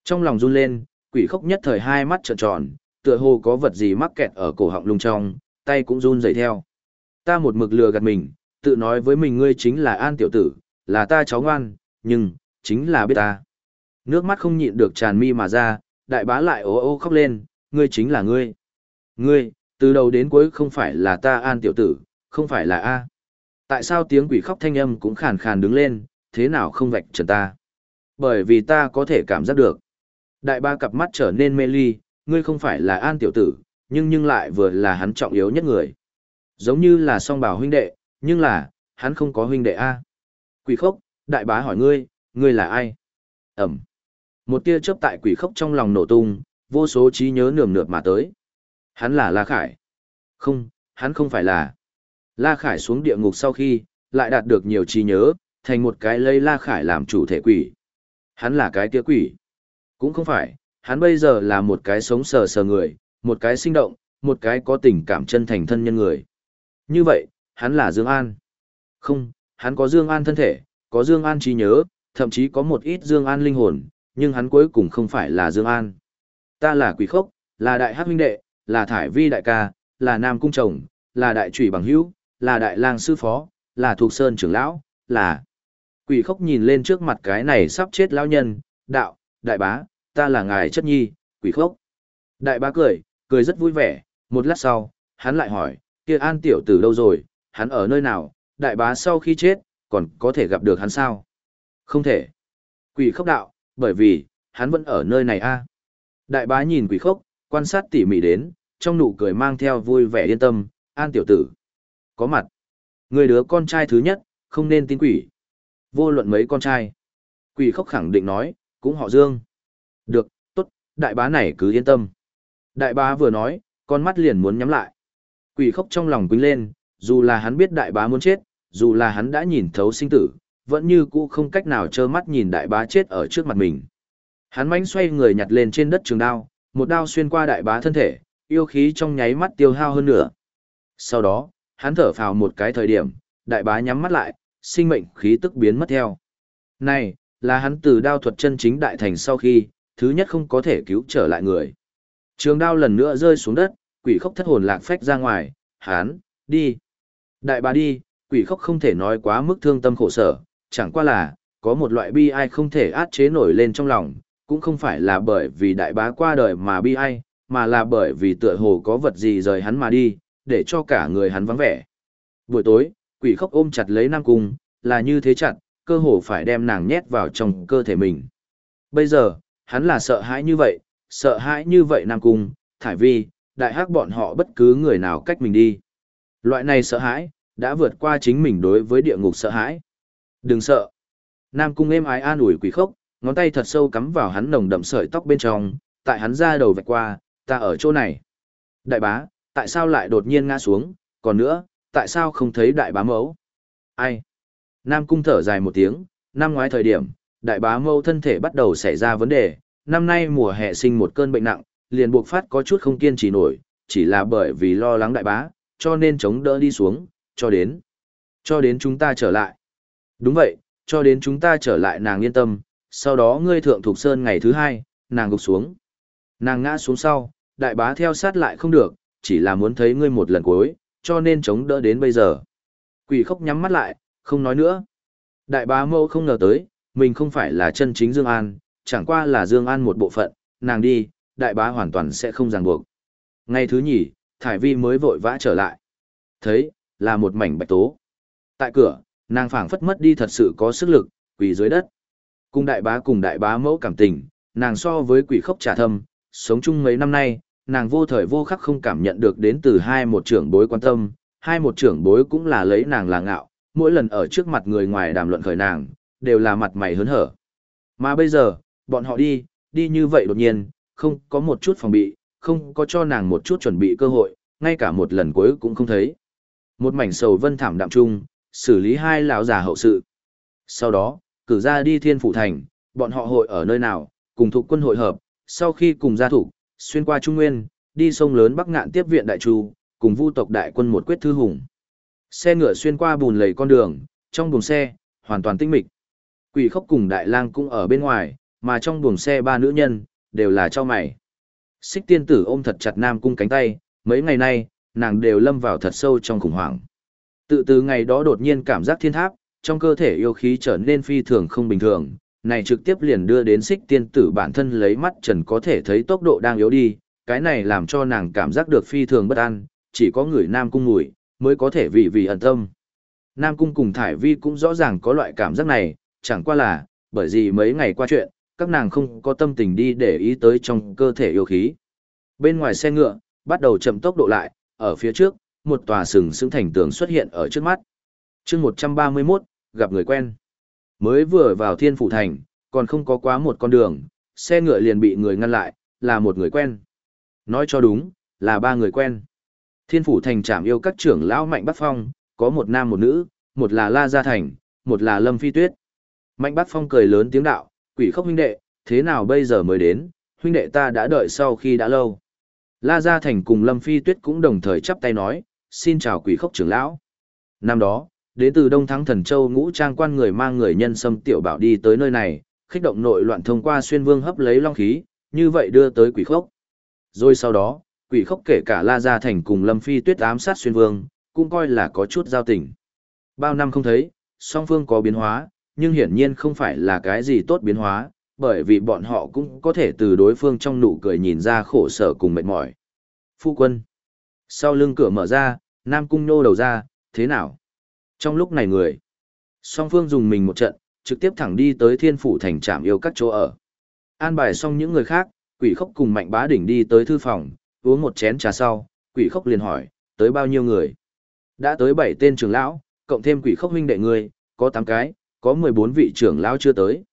Trong lòng run lên, quỷ khốc nhất thời hai mắt trợn tròn, tựa hồ có vật gì mắc kẹt ở cổ họng lung trong, tay cũng run rẩy theo. Ta một mực lừa gạt mình, tự nói với mình ngươi chính là An tiểu tử, là ta cháu ngoan, nhưng, chính là biết ta. Nước mắt không nhịn được tràn mi mà ra, đại bá lại ố ô khóc lên, ngươi chính là ngươi. Ngươi, từ đầu đến cuối không phải là ta An tiểu tử, không phải là A. Tại sao tiếng quỷ khóc thanh âm cũng khàn khàn đứng lên, thế nào không vạch trần ta? Bởi vì ta có thể cảm giác được. Đại bá cặp mắt trở nên mê ly, ngươi không phải là An tiểu tử, nhưng lại vừa là hắn trọng yếu nhất người. Giống như là song bảo huynh đệ, nhưng là, hắn không có huynh đệ A. Quỷ khốc, đại bá hỏi ngươi, ngươi là ai? Ẩm. Một tia chớp tại quỷ khốc trong lòng nổ tung, vô số trí nhớ nườm nượp mà tới. Hắn là La Khải. Không, hắn không phải là. La Khải xuống địa ngục sau khi, lại đạt được nhiều trí nhớ, thành một cái lấy La Khải làm chủ thể quỷ. Hắn là cái tia quỷ. Cũng không phải, hắn bây giờ là một cái sống sờ sờ người, một cái sinh động, một cái có tình cảm chân thành thân nhân người. Như vậy, hắn là Dương An. Không, hắn có Dương An thân thể, có Dương An trí nhớ, thậm chí có một ít Dương An linh hồn, nhưng hắn cuối cùng không phải là Dương An. Ta là Quỷ Khốc, là đại hắc huynh đệ, là Thải Vi đại ca, là Nam cung chồng, là đại chủy bằng hữu, là đại lang sư phó, là Thuộc Sơn trưởng lão, là. Quỷ Khốc nhìn lên trước mặt cái này sắp chết lão nhân, đạo, đại bá, ta là ngài chất nhi, Quỷ Khốc. Đại bá cười, cười rất vui vẻ, một lát sau, hắn lại hỏi, kia An tiểu tử đâu rồi, hắn ở nơi nào, đại bá sau khi chết, còn có thể gặp được hắn sao? Không thể. Quỷ Khốc đạo, bởi vì, hắn vẫn ở nơi này a. Đại bá nhìn Quỷ Khốc, quan sát tỉ mỉ đến, trong nụ cười mang theo vui vẻ yên tâm, An tiểu tử. Có mặt. Người đứa con trai thứ nhất, không nên tin quỷ. Vô luận mấy con trai. Quỷ Khốc khẳng định nói, cũng họ Dương. Được, tốt, đại bá này cứ yên tâm. Đại bá vừa nói, con mắt liền muốn nhắm lại. Quỷ Khốc trong lòng quýnh lên, dù là hắn biết đại bá muốn chết, dù là hắn đã nhìn thấu sinh tử, vẫn như cũ không cách nào trơ mắt nhìn đại bá chết ở trước mặt mình. Hắn mãnh xoay người nhặt lên trên đất trường đao, một đao xuyên qua đại bá thân thể, yêu khí trong nháy mắt tiêu hao hơn nữa. Sau đó, hắn thở phào một cái thời điểm, đại bá nhắm mắt lại, sinh mệnh khí tức biến mất theo. Này, là hắn từ đao thuật chân chính đại thành sau khi, thứ nhất không có thể cứu trở lại người. Trường đao lần nữa rơi xuống đất, Quỷ Khốc thất hồn lạc phách ra ngoài, hắn, đi. Đại bá đi, Quỷ Khốc không thể nói quá mức thương tâm khổ sở, chẳng qua là, có một loại bi ai không thể át chế nổi lên trong lòng, cũng không phải là bởi vì đại bá qua đời mà bi ai, mà là bởi vì tựa hồ có vật gì rời hắn mà đi, để cho cả người hắn vắng vẻ. Buổi tối, Quỷ Khốc ôm chặt lấy Nam Cung, là như thế chặt, cơ hồ phải đem nàng nhét vào trong cơ thể mình. Bây giờ, hắn là sợ hãi như vậy Nam Cung, Thải Vi, đại hắc bọn họ bất cứ người nào cách mình đi. Loại này sợ hãi, đã vượt qua chính mình đối với địa ngục sợ hãi. Đừng sợ. Nam Cung êm ái an ủi Quỷ Khốc, ngón tay thật sâu cắm vào hắn nồng đậm sợi tóc bên trong, tại hắn ra đầu vạch qua, ta ở chỗ này. Đại bá, tại sao lại đột nhiên ngã xuống, còn nữa, tại sao không thấy đại bá mẫu? Ai? Nam Cung thở dài một tiếng, năm ngoái thời điểm, đại bá mẫu thân thể bắt đầu xảy ra vấn đề, năm nay mùa hè sinh một cơn bệnh nặng, liền buộc phát có chút không kiên trì nổi, chỉ là bởi vì lo lắng đại bá, cho nên chống đỡ đi xuống, cho đến chúng ta trở lại. Đúng vậy, cho đến chúng ta trở lại nàng yên tâm, sau đó ngươi thượng Thục Sơn ngày thứ hai, nàng gục xuống. Nàng ngã xuống sau, đại bá theo sát lại không được, chỉ là muốn thấy ngươi một lần cuối, cho nên chống đỡ đến bây giờ. Quỷ Khốc nhắm mắt lại, không nói nữa. Đại bá mẫu không ngờ tới, mình không phải là chân chính Dương An, chẳng qua là Dương An một bộ phận, nàng đi, đại bá hoàn toàn sẽ không ràng buộc. Ngày thứ nhì, Thải Vi mới vội vã trở lại. Thấy, là một mảnh bạch tố. Tại cửa, nàng phảng phất mất đi thật sự có sức lực, quỳ dưới đất. Cùng đại bá mẫu cảm tình, nàng so với Quỷ Khốc trả thâm, sống chung mấy năm nay, nàng vô thời vô khắc không cảm nhận được đến từ hai một trưởng bối quan tâm, hai một trưởng bối cũng là lấy nàng là ngạo, mỗi lần ở trước mặt người ngoài đàm luận khởi nàng, đều là mặt mày hớn hở. Mà bây giờ, bọn họ đi như vậy đột nhiên, không có một chút phòng bị, không có cho nàng một chút chuẩn bị cơ hội, ngay cả một lần cuối cũng không thấy. Một mảnh sầu vân thảm đạm chung, xử lý hai lão già hậu sự. Sau đó, cử ra đi Thiên Phủ Thành, bọn họ hội ở nơi nào, cùng thuộc quân hội hợp, sau khi cùng gia thủ, xuyên qua Trung Nguyên, đi sông lớn Bắc Ngạn tiếp viện Đại Chu, cùng Vu tộc đại quân một quyết thư hùng. Xe ngựa xuyên qua bùn lầy con đường, trong buồng xe, hoàn toàn tĩnh mịch. Quỷ Khốc cùng Đại Lang cũng ở bên ngoài, Mà trong buồng xe ba nữ nhân, đều là cho mày. Xích tiên tử ôm thật chặt Nam Cung cánh tay, mấy ngày nay, nàng đều lâm vào thật sâu trong khủng hoảng. Tự từ ngày đó đột nhiên cảm giác thiên tháp, trong cơ thể yêu khí trở nên phi thường không bình thường, này trực tiếp liền đưa đến xích tiên tử bản thân lấy mắt trần có thể thấy tốc độ đang yếu đi, cái này làm cho nàng cảm giác được phi thường bất an, chỉ có người Nam Cung mùi, mới có thể vì ẩn tâm. Nam Cung cùng Thải Vi cũng rõ ràng có loại cảm giác này, chẳng qua là, bởi vì mấy ngày qua chuyện, các nàng không có tâm tình đi để ý tới trong cơ thể yêu khí. Bên ngoài xe ngựa, bắt đầu chậm tốc độ lại, ở phía trước, một tòa sừng sững thành tường xuất hiện ở trước mắt. chương 131, gặp người quen. Mới vừa vào Thiên Phủ Thành, còn không có quá một con đường, xe ngựa liền bị người ngăn lại, là một người quen. Nói cho đúng, là ba người quen. Thiên Phủ Thành trảm yêu các trưởng lão Mạnh Bắc Phong, có một nam một nữ, một là La Gia Thành, một là Lâm Phi Tuyết. Mạnh Bắc Phong cười lớn tiếng đạo, Quỷ Khốc huynh đệ, thế nào bây giờ mới đến, huynh đệ ta đã đợi sau khi đã lâu. La Gia Thành cùng Lâm Phi Tuyết cũng đồng thời chắp tay nói, xin chào Quỷ Khốc trưởng lão. Năm đó, đến từ Đông Thắng Thần Châu ngũ trang quan người mang người nhân sâm tiểu bảo đi tới nơi này, khích động nội loạn thông qua xuyên vương hấp lấy long khí, như vậy đưa tới Quỷ Khốc. Rồi sau đó, Quỷ Khốc kể cả La Gia Thành cùng Lâm Phi Tuyết ám sát xuyên vương, cũng coi là có chút giao tình. Bao năm không thấy, song phương có biến hóa, nhưng hiển nhiên không phải là cái gì tốt biến hóa, bởi vì bọn họ cũng có thể từ đối phương trong nụ cười nhìn ra khổ sở cùng mệt mỏi. Phu quân. Sau lưng cửa mở ra, Nam Cung nhô đầu ra, thế nào? Trong lúc này người, song phương dùng mình một trận, trực tiếp thẳng đi tới Thiên Phủ Thành trảm yêu các chỗ ở. An bài xong những người khác, Quỷ Khốc cùng Mạnh Bá Đỉnh đi tới thư phòng, uống một chén trà sau, Quỷ Khốc liền hỏi, tới bao nhiêu người? Đã tới 7 tên trưởng lão, cộng thêm Quỷ Khốc huynh đệ người, có 8 cái, có 14 vị trưởng lão chưa tới.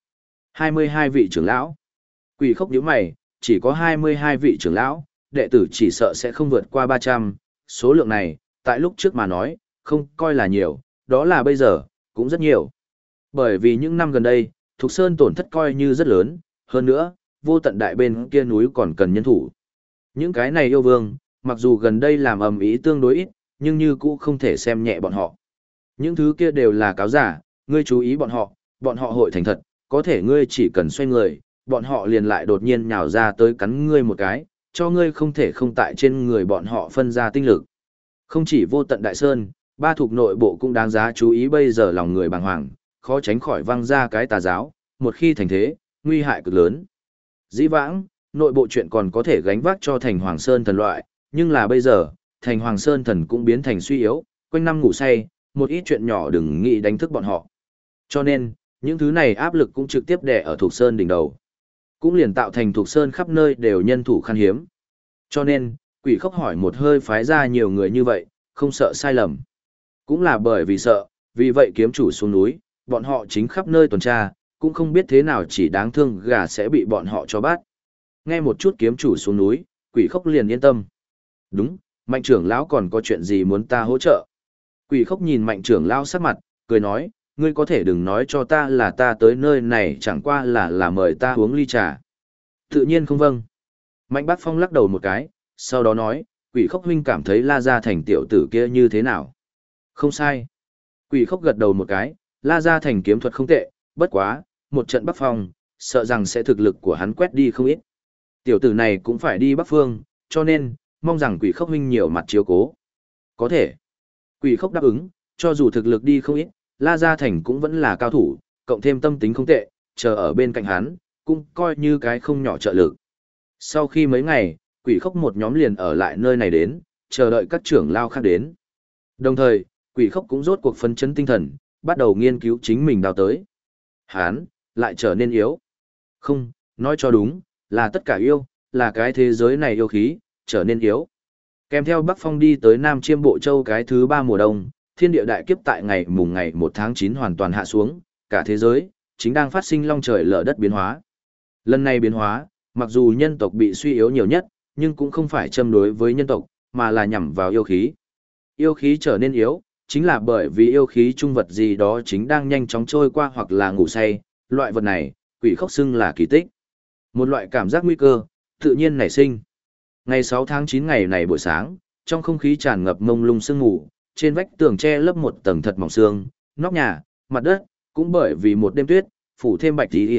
22 vị trưởng lão. Quỷ Khốc nhíu mày, chỉ có 22 vị trưởng lão, đệ tử chỉ sợ sẽ không vượt qua 300, số lượng này, tại lúc trước mà nói, không coi là nhiều, đó là bây giờ, cũng rất nhiều. Bởi vì những năm gần đây, Thục Sơn tổn thất coi như rất lớn, hơn nữa, vô tận đại bên kia núi còn cần nhân thủ. Những cái này yêu vương, mặc dù gần đây làm ầm ĩ tương đối ít, nhưng như cũ không thể xem nhẹ bọn họ. Những thứ kia đều là cáo giả, ngươi chú ý bọn họ hội thành thật, có thể ngươi chỉ cần xoay người, bọn họ liền lại đột nhiên nhào ra tới cắn ngươi một cái, cho ngươi không thể không tại trên người bọn họ phân ra tinh lực. Không chỉ vô tận đại sơn, ba thuộc nội bộ cũng đáng giá chú ý bây giờ lòng người bàng hoàng, khó tránh khỏi văng ra cái tà giáo, một khi thành thế, nguy hại cực lớn. Dĩ vãng, nội bộ chuyện còn có thể gánh vác cho thành Hoàng Sơn thần loại, nhưng là bây giờ, thành Hoàng Sơn thần cũng biến thành suy yếu, quanh năm ngủ say, một ít chuyện nhỏ đừng nghĩ đánh thức bọn họ. Cho nên, những thứ này áp lực cũng trực tiếp đè ở Thục Sơn đỉnh đầu. Cũng liền tạo thành Thục Sơn khắp nơi đều nhân thủ khan hiếm. Cho nên, Quỷ Khốc hỏi một hơi phái ra nhiều người như vậy, không sợ sai lầm. Cũng là bởi vì sợ, vì vậy kiếm chủ xuống núi, bọn họ chính khắp nơi tuần tra, cũng không biết thế nào chỉ đáng thương gà sẽ bị bọn họ cho bắt. Nghe một chút kiếm chủ xuống núi, Quỷ Khốc liền yên tâm. Đúng, Mạnh trưởng lão còn có chuyện gì muốn ta hỗ trợ? Quỷ Khốc nhìn Mạnh trưởng lão sắc mặt, cười nói, ngươi có thể đừng nói cho ta là ta tới nơi này chẳng qua là mời ta uống ly trà. Tự nhiên không vâng. Mạnh Bác Phong lắc đầu một cái, sau đó nói, Quỷ Khốc huynh cảm thấy La Gia Thành tiểu tử kia như thế nào? Không sai. Quỷ Khốc gật đầu một cái, La Gia Thành kiếm thuật không tệ, bất quá, một trận Bắc Phong, sợ rằng sẽ thực lực của hắn quét đi không ít. Tiểu tử này cũng phải đi Bắc Phương, cho nên, mong rằng Quỷ Khốc huynh nhiều mặt chiếu cố. Có thể. Quỷ Khốc đáp ứng, cho dù thực lực đi không ít, La Gia Thành cũng vẫn là cao thủ, cộng thêm tâm tính không tệ, chờ ở bên cạnh hắn, cũng coi như cái không nhỏ trợ lực. Sau khi mấy ngày, Quỷ Khốc một nhóm liền ở lại nơi này đến, chờ đợi các trưởng lao khác đến. Đồng thời, Quỷ Khốc cũng rốt cuộc phấn chấn tinh thần, bắt đầu nghiên cứu chính mình đào tới. Hắn lại trở nên yếu. Không, nói cho đúng, là tất cả yêu, là cái thế giới này yêu khí, trở nên yếu. Kèm theo Bắc Phong đi tới Nam Chiêm Bộ Châu cái thứ 3 mùa đông, thiên địa đại kiếp tại ngày 1 tháng 9 hoàn toàn hạ xuống, cả thế giới chính đang phát sinh long trời lở đất biến hóa. Lần này biến hóa, mặc dù nhân tộc bị suy yếu nhiều nhất, nhưng cũng không phải châm đối với nhân tộc, mà là nhằm vào yêu khí. Yêu khí trở nên yếu, chính là bởi vì yêu khí trung vật gì đó chính đang nhanh chóng trôi qua hoặc là ngủ say, loại vật này, Quỷ Khốc xưng là kỳ tích. Một loại cảm giác nguy cơ, tự nhiên nảy sinh. Ngày 6 tháng 9 ngày này buổi sáng, trong không khí tràn ngập mông lung sương mù, trên vách tường che lấp một tầng thật mỏng sương, nóc nhà, mặt đất, cũng bởi vì một đêm tuyết, phủ thêm bạch tí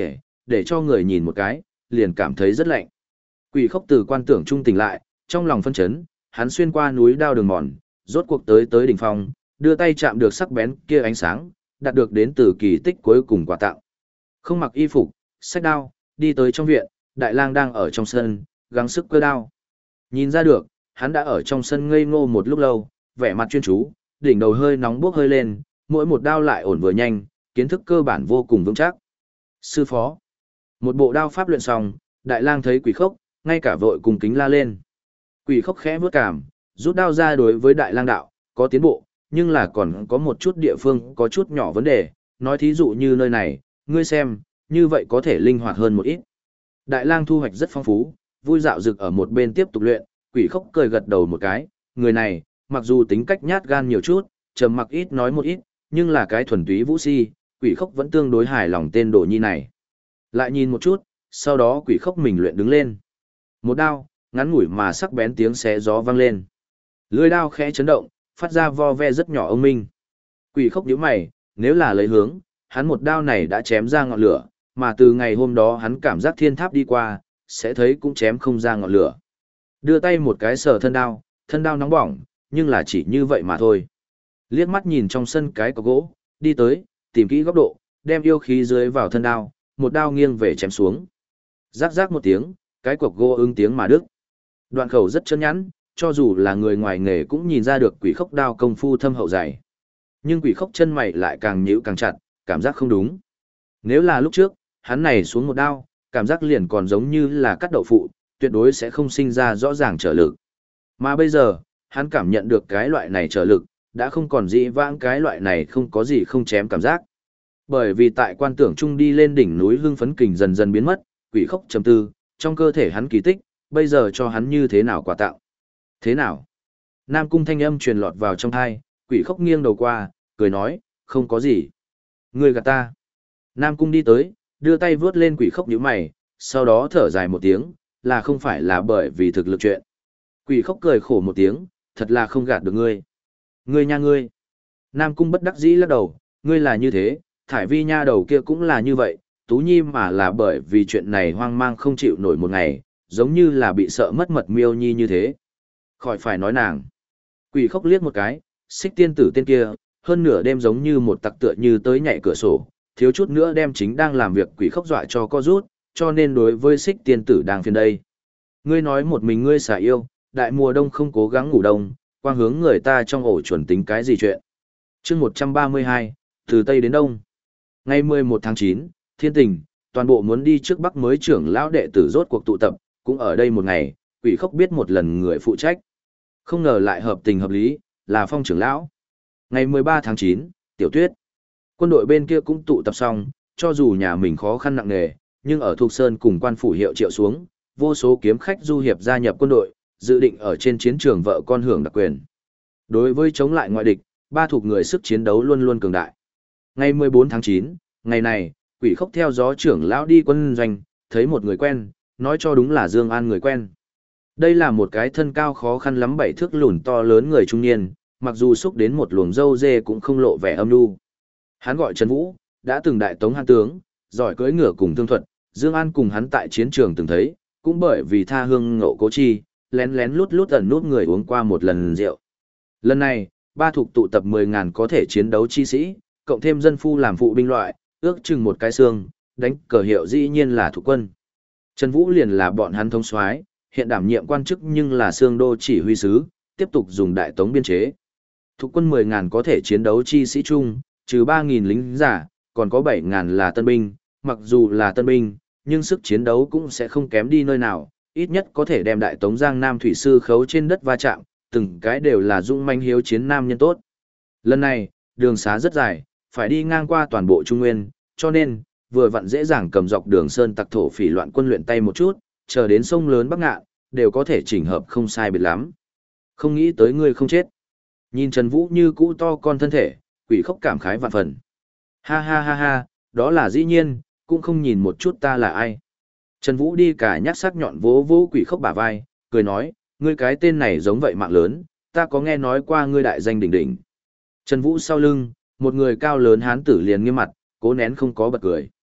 để cho người nhìn một cái, liền cảm thấy rất lạnh. Quỷ khốc từ quan tưởng trung tỉnh lại, trong lòng phân chấn, hắn xuyên qua núi đao đường mòn, rốt cuộc tới đỉnh phong, đưa tay chạm được sắc bén kia ánh sáng, đạt được đến từ kỳ tích cuối cùng quà tặng. Không mặc y phục, xách đao, đi tới trong viện, Đại Lang đang ở trong sân, gắng sức cơ đao. Nhìn ra được, hắn đã ở trong sân ngây ngô một lúc lâu, vẻ mặt chuyên chú, đỉnh đầu hơi nóng bốc hơi lên, mỗi một đao lại ổn vừa nhanh, kiến thức cơ bản vô cùng vững chắc. Sư phó. Một bộ đao pháp luyện xong, Đại Lang thấy Quỷ Khốc, ngay cả vội cùng kính la lên. Quỷ Khốc khẽ vướt cảm, rút đao ra đối với Đại Lang đạo, có tiến bộ, nhưng là còn có một chút địa phương có chút nhỏ vấn đề, nói thí dụ như nơi này, ngươi xem, như vậy có thể linh hoạt hơn một ít. Đại Lang thu hoạch rất phong phú, vui dạo dực ở một bên tiếp tục luyện, Quỷ Khốc cười gật đầu một cái, người này, mặc dù tính cách nhát gan nhiều chút, trầm mặc ít nói một ít, nhưng là cái thuần túy vũ si, Quỷ Khốc vẫn tương đối hài lòng tên đồ nhi này. Lại nhìn một chút, sau đó Quỷ Khốc mình luyện đứng lên. Một đao, ngắn ngủi mà sắc bén tiếng xé gió vang lên. Lưỡi đao khẽ chấn động, phát ra vo ve rất nhỏ ông minh. Quỷ Khốc nhíu mày, nếu là lấy hướng, hắn một đao này đã chém ra ngọn lửa, mà từ ngày hôm đó hắn cảm giác thiên tháp đi qua, sẽ thấy cũng chém không ra ngọn lửa. Đưa tay một cái sờ thân đao nóng bỏng, nhưng là chỉ như vậy mà thôi. Liếc mắt nhìn trong sân cái cọc gỗ, đi tới, tìm kỹ góc độ, đem yêu khí dưới vào thân đao, một đao nghiêng về chém xuống. Rắc rắc một tiếng, cái cọc gỗ ứng tiếng mà đứt. Đoạn khẩu rất chân nhẵn, cho dù là người ngoài nghề cũng nhìn ra được Quỷ Khốc đao công phu thâm hậu dày. Nhưng Quỷ Khốc chân mày lại càng nhíu càng chặt, cảm giác không đúng. Nếu là lúc trước, hắn này xuống một đao, cảm giác liền còn giống như là cắt đậu phụ, tuyệt đối sẽ không sinh ra rõ ràng trở lực. Mà bây giờ, hắn cảm nhận được cái loại này trở lực, đã không còn dĩ vãng cái loại này không có gì không chém cảm giác. Bởi vì tại quan tưởng trung đi lên đỉnh núi hưng phấn kình dần dần biến mất, Quỷ Khốc trầm tư, trong cơ thể hắn kỳ tích, bây giờ cho hắn như thế nào quà tặng. Thế nào? Nam cung thanh âm truyền lọt vào trong tai, Quỷ Khốc nghiêng đầu qua, cười nói, không có gì. Ngươi gạt ta. Nam cung đi tới, đưa tay vướt lên Quỷ Khốc nhíu mày, sau đó thở dài một tiếng, là không phải là bởi vì thực lực chuyện. Quỷ Khốc cười khổ một tiếng, thật là không gạt được ngươi. Ngươi nha ngươi. Nam cung bất đắc dĩ lắc đầu, ngươi là như thế, Thải Vi nha đầu kia cũng là như vậy, Tú Nhi mà là bởi vì chuyện này hoang mang không chịu nổi một ngày, giống như là bị sợ mất mật Miêu Nhi như thế. Khỏi phải nói nàng. Quỷ Khốc liếc một cái, Xích tiên tử tên kia, hơn nửa đêm giống như một tặc tựa như tới nhảy cửa sổ, thiếu chút nữa đem chính đang làm việc Quỷ Khốc dọa cho co rút, cho nên đối với Xích tiên tử đang phiền đây. Ngươi nói một mình ngươi xả yêu, đại mùa đông không cố gắng ngủ đông, quang hướng người ta trong ổ chuẩn tính cái gì chuyện. Chương 132, từ Tây đến Đông. Ngày 11 tháng 9, thiên tình, toàn bộ muốn đi trước Bắc mới trưởng lão đệ tử rốt cuộc tụ tập, cũng ở đây một ngày, Quỷ Khốc biết một lần người phụ trách. Không ngờ lại hợp tình hợp lý, là Phong trưởng lão. Ngày 13 tháng 9, Tiểu Tuyết. Quân đội bên kia cũng tụ tập xong, cho dù nhà mình khó khăn nặng nề, nhưng ở Thục Sơn cùng quan phủ hiệu triệu xuống, vô số kiếm khách du hiệp gia nhập quân đội, dự định ở trên chiến trường vợ con hưởng đặc quyền. Đối với chống lại ngoại địch, ba thuộc người sức chiến đấu luôn luôn cường đại. Ngày 14 tháng 9, ngày này, Quỷ Khốc theo gió trưởng lão đi quân doanh, thấy một người quen, nói cho đúng là Dương An người quen. Đây là một cái thân cao khó khăn lắm 7 thước lùn to lớn người trung niên, mặc dù xúc đến một luồng râu dê cũng không lộ vẻ âm nhu. Hắn gọi Trần Vũ, đã từng đại tống hán tướng, giỏi cưỡi ngựa cùng thương thuật, Dương An cùng hắn tại chiến trường từng thấy, cũng bởi vì tha hương ngộ cố chi, lén lén lút lút ẩn nút người uống qua một lần rượu. Lần này, ba thuộc tụ tập 10.000 có thể chiến đấu chi sĩ, cộng thêm dân phu làm phụ binh loại, ước chừng một cái xương, đánh cờ hiệu dĩ nhiên là thuộc quân. Trần Vũ liền là bọn hắn thống soái, hiện đảm nhiệm quan chức nhưng là xương đô chỉ huy sứ, tiếp tục dùng đại tống biên chế. Thuộc quân 10.000 có thể chiến đấu chi sĩ chung, trừ 3.000 lính giả, còn có 7.000 là tân binh, mặc dù là tân binh, nhưng sức chiến đấu cũng sẽ không kém đi nơi nào, ít nhất có thể đem đại tống Giang Nam thủy sư khấu trên đất va chạm, từng cái đều là dũng manh hiếu chiến nam nhân tốt. Lần này, đường xá rất dài, phải đi ngang qua toàn bộ Trung Nguyên, cho nên, vừa vặn dễ dàng cầm dọc đường sơn tặc thổ phỉ loạn quân luyện tay một chút, chờ đến sông lớn Bắc Ngạn, đều có thể chỉnh hợp không sai biệt lắm. Không nghĩ tới ngươi không chết. Nhìn Trần Vũ như cũ to con thân thể, Quỷ Khốc cảm khái vạn phần. Ha ha ha ha, đó là dĩ nhiên, cũng không nhìn một chút ta là ai. Trần Vũ đi cả nhát sắc nhọn vỗ vỗ Quỷ Khốc bả vai, cười nói, ngươi cái tên này giống vậy mạng lớn, ta có nghe nói qua ngươi đại danh đỉnh đỉnh. Trần Vũ sau lưng, một người cao lớn hán tử liền nghiêm mặt, cố nén không có bật cười.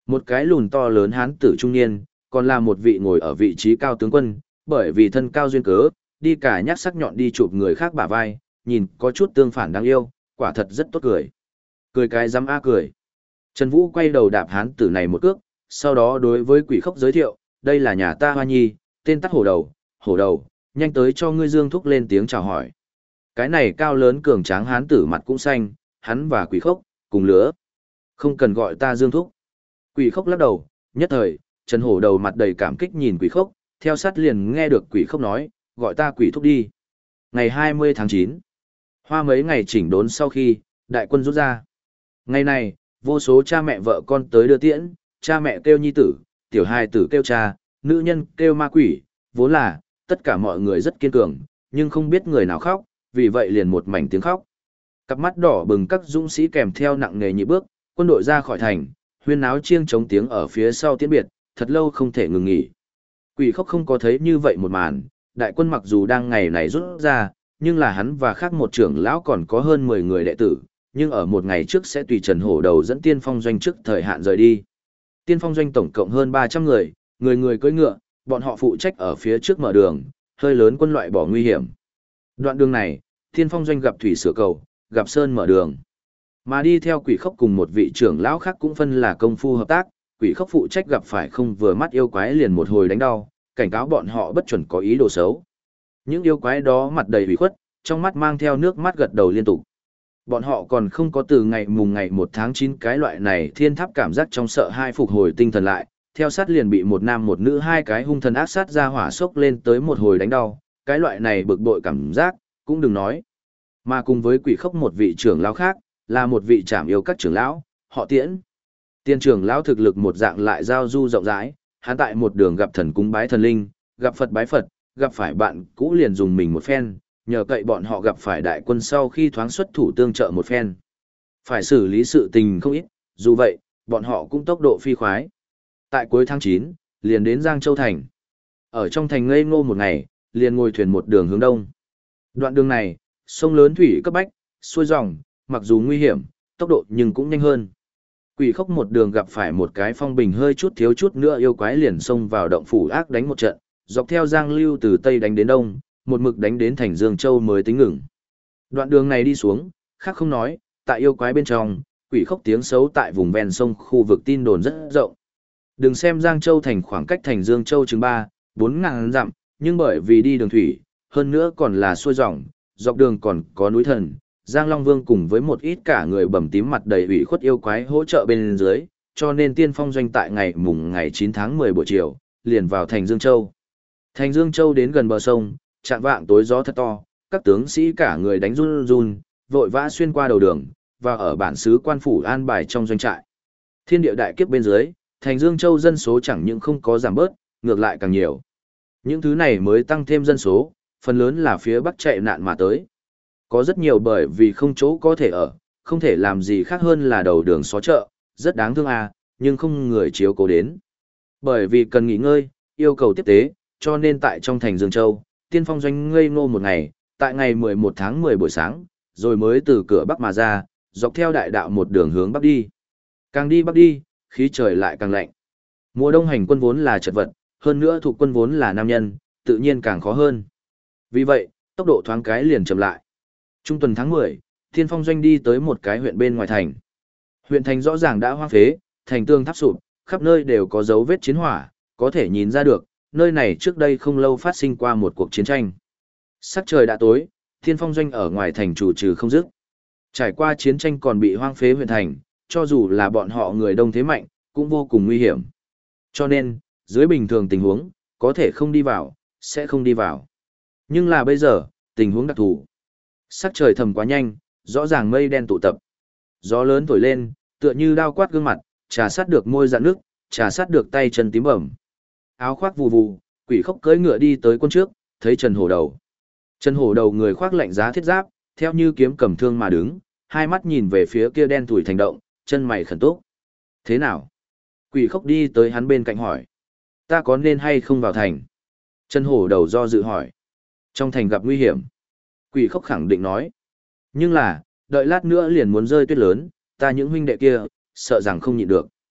Một cái lùn to lớn hán tử trung niên, còn là một vị ngồi ở vị trí cao tướng quân, bởi vì thân cao duyên cớ, đi cả nhắc sắc nhọn đi chụp người khác bả vai, nhìn có chút tương phản đáng yêu, quả thật rất tốt cười. Cười cái dám a cười. Trần Vũ quay đầu đạp hán tử này một cước, sau đó đối với quỷ khốc giới thiệu, đây là nhà ta Hoa Nhi, tên tắt hổ đầu, nhanh tới cho ngươi Dương Thúc lên tiếng chào hỏi. Cái này cao lớn cường tráng hán tử mặt cũng xanh, hắn và quỷ khốc, cùng lứa. Không cần gọi ta Dương Thúc. Quỷ khốc lắc đầu, nhất thời, Trần Hổ đầu mặt đầy cảm kích nhìn quỷ khốc, theo sát liền nghe được quỷ khốc nói, gọi ta quỷ thúc đi. Ngày 20 tháng 9, hoa mấy ngày chỉnh đốn sau khi, đại quân rút ra. Ngày này, vô số cha mẹ vợ con tới đưa tiễn, cha mẹ kêu nhi tử, tiểu hài tử kêu cha, nữ nhân kêu ma quỷ, vốn là, tất cả mọi người rất kiên cường, nhưng không biết người nào khóc, vì vậy liền một mảnh tiếng khóc. Cặp mắt đỏ bừng các dũng sĩ kèm theo nặng nề nhị bước, quân đội ra khỏi thành, huyên náo chiêng chống tiếng ở phía sau tiễn biệt, thật lâu không thể ngừng nghỉ. Quỷ khốc không có thấy như vậy một màn, đại quân mặc dù đang ngày này rút ra, nhưng là hắn và khác một trưởng lão còn có hơn 10 người đệ tử, nhưng ở một ngày trước sẽ tùy Trần Hổ đầu dẫn tiên phong doanh trước thời hạn rời đi. Tiên phong doanh tổng cộng hơn 300 người, người người cưỡi ngựa, bọn họ phụ trách ở phía trước mở đường, hơi lớn quân loại bỏ nguy hiểm. Đoạn đường này, tiên phong doanh gặp thủy sửa cầu, gặp sơn mở đường. Mà đi theo quỷ khốc cùng một vị trưởng lão khác cũng phân là công phu hợp tác, quỷ khốc phụ trách gặp phải không vừa mắt yêu quái liền một hồi đánh đau, cảnh cáo bọn họ bất chuẩn có ý đồ xấu. Những yêu quái đó mặt đầy ủy khuất, trong mắt mang theo nước mắt gật đầu liên tục. Bọn họ còn không có từ ngày 1 tháng 9 cái loại này thiên tháp cảm giác trong sợ hai phục hồi tinh thần lại, theo sát liền bị một nam một nữ hai cái hung thần ác sát ra hỏa sốc lên tới một hồi đánh đau, cái loại này bực bội cảm giác, cũng đừng nói. Mà cùng với quỷ khốc một vị trưởng lão khác, là một vị trảm yêu các trưởng lão, họ Tiễn. Tiên trưởng lão thực lực một dạng lại giao du rộng rãi, hắn tại một đường gặp thần cúng bái thần linh, gặp Phật bái Phật, gặp phải bạn cũ liền dùng mình một phen, nhờ cậy bọn họ gặp phải đại quân sau khi thoáng xuất thủ tương trợ một phen. Phải xử lý sự tình không ít, dù vậy, bọn họ cũng tốc độ phi khoái. Tại cuối tháng 9, liền đến Giang Châu Thành. Ở trong thành ngây ngô một ngày, liền ngồi thuyền một đường hướng đông. Đoạn đường này, sông lớn thủy cấp bách, xuôi dòng, mặc dù nguy hiểm, tốc độ nhưng cũng nhanh hơn. Quỷ khốc một đường gặp phải một cái phong bình hơi chút thiếu chút nữa yêu quái liền xông vào động phủ ác đánh một trận, dọc theo Giang Lưu từ Tây đánh đến Đông, một mực đánh đến thành Dương Châu mới tính ngừng. Đoạn đường này đi xuống, khác không nói, tại yêu quái bên trong, quỷ khốc tiếng xấu tại vùng ven sông khu vực tin đồn rất rộng. Đừng xem Giang Châu thành khoảng cách thành Dương Châu chừng 3-4 ngàn dặm, nhưng bởi vì đi đường thủy, hơn nữa còn là xuôi dòng, dọc đường còn có núi thần, Giang Long Vương cùng với một ít cả người bầm tím mặt đầy ủy khuất yêu quái hỗ trợ bên dưới, cho nên tiên phong doanh tại ngày 9 tháng 10 buổi chiều, liền vào thành Dương Châu. Thành Dương Châu đến gần bờ sông, chạng vạng tối gió thật to, các tướng sĩ cả người đánh run run, vội vã xuyên qua đầu đường, và ở bản xứ quan phủ an bài trong doanh trại. Thiên địa đại kiếp bên dưới, thành Dương Châu dân số chẳng những không có giảm bớt, ngược lại càng nhiều. Những thứ này mới tăng thêm dân số, phần lớn là phía Bắc chạy nạn mà tới. Có rất nhiều bởi vì không chỗ có thể ở, không thể làm gì khác hơn là đầu đường xó chợ, rất đáng thương nhưng không người chiếu cố đến. Bởi vì cần nghỉ ngơi, yêu cầu tiếp tế, cho nên tại trong thành Dương Châu, tiên phong doanh ngây ngô một ngày, tại ngày 11 tháng 10 buổi sáng, rồi mới từ cửa Bắc mà ra, dọc theo đại đạo một đường hướng Bắc đi. Càng đi Bắc đi, khí trời lại càng lạnh. Mùa đông hành quân vốn là chật vật, hơn nữa thuộc quân vốn là nam nhân, tự nhiên càng khó hơn. Vì vậy, tốc độ thoáng cái liền chậm lại. Trung tuần tháng 10, Tiên Phong doanh đi tới một cái huyện bên ngoài thành. Huyện thành rõ ràng đã hoang phế, thành tường tháp sụp, khắp nơi đều có dấu vết chiến hỏa, có thể nhìn ra được, nơi này trước đây không lâu phát sinh qua một cuộc chiến tranh. Sắc trời đã tối, Tiên Phong doanh ở ngoài thành chủ trừ không dứt. Trải qua chiến tranh còn bị hoang phế huyện thành, cho dù là bọn họ người đông thế mạnh, cũng vô cùng nguy hiểm. Cho nên, dưới bình thường tình huống, có thể không đi vào, sẽ không đi vào. Nhưng là bây giờ, tình huống đặc thù. Sắc trời thầm quá nhanh, rõ ràng mây đen tụ tập. Gió lớn thổi lên, tựa như đao quát gương mặt, trà sát được môi rạn nước, trà sát được tay chân tím bầm. Áo khoác vù vù, quỷ khốc cưỡi ngựa đi tới quân trước, thấy Trần Hổ đầu. Trần Hổ đầu người khoác lạnh giá thiết giáp, theo như kiếm cầm thương mà đứng, hai mắt nhìn về phía kia đen tủi thành động, chân mày khẩn túc. Thế nào? Quỷ khốc đi tới hắn bên cạnh hỏi. Ta có nên hay không vào thành? Trần Hổ đầu do dự hỏi. Trong thành gặp nguy hiểm. Quỷ khốc khẳng định nói. Nhưng là, đợi lát nữa liền muốn rơi tuyết lớn, ta những huynh đệ kia, sợ rằng không nhịn được.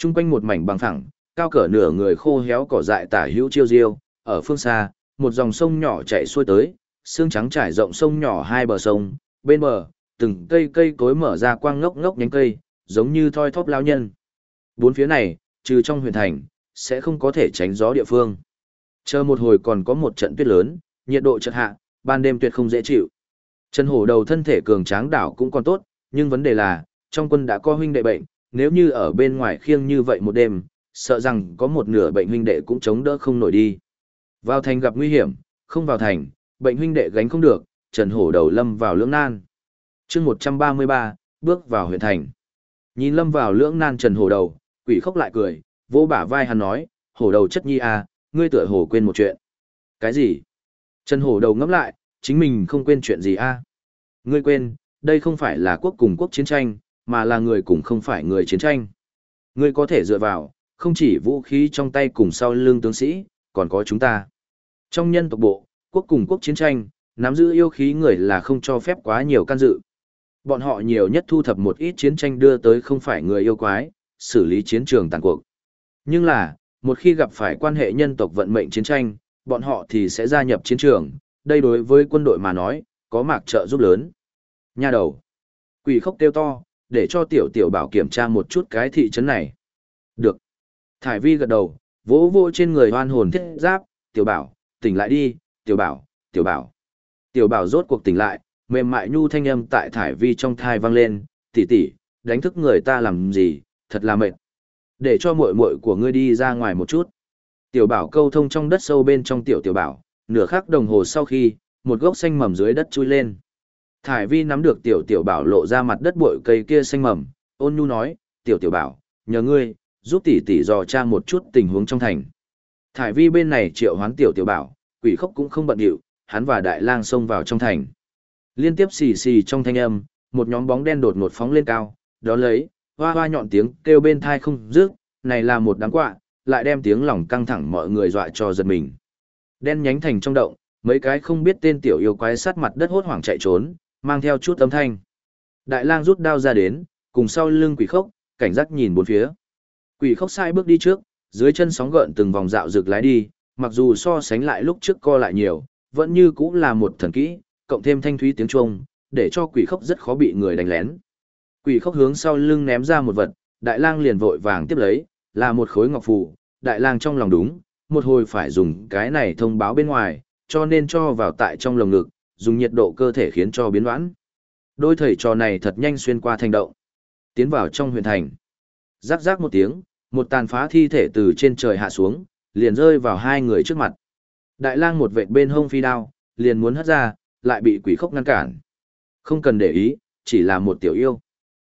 Trung quanh một mảnh bằng phẳng, cao cỡ nửa người khô héo cỏ dại tả hữu chiêu diêu, ở phương xa, một dòng sông nhỏ chảy xuôi tới, xương trắng trải rộng sông nhỏ hai bờ sông, bên bờ, từng cây cây cối mở ra quang ngốc ngốc nhánh cây, giống như thoi thóp lao nhân. Bốn phía này, trừ trong huyện thành, sẽ không có thể tránh gió địa phương. Chờ một hồi còn có một trận tuyết lớn, nhiệt độ chợt hạ, ban đêm tuyệt không dễ chịu. Trần Hổ Đầu thân thể cường tráng đảo cũng còn tốt, nhưng vấn đề là, trong quân đã có huynh đệ bệnh, nếu như ở bên ngoài khiêng như vậy một đêm, sợ rằng có một nửa bệnh huynh đệ cũng chống đỡ không nổi đi. Vào thành gặp nguy hiểm, không vào thành, bệnh huynh đệ gánh không được, Trần Hổ Đầu lâm vào lưỡng nan. Chương 133, bước vào huyện thành. Nhìn lâm vào lưỡng nan Trần Hổ Đầu, Quỷ Khốc lại cười, vỗ bả vai hắn nói, Hổ Đầu chất nhi à, ngươi tựa hồ quên một chuyện. Cái gì? Trần Hổ Đầu ngẫm lại, chính mình không quên chuyện gì a? Ngươi quên, đây không phải là quốc cùng quốc chiến tranh, mà là người cùng không phải người chiến tranh. Ngươi có thể dựa vào, không chỉ vũ khí trong tay cùng sau lưng tướng sĩ, còn có chúng ta. Trong nhân tộc bộ, quốc cùng quốc chiến tranh, nắm giữ yêu khí người là không cho phép quá nhiều can dự. Bọn họ nhiều nhất thu thập một ít chiến tranh đưa tới không phải người yêu quái, xử lý chiến trường tàn cuộc. Nhưng là, một khi gặp phải quan hệ nhân tộc vận mệnh chiến tranh, bọn họ thì sẽ gia nhập chiến trường, đây đối với quân đội mà nói, có mạc trợ giúp lớn. Nha đầu. Quỷ Khốc kêu to, để cho tiểu tiểu bảo kiểm tra một chút cái thị trấn này. Được. Thải Vi gật đầu, vỗ vỗ trên người hoan hồn thiết giáp, tiểu bảo, tỉnh lại đi, tiểu bảo, tiểu bảo. Tiểu bảo rốt cuộc tỉnh lại, mềm mại nhu thanh âm tại Thải Vi trong thai vang lên, tỷ tỷ, đánh thức người ta làm gì, thật là mệt. Để cho muội muội của ngươi đi ra ngoài một chút. Tiểu bảo câu thông trong đất sâu bên trong tiểu bảo, nửa khắc đồng hồ sau khi, một gốc xanh mầm dưới đất chui lên. Thải Vi nắm được tiểu bảo lộ ra mặt đất bụi cây kia xanh mầm, ôn nhu nói, tiểu bảo, nhờ ngươi, giúp tỷ tỷ dò tra một chút tình huống trong thành. Thải Vi bên này triệu hoán tiểu bảo, Quỷ Khốc cũng không bận điệu, hắn và Đại Lang xông vào trong thành. Liên tiếp xì xì trong thanh âm, một nhóm bóng đen đột ngột phóng lên cao, đó lấy, hoa hoa nhọn tiếng kêu bên thai không dứt, này là một đám quạ, lại đem tiếng lòng căng thẳng mọi người dọa cho giật mình. Đen nhánh thành trong động, mấy cái không biết tên tiểu yêu quái sát mặt đất hốt hoảng chạy trốn, mang theo chút âm thanh. Đại Lang rút đao ra đến, cùng sau lưng Quỷ Khốc, cảnh giác nhìn bốn phía. Quỷ Khốc sai bước đi trước, dưới chân sóng gợn từng vòng dạo rực lái đi, mặc dù so sánh lại lúc trước co lại nhiều, vẫn như cũng là một thần kỹ, cộng thêm thanh thúy tiếng chuông, để cho Quỷ Khốc rất khó bị người đánh lén. Quỷ Khốc hướng sau lưng ném ra một vật, Đại Lang liền vội vàng tiếp lấy, là một khối ngọc phù. Đại Lang trong lòng đúng, một hồi phải dùng cái này thông báo bên ngoài, cho nên cho vào tại trong lồng ngực, dùng nhiệt độ cơ thể khiến cho biến đoán. Đôi thầy trò này thật nhanh xuyên qua thành động, tiến vào trong huyện thành. Rắc rắc một tiếng, một tàn phá thi thể từ trên trời hạ xuống, liền rơi vào hai người trước mặt. Đại Lang một vệt bên hông phi đao, liền muốn hất ra, lại bị Quỷ Khốc ngăn cản. Không cần để ý, chỉ là một tiểu yêu.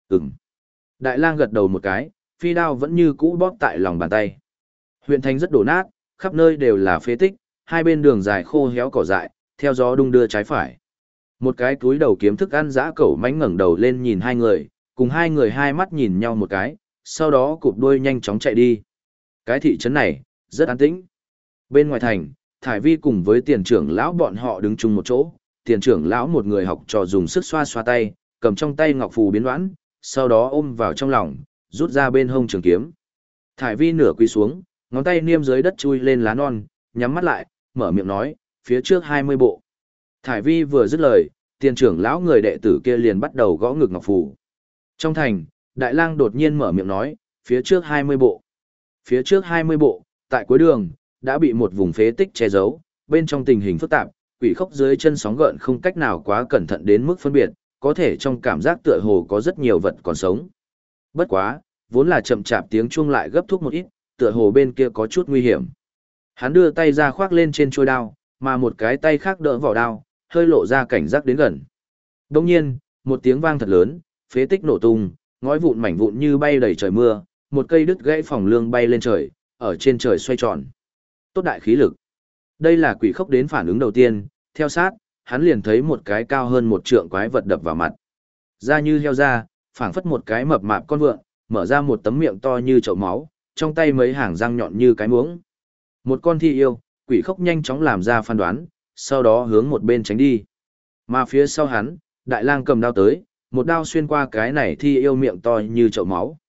Đại Lang gật đầu một cái, phi đao vẫn như cũ bóp tại lòng bàn tay. Huyện thành rất đổ nát, khắp nơi đều là phế tích, hai bên đường dài khô héo cỏ dại, theo gió đung đưa trái phải. Một cái túi đầu kiếm thức ăn dã cẩu mánh ngẩng đầu lên nhìn hai người, cùng hai người hai mắt nhìn nhau một cái, sau đó cụp đuôi nhanh chóng chạy đi. Cái thị trấn này, rất an tĩnh. Bên ngoài thành, Thải Vi cùng với tiền trưởng lão bọn họ đứng chung một chỗ, tiền trưởng lão một người học trò dùng sức xoa xoa tay, cầm trong tay ngọc phù biến đoán, sau đó ôm vào trong lòng, rút ra bên hông trường kiếm. Thải Vi nửa quỳ xuống, ngón tay niêm dưới đất chui lên lá non, nhắm mắt lại, mở miệng nói, phía trước 20 bộ. Thải Vi vừa dứt lời, tiền trưởng lão người đệ tử kia liền bắt đầu gõ ngực ngọc phù. Trong thành, Đại Lang đột nhiên mở miệng nói, phía trước 20 bộ. Phía trước 20 bộ, tại cuối đường, đã bị một vùng phế tích che giấu, bên trong tình hình phức tạp, Quỷ Khốc dưới chân sóng gợn không cách nào quá cẩn thận đến mức phân biệt, có thể trong cảm giác tựa hồ có rất nhiều vật còn sống. Bất quá, vốn là chậm chạp tiếng chuông lại gấp thúc một ít, tựa hồ bên kia có chút nguy hiểm. Hắn đưa tay ra khoác lên trên chuôi đao, mà một cái tay khác đỡ vỏ đao, hơi lộ ra cảnh giác đến gần. Đồng nhiên, một tiếng vang thật lớn, phế tích nổ tung, ngói vụn mảnh vụn như bay đầy trời mưa, một cây đứt gãy phòng lương bay lên trời, ở trên trời xoay tròn. Tốt đại khí lực. Đây là Quỷ Khốc đến phản ứng đầu tiên, theo sát, hắn liền thấy một cái cao hơn một trượng quái vật đập vào mặt. Da như heo da, phảng phất một cái mập mạp con vượn, mở ra một tấm miệng to như chậu máu, trong tay mấy hàng răng nhọn như cái muỗng. Một con thi yêu, Quỷ Khốc nhanh chóng làm ra phán đoán, sau đó hướng một bên tránh đi. Mà phía sau hắn, Đại Lang cầm đao tới, một đao xuyên qua cái này thi yêu miệng to như chậu máu.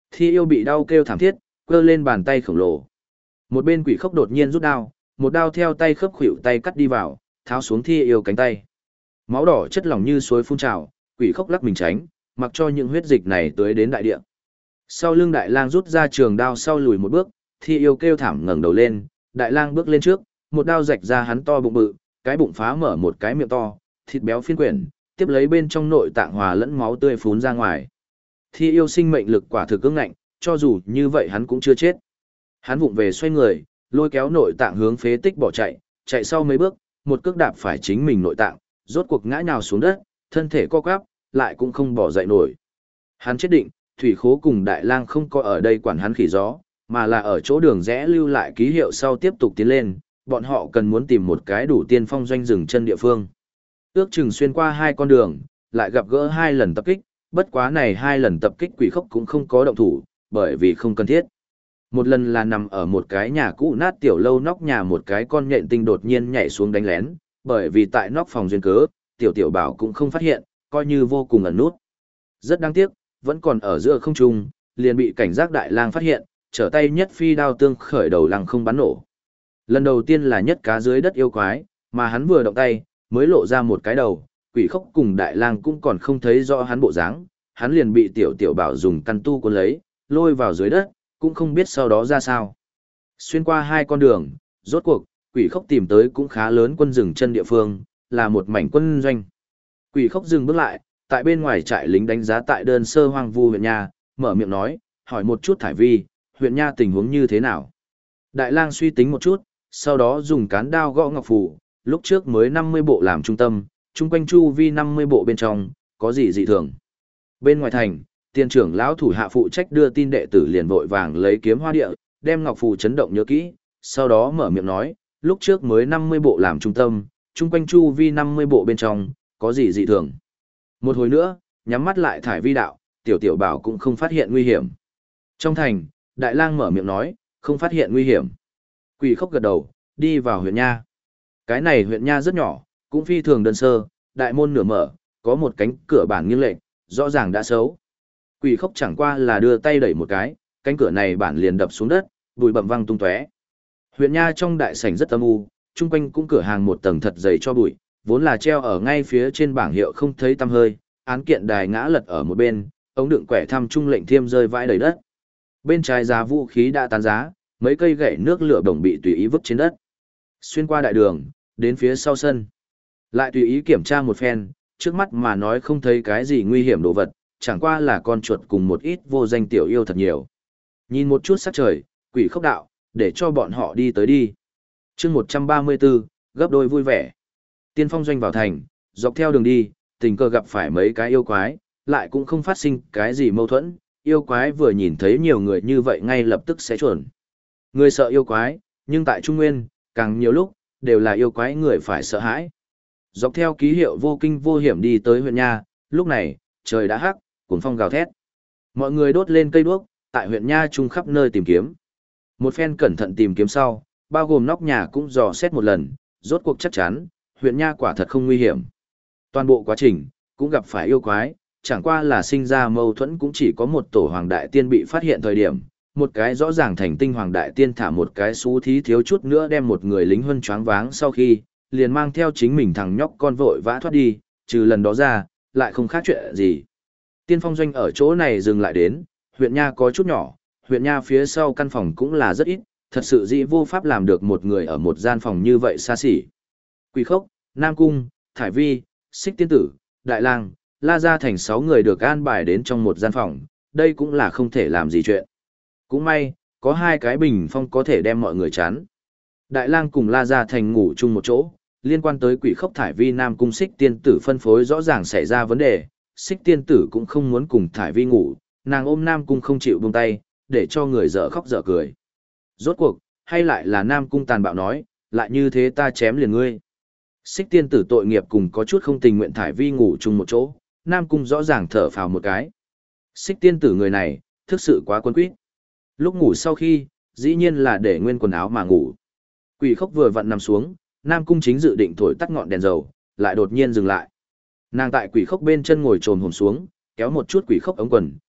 Thi yêu bị đau kêu thảm thiết, quơ lên bàn tay khổng lồ. Một bên quỷ khốc đột nhiên rút đao, một đao theo tay khớp khuỷu tay cắt đi vào, tháo xuống thi yêu cánh tay. Máu đỏ chất lỏng như suối phun trào, quỷ khốc lắc mình tránh, mặc cho những huyết dịch này tưới đến đại địa. Sau lưng đại lang rút ra trường đao sau lùi một bước, thi yêu kêu thảm ngẩng đầu lên, đại lang bước lên trước, một đao rạch ra hắn to bụng bự, cái bụng phá mở một cái miệng to, thịt béo phiên quyển, tiếp lấy bên trong nội tạng hòa lẫn máu tươi phún ra ngoài. Thi yêu sinh mệnh lực quả thực cứng ngạnh, cho dù như vậy hắn cũng chưa chết. Hắn vụng về xoay người, lôi kéo nội tạng hướng phế tích bỏ chạy, chạy sau mấy bước, một cước đạp phải chính mình nội tạng, rốt cuộc ngã nhào xuống đất, thân thể co quắp, lại cũng không bỏ dậy nổi. Hắn chết định, thủy khố cùng đại lang không có ở đây quản hắn khỉ gió, mà là ở chỗ đường rẽ lưu lại ký hiệu sau tiếp tục tiến lên, bọn họ cần muốn tìm một cái đủ tiên phong doanh dừng chân địa phương. Ước chừng xuyên qua hai con đường, lại gặp gỡ hai lần tập kích, bất quá này hai lần tập kích quỷ khốc cũng không có động thủ, bởi vì không cần thiết. Một lần là nằm ở một cái nhà cũ nát tiểu lâu nóc nhà, một cái con nhện tinh đột nhiên nhảy xuống đánh lén, bởi vì tại nóc phòng duyên cớ, tiểu bảo cũng không phát hiện, coi như vô cùng ẩn nút. Rất đáng tiếc, vẫn còn ở giữa không trung, liền bị cảnh giác đại lang phát hiện, trở tay nhất phi đao tương khởi đầu lăng không bắn nổ. Lần đầu tiên là nhất cá dưới đất yêu quái, mà hắn vừa động tay, mới lộ ra một cái đầu, quỷ khốc cùng đại lang cũng còn không thấy rõ hắn bộ dáng, hắn liền bị tiểu bảo dùng căn tu cuốn lấy, lôi vào dưới đất, cũng không biết sau đó ra sao. Xuyên qua hai con đường, rốt cuộc, quỷ khốc tìm tới cũng khá lớn quân rừng chân địa phương, là một mảnh quân doanh. Quỷ khốc dừng bước lại, tại bên ngoài trại lính đánh giá tại đơn sơ hoang vu huyện nha, mở miệng nói, hỏi một chút Thải Vi, huyện nha tình huống như thế nào. Đại lang suy tính một chút, sau đó dùng cán đao gõ ngọc phù, lúc trước mới 50 bộ làm trung tâm, chung quanh chu vi 50 bộ bên trong, có gì dị thường. Bên ngoài thành, tiền trưởng lão thủ hạ phụ trách đưa tin đệ tử liền vội vàng lấy kiếm hoa địa, đem ngọc phù chấn động nhớ kỹ, sau đó mở miệng nói, lúc trước mới 50 bộ làm trung tâm, chung quanh chu vi 50 bộ bên trong, có gì dị thường. Một hồi nữa, nhắm mắt lại Thải Vi đạo, tiểu bảo cũng không phát hiện nguy hiểm. Trong thành, đại lang mở miệng nói, không phát hiện nguy hiểm. Quỷ khốc gật đầu, đi vào huyện nha. Cái này huyện nha rất nhỏ, cũng phi thường đơn sơ, đại môn nửa mở, có một cánh cửa bản nghiêng lệch, rõ ràng đã xấu. Quỷ khốc chẳng qua là đưa tay đẩy một cái, cánh cửa này bản liền đập xuống đất, bụi bặm văng tung tóe. Huyện nha trong đại sảnh rất âm u, chung quanh cũng cửa hàng một tầng thật dày cho bụi, vốn là treo ở ngay phía trên bảng hiệu không thấy tăm hơi, án kiện đài ngã lật ở một bên, ống đựng quẻ thăm trung lệnh thiêm rơi vãi đầy đất. Bên trái giá vũ khí đã tán giá, mấy cây gậy nước lửa đồng bị tùy ý vứt trên đất. Xuyên qua đại đường, đến phía sau sân. Lại tùy ý kiểm tra một phen, trước mắt mà nói không thấy cái gì nguy hiểm đồ vật, chẳng qua là con chuột cùng một ít vô danh tiểu yêu thật nhiều. Nhìn một chút sắc trời, quỷ khốc đạo, để cho bọn họ đi tới đi. chương 134, gấp đôi vui vẻ. Tiên phong doanh vào thành, dọc theo đường đi, tình cờ gặp phải mấy cái yêu quái, lại cũng không phát sinh cái gì mâu thuẫn. Yêu quái vừa nhìn thấy nhiều người như vậy ngay lập tức sẽ chuẩn. Người sợ yêu quái, nhưng tại Trung Nguyên, càng nhiều lúc, đều là yêu quái người phải sợ hãi. Dọc theo ký hiệu vô kinh vô hiểm đi tới huyện nha, lúc này, trời đã hắc, cuồng phong gào thét. Mọi người đốt lên cây đuốc, tại huyện nha chung khắp nơi tìm kiếm. Một phen cẩn thận tìm kiếm sau, bao gồm nóc nhà cũng dò xét một lần, rốt cuộc chắc chắn, huyện nha quả thật không nguy hiểm. Toàn bộ quá trình, cũng gặp phải yêu quái, chẳng qua là sinh ra mâu thuẫn cũng chỉ có một tổ hoàng đại tiên bị phát hiện thời điểm, một cái rõ ràng thành tinh hoàng đại tiên thả một cái xú thí thiếu chút nữa đem một người lính huân choáng váng sau khi, liền mang theo chính mình thằng nhóc con vội vã thoát đi, trừ lần đó ra, lại không khác chuyện gì. Tiên phong doanh ở chỗ này dừng lại đến, huyện nha có chút nhỏ, huyện nha phía sau căn phòng cũng là rất ít, thật sự dĩ vô pháp làm được một người ở một gian phòng như vậy xa xỉ. Quỷ khốc, Nam Cung, Thải Vi, Xích Tiên Tử, Đại Lang, La Gia thành 6 người được an bài đến trong một gian phòng, đây cũng là không thể làm gì chuyện. Cũng may, có 2 cái bình phong có thể đem mọi người chán. Đại Lang cùng La Gia thành ngủ chung một chỗ, liên quan tới quỷ khốc Thải Vi Nam Cung Xích Tiên Tử phân phối rõ ràng xảy ra vấn đề, Xích Tiên Tử cũng không muốn cùng Thải Vi ngủ, nàng ôm Nam Cung không chịu buông tay, để cho người dở khóc dở cười. Rốt cuộc, hay lại là Nam Cung tàn bạo nói, lại như thế ta chém liền ngươi. Xích Tiên Tử tội nghiệp cùng có chút không tình nguyện Thải Vi ngủ chung một chỗ, Nam Cung rõ ràng thở phào một cái. Xích Tiên Tử người này, thực sự quá quân quýt. Lúc ngủ sau khi, dĩ nhiên là để nguyên quần áo mà ngủ. Quỷ khốc vừa vặn nằm xuống, Nam Cung chính dự định thổi tắt ngọn đèn dầu, lại đột nhiên dừng lại. Nàng tại quỷ khốc bên chân ngồi trồm hổm xuống, kéo một chút quỷ khốc ống quần,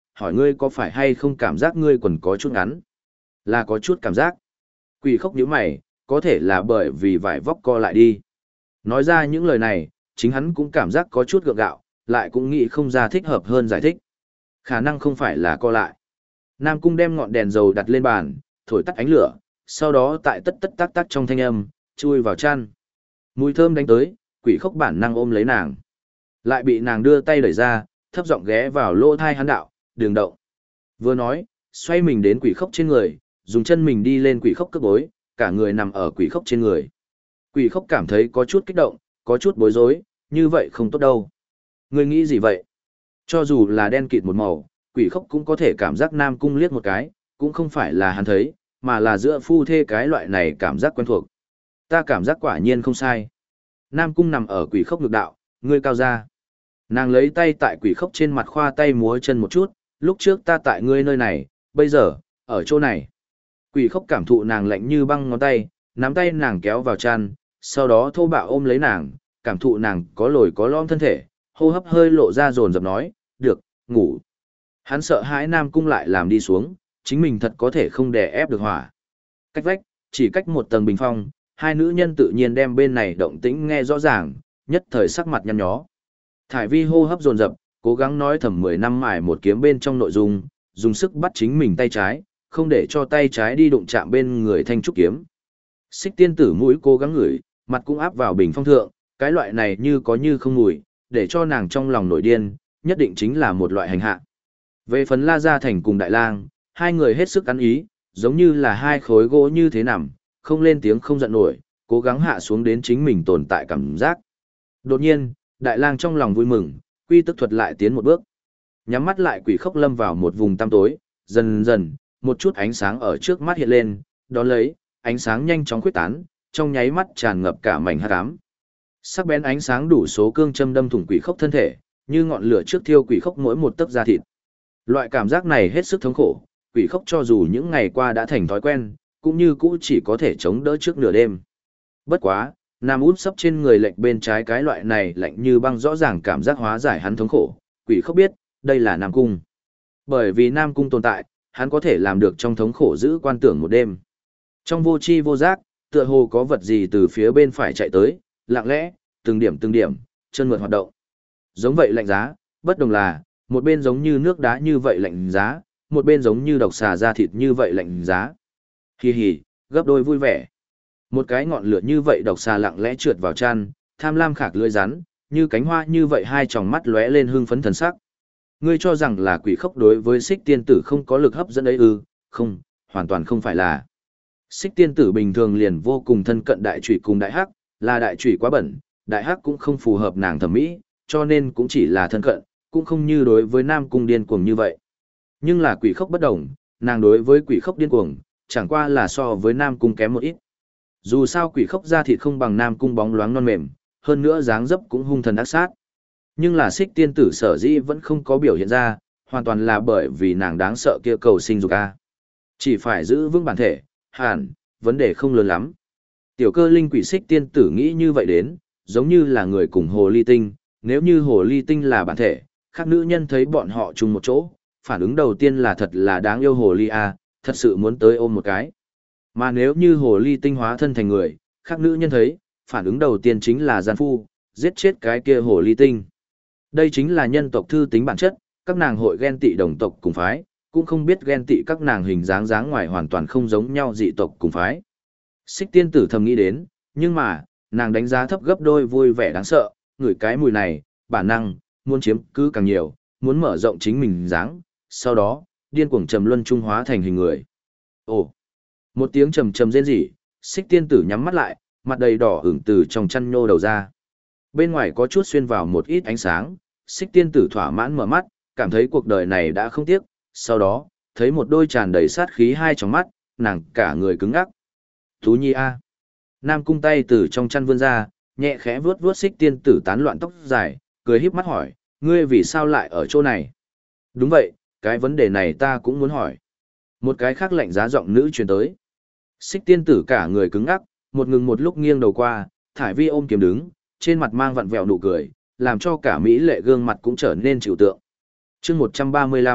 hỏi ngươi có phải hay không cảm giác ngươi quần có chút ngắn? Là có chút cảm giác. Quỷ khốc nhíu mày, có thể là bởi vì vải vóc co lại đi. Nói ra những lời này, chính hắn cũng cảm giác có chút gượng gạo, lại cũng nghĩ không ra thích hợp hơn giải thích. Khả năng không phải là co lại. Nam Cung đem ngọn đèn dầu đặt lên bàn, thổi tắt ánh lửa, sau đó tại tất tất tác tác trong thanh âm, chui vào chăn. Mùi thơm đánh tới, quỷ khốc bản năng ôm lấy nàng. Lại bị nàng đưa tay đẩy ra, thấp giọng ghé vào lỗ thai hắn đạo, đường động. Vừa nói, xoay mình đến quỷ khốc trên người, dùng chân mình đi lên quỷ khốc cướp bối, cả người nằm ở quỷ khốc trên người. Quỷ khốc cảm thấy có chút kích động, có chút bối rối, như vậy không tốt đâu. Ngươi nghĩ gì vậy? Cho dù là đen kịt một màu, quỷ khốc cũng có thể cảm giác Nam Cung liếc một cái, cũng không phải là hắn thấy, mà là giữa phu thê cái loại này cảm giác quen thuộc. Ta cảm giác quả nhiên không sai. Nam Cung nằm ở quỷ khốc ngực đạo, ngươi cao ra. Nàng lấy tay tại quỷ khốc trên mặt khoa tay múa chân một chút, lúc trước ta tại ngươi nơi này, bây giờ, ở chỗ này. Quỷ khốc cảm thụ nàng lạnh như băng ngón tay, nắm tay nàng kéo vào chăn, sau đó thô bạo ôm lấy nàng, cảm thụ nàng có lồi có lõm thân thể, hô hấp hơi lộ ra dồn dập nói, được, ngủ. Hắn sợ hãi Nam Cung lại làm đi xuống, chính mình thật có thể không đè ép được hỏa. Cách vách, chỉ cách một tầng bình phong, hai nữ nhân tự nhiên đem bên này động tĩnh nghe rõ ràng, nhất thời sắc mặt nhăn nhó. Thải Vi hô hấp dồn dập, cố gắng nói thầm 10 năm mài một kiếm bên trong nội dung, dùng sức bắt chính mình tay trái, không để cho tay trái đi đụng chạm bên người thanh trúc kiếm. Xích tiên tử mũi cố gắng ngửi, mặt cũng áp vào bình phong thượng, cái loại này như có như không mùi, để cho nàng trong lòng nổi điên, nhất định chính là một loại hành hạ. Về phần La Gia Thành cùng Đại Lang, hai người hết sức ăn ý, giống như là hai khối gỗ như thế nằm, không lên tiếng không giận nổi, cố gắng hạ xuống đến chính mình tồn tại cảm giác. Đột nhiên, Đại Lang trong lòng vui mừng, quy tức thuật lại tiến một bước. Nhắm mắt lại quỷ khốc lâm vào một vùng tăm tối, dần dần, một chút ánh sáng ở trước mắt hiện lên, đón lấy, ánh sáng nhanh chóng khuếch tán, trong nháy mắt tràn ngập cả mảnh hắc ám. Sắc bén ánh sáng đủ số cương châm đâm thủng quỷ khốc thân thể, như ngọn lửa trước thiêu quỷ khốc mỗi một tấc da thịt. Loại cảm giác này hết sức thống khổ, quỷ khốc cho dù những ngày qua đã thành thói quen, cũng như cũ chỉ có thể chống đỡ trước nửa đêm. Bất quá, Nam út sấp trên người lệch bên trái cái loại này lạnh như băng rõ ràng cảm giác hóa giải hắn thống khổ, quỷ khốc biết, đây là Nam Cung. Bởi vì Nam Cung tồn tại, hắn có thể làm được trong thống khổ giữ quan tưởng một đêm. Trong vô chi vô giác, tựa hồ có vật gì từ phía bên phải chạy tới, lặng lẽ, từng điểm, chân mượt hoạt động. Giống vậy lạnh giá, bất đồng là, một bên giống như nước đá như vậy lạnh giá, một bên giống như độc xà da thịt như vậy lạnh giá. Hì hì, gấp đôi vui vẻ. Một cái ngọn lửa như vậy độc xà lặng lẽ trượt vào chăn, tham lam khạc lưỡi rắn, như cánh hoa như vậy hai tròng mắt lóe lên hưng phấn thần sắc. Ngươi cho rằng là quỷ khốc đối với Xích tiên tử không có lực hấp dẫn ấy ư? Không, hoàn toàn không phải là. Xích tiên tử bình thường liền vô cùng thân cận đại chủy cùng đại hắc, là đại chủy quá bẩn, đại hắc cũng không phù hợp nàng thẩm mỹ, cho nên cũng chỉ là thân cận, cũng không như đối với Nam Cung điên cuồng như vậy. Nhưng là quỷ khốc bất đồng, nàng đối với quỷ khốc điên cuồng, chẳng qua là so với Nam Cung kém một ít. Dù sao quỷ khốc da thịt không bằng Nam Cung bóng loáng non mềm, hơn nữa dáng dấp cũng hung thần ác sát. Nhưng là Xích tiên tử sở dĩ vẫn không có biểu hiện ra, hoàn toàn là bởi vì nàng đáng sợ kia cầu sinh dục a. Chỉ phải giữ vững bản thể, hẳn, vấn đề không lớn lắm. Tiểu cơ linh quỷ Xích tiên tử nghĩ như vậy đến, giống như là người cùng hồ ly tinh, nếu như hồ ly tinh là bản thể, các nữ nhân thấy bọn họ chung một chỗ, phản ứng đầu tiên là thật là đáng yêu hồ ly a, thật sự muốn tới ôm một cái. Mà nếu như hồ ly tinh hóa thân thành người, các nữ nhân thấy, phản ứng đầu tiên chính là gian phu, giết chết cái kia hồ ly tinh. Đây chính là nhân tộc thư tính bản chất, các nàng hội ghen tị đồng tộc cùng phái, cũng không biết ghen tị các nàng hình dáng ngoài hoàn toàn không giống nhau dị tộc cùng phái. Xích tiên tử thầm nghĩ đến, nhưng mà, nàng đánh giá thấp gấp đôi vui vẻ đáng sợ, ngửi cái mùi này, bản năng, muốn chiếm cứ càng nhiều, muốn mở rộng chính mình dáng, sau đó, điên cuồng trầm luân trung hóa thành hình người. Ồ, một tiếng trầm trầm rên rỉ, Xích tiên tử nhắm mắt lại, mặt đầy đỏ ửng từ trong chăn nhô đầu ra. Bên ngoài có chút xuyên vào một ít ánh sáng, Xích tiên tử thỏa mãn mở mắt, cảm thấy cuộc đời này đã không tiếc, sau đó, thấy một đôi tràn đầy sát khí hai tròng mắt, nàng cả người cứng ngắc. Tú Nhi a. Nam Cung tay từ trong chăn vươn ra, nhẹ khẽ vuốt vuốt Xích tiên tử tán loạn tóc dài, cười híp mắt hỏi, ngươi vì sao lại ở chỗ này? Đúng vậy, cái vấn đề này ta cũng muốn hỏi. Một cái khác lạnh giá giọng nữ truyền tới. Xích tiên tử cả người cứng ngắc, một ngừng một lúc nghiêng đầu qua, Thải Vi ôm kiếm đứng, trên mặt mang vặn vẹo nụ cười, làm cho cả mỹ lệ gương mặt cũng trở nên chịu tượng. Chương 135,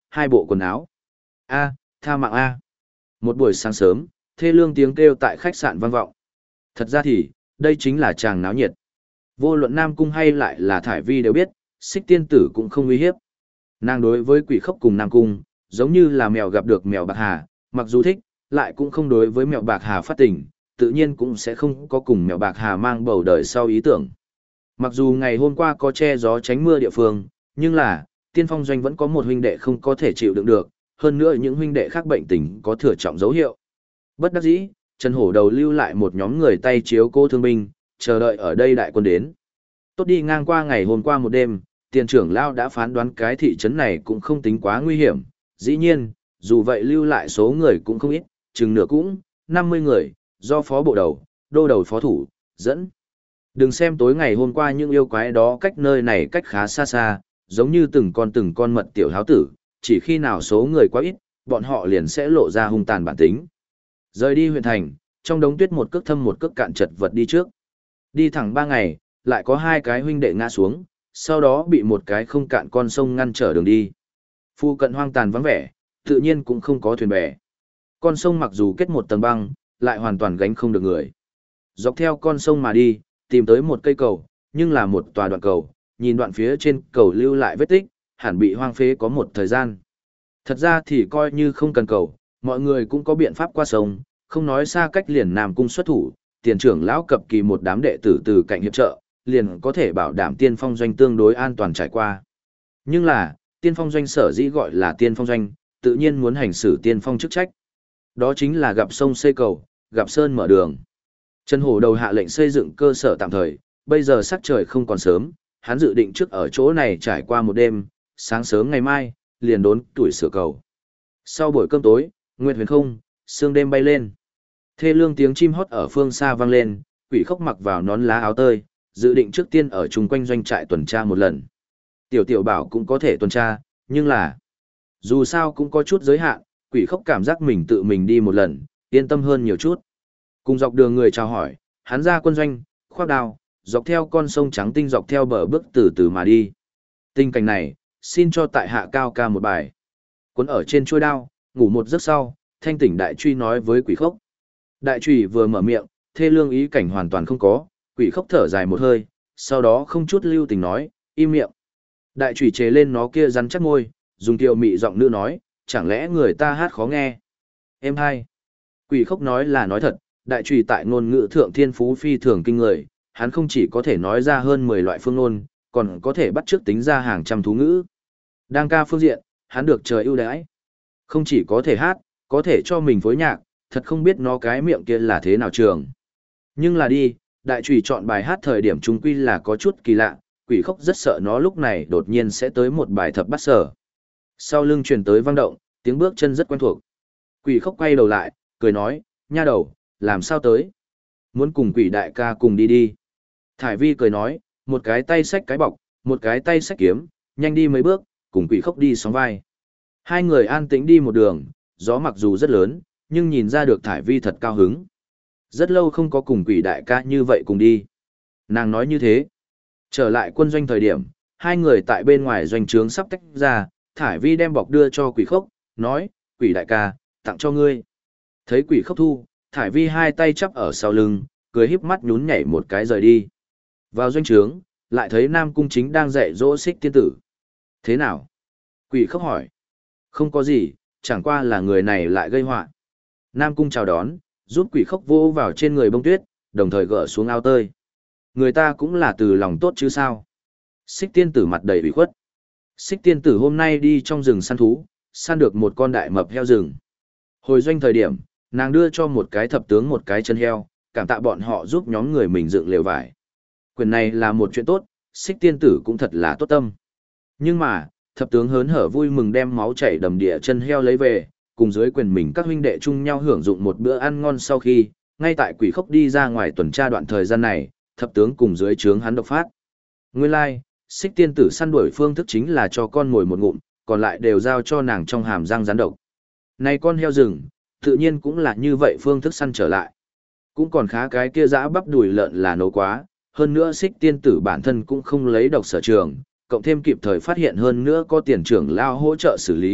2 bộ quần áo. A, tha mạng A. Một buổi sáng sớm, thê lương tiếng kêu tại khách sạn vang vọng. Thật ra thì, đây chính là chàng náo nhiệt. Vô luận Nam Cung hay lại là Thải Vi đều biết, Xích tiên tử cũng không uy hiếp. Nàng đối với Quỷ Khốc cùng Nam Cung, giống như là mèo gặp được mèo bạc hà, mặc dù thích, lại cũng không đối với mèo bạc hà phát tình, tự nhiên cũng sẽ không có cùng mèo bạc hà mang bầu đời sau ý tưởng. Mặc dù ngày hôm qua có che gió tránh mưa địa phương, nhưng là, Tiên Phong Doanh vẫn có một huynh đệ không có thể chịu đựng được, hơn nữa những huynh đệ khác bệnh tình có thừa trọng dấu hiệu. Bất đắc dĩ, Trần Hổ Đầu lưu lại một nhóm người tay chiếu cô thương binh, chờ đợi ở đây đại quân đến. Tốt đi ngang qua ngày hôm qua một đêm, tiền trưởng lao đã phán đoán cái thị trấn này cũng không tính quá nguy hiểm. Dĩ nhiên, dù vậy lưu lại số người cũng không ít, chừng nửa cũng, 50 người, do phó bộ đầu, đô đầu phó thủ, dẫn. Đừng xem tối ngày hôm qua những yêu quái đó cách nơi này cách khá xa xa, giống như từng con mật tiểu háo tử, chỉ khi nào số người quá ít, bọn họ liền sẽ lộ ra hung tàn bản tính. Rời đi huyện thành, trong đống tuyết một cước thâm một cước cạn chật vật đi trước. Đi thẳng 3 ngày, lại có 2 cái huynh đệ ngã xuống, sau đó bị một cái không cạn con sông ngăn trở đường đi. Phu cận hoang tàn vắng vẻ, tự nhiên cũng không có thuyền bè. Con sông mặc dù kết một tầng băng, lại hoàn toàn gánh không được người. Dọc theo con sông mà đi, tìm tới một cây cầu, nhưng là một tòa đoạn cầu, nhìn đoạn phía trên cầu lưu lại vết tích, hẳn bị hoang phế có một thời gian. Thật ra thì coi như không cần cầu, mọi người cũng có biện pháp qua sông, không nói xa cách liền Nam Cung xuất thủ, tiền trưởng lão cập kỳ một đám đệ tử từ cạnh hiệp trợ, liền có thể bảo đảm Tiên Phong Doanh tương đối an toàn trải qua. Nhưng là, Tiên Phong Doanh sở dĩ gọi là Tiên Phong Doanh, tự nhiên muốn hành xử Tiên Phong chức trách. Đó chính là gặp sông xây cầu, gặp sơn mở đường. Trần Hổ Đầu hạ lệnh xây dựng cơ sở tạm thời, bây giờ sắc trời không còn sớm, hắn dự định trước ở chỗ này trải qua một đêm, sáng sớm ngày mai, liền đốn tuổi sửa cầu. Sau buổi cơm tối, nguyệt huyền không, sương đêm bay lên. Thê lương tiếng chim hót ở phương xa vang lên, Quỷ Khốc mặc vào nón lá áo tơi, dự định trước tiên ở chung quanh doanh trại tuần tra một lần. Tiểu Tiểu bảo cũng có thể tuần tra, nhưng là dù sao cũng có chút giới hạn, Quỷ Khốc cảm giác mình tự mình đi một lần, yên tâm hơn nhiều chút. Cùng dọc đường người chào hỏi, hắn ra quân doanh, khoác đao, dọc theo con sông trắng tinh dọc theo bờ bước từ từ mà đi. Tình cảnh này, xin cho tại hạ cao ca một bài. Cuốn ở trên chuôi đao, ngủ một giấc sau, thanh tỉnh đại truy nói với Quỷ Khốc. Đại truy vừa mở miệng, thê lương ý cảnh hoàn toàn không có, Quỷ Khốc thở dài một hơi, sau đó không chút lưu tình nói, im miệng. Đại truy chế lên nó kia rắn chắc môi, dùng kiều mị giọng nữ nói, chẳng lẽ người ta hát khó nghe. Em hai. Quỷ Khốc nói là nói thật, đại truy tại ngôn ngữ thượng thiên phú phi thường kinh người, hắn không chỉ có thể nói ra hơn 10 loại phương ngôn, còn có thể bắt chước tính ra hàng trăm thú ngữ. Đang ca phương diện, hắn được trời ưu đãi. Không chỉ có thể hát, có thể cho mình phối nhạc, thật không biết nó cái miệng kia là thế nào trường. Nhưng là đi, đại trùy chọn bài hát thời điểm trung quy là có chút kỳ lạ, Quỷ Khốc rất sợ nó lúc này đột nhiên sẽ tới một bài thập bát sở. Sau lưng truyền tới vang động, tiếng bước chân rất quen thuộc. Quỷ Khốc quay đầu lại, cười nói, nha đầu, làm sao tới? Muốn cùng Quỷ đại ca cùng đi đi. Thải Vi cười nói, một cái tay xách cái bọc, một cái tay xách kiếm, nhanh đi mấy bước, cùng Quỷ Khốc đi sóng vai. Hai người an tĩnh đi một đường, gió mặc dù rất lớn, nhưng nhìn ra được Thải Vi thật cao hứng. Rất lâu không có cùng Quỷ đại ca như vậy cùng đi. Nàng nói như thế. Trở lại quân doanh thời điểm, hai người tại bên ngoài doanh trướng sắp tách ra, Thải Vi đem bọc đưa cho Quỷ Khốc, nói, Quỷ đại ca, tặng cho ngươi. Thấy Quỷ Khốc thu, Thải Vi hai tay chắp ở sau lưng, cười híp mắt nhún nhảy một cái rời đi. Vào doanh trướng, lại thấy Nam Cung Chính đang dạy dỗ Xích tiên tử. Thế nào? Quỷ Khốc hỏi. Không có gì, chẳng qua là người này lại gây họa. Nam Cung chào đón, giúp Quỷ Khốc vô vào trên người bông tuyết, đồng thời gỡ xuống áo tơi. Người ta cũng là từ lòng tốt chứ sao? Xích tiên tử mặt đầy ủy khuất. Xích tiên tử hôm nay đi trong rừng săn thú, săn được một con đại mập heo rừng. Hồi doanh thời điểm, nàng đưa cho một cái thập tướng một cái chân heo, cảm tạ bọn họ giúp nhóm người mình dựng lều vải. Quyền này là một chuyện tốt, Xích tiên tử cũng thật là tốt tâm. Nhưng mà, thập tướng hớn hở vui mừng đem máu chảy đầm địa chân heo lấy về, cùng dưới quyền mình các huynh đệ chung nhau hưởng dụng một bữa ăn ngon sau khi, ngay tại Quỷ Khốc đi ra ngoài tuần tra đoạn thời gian này, thập tướng cùng dưới trướng hắn độc phát. Nguyên lai, Xích tiên tử săn đuổi phương thức chính là cho con mồi một ngụm, còn lại đều giao cho nàng trong hàm răng rắn độc. Này con heo rừng, tự nhiên cũng là như vậy phương thức săn trở lại. Cũng còn khá cái kia dã bắp đùi lợn là nấu quá, hơn nữa Xích tiên tử bản thân cũng không lấy độc sở trường, cộng thêm kịp thời phát hiện hơn nữa có tiền trưởng lao hỗ trợ xử lý,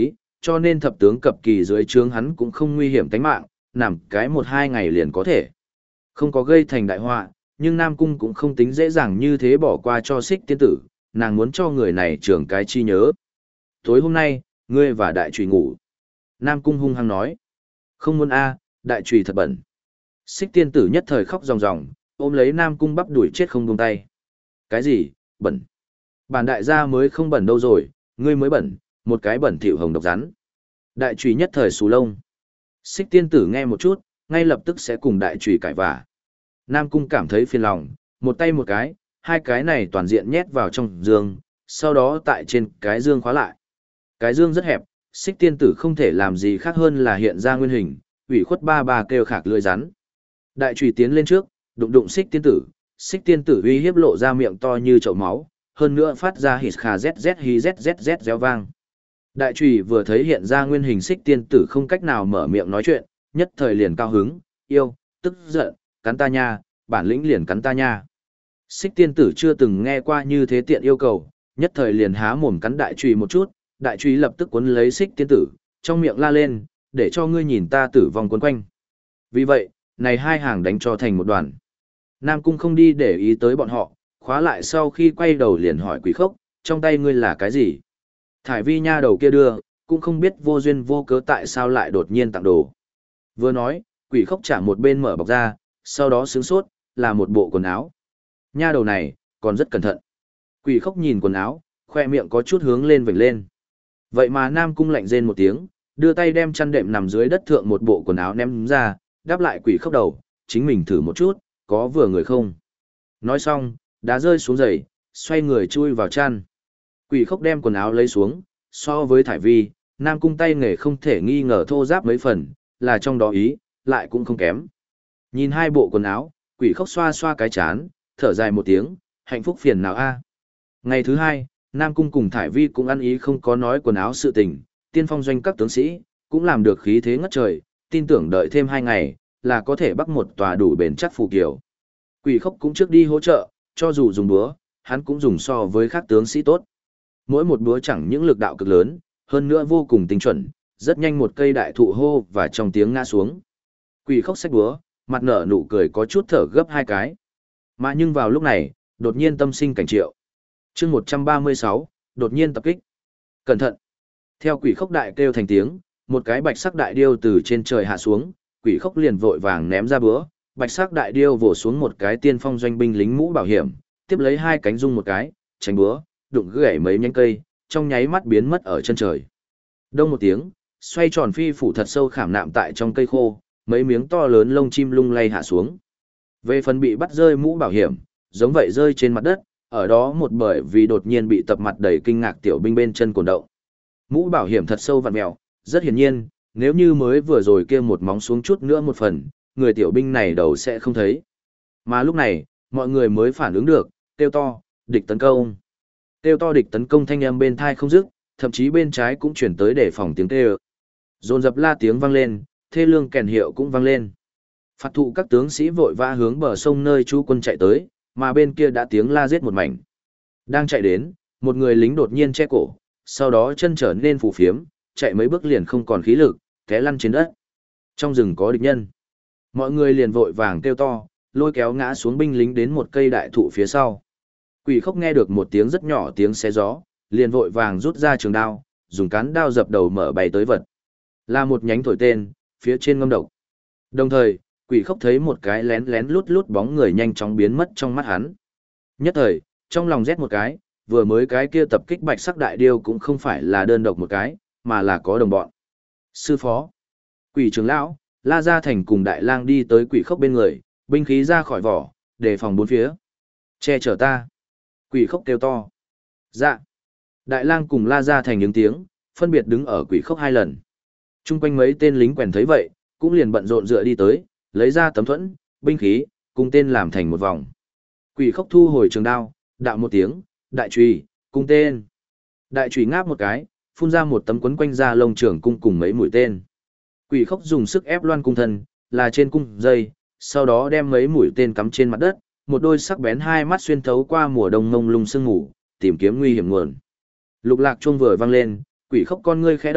cho nên thập tướng cập kỳ dưới trướng hắn cũng không nguy hiểm tính mạng, nằm cái 1-2 ngày liền có thể. Không có gây thành đại họa, nhưng Nam Cung cũng không tính dễ dàng như thế bỏ qua cho Xích tiên tử, nàng muốn cho người này trưởng cái chi nhớ. Tối hôm nay, ngươi và đại trùy ngủ. Nam Cung hung hăng nói. Không muốn a, đại trùy thật bẩn. Xích tiên tử nhất thời khóc ròng ròng, ôm lấy Nam Cung bắp đuổi chết không buông tay. Cái gì, bẩn? Bản đại gia mới không bẩn đâu rồi, ngươi mới bẩn, một cái bẩn thỉu hồng độc rắn. Đại trùy nhất thời xù lông. Xích tiên tử nghe một chút, ngay lập tức sẽ cùng đại trùy cãi vả. Nam Cung cảm thấy phiền lòng, một tay một cái, hai cái này toàn diện nhét vào trong giường, sau đó tại trên cái dương khóa lại. Cái dương rất hẹp, Xích tiên tử không thể làm gì khác hơn là hiện ra nguyên hình, ủy khuất ba ba kêu khạc lưỡi rắn. Đại trùy tiến lên trước, đụng đụng Xích tiên tử uy hiếp lộ ra miệng to như chậu máu, hơn nữa phát ra hít khà zzz réo vang. Đại trùy vừa thấy hiện ra nguyên hình Xích tiên tử không cách nào mở miệng nói chuyện, nhất thời liền cao hứng, yêu, tức giận, cắn ta nha, bản lĩnh liền cắn ta nha. Xích tiên tử chưa từng nghe qua như thế tiện yêu cầu, nhất thời liền há mồm cắn đại trùy một chút, đại trùy lập tức cuốn lấy Xích tiên tử, trong miệng la lên, để cho ngươi nhìn ta tử vong quấn quanh. Vì vậy, này hai hàng đánh cho thành một đoàn. Nam Cung không đi để ý tới bọn họ, khóa lại sau khi quay đầu liền hỏi Quỷ Khốc, trong tay ngươi là cái gì? Thải vi nha đầu kia đưa, cũng không biết vô duyên vô cớ tại sao lại đột nhiên tặng đồ. Vừa nói, Quỷ Khốc trả một bên mở bọc ra, sau đó sướng sốt, là một bộ quần áo. Nha đầu này, còn rất cẩn thận. Quỷ Khốc nhìn quần áo, khoe miệng có chút hướng lên vểnh lên. Vậy mà Nam Cung lạnh rên một tiếng, đưa tay đem chăn đệm nằm dưới đất thượng một bộ quần áo ném ra, đáp lại Quỷ Khốc đầu, chính mình thử một chút, có vừa người không. Nói xong, đá rơi xuống giày, xoay người chui vào chăn. Quỷ Khốc đem quần áo lấy xuống, so với Thải Vi, Nam Cung tay nghề không thể nghi ngờ thô ráp mấy phần, là trong đó ý, lại cũng không kém. Nhìn hai bộ quần áo, Quỷ Khốc xoa xoa cái chán, thở dài một tiếng, hạnh phúc phiền nào a. Ngày thứ hai, Nam Cung cùng Thải Vi cũng ăn ý không có nói quần áo sự tình, tiên phong doanh các tướng sĩ, cũng làm được khí thế ngất trời, tin tưởng đợi thêm 2 ngày, là có thể bắt một tòa đủ bền chắc phù kiều. Quỷ Khốc cũng trước đi hỗ trợ, cho dù dùng búa, hắn cũng dùng so với các tướng sĩ tốt. Mỗi một búa chẳng những lực đạo cực lớn, hơn nữa vô cùng tinh chuẩn, rất nhanh một cây đại thụ hô và trong tiếng ngã xuống. Quỷ Khốc xách búa, mặt nở nụ cười có chút thở gấp 2 cái. Mà nhưng vào lúc này, đột nhiên tâm sinh cảnh triệu. Chương 136, đột nhiên tập kích. Cẩn thận. Theo Quỷ Khốc đại kêu thành tiếng, một cái bạch sắc đại điêu từ trên trời hạ xuống, Quỷ Khốc liền vội vàng ném ra búa, bạch sắc đại điêu vồ xuống một cái tiên phong doanh binh lính mũ bảo hiểm, tiếp lấy hai cánh rung một cái, tránh búa, đụng gãy mấy nhánh cây, trong nháy mắt biến mất ở chân trời. Đông một tiếng, xoay tròn phi phủ thật sâu khảm nạm tại trong cây khô, mấy miếng to lớn lông chim lung lay hạ xuống. Về phần bị bắt rơi mũ bảo hiểm, giống vậy rơi trên mặt đất, ở đó một bởi vì đột nhiên bị tập mặt đầy kinh ngạc tiểu binh bên chân cồn động. Mũ bảo hiểm thật sâu vặn mèo, rất hiển nhiên, nếu như mới vừa rồi kia một móng xuống chút nữa một phần, người tiểu binh này đầu sẽ không thấy. Mà lúc này, mọi người mới phản ứng được, kêu to, địch tấn công. Kêu to địch tấn công thanh âm bên thai không dứt, thậm chí bên trái cũng chuyển tới để phòng tiếng kêu. Dồn dập la tiếng vang lên, thê lương kèn hiệu cũng vang lên. Phạt thụ các tướng sĩ vội vã hướng bờ sông nơi chú quân chạy tới, mà bên kia đã tiếng la giết một mảnh. Đang chạy đến, một người lính đột nhiên che cổ, sau đó chân trở nên phù phiếm, chạy mấy bước liền không còn khí lực, té lăn trên đất. Trong rừng có địch nhân. Mọi người liền vội vàng kêu to, lôi kéo ngã xuống binh lính đến một cây đại thụ phía sau. Quỷ Khốc nghe được một tiếng rất nhỏ tiếng xé gió, liền vội vàng rút ra trường đao, dùng cán đao dập đầu mở bay tới vật. Là một nhánh thổi tên, phía trên ngâm độc. Đồng thời, Quỷ Khốc thấy một cái lén lén lút lút bóng người nhanh chóng biến mất trong mắt hắn. Nhất thời, trong lòng rét một cái, vừa mới cái kia tập kích bạch sắc đại điêu cũng không phải là đơn độc một cái, mà là có đồng bọn. Sư phó, Quỷ trưởng lão, La Gia Thành cùng Đại Lang đi tới Quỷ Khốc bên người, binh khí ra khỏi vỏ, đề phòng bốn phía. Che chở ta. Quỷ Khốc kêu to. Dạ. Đại Lang cùng La Gia Thành những tiếng, phân biệt đứng ở Quỷ Khốc 2 lần. Trung quanh mấy tên lính quèn thấy vậy, cũng liền bận rộn dựa đi tới, lấy ra tấm thuẫn, binh khí, cùng tên làm thành một vòng. Quỷ Khốc thu hồi trường đao, đạo một tiếng, đại chùy, cung tên. Đại chùy ngáp một cái, phun ra một tấm quấn quanh ra lông trường cung cùng mấy mũi tên. Quỷ Khốc dùng sức ép loan cung thân, là trên cung dây, sau đó đem mấy mũi tên cắm trên mặt đất, một đôi sắc bén hai mắt xuyên thấu qua mùa đông ngông lung sương ngủ, tìm kiếm nguy hiểm nguồn. Lục lạc chuông vừa vang lên, Quỷ Khốc con ngươi khẽ động,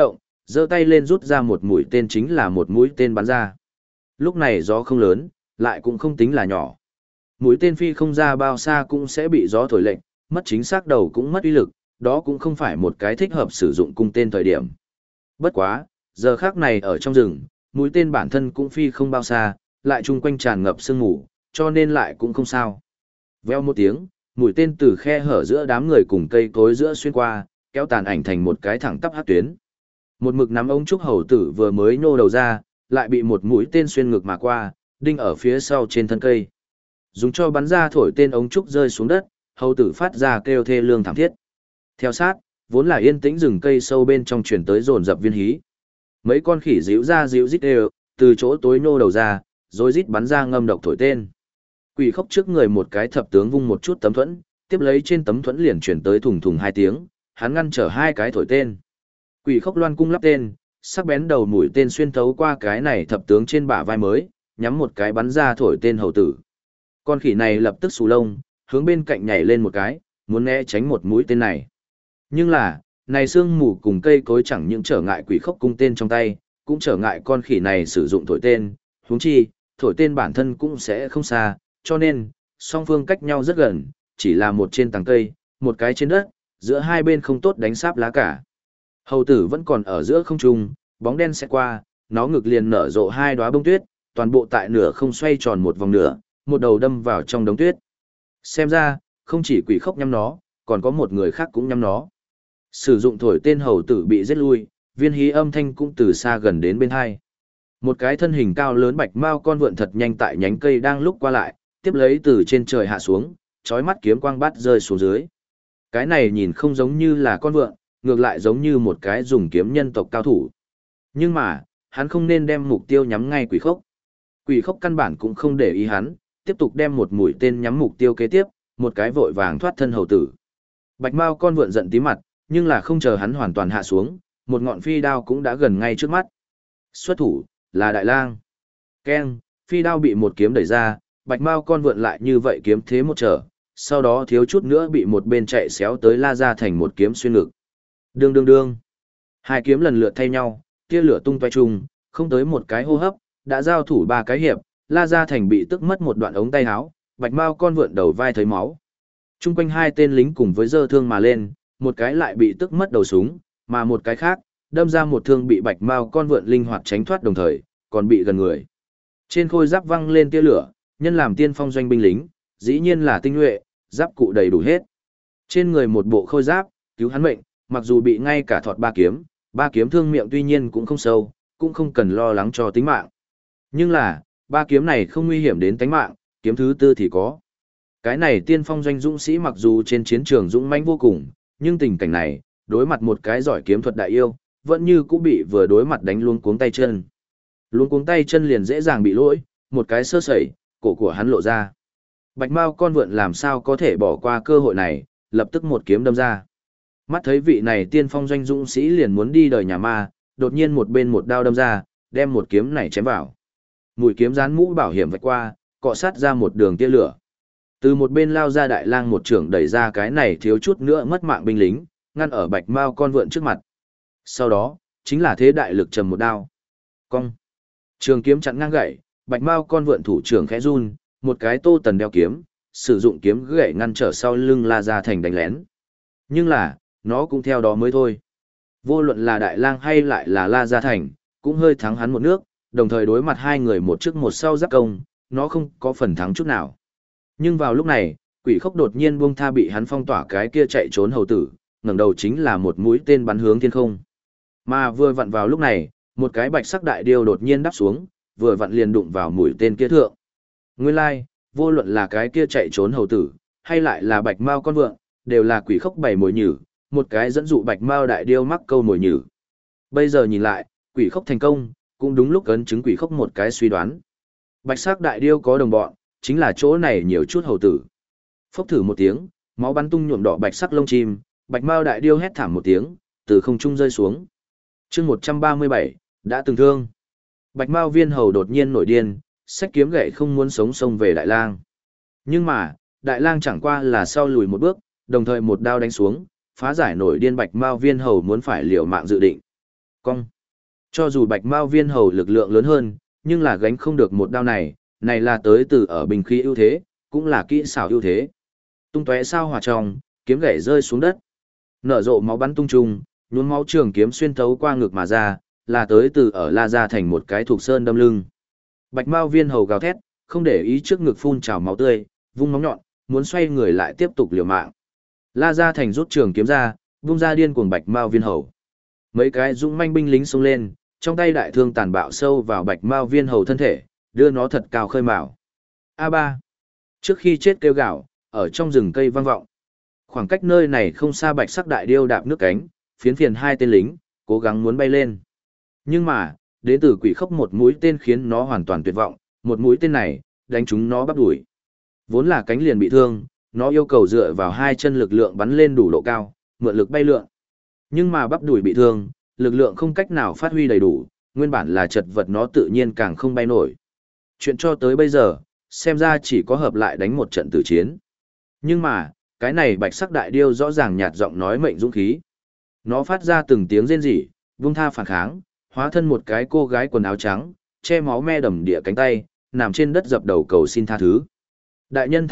giơ tay lên rút ra một mũi tên chính là một mũi tên bắn ra. Lúc này gió không lớn, lại cũng không tính là nhỏ. Mũi tên phi không ra bao xa cũng sẽ bị gió thổi lệch, mất chính xác đầu cũng mất uy lực, đó cũng không phải một cái thích hợp sử dụng cung tên thời điểm. Bất quá, giờ khác này ở trong rừng, mũi tên bản thân cũng phi không bao xa, lại chung quanh tràn ngập sương mù, cho nên lại cũng không sao. Veo một tiếng, mũi tên từ khe hở giữa đám người cùng cây cối giữa xuyên qua, kéo tàn ảnh thành một cái thẳng tắp hắc tuyến. Một mực nắm ống trúc hầu tử vừa mới nô đầu ra, lại bị một mũi tên xuyên ngực mà qua, đinh ở phía sau trên thân cây. Dùng cho bắn ra thổi tên ống trúc rơi xuống đất, hầu tử phát ra kêu thê lương thảm thiết. Theo sát, vốn là yên tĩnh rừng cây sâu bên trong chuyển tới dồn dập viên hí. Mấy con khỉ ríu ra ríu rít đều, từ chỗ tối nô đầu ra, rồi rít bắn ra ngâm độc thổi tên. Quỷ khốc trước người một cái thập tướng vung một chút tấm thuẫn, tiếp lấy trên tấm thuẫn liền chuyển tới thùng thùng hai tiếng, hắn ngăn trở hai cái thổi tên. Quỷ khốc loan cung lắp tên, sắc bén đầu mũi tên xuyên thấu qua cái này thập tướng trên bả vai mới, nhắm một cái bắn ra thổi tên hầu tử. Con khỉ này lập tức xù lông, hướng bên cạnh nhảy lên một cái, muốn né tránh một mũi tên này. Nhưng là, này sương mù cùng cây cối chẳng những trở ngại quỷ khốc cung tên trong tay, cũng trở ngại con khỉ này sử dụng thổi tên, huống chi, thổi tên bản thân cũng sẽ không xa, cho nên, song phương cách nhau rất gần, chỉ là một trên tầng cây, một cái trên đất, giữa hai bên không tốt đánh sáp lá cả. Hầu tử vẫn còn ở giữa không trung, bóng đen sẽ qua, nó ngực liền nở rộ hai đóa bông tuyết, toàn bộ tại nửa không xoay tròn một vòng nửa, một đầu đâm vào trong đống tuyết. Xem ra, không chỉ quỷ khốc nhắm nó, còn có một người khác cũng nhắm nó. Sử dụng thổi tên hầu tử bị giết lui, viên hí âm thanh cũng từ xa gần đến bên hai. Một cái thân hình cao lớn bạch mao con vượn thật nhanh tại nhánh cây đang lúc qua lại, tiếp lấy từ trên trời hạ xuống, chói mắt kiếm quang bát rơi xuống dưới. Cái này nhìn không giống như là con vượn, ngược lại giống như một cái dùng kiếm nhân tộc cao thủ. Nhưng mà, hắn không nên đem mục tiêu nhắm ngay quỷ khốc. Quỷ khốc căn bản cũng không để ý hắn, tiếp tục đem một mũi tên nhắm mục tiêu kế tiếp, một cái vội vàng thoát thân hầu tử. Bạch mao con vượn giận tí mặt, nhưng là không chờ hắn hoàn toàn hạ xuống, một ngọn phi đao cũng đã gần ngay trước mắt. Xuất thủ, là đại lang. Keng, phi đao bị một kiếm đẩy ra, bạch mao con vượn lại như vậy kiếm thế một trở, sau đó thiếu chút nữa bị một bên chạy xéo tới la ra thành một kiếm xuyên ngực. Đương đương đương. Hai kiếm lần lượt thay nhau, tia lửa tung tóe chung, không tới một cái hô hấp, đã giao thủ ba cái hiệp, la ra thành bị tức mất một đoạn ống tay áo, bạch mao con vượn đầu vai thấy máu. Trung quanh hai tên lính cùng với giơ thương mà lên, một cái lại bị tức mất đầu súng, mà một cái khác, đâm ra một thương bị bạch mao con vượn linh hoạt tránh thoát đồng thời, còn bị gần người. Trên khôi giáp văng lên tia lửa, nhân làm tiên phong doanh binh lính, dĩ nhiên là tinh nhuệ, giáp cụ đầy đủ hết. Trên người một bộ khôi giáp, cứu hắn mệnh, mặc dù bị ngay cả thọt ba kiếm thương miệng tuy nhiên cũng không sâu, cũng không cần lo lắng cho tính mạng. Nhưng là, ba kiếm này không nguy hiểm đến tính mạng, kiếm thứ tư thì có. Cái này tiên phong doanh dũng sĩ mặc dù trên chiến trường dũng mãnh vô cùng, nhưng tình cảnh này, đối mặt một cái giỏi kiếm thuật đại yêu, vẫn như cũng bị vừa đối mặt đánh luống cuống tay chân. Luống cuống tay chân liền dễ dàng bị lỗi, một cái sơ sẩy, cổ của hắn lộ ra. Bạch mao con vượn làm sao có thể bỏ qua cơ hội này, lập tức một kiếm đâm ra. Mắt thấy vị này tiên phong doanh dũng sĩ liền muốn đi đời nhà ma, đột nhiên một bên một đao đâm ra, đem một kiếm này chém vào. Mũi kiếm dán mũ bảo hiểm vạch qua, cọ sát ra một đường tia lửa. Từ một bên lao ra đại lang một trưởng đẩy ra cái này thiếu chút nữa mất mạng binh lính, ngăn ở bạch mao con vượn trước mặt. Sau đó, chính là thế đại lực trầm một đao. Cong. Trường kiếm chặn ngang gậy, bạch mao con vượn thủ trưởng khẽ run, một cái tô tần đeo kiếm, sử dụng kiếm gậy ngăn trở sau lưng la ra thành đánh lén. Nhưng là, nó cũng theo đó mới thôi. Vô luận là đại lang hay lại là la gia thành, cũng hơi thắng hắn một nước, đồng thời đối mặt hai người một trước một sau giáp công, nó không có phần thắng chút nào. Nhưng vào lúc này, quỷ khốc đột nhiên buông tha bị hắn phong tỏa cái kia chạy trốn hầu tử, ngẩng đầu chính là một mũi tên bắn hướng thiên không. Mà vừa vặn vào lúc này, một cái bạch sắc đại điêu đột nhiên đáp xuống, vừa vặn liền đụng vào mũi tên kia thượng. Nguyên lai, vô luận là cái kia chạy trốn hầu tử, hay lại là bạch mao con vượn, đều là quỷ khốc bày mồi nhử, một cái dẫn dụ bạch mao đại điêu mắc câu mồi nhử. Bây giờ nhìn lại, quỷ khốc thành công, cũng đúng lúc ấn chứng quỷ khốc một cái suy đoán. Bạch sắc đại điêu có đồng bọn, chính là chỗ này nhiều chút hầu tử. Phốc thử một tiếng, máu bắn tung nhuộm đỏ bạch sắc lông chim, bạch mao đại điêu hét thảm một tiếng, từ không trung rơi xuống. Chương 137, đã từng thương. Bạch mao viên hầu đột nhiên nổi điên, xách kiếm gậy không muốn sống xông về đại lang. Nhưng mà, đại lang chẳng qua là sau lùi một bước, đồng thời một đao đánh xuống, phá giải nổi điên bạch mao viên hầu muốn phải liều mạng dự định. Cong. Cho dù Bạch Mao Viên Hầu lực lượng lớn hơn, nhưng là gánh không được một đao này, này là tới từ ở bình khí ưu thế, cũng là kỹ xảo ưu thế. Tung tóe sao hỏa trong, kiếm gãy rơi xuống đất. Nở rộ máu bắn tung tung, nhuốm máu trường kiếm xuyên thấu qua ngực mà ra, là tới từ ở La Gia thành một cái thuộc sơn đâm lưng. Bạch Mao Viên Hầu gào thét, không để ý trước ngực phun trào máu tươi, vung móng nhọn, muốn xoay người lại tiếp tục liều mạng. La Gia thành rút trường kiếm ra, vung ra điên cuồng Bạch Mao Viên Hầu. Mấy cái dũng manh binh lính xông lên, trong tay đại thương tàn bạo sâu vào Bạch Mao Viên Hầu thân thể, đưa nó thật cao khơi mào. A3. Trước khi chết kêu gào, ở trong rừng cây vang vọng. Khoảng cách nơi này không xa Bạch Sắc Đại Điêu đạp nước cánh, phiến phiền hai tên lính, cố gắng muốn bay lên. Nhưng mà, đến từ Quỷ Khốc một mũi tên khiến nó hoàn toàn tuyệt vọng, một mũi tên này, đánh trúng nó bắp đuổi. Vốn là cánh liền bị thương, nó yêu cầu dựa vào hai chân lực lượng bắn lên đủ độ cao, mượn lực bay lượn. Nhưng mà bắp đuổi bị thương, lực lượng không cách nào phát huy đầy đủ, nguyên bản là chật vật nó tự nhiên càng không bay nổi. Chuyện cho tới bây giờ, xem ra chỉ có hợp lại đánh một trận tử chiến. Nhưng mà, cái này Bạch Sắc Đại Điêu rõ ràng nhạt giọng nói mệnh dũng khí. Nó phát ra từng tiếng rên rỉ, vung tha phản kháng, hóa thân một cái cô gái quần áo trắng, che máu me đầm địa cánh tay, nằm trên đất dập đầu cầu xin tha thứ. Đại nhân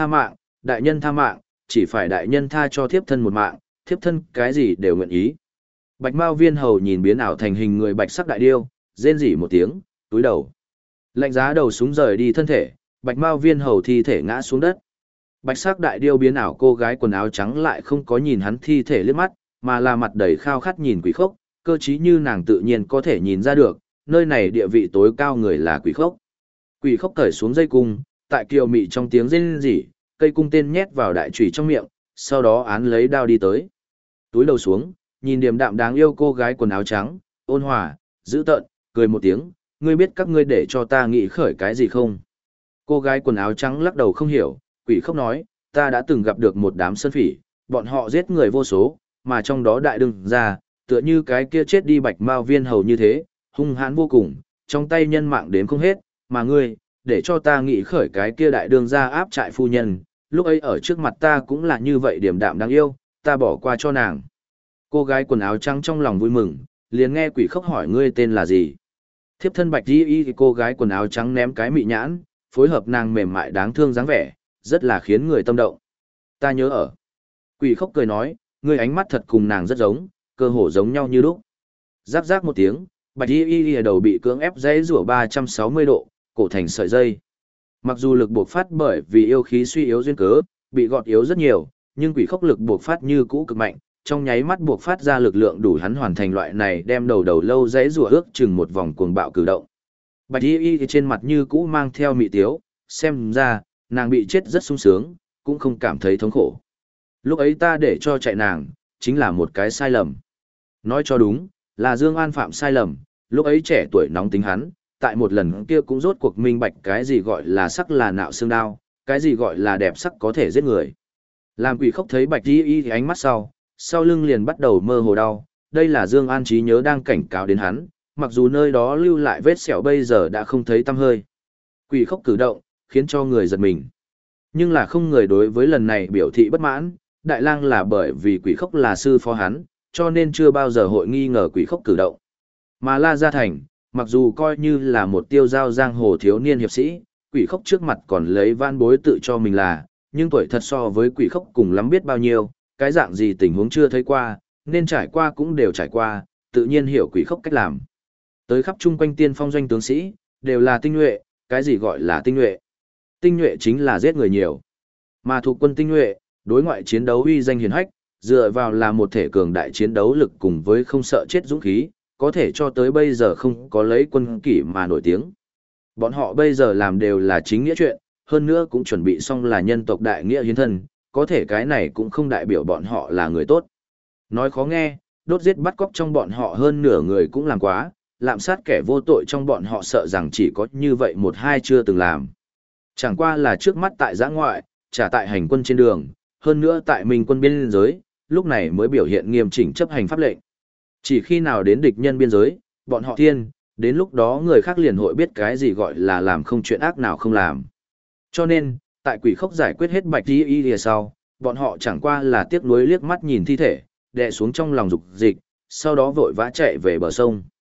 tha mạng, chỉ phải đại nhân tha cho thiếp thân một mạng, thiếp thân cái gì đều nguyện ý. Bạch Mao Viên Hầu nhìn biến ảo thành hình người Bạch Sắc Đại Điêu, rên rỉ một tiếng, túi đầu. Lạnh giá đầu súng rời đi thân thể, Bạch Mao Viên Hầu thi thể ngã xuống đất. Bạch Sắc Đại Điêu biến ảo cô gái quần áo trắng lại không có nhìn hắn thi thể liếc mắt, mà là mặt đầy khao khát nhìn Quỷ Khốc, cơ trí như nàng tự nhiên có thể nhìn ra được, nơi này địa vị tối cao người là Quỷ Khốc. Quỷ Khốc cởi xuống dây cung, tại kiều mị trong tiếng rên rỉ, cây cung tên nhét vào đại chùy trong miệng, sau đó án lấy đao đi tới. Túi đầu xuống, nhìn điềm đạm đáng yêu cô gái quần áo trắng, ôn hòa, dữ tợn, cười một tiếng, ngươi biết các ngươi để cho ta nghĩ khởi cái gì không? Cô gái quần áo trắng lắc đầu không hiểu, Quỷ Khốc nói, ta đã từng gặp được một đám sơn phỉ, bọn họ giết người vô số, mà trong đó đại đương ra, tựa như cái kia chết đi Bạch Mao Viên Hầu như thế, hung hãn vô cùng, trong tay nhân mạng đến không hết, mà ngươi, để cho ta nghĩ khởi cái kia đại đương ra áp trại phu nhân, lúc ấy ở trước mặt ta cũng là như vậy điềm đạm đáng yêu, ta bỏ qua cho nàng. Cô gái quần áo trắng trong lòng vui mừng, liền nghe Quỷ Khốc hỏi ngươi tên là gì. Thiếp thân Bạch Di Y, cô gái quần áo trắng ném cái mị nhãn, phối hợp nàng mềm mại đáng thương dáng vẻ, rất là khiến người tâm động. Ta nhớ ở. Quỷ Khốc cười nói, ngươi ánh mắt thật cùng nàng rất giống, cơ hồ giống nhau như lúc. Rắc rắc một tiếng, Bạch Y Y ở đầu bị cưỡng ép dây rủa 360 độ, cổ thành sợi dây. Mặc dù lực buộc phát bởi vì yêu khí suy yếu duyên cớ, bị gọt yếu rất nhiều, nhưng Quỷ Khốc lực buộc phát như cũ cực mạnh, trong nháy mắt buộc phát ra lực lượng đủ hắn hoàn thành loại này đem đầu lâu dãy rủa ước chừng một vòng cuồng bạo cử động. Bạch Y Y trên mặt như cũ mang theo mị tiếu, xem ra, nàng bị chết rất sung sướng, cũng không cảm thấy thống khổ. Lúc ấy ta để cho chạy nàng, chính là một cái sai lầm. Nói cho đúng, là Dương An phạm sai lầm, lúc ấy trẻ tuổi nóng tính hắn, tại một lần kia cũng rốt cuộc minh bạch cái gì gọi là sắc là nạo xương đao, cái gì gọi là đẹp sắc có thể giết người. Làm Quỷ Khốc thấy Bạch Y Y thì ánh mắt sau lưng liền bắt đầu mơ hồ đau, đây là Dương An trí nhớ đang cảnh cáo đến hắn, mặc dù nơi đó lưu lại vết sẹo bây giờ đã không thấy tăm hơi. Quỷ Khốc cử động, khiến cho người giật mình. Nhưng là không người đối với lần này biểu thị bất mãn, Đại Lang là bởi vì Quỷ Khốc là sư phó hắn, cho nên chưa bao giờ hội nghi ngờ Quỷ Khốc cử động. Mà La Gia Thành, mặc dù coi như là một tiêu giao giang hồ thiếu niên hiệp sĩ, Quỷ Khốc trước mặt còn lấy van bối tự cho mình là, nhưng tuổi thật so với Quỷ Khốc cùng lắm biết bao nhiêu, cái dạng gì tình huống chưa thấy qua, nên trải qua cũng đều trải qua, tự nhiên hiểu Quỷ Khốc cách làm. Tới khắp chung quanh tiên phong doanh tướng sĩ, đều là tinh nhuệ, cái gì gọi là tinh nhuệ? Tinh nhuệ chính là giết người nhiều. Mà thuộc quân tinh nhuệ, đối ngoại chiến đấu uy danh hiển hách, dựa vào là một thể cường đại chiến đấu lực cùng với không sợ chết dũng khí, có thể cho tới bây giờ không có lấy quân kỷ mà nổi tiếng. Bọn họ bây giờ làm đều là chính nghĩa chuyện, hơn nữa cũng chuẩn bị xong là nhân tộc đại nghĩa hiến thân, có thể cái này cũng không đại biểu bọn họ là người tốt. Nói khó nghe, đốt giết bắt cóc trong bọn họ hơn nửa người cũng làm quá, lạm sát kẻ vô tội trong bọn họ sợ rằng chỉ có như vậy một hai chưa từng làm. Chẳng qua là trước mắt tại giã ngoại, trả tại hành quân trên đường, hơn nữa tại Minh quân biên giới, lúc này mới biểu hiện nghiêm chỉnh chấp hành pháp lệnh. Chỉ khi nào đến địch nhân biên giới, bọn họ thiên, đến lúc đó người khác liền hội biết cái gì gọi là làm không chuyện ác nào không làm. Cho nên, tại Quỷ Khốc giải quyết hết Bạch Y Y sau, bọn họ chẳng qua là tiếc nuối liếc mắt nhìn thi thể, đè xuống trong lòng dục dịch, sau đó vội vã chạy về bờ sông.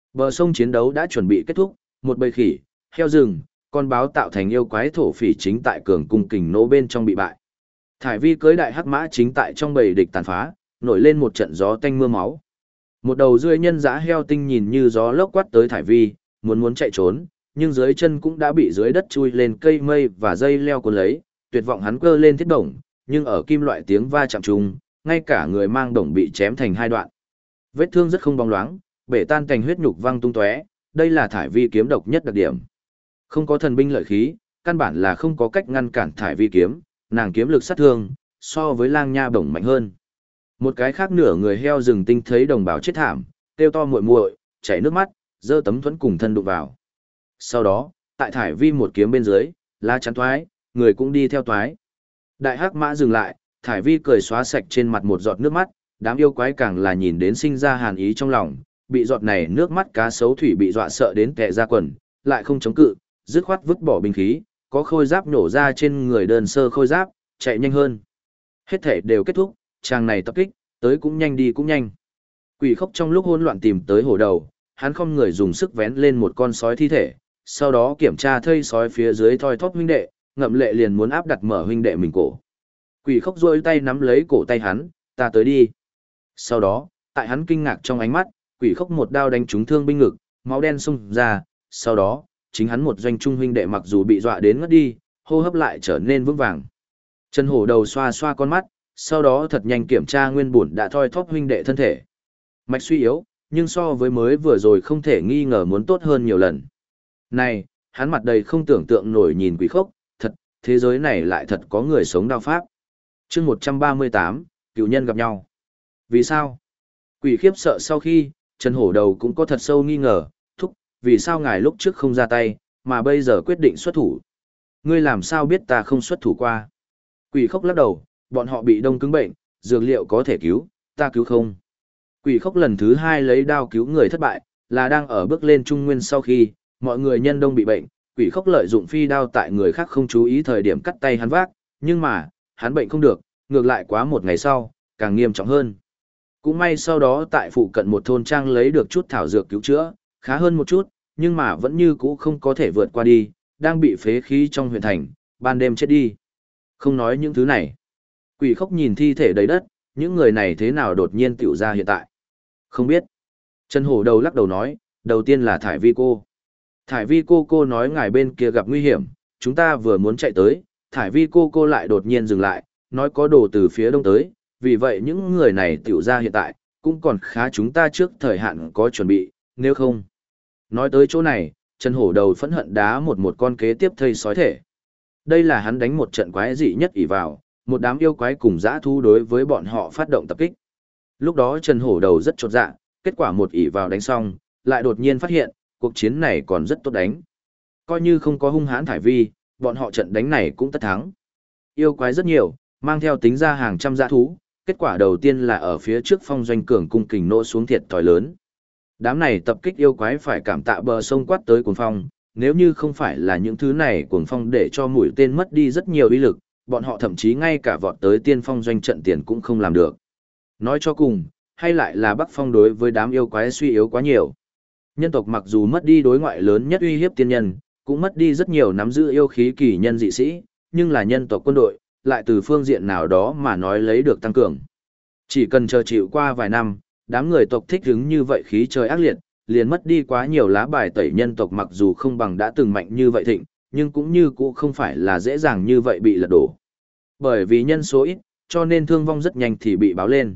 Bờ sông chiến đấu đã chuẩn bị kết thúc, một bầy khỉ, heo rừng, con báo tạo thành yêu quái thổ phỉ chính tại cường cung kình nô bên trong bị bại. Thải Vi cưới đại hắc mã chính tại trong bầy địch tàn phá, nổi lên một trận gió tanh mưa máu. Một đầu rươi nhân dã heo tinh nhìn như gió lốc quát tới Thải Vi, muốn chạy trốn, nhưng dưới chân cũng đã bị dưới đất chui lên cây mây và dây leo cuốn lấy, tuyệt vọng hắn cơ lên thiết đồng, nhưng ở kim loại tiếng va chạm chung, ngay cả người mang đồng bị chém thành hai đoạn. Vết thương rất không bóng loáng, bể tan cành huyết nhục văng tung tóe, đây là Thải Vi kiếm độc nhất đặc điểm. Không có thần binh lợi khí, căn bản là không có cách ngăn cản Thải Vi kiếm, nàng kiếm lực sát thương so với Lang Nha bổng mạnh hơn. Một cái khác nửa người heo rừng tinh thấy đồng bào chết thảm, kêu to muội muội, chảy nước mắt, giơ tấm thuẫn cùng thân đụng vào. Sau đó, tại Thải Vi một kiếm bên dưới, lá chắn thoái, người cũng đi theo thoái. Đại hắc mã dừng lại, Thải Vi cười xóa sạch trên mặt một giọt nước mắt, đám yêu quái càng là nhìn đến sinh ra hàn ý trong lòng, bị giọt này nước mắt cá sấu thủy bị dọa sợ đến tè ra quần, lại không chống cự, dứt khoát vứt bỏ binh khí, có khôi giáp nổ ra trên người đơn sơ khôi giáp, chạy nhanh hơn. Hết thể đều kết thúc, chàng này tập kích, tới cũng nhanh đi cũng nhanh. Quỷ Khốc trong lúc hỗn loạn tìm tới hổ đầu, hắn không người dùng sức vén lên một con sói thi thể, sau đó kiểm tra thây sói phía dưới thoi thóp huynh đệ, ngậm lệ liền muốn áp đặt mở huynh đệ mình cổ. Quỷ Khốc duỗi tay nắm lấy cổ tay hắn, ta tới đi. Sau đó, tại hắn kinh ngạc trong ánh mắt, Quỷ Khốc một đao đánh trúng thương binh ngực, máu đen xung ra, sau đó, chính hắn một doanh trung huynh đệ mặc dù bị dọa đến ngất đi, hô hấp lại trở nên vững vàng. Trần Hổ đầu xoa xoa con mắt, sau đó thật nhanh kiểm tra nguyên bổn đã thoi thóp huynh đệ thân thể. Mạch suy yếu, nhưng so với mới vừa rồi không thể nghi ngờ muốn tốt hơn nhiều lần. Này, hắn mặt đầy không tưởng tượng nổi nhìn Quỷ Khốc, thật, thế giới này lại thật có người sống đao pháp. Chương 138, cựu nhân gặp nhau. Vì sao? Quỷ khiếp sợ sau khi, Trần Hổ đầu cũng có thật sâu nghi ngờ, thúc, vì sao ngài lúc trước không ra tay, mà bây giờ quyết định xuất thủ? Ngươi làm sao biết ta không xuất thủ qua? Quỷ Khốc lắc đầu, bọn họ bị đông cứng bệnh, dược liệu có thể cứu, ta cứu không? Quỷ Khốc lần thứ hai lấy đao cứu người thất bại, là đang ở bước lên trung nguyên sau khi, mọi người nhân đông bị bệnh, Quỷ Khốc lợi dụng phi đao tại người khác không chú ý thời điểm cắt tay hắn vác, nhưng mà, hắn bệnh không được, ngược lại quá một ngày sau, càng nghiêm trọng hơn. Cũng may sau đó tại phụ cận một thôn trang lấy được chút thảo dược cứu chữa, khá hơn một chút, nhưng mà vẫn như cũ không có thể vượt qua đi, đang bị phế khí trong huyện thành, ban đêm chết đi. Không nói những thứ này. Quỷ Khốc nhìn thi thể đầy đất, những người này thế nào đột nhiên tiểu ra hiện tại. Không biết. Trần Hổ đầu lắc đầu nói, đầu tiên là Thải Vi cô. Thải Vi cô nói ngài bên kia gặp nguy hiểm, chúng ta vừa muốn chạy tới, Thải Vi cô lại đột nhiên dừng lại, nói có đồ từ phía đông tới, vì vậy những người này tiểu ra hiện tại, cũng còn khá chúng ta trước thời hạn có chuẩn bị, nếu không. Nói tới chỗ này, Trần Hổ đầu phẫn hận đá một con kế tiếp thây sói thể. Đây là hắn đánh một trận quái dị nhất ỷ vào, một đám yêu quái cùng dã thu đối với bọn họ phát động tập kích. Lúc đó Trần Hổ đầu rất chột dạ, kết quả một ỷ vào đánh xong, lại đột nhiên phát hiện, cuộc chiến này còn rất tốt đánh. Coi như không có hung hãn Thải Vi, bọn họ trận đánh này cũng tất thắng. Yêu quái rất nhiều, mang theo tính ra hàng trăm dã thú, kết quả đầu tiên là ở phía trước phong doanh cường cung kình nô xuống thiệt thòi lớn. Đám này tập kích yêu quái phải cảm tạ bờ sông quát tới cuồng phong, nếu như không phải là những thứ này cuồng phong để cho mũi tên mất đi rất nhiều uy lực, bọn họ thậm chí ngay cả vọt tới tiên phong doanh trận tiền cũng không làm được. Nói cho cùng, hay lại là Bắc Phong đối với đám yêu quái suy yếu quá nhiều. Nhân tộc mặc dù mất đi đối ngoại lớn nhất uy hiếp tiên nhân, cũng mất đi rất nhiều nắm giữ yêu khí kỳ nhân dị sĩ, nhưng là nhân tộc quân đội, lại từ phương diện nào đó mà nói lấy được tăng cường. Chỉ cần chờ chịu qua vài năm, đám người tộc thích hứng như vậy khí trời ác liệt, liền mất đi quá nhiều lá bài tẩy nhân tộc mặc dù không bằng đã từng mạnh như vậy thịnh, nhưng cũng như cũ không phải là dễ dàng như vậy bị lật đổ. Bởi vì nhân số ít, cho nên thương vong rất nhanh thì bị báo lên.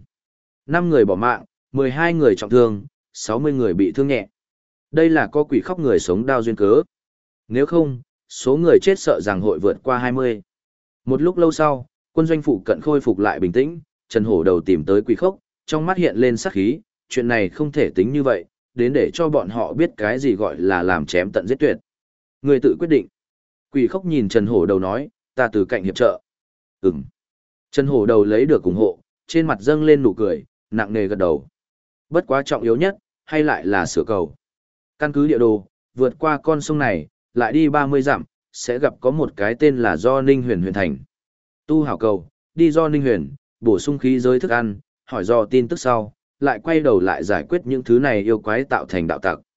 5 người bỏ mạng, 12 người trọng thương, 60 người bị thương nhẹ. Đây là có Quỷ Khốc người sống đao duyên cớ. Nếu không, số người chết sợ rằng hội vượt qua 20. Một lúc lâu sau, quân doanh phụ cận khôi phục lại bình tĩnh, Trần Hổ đầu tìm tới Quỷ Khốc, trong mắt hiện lên sắc khí, chuyện này không thể tính như vậy, đến để cho bọn họ biết cái gì gọi là làm chém tận giết tuyệt. Người tự quyết định. Quỷ Khốc nhìn Trần Hổ đầu nói, ta từ cạnh hiệp trợ. Ừm. Trần Hổ đầu lấy được ủng hộ, trên mặt dâng lên nụ cười, nặng nề gật đầu. Bất quá trọng yếu nhất, hay lại là sửa cầu. Căn cứ địa đồ, vượt qua con sông này, lại đi 30 dặm, sẽ gặp có một cái tên là Do Ninh Huyền Huyền Thành. Tu hảo cầu, đi Do Ninh Huyền, bổ sung khí giới thức ăn, hỏi do tin tức sau, lại quay đầu lại giải quyết những thứ này yêu quái tạo thành đạo tặc.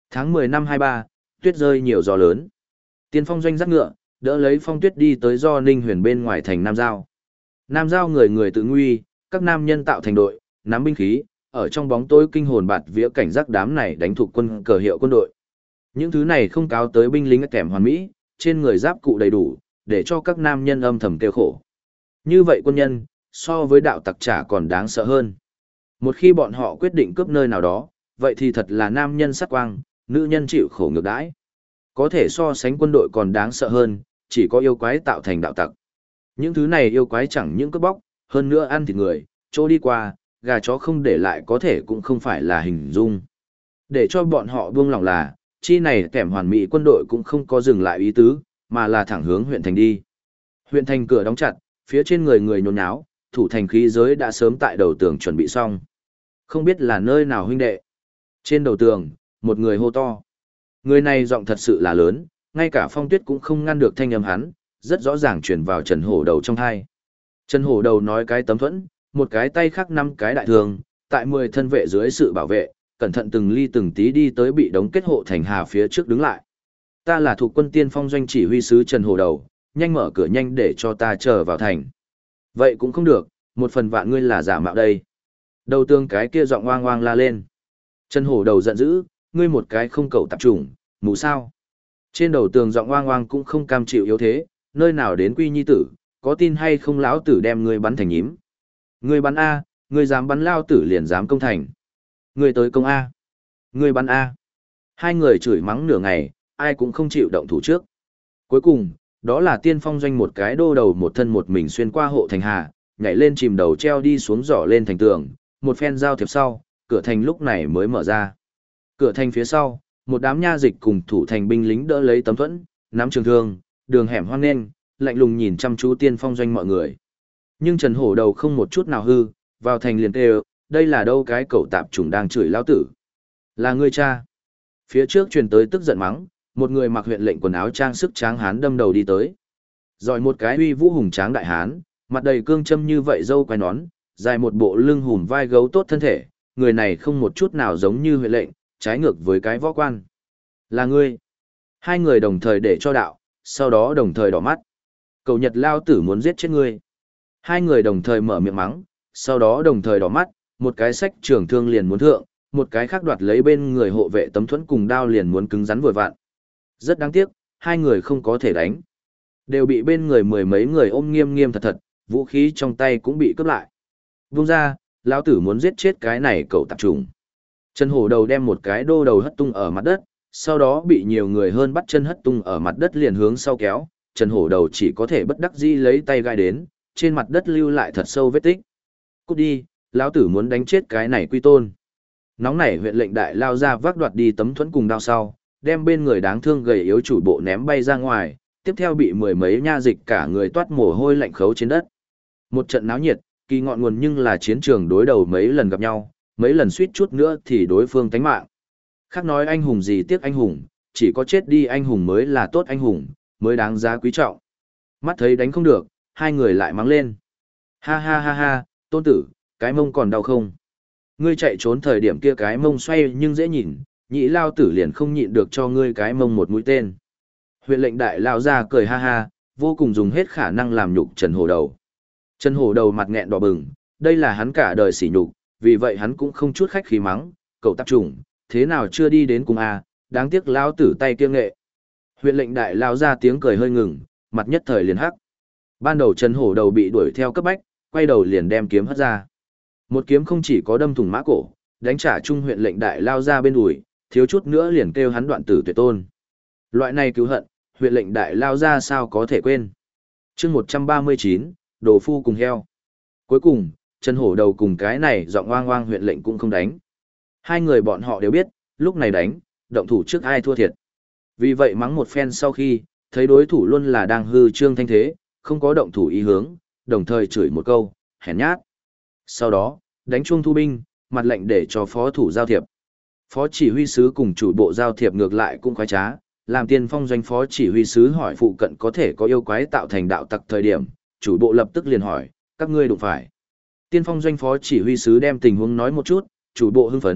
Tháng 10 năm 23, tuyết rơi nhiều gió lớn. Tiên Phong Doanh dắt ngựa, đỡ lấy Phong Tuyết đi tới do Ninh Huyền bên ngoài thành Nam Giao. Nam Giao người người tự nguy, các nam nhân tạo thành đội, nắm binh khí, ở trong bóng tối kinh hồn bạt vía cảnh giác đám này đánh thuộc quân cờ hiệu quân đội. Những thứ này không cáo tới binh lính kèm hoàn mỹ, trên người giáp cụ đầy đủ, để cho các nam nhân âm thầm kêu khổ. Như vậy quân nhân, so với đạo tặc trả còn đáng sợ hơn. Một khi bọn họ quyết định cướp nơi nào đó, vậy thì thật là nam nhân sát quang, nữ nhân chịu khổ ngược đãi. Có thể so sánh quân đội còn đáng sợ hơn, chỉ có yêu quái tạo thành đạo tặc. Những thứ này yêu quái chẳng những cướp bóc, hơn nữa ăn thịt người, chỗ đi qua, gà chó không để lại có thể cũng không phải là hình dung. Để cho bọn họ buông lòng là, chi này kẻm hoàn mỹ quân đội cũng không có dừng lại ý tứ, mà là thẳng hướng huyện thành đi. Huyện thành cửa đóng chặt, phía trên người người nhốn nháo, thủ thành khí giới đã sớm tại đầu tường chuẩn bị xong. Không biết là nơi nào huynh đệ. Trên đầu tường, một người hô to. Người này giọng thật sự là lớn, ngay cả Phong Tuyết cũng không ngăn được thanh âm hắn, rất rõ ràng truyền vào Trần Hổ Đầu trong tai. Trần Hổ Đầu nói cái tấm thuẫn, một cái tay khác 5 cái đại thường, tại 10 thân vệ dưới sự bảo vệ, cẩn thận từng ly từng tí đi tới bị đóng kết hộ thành hà phía trước đứng lại. Ta là thuộc quân Tiên Phong Doanh chỉ huy sứ Trần Hổ Đầu, nhanh mở cửa nhanh để cho ta chờ vào thành. Vậy cũng không được, một phần vạn ngươi là giả mạo đây. Đầu tương cái kia giọng oang oang la lên. Trần Hổ Đầu giận dữ, ngươi một cái không cẩu tạp chủng, mù sao. Trên đầu tường giọng oang oang cũng không cam chịu yếu thế, nơi nào đến quy nhi tử, có tin hay không lão tử đem ngươi bắn thành nhím. Ngươi bắn A, ngươi dám bắn lao tử liền dám công thành. Ngươi tới công A. Ngươi bắn A. Hai người chửi mắng nửa ngày, ai cũng không chịu động thủ trước. Cuối cùng, đó là Tiên Phong Doanh một cái đô đầu một thân một mình xuyên qua hộ thành hà, nhảy lên chìm đầu treo đi xuống giỏ lên thành tường, một phen giao thiệp sau, cửa thành lúc này mới mở ra. Cửa thành phía sau, một đám nha dịch cùng thủ thành binh lính đỡ lấy tấm thuẫn, nắm trường thương, đường hẻm hoang nghênh, lạnh lùng nhìn chăm chú Tiên Phong Doanh mọi người. Nhưng Trần Hổ Đầu không một chút nào hư, vào thành liền kêu, đây là đâu cái cẩu tạp chủng đang chửi lão tử. Là ngươi cha. Phía trước truyền tới tức giận mắng, một người mặc huyện lệnh quần áo trang sức tráng hán đâm đầu đi tới. Rồi một cái uy vũ hùng tráng đại hán, mặt đầy cương châm như vậy râu quai nón, dài một bộ lưng hùm vai gấu tốt thân thể, người này không một chút nào giống như huyện lệnh, trái ngược với cái võ quan. Là ngươi. Hai người đồng thời để cho đạo, sau đó đồng thời đỏ mắt. Cầu Nhật lao tử muốn giết chết ngươi. Hai người đồng thời mở miệng mắng, sau đó đồng thời đỏ mắt, một cái sách trường thương liền muốn thượng, một cái khác đoạt lấy bên người hộ vệ tấm thuẫn cùng đao liền muốn cứng rắn vội vạn. Rất đáng tiếc, hai người không có thể đánh. Đều bị bên người mười mấy người ôm nghiêm nghiêm thật thật, vũ khí trong tay cũng bị cướp lại. Vung ra, lão tử muốn giết chết cái này cậu tạp trùng. Trần Hổ Đầu đem một cái đô đầu hất tung ở mặt đất, sau đó bị nhiều người hơn bắt chân hất tung ở mặt đất liền hướng sau kéo. Trần Hổ Đầu chỉ có thể bất đắc dĩ lấy tay gai đến, trên mặt đất lưu lại thật sâu vết tích. Cút đi, lão tử muốn đánh chết cái này quy tôn. Nóng nảy huyện lệnh đại lao ra vác đoạt đi tấm thuẫn cùng đao sau, đem bên người đáng thương gầy yếu chủ bộ ném bay ra ngoài, tiếp theo bị mười mấy nha dịch cả người toát mồ hôi lạnh khấu trên đất. Một trận náo nhiệt, kỳ ngọn nguồn nhưng là chiến trường đối đầu mấy lần gặp nhau, mấy lần suýt chút nữa thì đối phương tánh mạng. Khác nói anh hùng gì tiếc anh hùng, chỉ có chết đi anh hùng mới là tốt anh hùng, mới đáng giá quý trọng. Mắt thấy đánh không được, hai người lại mắng lên. Ha ha ha ha, tôn tử, cái mông còn đau không? Ngươi chạy trốn thời điểm kia cái mông xoay nhưng dễ nhìn, nhị lao tử liền không nhịn được cho ngươi cái mông một mũi tên. Huyện lệnh đại lao ra cười ha ha, vô cùng dùng hết khả năng làm nhục Trần Hổ Đầu. Trần Hổ Đầu mặt nghẹn đỏ bừng, đây là hắn cả đời sỉ nhục, vì vậy hắn cũng không chút khách khí mắng, cậu tạp chủng, thế nào chưa đi đến cùng à, đáng tiếc lao tử tay kiêng nghệ. Huyện lệnh đại lao ra tiếng cười hơi ngừng, mặt nhất thời liền hắc. Ban đầu Trần Hổ Đầu bị đuổi theo cấp bách, quay đầu liền đem kiếm hất ra. Một kiếm không chỉ có đâm thủng mã cổ, đánh trả trung huyện lệnh đại lao ra bên đùi, thiếu chút nữa liền kêu hắn đoạn tử tuyệt tôn. Loại này cứu hận, huyện lệnh đại lao ra sao có thể quên. chương 139, đồ phu cùng heo. Cuối cùng, Trần Hổ Đầu cùng cái này giọng oang oang huyện lệnh cũng không đánh. Hai người bọn họ đều biết, lúc này đánh, động thủ trước ai thua thiệt. Vì vậy mắng một phen sau khi, thấy đối thủ luôn là đang hư trương thanh thế, không có động thủ ý hướng, đồng thời chửi một câu, hèn nhát. Sau đó, đánh chuông thu binh, mặt lệnh để cho phó thủ giao thiệp. Phó chỉ huy sứ cùng chủ bộ giao thiệp ngược lại cũng khoái trá, làm Tiên Phong Doanh phó chỉ huy sứ hỏi phụ cận có thể có yêu quái tạo thành đạo tặc thời điểm, chủ bộ lập tức liền hỏi, các ngươi đụng phải. Tiên Phong Doanh phó chỉ huy sứ đem tình huống nói một chút, chủ bộ hưng phấn,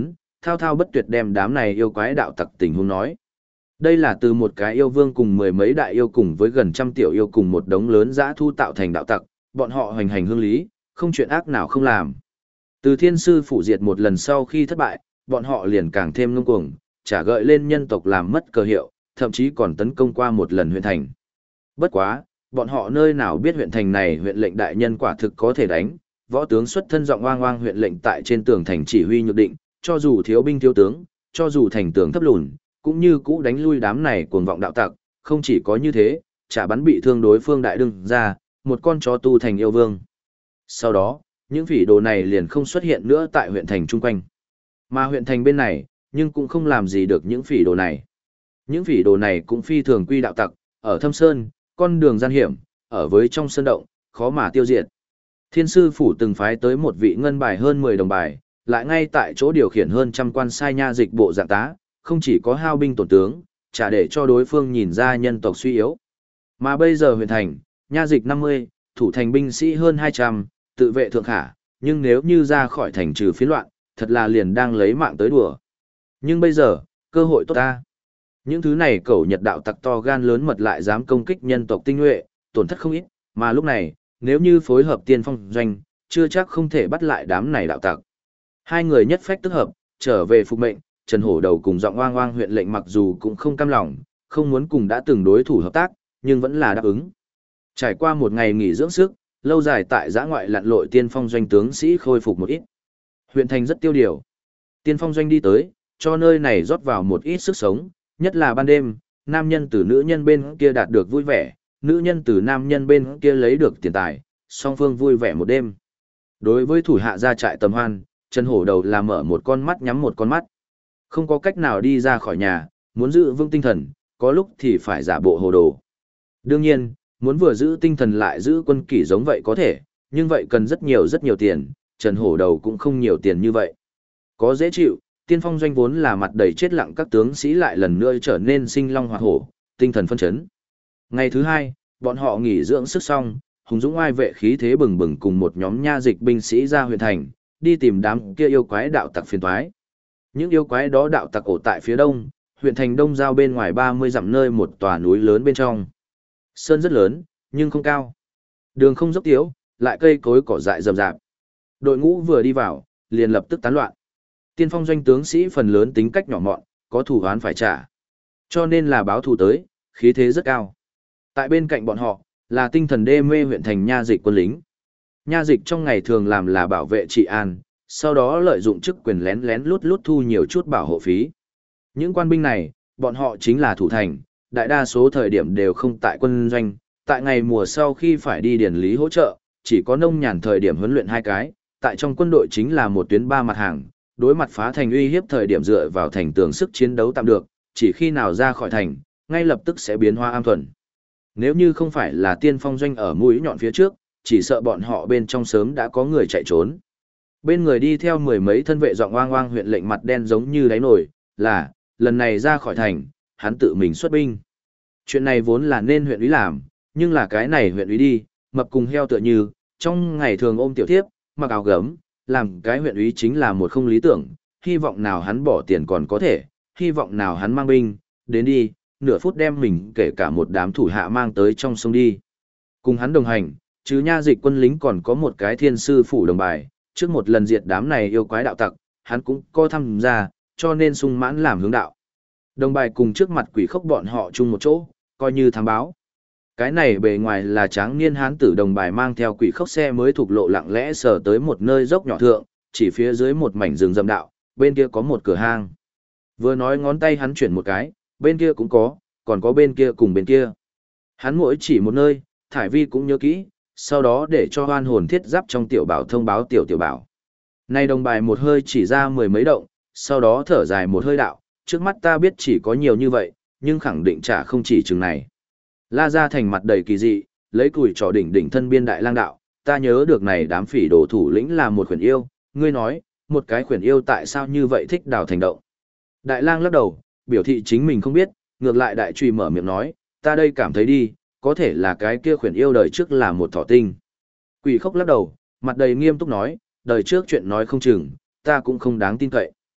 thao thao bất tuyệt đem đám này yêu quái đạo tặc tình huống nói. Đây là từ một cái yêu vương cùng mười mấy đại yêu cùng với gần trăm tiểu yêu cùng một đống lớn dã thu tạo thành đạo tặc, bọn họ hoành hành hương lý, không chuyện ác nào không làm. Từ thiên sư phủ diệt một lần sau khi thất bại, bọn họ liền càng thêm ngông cuồng, trả gợi lên nhân tộc làm mất cờ hiệu, thậm chí còn tấn công qua một lần huyện thành. Bất quá, bọn họ nơi nào biết huyện thành này huyện lệnh đại nhân quả thực có thể đánh, võ tướng xuất thân giọng oang oang huyện lệnh tại trên tường thành chỉ huy nhược định, cho dù thiếu binh thiếu tướng, cho dù thành tường thấp lùn, cũng như cũ đánh lui đám này cuồng vọng đạo tặc, không chỉ có như thế, trả bắn bị thương đối phương đại đương ra, một con chó tu thành yêu vương. Sau đó, những phỉ đồ này liền không xuất hiện nữa tại huyện thành chung quanh. Mà huyện thành bên này, nhưng cũng không làm gì được những phỉ đồ này. Những phỉ đồ này cũng phi thường quy đạo tặc, ở thâm sơn, con đường gian hiểm, ở với trong sơn động, khó mà tiêu diệt. Thiên sư phủ từng phái tới một vị ngân bài hơn 10 đồng bài, lại ngay tại chỗ điều khiển hơn trăm quan sai nha dịch bộ dạng tá, không chỉ có hao binh tổn tướng, trả để cho đối phương nhìn ra nhân tộc suy yếu. Mà bây giờ huyện thành, nha dịch 50, thủ thành binh sĩ hơn 200, tự vệ thượng khả, nhưng nếu như ra khỏi thành trừ phiến loạn, thật là liền đang lấy mạng tới đùa. Nhưng bây giờ, cơ hội tốt ta. Những thứ này cẩu Nhật đạo tặc to gan lớn mật lại dám công kích nhân tộc tinh nhuệ, tổn thất không ít, mà lúc này, nếu như phối hợp tiên phong doanh, chưa chắc không thể bắt lại đám này đạo tặc. Hai người nhất phách tức hợp, trở về phục mệnh, Trần Hổ Đầu cùng giọng oang oang huyện lệnh mặc dù cũng không cam lòng, không muốn cùng đã từng đối thủ hợp tác, nhưng vẫn là đáp ứng. Trải qua một ngày nghỉ dưỡng sức, lâu dài tại giã ngoại lặn lội tiên phong doanh tướng sĩ khôi phục một ít. Huyện thành rất tiêu điều. Tiên phong doanh đi tới, cho nơi này rót vào một ít sức sống, nhất là ban đêm, nam nhân từ nữ nhân bên kia đạt được vui vẻ, nữ nhân từ nam nhân bên kia lấy được tiền tài, song phương vui vẻ một đêm. Đối với thủ hạ gia trại tầm hoan, Trần Hổ Đầu là mở một con mắt nhắm một con mắt. Không có cách nào đi ra khỏi nhà, muốn giữ vững tinh thần, có lúc thì phải giả bộ hồ đồ. Đương nhiên, muốn vừa giữ tinh thần lại giữ quân kỷ giống vậy có thể, nhưng vậy cần rất nhiều tiền, Trần Hổ Đầu cũng không nhiều tiền như vậy. Có dễ chịu, tiên phong doanh vốn là mặt đầy chết lặng các tướng sĩ lại lần nữa trở nên sinh long hoạt hổ, tinh thần phân chấn. Ngày thứ hai, bọn họ nghỉ dưỡng sức xong, hùng dũng oai vệ khí thế bừng bừng cùng một nhóm nha dịch binh sĩ ra huyện thành, đi tìm đám kia yêu quái đạo tặc phiền toái. Những yêu quái đó đạo tặc ổ tại phía đông, huyện thành đông giao bên ngoài 30 dặm nơi một tòa núi lớn bên trong. Sơn rất lớn, nhưng không cao. Đường không dốc tiếu, lại cây cối cỏ dại rậm rạp. Đội ngũ vừa đi vào, liền lập tức tán loạn. Tiên phong doanh tướng sĩ phần lớn tính cách nhỏ mọn, có thù oán phải trả. Cho nên là báo thù tới, khí thế rất cao. Tại bên cạnh bọn họ, là tinh thần đê mê huyện thành nha dịch quân lính. Nha dịch trong ngày thường làm là bảo vệ trị an, sau đó lợi dụng chức quyền lén lén lút lút thu nhiều chút bảo hộ phí. Những quan binh này, bọn họ chính là thủ thành, đại đa số thời điểm đều không tại quân doanh, tại ngày mùa sau khi phải đi điển lý hỗ trợ, chỉ có nông nhàn thời điểm huấn luyện hai cái, tại trong quân đội chính là một tuyến ba mặt hàng, đối mặt phá thành uy hiếp thời điểm dựa vào thành tường sức chiến đấu tạm được, chỉ khi nào ra khỏi thành, ngay lập tức sẽ biến hoa am thuần. Nếu như không phải là tiên phong doanh ở mũi nhọn phía trước, chỉ sợ bọn họ bên trong sớm đã có người chạy trốn. Bên người đi theo mười mấy thân vệ giọng oang oang huyện lệnh mặt đen giống như đáy nồi, là, lần này ra khỏi thành, hắn tự mình xuất binh. Chuyện này vốn là nên huyện úy làm, nhưng là cái này huyện úy đi, mập cùng heo tựa như, trong ngày thường ôm tiểu thiếp, mặc áo gấm, làm cái huyện úy chính là một không lý tưởng, hy vọng nào hắn bỏ tiền còn có thể, hy vọng nào hắn mang binh, đến đi, nửa phút đem mình kể cả một đám thủ hạ mang tới trong sông đi. Cùng hắn đồng hành, chứ nha dịch quân lính còn có một cái thiên sư phủ đồng bài, trước một lần diệt đám này yêu quái đạo tặc, hắn cũng có tham gia, cho nên sung mãn làm hướng đạo. Đồng bài cùng trước mặt quỷ khốc bọn họ chung một chỗ, coi như thám báo. Cái này bề ngoài là tráng niên hán tử đồng bài mang theo quỷ khốc xe mới thuộc lộ lặng lẽ sờ tới một nơi dốc nhỏ thượng, chỉ phía dưới một mảnh rừng rậm đạo, bên kia có một cửa hang. Vừa nói ngón tay hắn chuyển một cái, bên kia cũng có, còn có bên kia cùng bên kia. Hắn mỗi chỉ một nơi, Thải Vi cũng nhớ kỹ, sau đó để cho hoan hồn thiết giáp trong tiểu bảo thông báo tiểu bảo. Nay đồng bài một hơi chỉ ra mười mấy động, sau đó thở dài một hơi đạo, trước mắt ta biết chỉ có nhiều như vậy, nhưng khẳng định chả không chỉ chừng này. La Gia Thành mặt đầy kỳ dị, lấy củi trò đỉnh thân biên đại lang đạo, ta nhớ được này đám phỉ đồ thủ lĩnh là một khuyển yêu, ngươi nói, một cái khuyển yêu tại sao như vậy thích đào thành động. Đại lang lắc đầu, biểu thị chính mình không biết, ngược lại đại truy mở miệng nói, ta đây cảm thấy đi, có thể là cái kia khuyển yêu đời trước là một thỏ tinh. Quỷ khốc lắc đầu, mặt đầy nghiêm túc nói, đời trước chuyện nói không chừng, ta cũng không đáng tin cậy.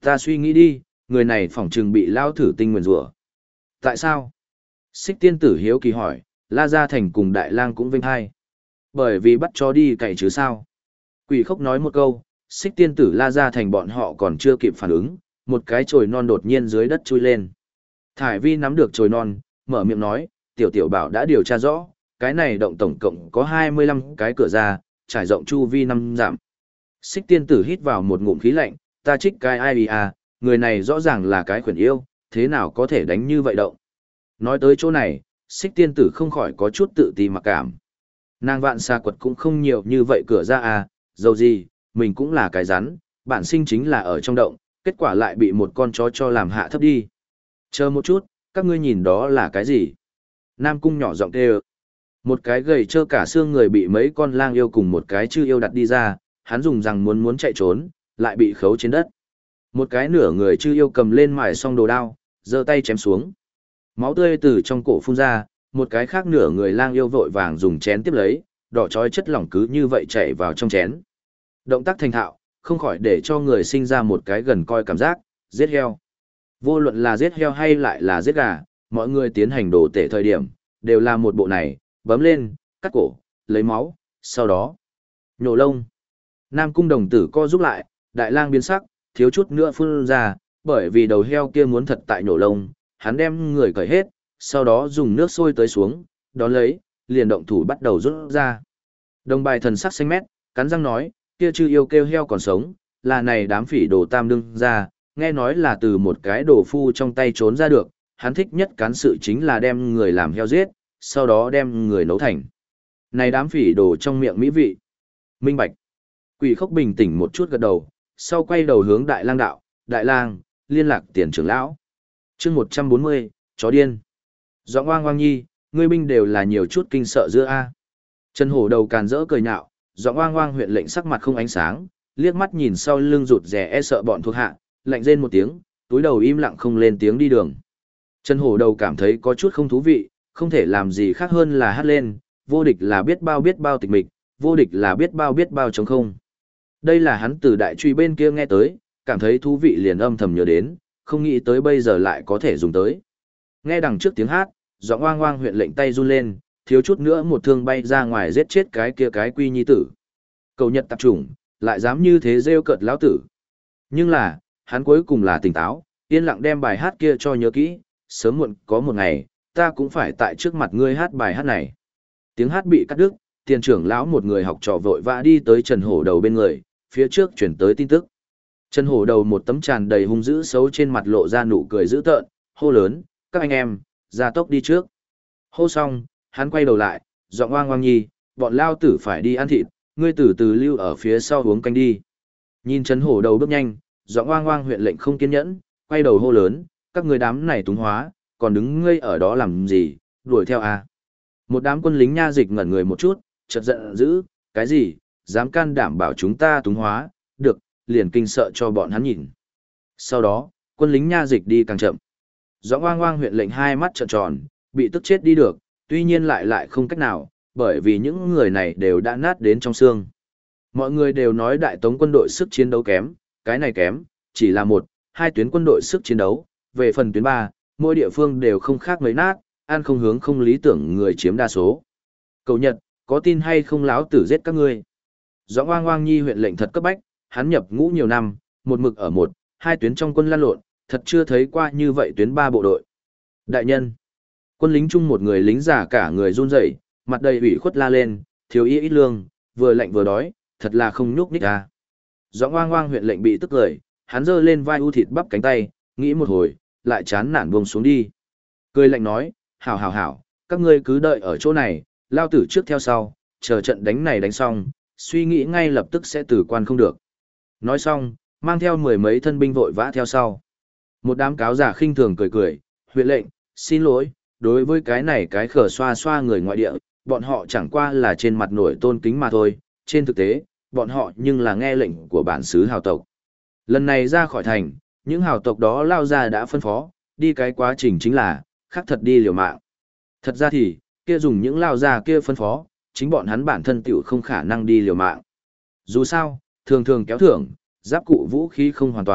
Ta suy nghĩ đi, người này phỏng chừng bị lao thử tinh nguyền rủa. Tại sao? Xích tiên tử hiếu kỳ hỏi, La Gia Thành cùng Đại Lang cũng vinh hay. Bởi vì bắt chó đi cày chứ sao? Quỷ khốc nói một câu, xích tiên tử La Gia Thành bọn họ còn chưa kịp phản ứng, một cái chồi non đột nhiên dưới đất chui lên. Thải Vi nắm được chồi non, mở miệng nói, tiểu tiểu bảo đã điều tra rõ, cái này động tổng cộng có 25 cái cửa ra, trải rộng chu vi 5 dặm. Xích tiên tử hít vào một ngụm khí lạnh, ta trích cái ai à, người này rõ ràng là cái khuyển yêu, thế nào có thể đánh như vậy động. Nói tới chỗ này, xích tiên tử không khỏi có chút tự ti mặc cảm. Nàng vạn xa quật cũng không nhiều như vậy cửa ra à, dầu gì, mình cũng là cái rắn, bản sinh chính là ở trong động, kết quả lại bị một con chó cho làm hạ thấp đi. Chờ một chút, các ngươi nhìn đó là cái gì? Nam cung nhỏ giọng kêu. Một cái gầy trơ cả xương người bị mấy con lang yêu cùng một cái chư yêu đặt đi ra, hắn dùng rằng muốn chạy trốn, lại bị khấu trên đất. Một cái nửa người chư yêu cầm lên mài xong đồ đao, giơ tay chém xuống. Máu tươi từ trong cổ phun ra, một cái khác nửa người lang yêu vội vàng dùng chén tiếp lấy, đỏ chói chất lỏng cứ như vậy chảy vào trong chén. Động tác thành thạo, không khỏi để cho người sinh ra một cái gần coi cảm giác, giết heo. Vô luận là giết heo hay lại là giết gà, mọi người tiến hành đồ tể thời điểm, đều là một bộ này, bấm lên, cắt cổ, lấy máu, sau đó nhổ lông. Nam cung đồng tử co giúp lại, Đại Lang biến sắc, thiếu chút nữa phun ra, bởi vì đầu heo kia muốn thật tại nhổ lông, hắn đem người cởi hết, sau đó dùng nước sôi tới xuống, đón lấy, liền động thủ bắt đầu rút ra. Đồng bài thần sắc xanh mét, cắn răng nói, kia chư yêu kêu heo còn sống, là này đám phỉ đồ tam đương ra, nghe nói là từ một cái đồ phu trong tay trốn ra được, hắn thích nhất cán sự chính là đem người làm heo giết, sau đó đem người nấu thành. Này đám phỉ đồ trong miệng mỹ vị. Minh bạch. Quỷ khốc bình tĩnh một chút gật đầu, sau quay đầu hướng Đại Lang đạo, Đại Lang, liên lạc tiền trưởng lão. chương 140, chó điên. Giọng oang oang nhi, ngươi binh đều là nhiều chút kinh sợ giữa A. Trần Hổ đầu càn rỡ cười nhạo, giọng oang oang huyện lệnh sắc mặt không ánh sáng, liếc mắt nhìn sau lưng rụt rè e sợ bọn thuộc hạ, lạnh rên một tiếng, túi đầu im lặng không lên tiếng đi đường. Trần Hổ đầu cảm thấy có chút không thú vị, không thể làm gì khác hơn là hát lên, vô địch là biết bao tịch mịch, vô địch là biết bao trống không. Đây là hắn từ đại truy bên kia nghe tới, cảm thấy thú vị liền âm thầm nhớ đến, không nghĩ tới bây giờ lại có thể dùng tới. Nghe đằng trước tiếng hát, giọng oang oang huyện lệnh tay run lên, thiếu chút nữa một thương bay ra ngoài giết chết cái kia cái quy nhi tử. Cầu Nhật tạp chủng, lại dám như thế rêu cợt lão tử. Nhưng là, hắn cuối cùng là tỉnh táo, yên lặng đem bài hát kia cho nhớ kỹ, sớm muộn có một ngày, ta cũng phải tại trước mặt ngươi hát bài hát này. Tiếng hát bị cắt đứt, tiền trưởng lão một người học trò vội vã đi tới Trần Hổ đầu bên người, phía trước chuyển tới tin tức. Trần Hổ đầu một tấm tràn đầy hung dữ xấu trên mặt lộ ra nụ cười dữ tợn, hô lớn, các anh em, ra tốc đi trước. Hô xong, hắn quay đầu lại, giọng oang oang nhi, bọn lao tử phải đi ăn thịt, ngươi từ từ lưu ở phía sau uống canh đi. Nhìn Trần Hổ đầu bước nhanh, giọng oang oang huyện lệnh không kiên nhẫn, quay đầu hô lớn, các người đám này túng hóa, còn đứng ngây ở đó làm gì, đuổi theo à. Một đám quân lính nha dịch ngẩn người một chút, chợt giận dữ, cái gì, dám can đảm bảo chúng ta túng hóa, được, liền kinh sợ cho bọn hắn nhìn. Sau đó, quân lính nha dịch đi càng chậm. Giọng oang oang huyện lệnh hai mắt trợn tròn, bị tức chết đi được, tuy nhiên lại không cách nào, bởi vì những người này đều đã nát đến trong xương. Mọi người đều nói đại tống quân đội sức chiến đấu kém, cái này kém, chỉ là một, hai tuyến quân đội sức chiến đấu, về phần tuyến 3, mỗi địa phương đều không khác mấy nát, an không hướng không lý tưởng người chiếm đa số. Cầu Nhật, có tin hay không láo tử giết các ngươi? Giọng oang oang nhi huyện lệnh thật cấp bách, hắn nhập ngũ nhiều năm, một mực ở một, hai tuyến trong quân lan lộn, thật chưa thấy qua như vậy tuyến 3 bộ đội. Đại nhân, quân lính chung một người lính già cả người run rẩy, mặt đầy ủy khuất la lên, thiếu y ít lương, vừa lạnh vừa đói, thật là không nhúc nhích ra. Giọng oang oang huyện lệnh bị tức cười, hắn giơ lên vai u thịt bắp cánh tay, nghĩ một hồi, lại chán nản buông xuống đi. Cười lạnh nói, hảo, các ngươi cứ đợi ở chỗ này, lao tử trước theo sau, chờ trận đánh này đánh xong, suy nghĩ ngay lập tức sẽ tử quan không được. Nói xong, mang theo mười mấy thân binh vội vã theo sau. Một đám cáo giả khinh thường cười, huyện lệnh, xin lỗi, đối với cái này cái khở xoa xoa người ngoại địa, bọn họ chẳng qua là trên mặt nổi tôn kính mà thôi, trên thực tế, bọn họ nhưng là nghe lệnh của bản xứ hào tộc. Lần này ra khỏi thành, những hào tộc đó lao ra đã phân phó, đi cái quá trình chính là, khắc thật đi liều mạng. Thật ra thì, kia dùng những lao ra kia phân phó, chính bọn hắn bản thân tiểu không khả năng đi liều mạng. Dù sao, thường kéo thưởng, giáp cụ vũ khí không hoàn toàn,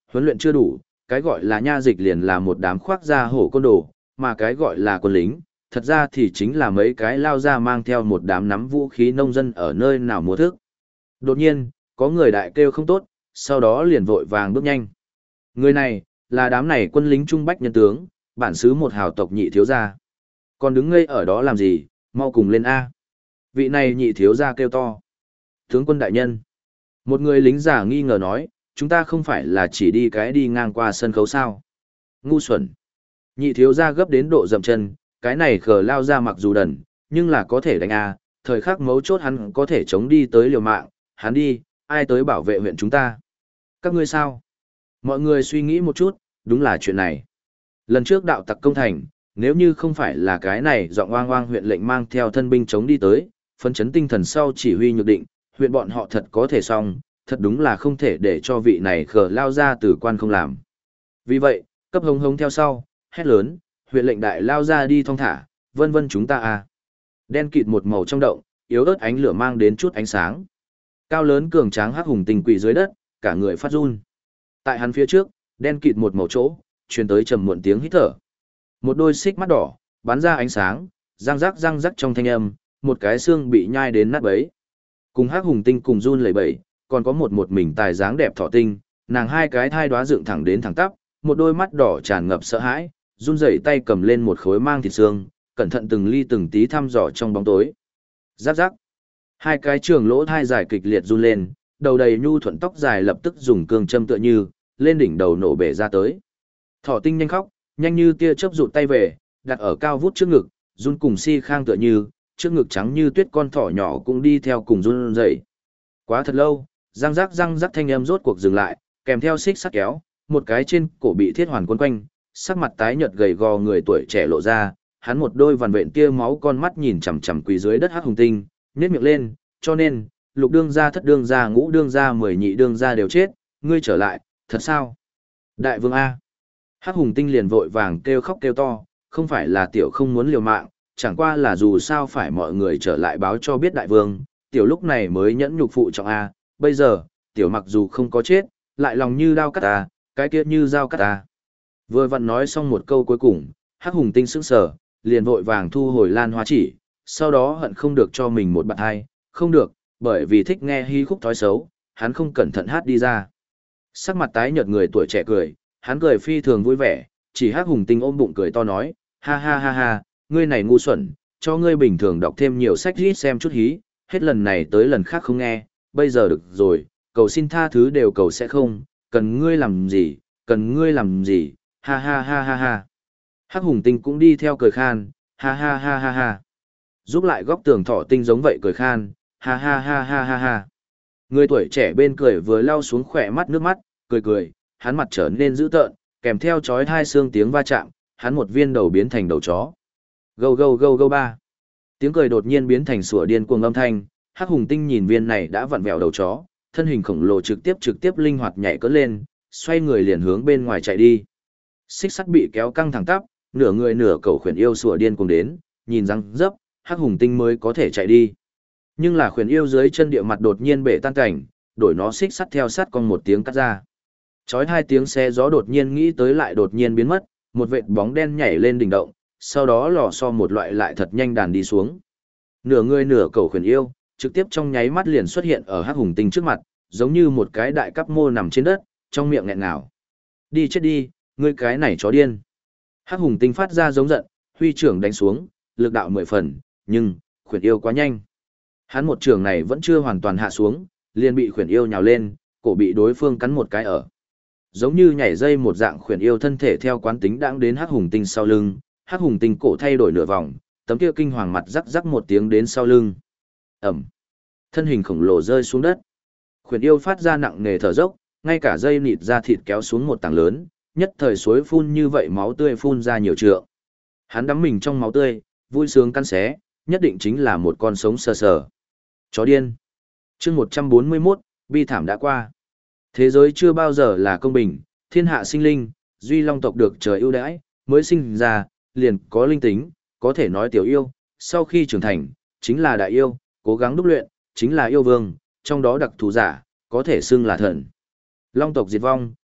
huấn luyện chưa đủ, cái gọi là nha dịch liền là một đám khoác da hổ côn đồ, mà cái gọi là quân lính, thật ra thì chính là mấy cái lao ra mang theo một đám nắm vũ khí nông dân ở nơi nào mua thức. Đột nhiên, có người đại kêu không tốt, sau đó liền vội vàng bước nhanh. Người này, là đám này quân lính trung bách nhân tướng, bản xứ một hào tộc nhị thiếu gia. Còn đứng ngây ở đó làm gì, mau cùng lên A. Vị này nhị thiếu gia kêu to. Tướng quân đại nhân. Một người lính giả nghi ngờ nói, chúng ta không phải là chỉ đi cái đi ngang qua sân khấu sao. Ngu xuẩn. Nhị thiếu gia gấp đến độ dậm chân, cái này khờ lao ra mặc dù đần, nhưng là có thể đánh A, thời khắc mấu chốt hắn có thể chống đi tới liều mạng, hắn đi, ai tới bảo vệ huyện chúng ta. Các ngươi sao? Mọi người suy nghĩ một chút, đúng là chuyện này. Lần trước đạo tặc công thành, nếu như không phải là cái này giọng oang oang huyện lệnh mang theo thân binh chống đi tới, phấn chấn tinh thần sau chỉ huy nhược định, huyện bọn họ thật có thể xong, thật đúng là không thể để cho vị này khờ lao ra từ quan không làm. Vì vậy, cấp hống hống theo sau, hét lớn, huyện lệnh đại lao ra đi thong thả, vân vân chúng ta à. Đen kịt một màu trong động, yếu ớt ánh lửa mang đến chút ánh sáng. Cao lớn cường tráng hắc hùng tinh quỷ dưới đất, cả người phát run. Tại hắn phía trước, đen kịt một màu chỗ, truyền tới trầm muộn tiếng hít thở. Một đôi xích mắt đỏ, bắn ra ánh sáng, răng rắc trong thanh âm, một cái xương bị nhai đến nát bấy. Cùng hắc hùng tinh cùng run lẩy bẩy, còn có một mình tài dáng đẹp thỏ tinh, nàng hai cái thai đóa dựng thẳng đến thẳng tắp, một đôi mắt đỏ tràn ngập sợ hãi, run rẩy tay cầm lên một khối mang thịt xương, cẩn thận từng ly từng tí thăm dò trong bóng tối. Rắc rắc. Hai cái trường lỗ thai dài kịch liệt run lên, đầu đầy nhu thuận tóc dài lập tức dùng cương châm tựa như, lên đỉnh đầu nổ bể ra tới. Thỏ tinh nhanh khóc, nhanh như tia chớp rụt tay về, đặt ở cao vút trước ngực, run cùng si khang tựa như, trước ngực trắng như tuyết con thỏ nhỏ cũng đi theo cùng run rẩy. Quá thật lâu, răng rắc thanh âm rốt cuộc dừng lại, kèm theo xích sắt kéo, một cái trên cổ bị thiết hoàn quấn quanh, sắc mặt tái nhợt gầy gò người tuổi trẻ lộ ra, hắn một đôi vằn vện tia máu con mắt nhìn chằm chằm quỳ dưới đất hắc hùng tinh, nhếch miệng lên, cho nên, lục đương gia thất đương gia ngũ đương gia mười nhị đương gia đều chết, ngươi trở lại, thật sao? Đại vương A. Hắc hùng tinh liền vội vàng kêu khóc kêu to, không phải là tiểu không muốn liều mạng, chẳng qua là dù sao phải mọi người trở lại báo cho biết đại vương, tiểu lúc này mới nhẫn nhục phụ trọng A, bây giờ, tiểu mặc dù không có chết, lại lòng như đao cắt ta, cái kia như dao cắt ta. Vừa vặn nói xong một câu cuối cùng, hắc hùng tinh sững sờ, liền vội vàng thu hồi lan hoa chỉ, sau đó hận không được cho mình một bạn hai, không được, bởi vì thích nghe hí khúc thói xấu, hắn không cẩn thận hát đi ra. Sắc mặt tái nhợt người tuổi trẻ cười, hắn cười phi thường vui vẻ, chỉ hắc hùng tinh ôm bụng cười to nói, ha ha ha ha, ngươi này ngu xuẩn, cho ngươi bình thường đọc thêm nhiều sách ít xem chút hí, hết lần này tới lần khác không nghe, bây giờ được rồi, cầu xin tha thứ đều cầu sẽ không, cần ngươi làm gì, cần ngươi làm gì, ha ha ha ha ha. Hắc hùng tinh cũng đi theo cười khan, ha ha ha ha ha. Giúp lại góc tường thỏ tinh giống vậy cười khan, ha ha ha ha ha ha. Người tuổi trẻ bên cười vừa lau xuống khỏe mắt nước mắt, cười, hắn mặt trở nên dữ tợn, kèm theo chói hai xương tiếng va chạm, hắn một viên đầu biến thành đầu chó. Gâu gâu gâu gâu ba. Tiếng cười đột nhiên biến thành sủa điên cuồng âm thanh, hắc hùng tinh nhìn viên này đã vặn vẹo đầu chó, thân hình khổng lồ trực tiếp linh hoạt nhảy cất lên, xoay người liền hướng bên ngoài chạy đi. Xích sắt bị kéo căng thẳng tắp, nửa người nửa cầu khuyển yêu sủa điên cuồng đến, nhìn răng dấp, hắc hùng tinh mới có thể chạy đi. Nhưng là khuyển yêu dưới chân địa mặt đột nhiên bể tan cảnh, đổi nó xích sắt theo sát con một tiếng cắt ra. Chói hai tiếng xe gió đột nhiên nghĩ tới lại đột nhiên biến mất, một vệt bóng đen nhảy lên đỉnh động, sau đó lò xo một loại lại thật nhanh đàn đi xuống. Nửa người nửa cầu khuyển yêu, trực tiếp trong nháy mắt liền xuất hiện ở hắc hùng tinh trước mặt, giống như một cái đại cắp mô nằm trên đất, trong miệng nghẹn ngào. Đi chết đi, ngươi cái này chó điên. Hắc hùng tinh phát ra giống giận, huy trưởng đánh xuống, lực đạo 10 phần, nhưng, khuyển yêu quá nhanh. Hắn một trường này vẫn chưa hoàn toàn hạ xuống, liền bị khuyển yêu nhào lên, cổ bị đối phương cắn một cái ở. Giống như nhảy dây một dạng khuyển yêu thân thể theo quán tính đãng đến hắc hùng tinh sau lưng, hắc hùng tinh cổ thay đổi nửa vòng, tấm kia kinh hoàng mặt rắc rắc một tiếng đến sau lưng. Ẩm. Thân hình khổng lồ rơi xuống đất. Khuyển yêu phát ra nặng nề thở dốc, ngay cả dây nịt ra thịt kéo xuống một tảng lớn, nhất thời suối phun như vậy máu tươi phun ra nhiều trượng. Hắn đắm mình trong máu tươi, vui sướng căn xé, nhất định chính là một con sống sờ sờ. Chó điên. Chương 141, bi thảm đã qua. Thế giới chưa bao giờ là công bình, thiên hạ sinh linh, duy long tộc được trời ưu đãi, mới sinh ra, liền có linh tính, có thể nói tiểu yêu, sau khi trưởng thành, chính là đại yêu, cố gắng đúc luyện, chính là yêu vương, trong đó đặc thù giả, có thể xưng là thần. Long tộc diệt vong,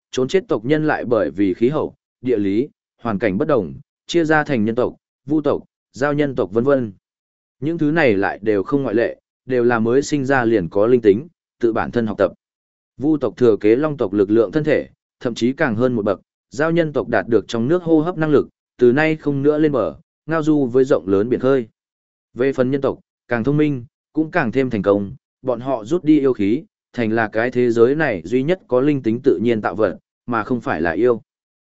trốn chết tộc nhân lại bởi vì khí hậu, địa lý, hoàn cảnh bất đồng, chia ra thành nhân tộc, vu tộc, giao nhân tộc vân vân. Những thứ này lại đều không ngoại lệ, đều là mới sinh ra liền có linh tính, tự bản thân học tập. Vu tộc thừa kế long tộc lực lượng thân thể, thậm chí càng hơn một bậc, giao nhân tộc đạt được trong nước hô hấp năng lực, từ nay không nữa lên bờ, ngao du với rộng lớn biển khơi. Về phần nhân tộc, càng thông minh, cũng càng thêm thành công, bọn họ rút đi yêu khí, thành là cái thế giới này duy nhất có linh tính tự nhiên tạo vật, mà không phải là yêu.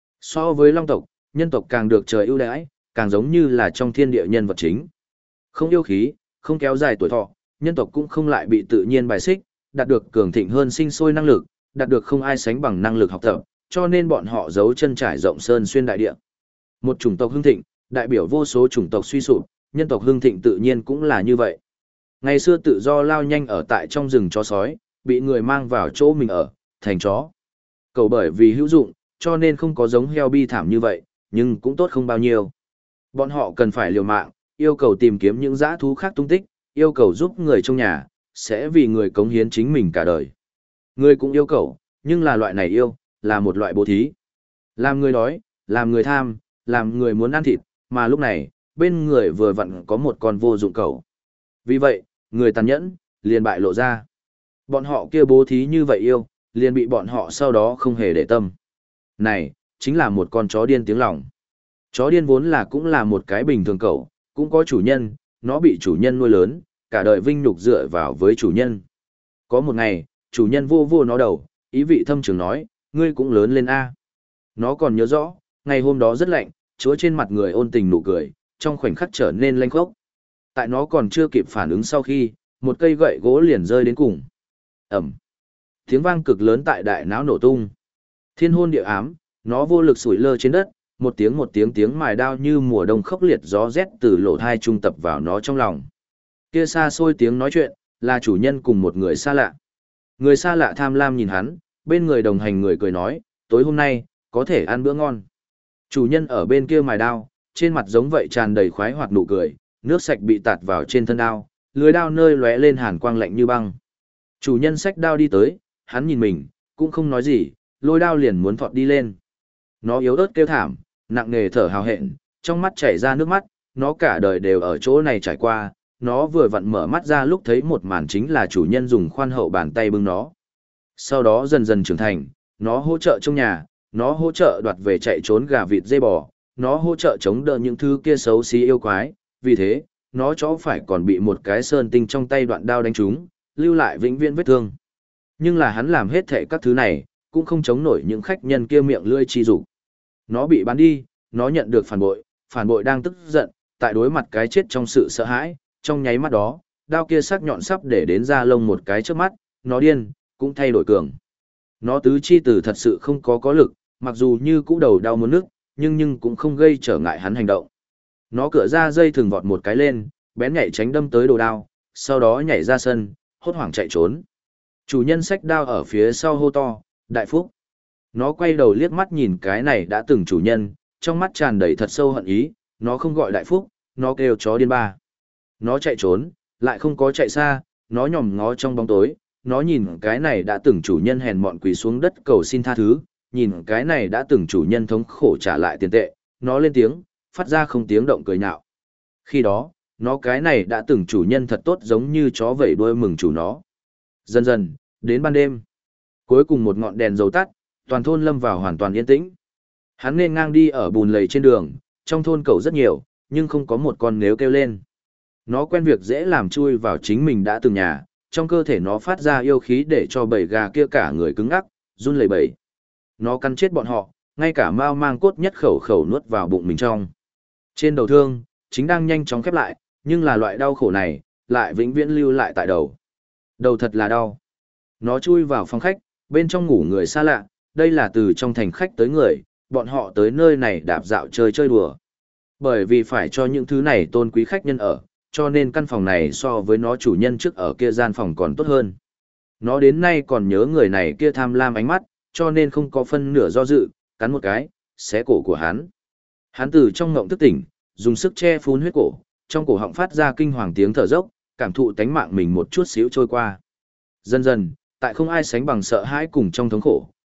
So với long tộc, nhân tộc càng được trời ưu đãi, càng giống như là trong thiên địa nhân vật chính. Không yêu khí, không kéo dài tuổi thọ, nhân tộc cũng không lại bị tự nhiên bài xích, đạt được cường thịnh hơn sinh sôi năng lực, đạt được không ai sánh bằng năng lực học tập, cho nên bọn họ giấu chân trải rộng sơn xuyên đại địa. Một chủng tộc hưng thịnh, đại biểu vô số chủng tộc suy sụp, nhân tộc hưng thịnh tự nhiên cũng là như vậy. Ngày xưa tự do lao nhanh ở tại trong rừng chó sói, bị người mang vào chỗ mình ở, thành chó. Cầu bởi vì hữu dụng, cho nên không có giống heo bi thảm như vậy, nhưng cũng tốt không bao nhiêu. Bọn họ cần phải liều mạng, yêu cầu tìm kiếm những dã thú khác tung tích, yêu cầu giúp người trong nhà, sẽ vì người cống hiến chính mình cả đời. Người cũng yêu cầu, nhưng là loại này yêu, là một loại bố thí. Làm người đói, làm người tham, làm người muốn ăn thịt, mà lúc này, bên người vừa vặn có một con vô dụng cầu. Vì vậy, người tàn nhẫn, liền bại lộ ra. Bọn họ kia bố thí như vậy yêu, liền bị bọn họ sau đó không hề để tâm. Này, chính là một con chó điên tiếng lòng. Chó điên vốn là cũng là một cái bình thường cậu, cũng có chủ nhân, nó bị chủ nhân nuôi lớn, cả đời vinh nhục dựa vào với chủ nhân. Có một ngày, chủ nhân vô vô nó đầu, ý vị thâm trường nói, ngươi cũng lớn lên A. Nó còn nhớ rõ, ngày hôm đó rất lạnh, chúa trên mặt người ôn tình nụ cười, trong khoảnh khắc trở nên lanh khốc. Tại nó còn chưa kịp phản ứng sau khi, một cây gậy gỗ liền rơi đến cùng. Ẩm. Tiếng vang cực lớn tại đại não nổ tung. Thiên hôn địa ám, nó vô lực sủi lơ trên đất, một tiếng tiếng mài đao như mùa đông khốc liệt gió rét từ lỗ thai trung tập vào nó trong lòng. Kia xa xôi tiếng nói chuyện, là chủ nhân cùng một người xa lạ. Người xa lạ tham lam nhìn hắn, bên người đồng hành người cười nói, tối hôm nay, có thể ăn bữa ngon. Chủ nhân ở bên kia mài đao, trên mặt giống vậy tràn đầy khoái hoạt nụ cười, nước sạch bị tạt vào trên thân đao, lưới đao nơi lóe lên hàn quang lạnh như băng. Chủ nhân xách đao đi tới, hắn nhìn mình, cũng không nói gì, lôi đao liền muốn thọt đi lên. Nó yếu ớt kêu thảm, nặng nề thở hào hẹn, trong mắt chảy ra nước mắt, nó cả đời đều ở chỗ này trải qua, nó vừa vặn mở mắt ra lúc thấy một màn chính là chủ nhân dùng khoan hậu bàn tay bưng nó. Sau đó dần dần trưởng thành, nó hỗ trợ trong nhà, nó hỗ trợ đoạt về chạy trốn gà vịt dê bò, nó hỗ trợ chống đỡ những thứ kia xấu xí yêu quái, vì thế, nó chó phải còn bị một cái sơn tinh trong tay đoạn đao đánh trúng, lưu lại vĩnh viễn vết thương. Nhưng là hắn làm hết thệ các thứ này, cũng không chống nổi những khách nhân kia miệng lưỡi chi dục. Nó bị bán đi, nó nhận được phản bội đang tức giận, tại đối mặt cái chết trong sự sợ hãi, trong nháy mắt đó, đao kia sắc nhọn sắp để đến da lông một cái trước mắt, nó điên, cũng thay đổi cường. Nó tứ chi tử thật sự không có lực, mặc dù như cũ đầu đau muốn nức, nhưng cũng không gây trở ngại hắn hành động. Nó cựa ra dây thường vọt một cái lên, bén nhảy tránh đâm tới đồ đao, sau đó nhảy ra sân, hốt hoảng chạy trốn. Chủ nhân xách đao ở phía sau hô to, đại phúc. Nó quay đầu liếc mắt nhìn cái này đã từng chủ nhân, trong mắt tràn đầy thật sâu hận ý, nó không gọi đại phúc, nó kêu chó điên ba. Nó chạy trốn, lại không có chạy xa, nó nhòm ngó trong bóng tối, nó nhìn cái này đã từng chủ nhân hèn mọn quỳ xuống đất cầu xin tha thứ, nhìn cái này đã từng chủ nhân thống khổ trả lại tiền tệ, nó lên tiếng, phát ra không tiếng động cười nhạo. Khi đó, nó cái này đã từng chủ nhân thật tốt giống như chó vẫy đuôi mừng chủ nó. Dần dần, đến ban đêm, cuối cùng một ngọn đèn dầu tắt, toàn thôn lâm vào hoàn toàn yên tĩnh. Hắn nên ngang đi ở bùn lầy trên đường, trong thôn cẩu rất nhiều, nhưng không có một con nếu kêu lên. Nó quen việc dễ làm chui vào chính mình đã từng nhà, trong cơ thể nó phát ra yêu khí để cho bầy gà kia cả người cứng ngắc, run lẩy bẩy. Nó cắn chết bọn họ, ngay cả mao mang cốt nhất khẩu khẩu nuốt vào bụng mình trong. Trên đầu thương, chính đang nhanh chóng khép lại, nhưng là loại đau khổ này, lại vĩnh viễn lưu lại tại đầu. Đầu thật là đau. Nó chui vào phòng khách, bên trong ngủ người xa lạ, đây là từ trong thành khách tới người, bọn họ tới nơi này đạp dạo chơi chơi đùa. Bởi vì phải cho những thứ này tôn quý khách nhân ở, cho nên căn phòng này so với nó chủ nhân trước ở kia gian phòng còn tốt hơn. Nó đến nay còn nhớ người này kia tham lam ánh mắt, cho nên không có phân nửa do dự, cắn một cái, xé cổ của hắn. Hắn từ trong ngộng thức tỉnh, dùng sức che phun huyết cổ, trong cổ họng phát ra kinh hoàng tiếng thở dốc, cảm thụ tánh mạng mình một chút xíu trôi qua. Dần dần, tại không ai sánh bằng sợ hãi cùng trong thống khổ,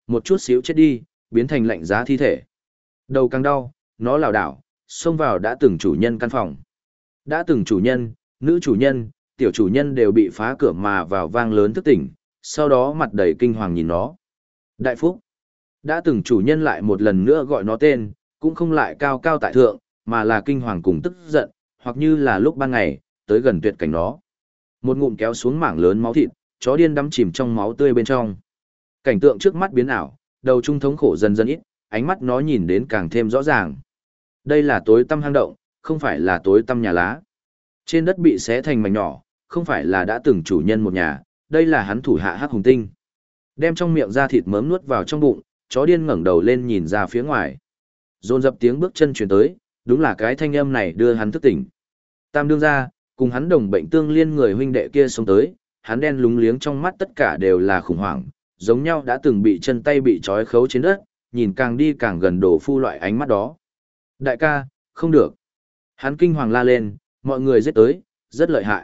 một chút xíu chết đi, biến thành lạnh giá thi thể. Đầu càng đau, nó lảo đảo, xông vào đã từng chủ nhân căn phòng. Đã từng chủ nhân, nữ chủ nhân, tiểu chủ nhân đều bị phá cửa mà vào vang lớn thức tỉnh, sau đó mặt đầy kinh hoàng nhìn nó. Đại Phúc. Đã từng chủ nhân lại một lần nữa gọi nó tên, cũng không lại cao cao tại thượng, mà là kinh hoàng cùng tức giận, hoặc như là lúc ban ngày, tới gần tuyệt cảnh nó. Một ngụm kéo xuống mảng lớn máu thịt, chó điên đắm chìm trong máu tươi bên trong. Cảnh tượng trước mắt biến ảo, đầu trung thống khổ dần dần ít, ánh mắt nó nhìn đến càng thêm rõ ràng. Đây là tối tăm hang động, không phải là tối tăm nhà lá. Trên đất bị xé thành mảnh nhỏ, không phải là đã từng chủ nhân một nhà, đây là hắn thủ hạ Hắc Hùng Tinh. Đem trong miệng ra thịt mớm nuốt vào trong bụng, chó điên ngẩng đầu lên nhìn ra phía ngoài. Dồn dập tiếng bước chân truyền tới, đúng là cái thanh âm này đưa hắn thức tỉnh. Tam đương ra, cùng hắn đồng bệnh tương liên người huynh đệ kia sống tới, hắn đen lúng liếng trong mắt tất cả đều là khủng hoảng, giống nhau đã từng bị chân tay bị trói khấu trên đất, nhìn càng đi càng gần đổ phu loại ánh mắt đó. Đại ca, không được. Hắn kinh hoàng la lên, mọi người giết tới, rất lợi hại.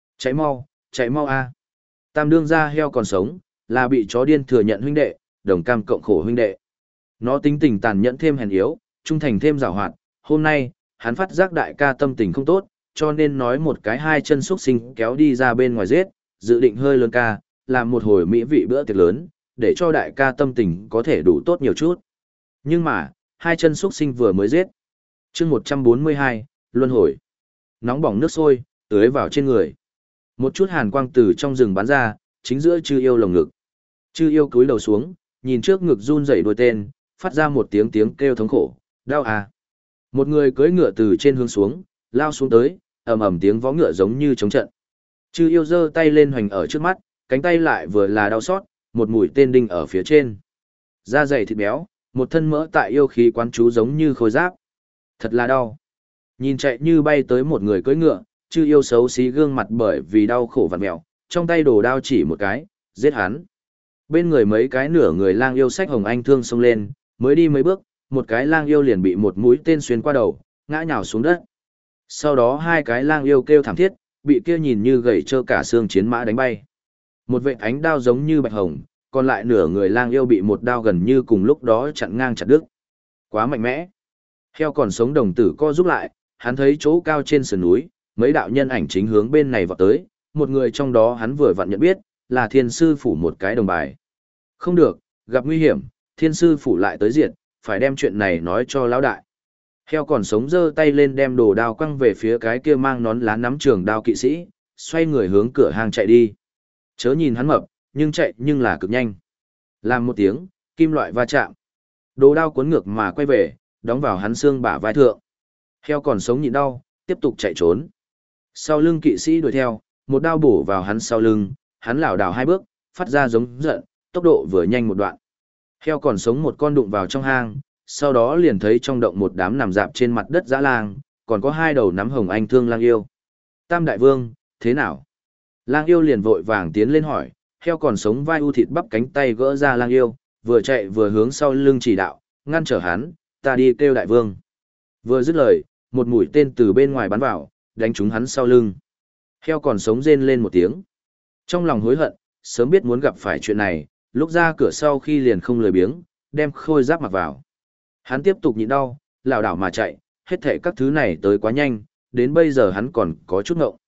Chạy mau a. Tam đương ra heo còn sống, là bị chó điên thừa nhận huynh đệ, đồng cam cộng khổ huynh đệ. Nó tính tình tàn nhẫn thêm hèn yếu, trung thành thêm giàu hoạt, hôm nay, hắn phát giác đại ca tâm tình không tốt, cho nên nói một cái hai chân xúc sinh kéo đi ra bên ngoài giết, dự định hơi lớn ca, làm một hồi mỹ vị bữa tiệc lớn, để cho đại ca tâm tình có thể đủ tốt nhiều chút. Nhưng mà, hai chân xúc sinh vừa mới giết. Chương 142, luân hồi. Nóng bỏng nước sôi, tưới vào trên người. Một chút hàn quang từ trong rừng bắn ra, chính giữa Chư Yêu lồng ngực. Chư Yêu cúi đầu xuống, nhìn trước ngực run rẩy đôi tên, phát ra một tiếng tiếng kêu thống khổ, đau à. Một người cưỡi ngựa từ trên hướng xuống, lao xuống tới, ầm ầm tiếng vó ngựa giống như chống trận. Chư Yêu giơ tay lên hoành ở trước mắt, cánh tay lại vừa là đau xót, một mũi tên đinh ở phía trên. Da dày thịt béo, một thân mỡ tại yêu khí quán chú giống như khôi giáp. Thật là đau. Nhìn chạy như bay tới một người cưỡi ngựa, Chư Yêu xấu xí gương mặt bởi vì đau khổ vặn mẹo, trong tay đồ đao chỉ một cái, giết hắn. Bên người mấy cái nửa người lang yêu sách hồng anh thương xông lên, mới đi mấy bước, một cái lang yêu liền bị một mũi tên xuyên qua đầu, ngã nhào xuống đất. Sau đó hai cái lang yêu kêu thảm thiết, bị kia nhìn như gầy trơ cả xương chiến mã đánh bay. Một vệt ánh đao giống như bạch hồng, còn lại nửa người lang yêu bị một đao gần như cùng lúc đó chặn ngang chặt đứt. Quá mạnh mẽ. Heo còn sống đồng tử co giúp lại, hắn thấy chỗ cao trên sườn núi, mấy đạo nhân ảnh chính hướng bên này vọt tới, một người trong đó hắn vừa vặn nhận biết, là Thiên sư phủ một cái đồng bài. Không được, gặp nguy hiểm, Thiên sư phủ lại tới diệt, phải đem chuyện này nói cho lão đại. Heo còn sống giơ tay lên đem đồ đao quăng về phía cái kia mang nón lá nắm trường đao kỵ sĩ, xoay người hướng cửa hàng chạy đi. Chớ nhìn hắn mập, nhưng chạy nhưng là cực nhanh. Làm một tiếng, kim loại va chạm. Đồ đao cuốn ngược mà quay về, đóng vào hắn xương bả vai thượng. Heo còn sống nhịn đau, tiếp tục chạy trốn. Sau lưng kỵ sĩ đuổi theo, một đao bổ vào hắn sau lưng, hắn lảo đảo hai bước, phát ra giống giận, tốc độ vừa nhanh một đoạn. Heo còn sống một con đụng vào trong hang, sau đó liền thấy trong động một đám nằm dạp trên mặt đất dã lang, còn có hai đầu nắm hồng anh thương lang yêu. Tam đại vương, thế nào? Lang yêu liền vội vàng tiến lên hỏi, heo còn sống vai u thịt bắp cánh tay gỡ ra lang yêu, vừa chạy vừa hướng sau lưng chỉ đạo, ngăn trở hắn, ta đi kêu đại vương. Vừa dứt lời, một mũi tên từ bên ngoài bắn vào, đánh trúng hắn sau lưng. Heo còn sống rên lên một tiếng. Trong lòng hối hận, sớm biết muốn gặp phải chuyện này, lúc ra cửa sau khi liền không lười biếng, đem khôi giáp mặc vào. Hắn tiếp tục nhịn đau, lảo đảo mà chạy, hết thảy các thứ này tới quá nhanh, đến bây giờ hắn còn có chút ngộng.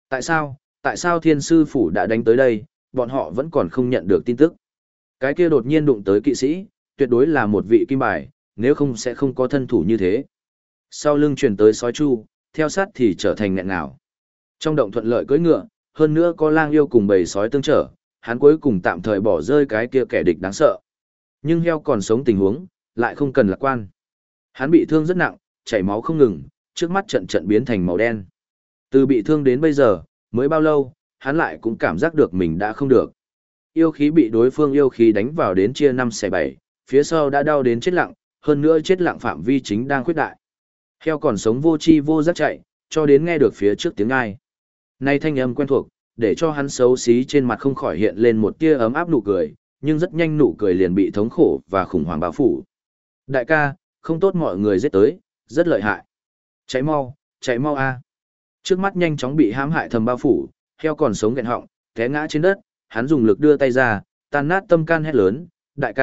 Tại sao Thiên sư phủ đã đánh tới đây, bọn họ vẫn còn không nhận được tin tức. Cái kia đột nhiên đụng tới kỵ sĩ, tuyệt đối là một vị kim bài, nếu không sẽ không có thân thủ như thế. Sau lưng truyền tới sói chu, theo sát thì trở thành nghẹn ngào. Trong động thuận lợi cưỡi ngựa, hơn nữa có lang yêu cùng bầy sói tương trở, hắn cuối cùng tạm thời bỏ rơi cái kia kẻ địch đáng sợ. Nhưng heo còn sống tình huống, lại không cần lạc quan. Hắn bị thương rất nặng, chảy máu không ngừng, trước mắt trận trận biến thành màu đen. Từ bị thương đến bây giờ, mới bao lâu, hắn lại cũng cảm giác được mình đã không được. Yêu khí bị đối phương yêu khí đánh vào đến chia 5 xẻ 7, phía sau đã đau đến chết lặng, hơn nữa chết lặng phạm vi chính đang khuyết đại. Heo còn sống vô chi vô giác chạy, cho đến nghe được phía trước tiếng ai. Nay thanh âm quen thuộc, để cho hắn xấu xí trên mặt không khỏi hiện lên một tia ấm áp nụ cười, nhưng rất nhanh nụ cười liền bị thống khổ và khủng hoảng bao phủ. Đại ca, không tốt mọi người giết tới, rất lợi hại. Chạy mau a. Trước mắt nhanh chóng bị hãm hại thầm bao phủ, heo còn sống nghẹn họng, té ngã trên đất, hắn dùng lực đưa tay ra, tan nát tâm can hét lớn, đại ca,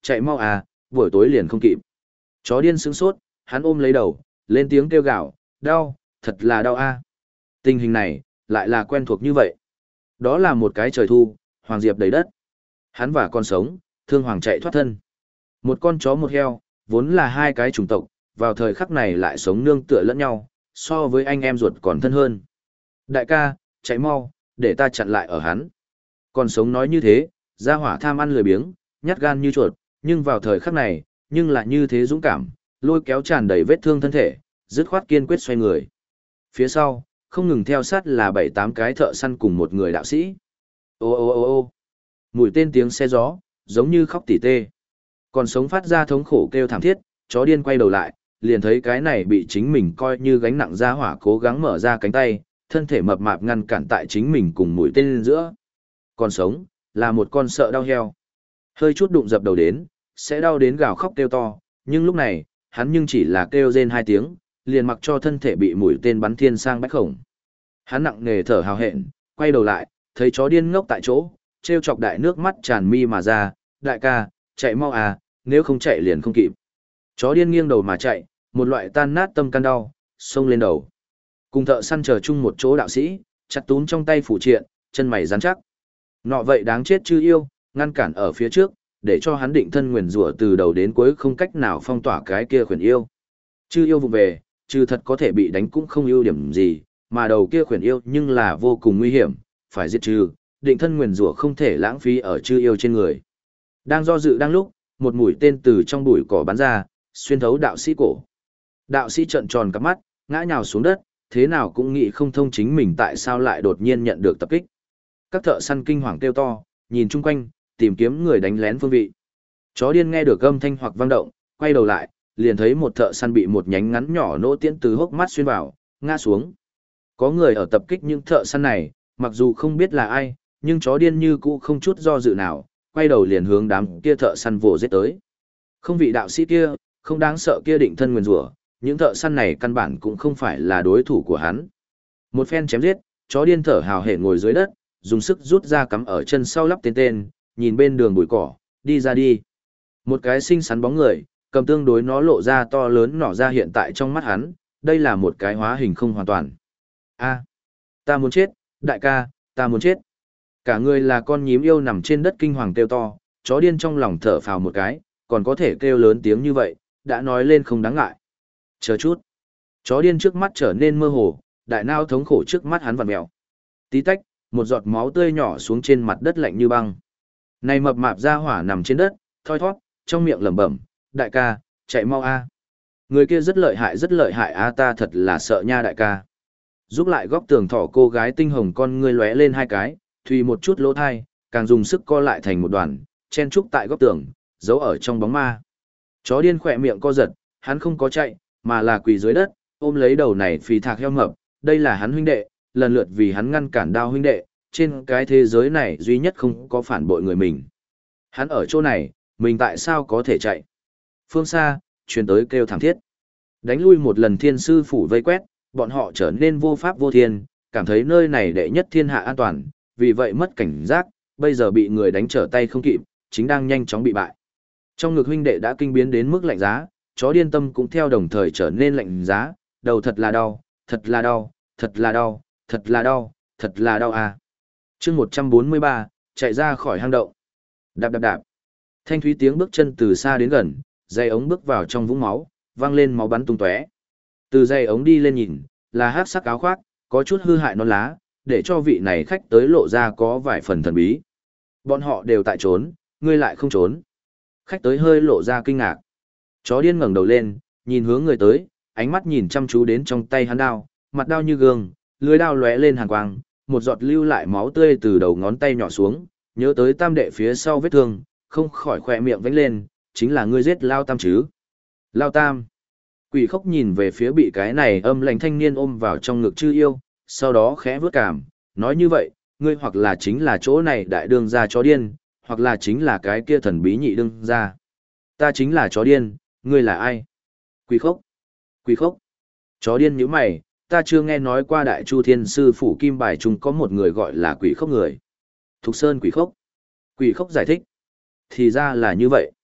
chạy mau à, buổi tối liền không kịp. Chó điên sững sốt, hắn ôm lấy đầu, lên tiếng kêu gào, đau, thật là đau a. Tình hình này, lại là quen thuộc như vậy. Đó là một cái trời thu, hoàng diệp đầy đất. Hắn và con sống, thương hoàng chạy thoát thân. Một con chó một heo, vốn là hai cái chủng tộc, vào thời khắc này lại sống nương tựa lẫn nhau, so với anh em ruột còn thân hơn. Đại ca, chạy mau, để ta chặn lại ở hắn. Con sống nói như thế, ra hỏa tham ăn lười biếng, nhát gan như chuột, nhưng vào thời khắc này, nhưng lại như thế dũng cảm, lôi kéo tràn đầy vết thương thân thể, dứt khoát kiên quyết xoay người. Phía sau, không ngừng theo sát là 7-8 cái thợ săn cùng một người đạo sĩ. Ô ô ô ô mũi tên tiếng xe gió, giống như khóc tỉ tê. Còn sống phát ra thống khổ kêu thảm thiết, chó điên quay đầu lại, liền thấy cái này bị chính mình coi như gánh nặng ra hỏa cố gắng mở ra cánh tay, thân thể mập mạp ngăn cản tại chính mình cùng mũi tên lên giữa. Còn sống, là một con sợ đau heo. Hơi chút đụng dập đầu đến, sẽ đau đến gào khóc kêu to, nhưng lúc này, hắn nhưng chỉ là kêu rên 2 tiếng, liền mặc cho thân thể bị mũi tên bắn thiên sang bách khổng. Hắn nặng nề thở hào hẹn, quay đầu lại, thấy chó điên ngốc tại chỗ, treo chọc đại nước mắt tràn mi mà ra, đại ca, chạy mau à, nếu không chạy liền không kịp. Chó điên nghiêng đầu mà chạy, một loại tan nát tâm can đau, xông lên đầu. Cùng thợ săn chờ chung một chỗ đạo sĩ, chặt túm trong tay phủ triện, chân mày rắn chắc. Nọ vậy đáng chết chứ yêu, ngăn cản ở phía trước, để cho hắn định thân nguyền rủa từ đầu đến cuối không cách nào phong tỏa cái kia khuyển yêu. Chư yêu vụ về, trừ thật có thể bị đánh cũng không ưu điểm gì, mà đầu kia khuyển yêu nhưng là vô cùng nguy hiểm, phải diệt trừ, định thân nguyền rủa không thể lãng phí ở chư yêu trên người. Đang do dự đang lúc, một mũi tên từ trong bụi cỏ bắn ra, xuyên thấu đạo sĩ cổ. Đạo sĩ trợn tròn cặp mắt, ngã nhào xuống đất, thế nào cũng nghĩ không thông chính mình tại sao lại đột nhiên nhận được tập kích. Các thợ săn kinh hoàng kêu to, nhìn chung quanh, tìm kiếm người đánh lén phương vị. Chó điên nghe được âm thanh hoặc vang động, quay đầu lại, liền thấy một thợ săn bị một nhánh ngắn nhỏ nỗ tiễn từ hốc mắt xuyên vào, ngã xuống. Có người ở tập kích những thợ săn này, mặc dù không biết là ai, nhưng chó điên như cũ không chút do dự nào, quay đầu liền hướng đám kia thợ săn vồ giết tới. Không vị đạo sĩ kia, không đáng sợ kia định thân nguyền rủa, những thợ săn này căn bản cũng không phải là đối thủ của hắn. Một phen chém giết, chó điên thở hào hển ngồi dưới đất, dùng sức rút ra cắm ở chân sau lắp tên, nhìn bên đường bụi cỏ, đi ra đi. Một cái xinh xắn bóng người, cầm tương đối nó lộ ra to lớn nỏ ra hiện tại trong mắt hắn, đây là một cái hóa hình không hoàn toàn. A, ta muốn chết, đại ca, ta muốn chết. Cả người là con nhím yêu nằm trên đất kinh hoàng kêu to, chó điên trong lòng thở phào một cái, còn có thể kêu lớn tiếng như vậy, đã nói lên không đáng ngại. Chờ chút. Chó điên trước mắt trở nên mơ hồ, đại nao thống khổ trước mắt hắn vặn mèo. Tí tách, một giọt máu tươi nhỏ xuống trên mặt đất lạnh như băng. Này mập mạp ra hỏa nằm trên đất, thoi thoát, trong miệng lẩm bẩm, đại ca, chạy mau a. Người kia rất lợi hại a, ta thật là sợ nha đại ca. Giúp lại góc tường thỏ cô gái tinh hồng con ngươi lóe lên 2 cái, thùy một chút lỗ thai, càng dùng sức co lại thành một đoàn, chen trúc tại góc tường, giấu ở trong bóng ma. Chó điên khỏe miệng co giật, hắn không có chạy, mà là quỳ dưới đất, ôm lấy đầu này phì thạc heo mập, đây là hắn huynh đệ, lần lượt vì hắn ngăn cản đao huynh đệ, trên cái thế giới này duy nhất không có phản bội người mình. Hắn ở chỗ này, mình tại sao có thể chạy? Phương xa, truyền tới kêu thảm thiết. Đánh lui một lần thiên sư phủ vây quét, bọn họ trở nên vô pháp vô thiên, cảm thấy nơi này đệ nhất thiên hạ an toàn, vì vậy mất cảnh giác, bây giờ bị người đánh trở tay không kịp, chính đang nhanh chóng bị bại. Trong ngực huynh đệ đã kinh biến đến mức lạnh giá, chó điên tâm cũng theo đồng thời trở nên lạnh giá, đầu thật là đau, thật là đau, thật là đau, thật là đau, thật là đau à. Chương 143, chạy ra khỏi hang động. Đạp đạp đạp. Thanh thúy tiếng bước chân từ xa đến gần, dây ống bước vào trong vũng máu, vang lên máu bắn tung tóe. Từ dây ống đi lên nhìn, là hắc sắc áo khoác, có chút hư hại non lá, để cho vị này khách tới lộ ra có vài phần thần bí. Bọn họ đều tại trốn, ngươi lại không trốn. Khách tới hơi lộ ra kinh ngạc. Chó điên ngẩng đầu lên, nhìn hướng người tới, ánh mắt nhìn chăm chú đến trong tay hắn đao, mặt đao như gương, lưỡi đao lóe lên hàn quang, một giọt lưu lại máu tươi từ đầu ngón tay nhỏ xuống, nhớ tới tam đệ phía sau vết thương, không khỏi khỏe miệng vánh lên, chính là ngươi giết Lao Tam chứ. Lao Tam. Quỷ khốc nhìn về phía bị cái này âm lành thanh niên ôm vào trong ngực chư yêu, sau đó khẽ vướt cảm, nói như vậy, ngươi hoặc là chính là chỗ này đại đương gia chó điên, hoặc là chính là cái kia thần bí nhị đương gia. Ta chính là chó điên, ngươi là ai? Quỷ khốc. Quỷ khốc. Chó điên nhíu mày, ta chưa nghe nói qua đại chu thiên sư phủ kim bài trung có một người gọi là quỷ khốc người. Thục Sơn quỷ khốc. Quỷ khốc giải thích. Thì ra là như vậy.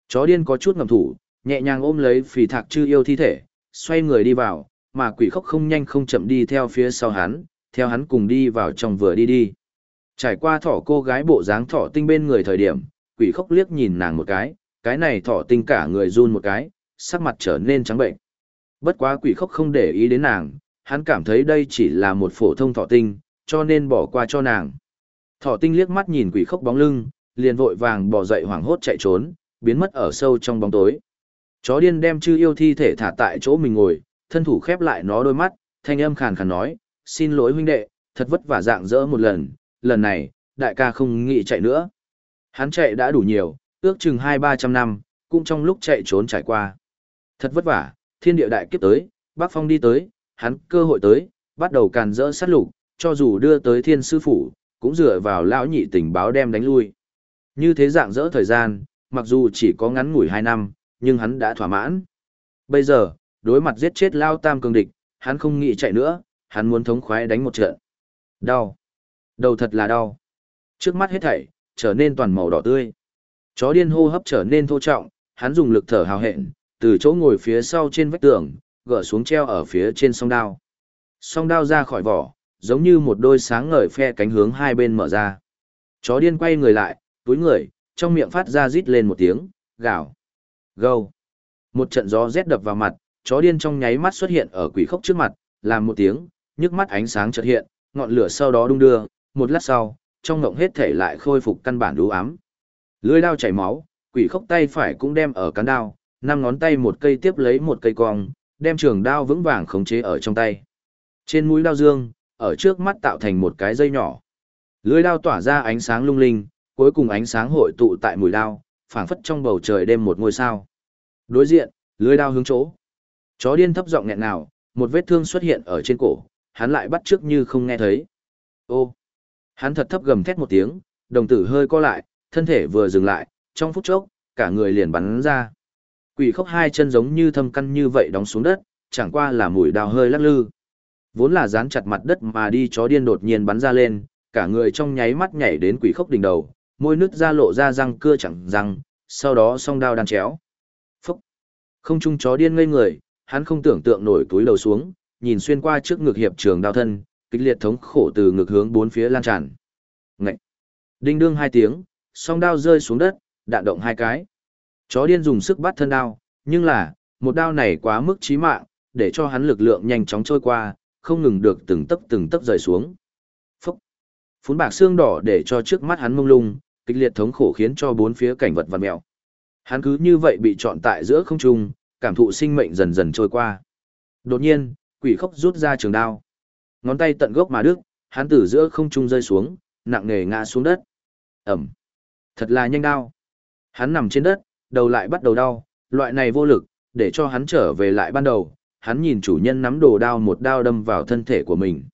Chó điên có chút ngầm thủ, nhẹ nhàng ôm lấy phì thạc chư yêu thi thể, xoay người đi vào, mà quỷ khốc không nhanh không chậm đi theo phía sau hắn, theo hắn cùng đi vào trong vừa đi đi. Trải qua thỏ cô gái bộ dáng thỏ tinh bên người thời điểm, quỷ khốc liếc nhìn nàng một cái này thỏ tinh cả người run một cái, sắc mặt trở nên trắng bệnh. Bất quá quỷ khốc không để ý đến nàng, hắn cảm thấy đây chỉ là một phổ thông thỏ tinh, cho nên bỏ qua cho nàng. Thỏ tinh liếc mắt nhìn quỷ khốc bóng lưng, liền vội vàng bò dậy hoảng hốt chạy trốn, biến mất ở sâu trong bóng tối. Chó điên đem chư yêu thi thể thả tại chỗ mình ngồi, thân thủ khép lại nó đôi mắt, thanh âm khàn khàn nói, xin lỗi huynh đệ, thật vất vả dạng dỡ một lần này, đại ca không nghĩ chạy nữa. Hắn chạy đã đủ nhiều, ước chừng 200-300 năm, cũng trong lúc chạy trốn trải qua. Thật vất vả, thiên địa đại kiếp tới, Bắc Phong đi tới, hắn cơ hội tới, bắt đầu càn rỡ sát lục, cho dù đưa tới thiên sư phủ, cũng dựa vào lão nhị tình báo đem đánh lui. Như thế dạng dỡ thời gian, mặc dù chỉ có ngắn ngủi 2 năm, nhưng hắn đã thỏa mãn. Bây giờ, đối mặt giết chết Lao Tam cường địch, hắn không nghĩ chạy nữa, hắn muốn thống khoái đánh một trận. Đau. Đầu thật là đau. Trước mắt hết thảy, trở nên toàn màu đỏ tươi. Chó điên hô hấp trở nên thô trọng, hắn dùng lực thở hào hẹn, từ chỗ ngồi phía sau trên vách tường, gỡ xuống treo ở phía trên song đao. Song đao ra khỏi vỏ, giống như một đôi sáng ngời phe cánh hướng hai bên mở ra. Chó điên quay người lại, túi người, trong miệng phát ra rít lên một tiếng, gào. Gâu. Một trận gió rét đập vào mặt, chó điên trong nháy mắt xuất hiện ở quỷ khốc trước mặt, làm một tiếng, nhức mắt ánh sáng chợt hiện, ngọn lửa sau đó đung đưa, một lát sau, trong ngộng hết thể lại khôi phục căn bản đủ ám. Lưỡi đao chảy máu, quỷ khốc tay phải cũng đem ở cán đao, 5 ngón tay một cây tiếp lấy một cây cong, đem trường đao vững vàng khống chế ở trong tay. Trên mũi đao dương, ở trước mắt tạo thành một cái dây nhỏ. Lưỡi đao tỏa ra ánh sáng lung linh, cuối cùng ánh sáng hội tụ tại mũi đao, phảng phất trong bầu trời đêm một ngôi sao. Đối diện, lưỡi đao hướng chỗ. Chó điên thấp giọng nghẹn nào, một vết thương xuất hiện ở trên cổ, hắn lại bắt chước như không nghe thấy. Ô! Hắn thật thấp gầm thét một tiếng, đồng tử hơi co lại, thân thể vừa dừng lại, trong phút chốc, cả người liền bắn ra. Quỷ khốc hai chân giống như thâm căn như vậy đóng xuống đất, chẳng qua là mũi đao hơi lắc lư. Vốn là dán chặt mặt đất mà đi chó điên đột nhiên bắn ra lên, cả người trong nháy mắt nhảy đến quỷ khốc đỉnh đầu, môi nứt ra lộ ra răng cưa chẳng răng, sau đó song đao đan chéo. Phúc! Không trung chó điên ngây người, hắn không tưởng tượng nổi túi đầu xuống, nhìn xuyên qua trước ngực hiệp trường đao thân, kịch liệt thống khổ từ ngực hướng bốn phía lan tràn. Ngậy! Đinh đương 2 tiếng, song đao rơi xuống đất, đạn động 2 cái. Chó điên dùng sức bắt thân đao, nhưng là, một đao này quá mức chí mạng, để cho hắn lực lượng nhanh chóng trôi qua, không ngừng được từng tấc rời xuống. Phúc! Phún bạc xương đỏ để cho trước mắt hắn mông lung, kịch liệt thống khổ khiến cho bốn phía cảnh vật vặn mèo. Hắn cứ như vậy bị trọn tại giữa không trung, cảm thụ sinh mệnh dần dần trôi qua. Đột nhiên, quỷ khốc rút ra trường đao. Ngón tay tận gốc mà đứt, hắn từ giữa không trung rơi xuống, nặng nề ngã xuống đất. Ẩm. Thật là nhanh đao. Hắn nằm trên đất, đầu lại bắt đầu đau, loại này vô lực, để cho hắn trở về lại ban đầu. Hắn nhìn chủ nhân nắm đồ đao một đao đâm vào thân thể của mình.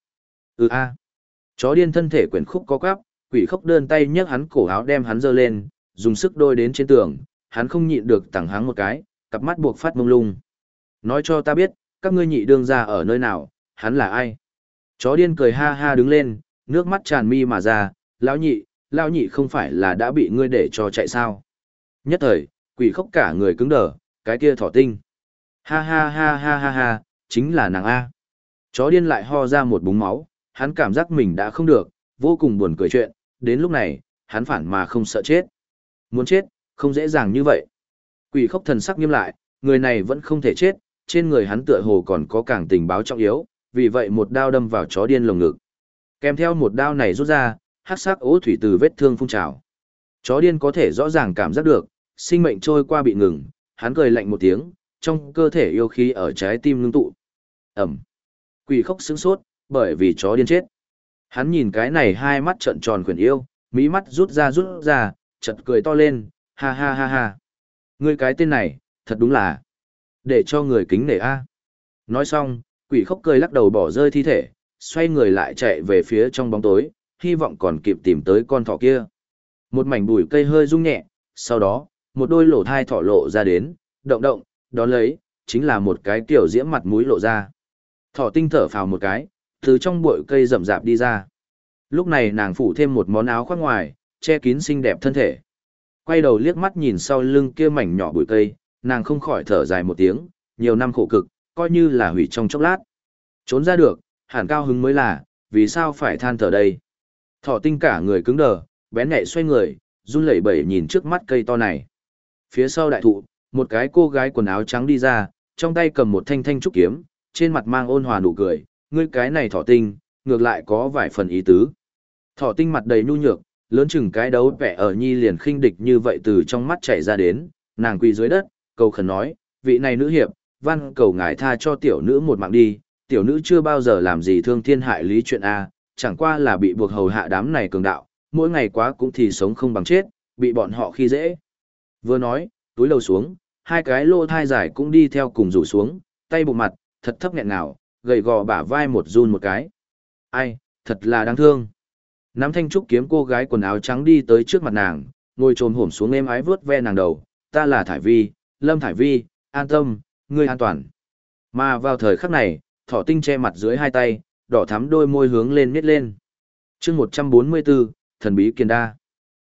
Chó điên thân thể quyển khúc có quắp, quỷ khốc đơn tay nhấc hắn cổ áo đem hắn giơ lên, dùng sức đôi đến trên tường, hắn không nhịn được tẳng háng một cái, cặp mắt buộc phát mông lung. Nói cho ta biết, các ngươi nhị đương ra ở nơi nào, hắn là ai? Chó điên cười ha ha đứng lên, nước mắt tràn mi mà ra, lão nhị không phải là đã bị ngươi để cho chạy sao? Nhất thời, quỷ khốc cả người cứng đờ, cái kia thỏ tinh. Ha ha ha ha ha ha, chính là nàng A. Chó điên lại ho ra một búng máu, hắn cảm giác mình đã không được, vô cùng buồn cười chuyện, đến lúc này, hắn phản mà không sợ chết. Muốn chết, không dễ dàng như vậy. Quỷ khốc thần sắc nghiêm lại, người này vẫn không thể chết, trên người hắn tựa hồ còn có càng tình báo trọng yếu, vì vậy một đao đâm vào chó điên lồng ngực. Kèm theo một đao này rút ra, hắc sắc ố thủy từ vết thương phun trào. Chó điên có thể rõ ràng cảm giác được, sinh mệnh trôi qua bị ngừng, hắn cười lạnh một tiếng, trong cơ thể yêu khí ở trái tim ngưng tụ. Ẩm. Quỷ khốc sững sốt, bởi vì chó điên chết. Hắn nhìn cái này hai mắt trợn tròn khuyển yêu, mí mắt rút ra, chợt cười to lên, ha ha ha ha. Ngươi cái tên này, thật đúng là để cho người kính nể a. Nói xong, quỷ khốc cười lắc đầu bỏ rơi thi thể, xoay người lại chạy về phía trong bóng tối, hy vọng còn kịp tìm tới con thỏ kia. Một mảnh bụi cây hơi rung nhẹ, sau đó, một đôi lỗ thai thỏ lộ ra đến, động, đón lấy, chính là một cái tiểu diễm mặt mũi lộ ra. Thỏ tinh thở phào một cái, từ trong bụi cây rậm rạp đi ra. Lúc này nàng phủ thêm một món áo khoác ngoài, che kín xinh đẹp thân thể. Quay đầu liếc mắt nhìn sau lưng kia mảnh nhỏ bụi cây, nàng không khỏi thở dài một tiếng, nhiều năm khổ cực, coi như là hủy trong chốc lát. Trốn ra được, hẳn cao hứng mới là, vì sao phải than thở đây. Thỏ tinh cả người cứng đờ, bén nhạy xoay người, run lẩy bẩy nhìn trước mắt cây to này. Phía sau đại thụ, một cái cô gái quần áo trắng đi ra, trong tay cầm một thanh thanh trúc kiếm, trên mặt mang ôn hòa nụ cười, ngươi cái này thỏ tinh, ngược lại có vài phần ý tứ. Thỏ tinh mặt đầy nhu nhược, lớn chừng cái đấu vẻ ở nhi liền khinh địch như vậy từ trong mắt chảy ra đến, nàng quỳ dưới đất, cầu khẩn nói, vị này nữ hiệp, văn cầu ngài tha cho tiểu nữ một mạng đi, tiểu nữ chưa bao giờ làm gì thương thiên hại lý chuyện a, chẳng qua là bị buộc hầu hạ đám này cường đạo, mỗi ngày quá cũng thì sống không bằng chết, bị bọn họ khi dễ. Vừa nói, túi lầu xuống, hai cái lô thai dài cũng đi theo cùng rủ xuống, tay bụng mặt, thật thấp nghẹn nào, gầy gò bả vai một run một cái. Ai, thật là đáng thương. Nắm thanh trúc kiếm cô gái quần áo trắng đi tới trước mặt nàng, ngồi trồm hổm xuống êm ái vướt ve nàng đầu, ta là Thải Vi, Lâm Thải Vi, an tâm, ngươi an toàn. Mà vào thời khắc này, thỏ tinh che mặt dưới hai tay, đỏ thắm đôi môi hướng lên miết lên. chương 144, thần bí kiền đa.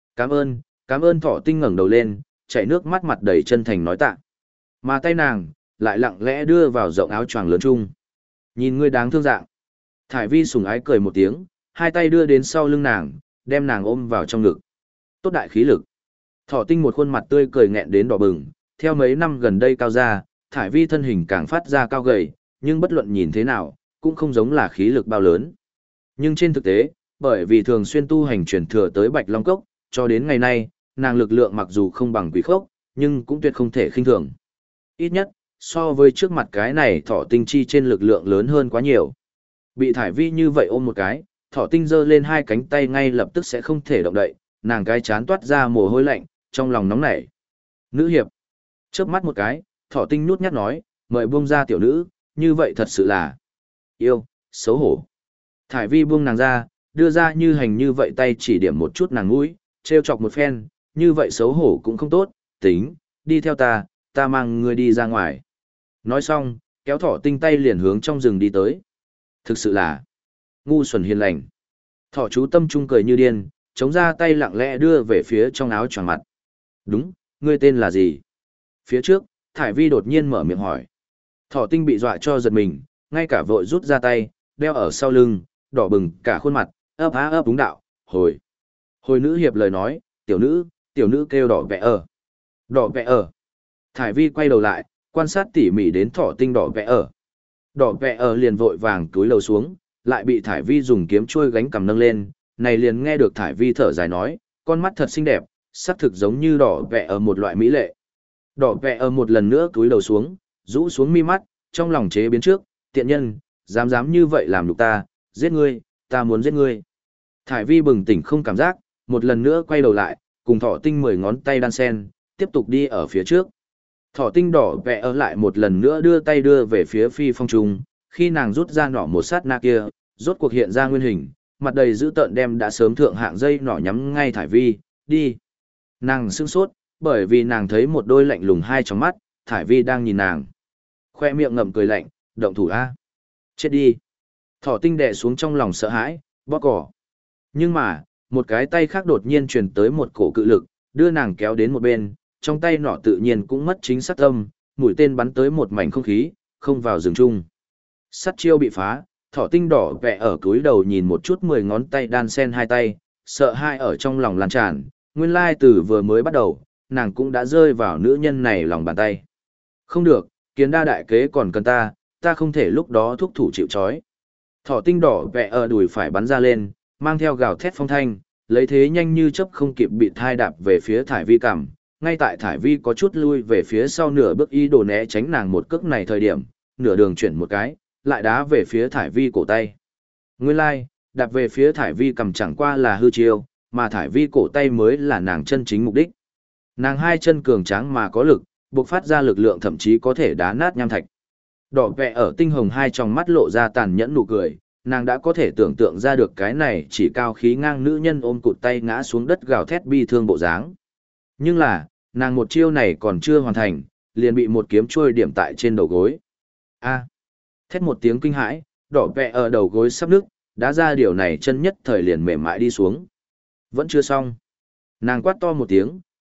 Cảm ơn thỏ tinh ngẩng đầu lên, chảy nước mắt mặt đầy chân thành nói tạ. Mà tay nàng, lại lặng lẽ đưa vào rộng áo choàng lớn chung. Nhìn ngươi đáng thương dạng. Thải Vi sùng ái cười một tiếng, hai tay đưa đến sau lưng nàng, đem nàng ôm vào trong ngực. Tốt đại khí lực. Thỏ tinh một khuôn mặt tươi cười nghẹn đến đỏ bừng, theo mấy năm gần đây cao ra, Thải Vi thân hình càng phát ra cao gầy, nhưng bất luận nhìn thế nào, cũng không giống là khí lực bao lớn. Nhưng trên thực tế, bởi vì thường xuyên tu hành truyền thừa tới Bạch Long Cốc, cho đến ngày nay, nàng lực lượng mặc dù không bằng Quỷ Khốc, nhưng cũng tuyệt không thể khinh thường. Ít nhất, so với trước mặt cái này thỏ tinh chi trên lực lượng lớn hơn quá nhiều. Bị Thải Vi như vậy ôm một cái, thỏ tinh giơ lên hai cánh tay ngay lập tức sẽ không thể động đậy, nàng cái chán toát ra mồ hôi lạnh, trong lòng nóng nảy. Nữ hiệp. Chớp mắt một cái, thỏ tinh nhút nhát nói, mời buông ra tiểu nữ, như vậy thật sự là yêu, xấu hổ. Thải Vi buông nàng ra, đưa ra như hành như vậy tay chỉ điểm một chút nàng mũi, trêu chọc một phen, như vậy xấu hổ cũng không tốt, tính, đi theo ta mang ngươi đi ra ngoài. Nói xong, kéo thỏ tinh tay liền hướng trong rừng đi tới. Thực sự là ngu xuẩn hiền lành. Thỏ chú tâm trung cười như điên, chống ra tay lặng lẽ đưa về phía trong áo choàng mặt. Đúng, ngươi tên là gì? Phía trước, Thải Vi đột nhiên mở miệng hỏi. Thỏ tinh bị dọa cho giật mình, ngay cả vội rút ra tay, đeo ở sau lưng, đỏ bừng cả khuôn mặt, ấp á ấp đúng đạo, hồi. Hồi nữ hiệp lời nói, tiểu nữ kêu đỏ vẽ ở. Đỏ vẽ ở. Thải Vi quay đầu lại, quan sát tỉ mỉ đến thỏ tinh đỏ vẽ ở. Đỏ vẽ ở liền vội vàng túi lầu xuống, lại bị Thải Vi dùng kiếm chuôi gánh cầm nâng lên, này liền nghe được Thải Vi thở dài nói, con mắt thật xinh đẹp, sắc thực giống như đỏ vẽ ở một loại mỹ lệ. Đỏ vẽ ở một lần nữa túi đầu xuống, rũ xuống mi mắt, trong lòng chế biến trước, tiện nhân, dám như vậy làm nhục ta, giết ngươi, ta muốn giết ngươi. Thải Vi bừng tỉnh không cảm giác, một lần nữa quay đầu lại, cùng thỏ tinh 10 ngón tay đan sen, tiếp tục đi ở phía trước. Thỏ tinh đỏ vẽ ở lại một lần nữa đưa tay đưa về phía phi phong trùng, khi nàng rút ra nỏ một sát na kia, rốt cuộc hiện ra nguyên hình, mặt đầy dữ tợn đem đã sớm thượng hạng dây nỏ nhắm ngay Thải Vi, đi. Nàng sững sốt, bởi vì nàng thấy một đôi lạnh lùng hai trong mắt, Thải Vi đang nhìn nàng. Khoe miệng ngậm cười lạnh, động thủ a, chết đi. Thỏ tinh đè xuống trong lòng sợ hãi, bóp cỏ. Nhưng mà, một cái tay khác đột nhiên truyền tới một cổ cự lực, đưa nàng kéo đến một bên, trong tay nỏ tự nhiên cũng mất chính xác tâm, mũi tên bắn tới một mảnh không khí, không vào rừng chung. Sắt chiêu bị phá, thỏ tinh đỏ vẽ ở cúi đầu nhìn một chút 10 ngón tay đan sen hai tay, sợ hai ở trong lòng lan tràn, nguyên lai từ vừa mới bắt đầu, nàng cũng đã rơi vào nữ nhân này lòng bàn tay. Không được, kiến đa đại kế còn cần ta không thể lúc đó thúc thủ chịu trói. Thỏ tinh đỏ vẽ ở đùi phải bắn ra lên, mang theo gào thét phong thanh, lấy thế nhanh như chớp không kịp bị thai đạp về phía Thải Vi cằm. Ngay tại Thải Vi có chút lui về phía sau nửa bước ý đồ né tránh nàng một cước này thời điểm, nửa đường chuyển một cái, lại đá về phía Thải Vi cổ tay. Nguyên lai, đạp về phía Thải Vi cằm chẳng qua là hư chiêu, mà Thải Vi cổ tay mới là nàng chân chính mục đích. Nàng hai chân cường tráng mà có lực, bộc phát ra lực lượng thậm chí có thể đá nát nham thạch. Đỏ vẽ ở tinh hồng hai trong mắt lộ ra tàn nhẫn nụ cười, nàng đã có thể tưởng tượng ra được cái này chỉ cao khí ngang nữ nhân ôm cụt tay ngã xuống đất gào thét bi thương bộ dáng. Nhưng là, nàng một chiêu này còn chưa hoàn thành, liền bị một kiếm trôi điểm tại trên đầu gối. A! Thét một tiếng kinh hãi, đỏ vẽ ở đầu gối sắp nứt, đã ra điều này chân nhất thời liền mềm mại đi xuống. Vẫn chưa xong. Nàng quát to một tiếng,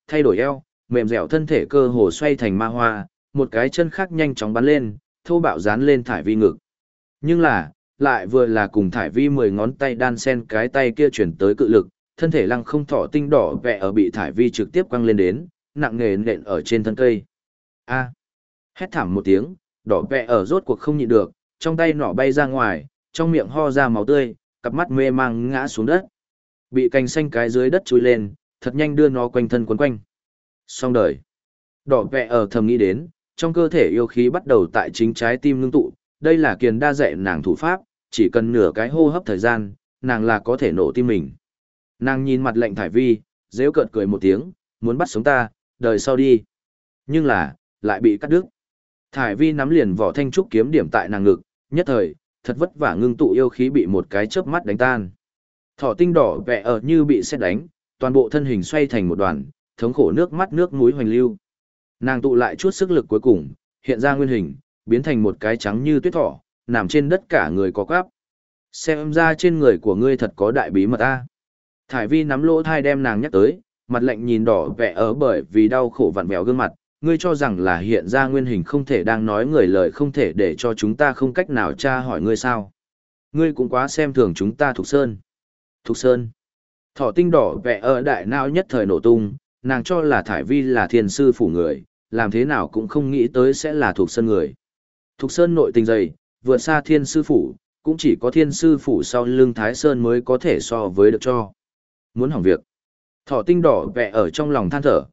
thay đổi eo, mềm dẻo thân thể cơ hồ xoay thành ma hoa, một cái chân khác nhanh chóng bắn lên, thô bạo dán lên Thải Vi ngực. Nhưng là, lại vừa là cùng Thải Vi 10 ngón tay đan sen cái tay kia chuyển tới cự lực, thân thể lăng không thỏ tinh đỏ vẹ ở bị Thải Vi trực tiếp quăng lên đến, nặng nề nện ở trên thân cây. A! Hét thảm một tiếng, đỏ vẹ ở rốt cuộc không nhịn được, trong tay nỏ bay ra ngoài, trong miệng ho ra máu tươi, cặp mắt mê mang ngã xuống đất. Bị cành xanh cái dưới đất chui lên, thật nhanh đưa nó quanh thân quấn quanh. Xong đời. Đỏ vẹ ở thầm nghĩ đến, trong cơ thể yêu khí bắt đầu tại chính trái tim ngưng tụ, đây là kiền đa dạy nàng thủ pháp, chỉ cần nửa cái hô hấp thời gian, nàng là có thể nổ tim mình. Nàng nhìn mặt lệnh Thải Vi, rêu cợt cười một tiếng, muốn bắt sống ta, đời sau đi. Nhưng là, lại bị cắt đứt. Thải Vi nắm liền vỏ thanh trúc kiếm điểm tại nàng ngực, nhất thời, thật vất vả ngưng tụ yêu khí bị một cái chớp mắt đánh tan. Thỏ tinh đỏ vẹ ở như bị sét đánh, toàn bộ thân hình xoay thành một đoàn, thống khổ nước mắt nước mũi hoành lưu. Nàng tụ lại chút sức lực cuối cùng, hiện ra nguyên hình, biến thành một cái trắng như tuyết thỏ, nằm trên đất cả người có quắp. Xem ra trên người của ngươi thật có đại bí mật a. Thải Vi nắm lỗ thai đem nàng nhắc tới, mặt lạnh nhìn đỏ vẹ ở bởi vì đau khổ vặn vẹo gương mặt, ngươi cho rằng là hiện ra nguyên hình không thể đang nói người lời không thể để cho chúng ta không cách nào tra hỏi ngươi sao. Ngươi cũng quá xem thường chúng ta Thục Sơn. Thục Sơn. Thỏ tinh đỏ vẽ ở đại não nhất thời nổ tung, nàng cho là Thải Vi là thiên sư phủ người, làm thế nào cũng không nghĩ tới sẽ là Thục Sơn người. Thục Sơn nội tình dày, vượt xa thiên sư phủ, cũng chỉ có thiên sư phủ sau lưng Thái Sơn mới có thể so với được cho. Muốn hỏng việc. Thỏ tinh đỏ vẽ ở trong lòng than thở,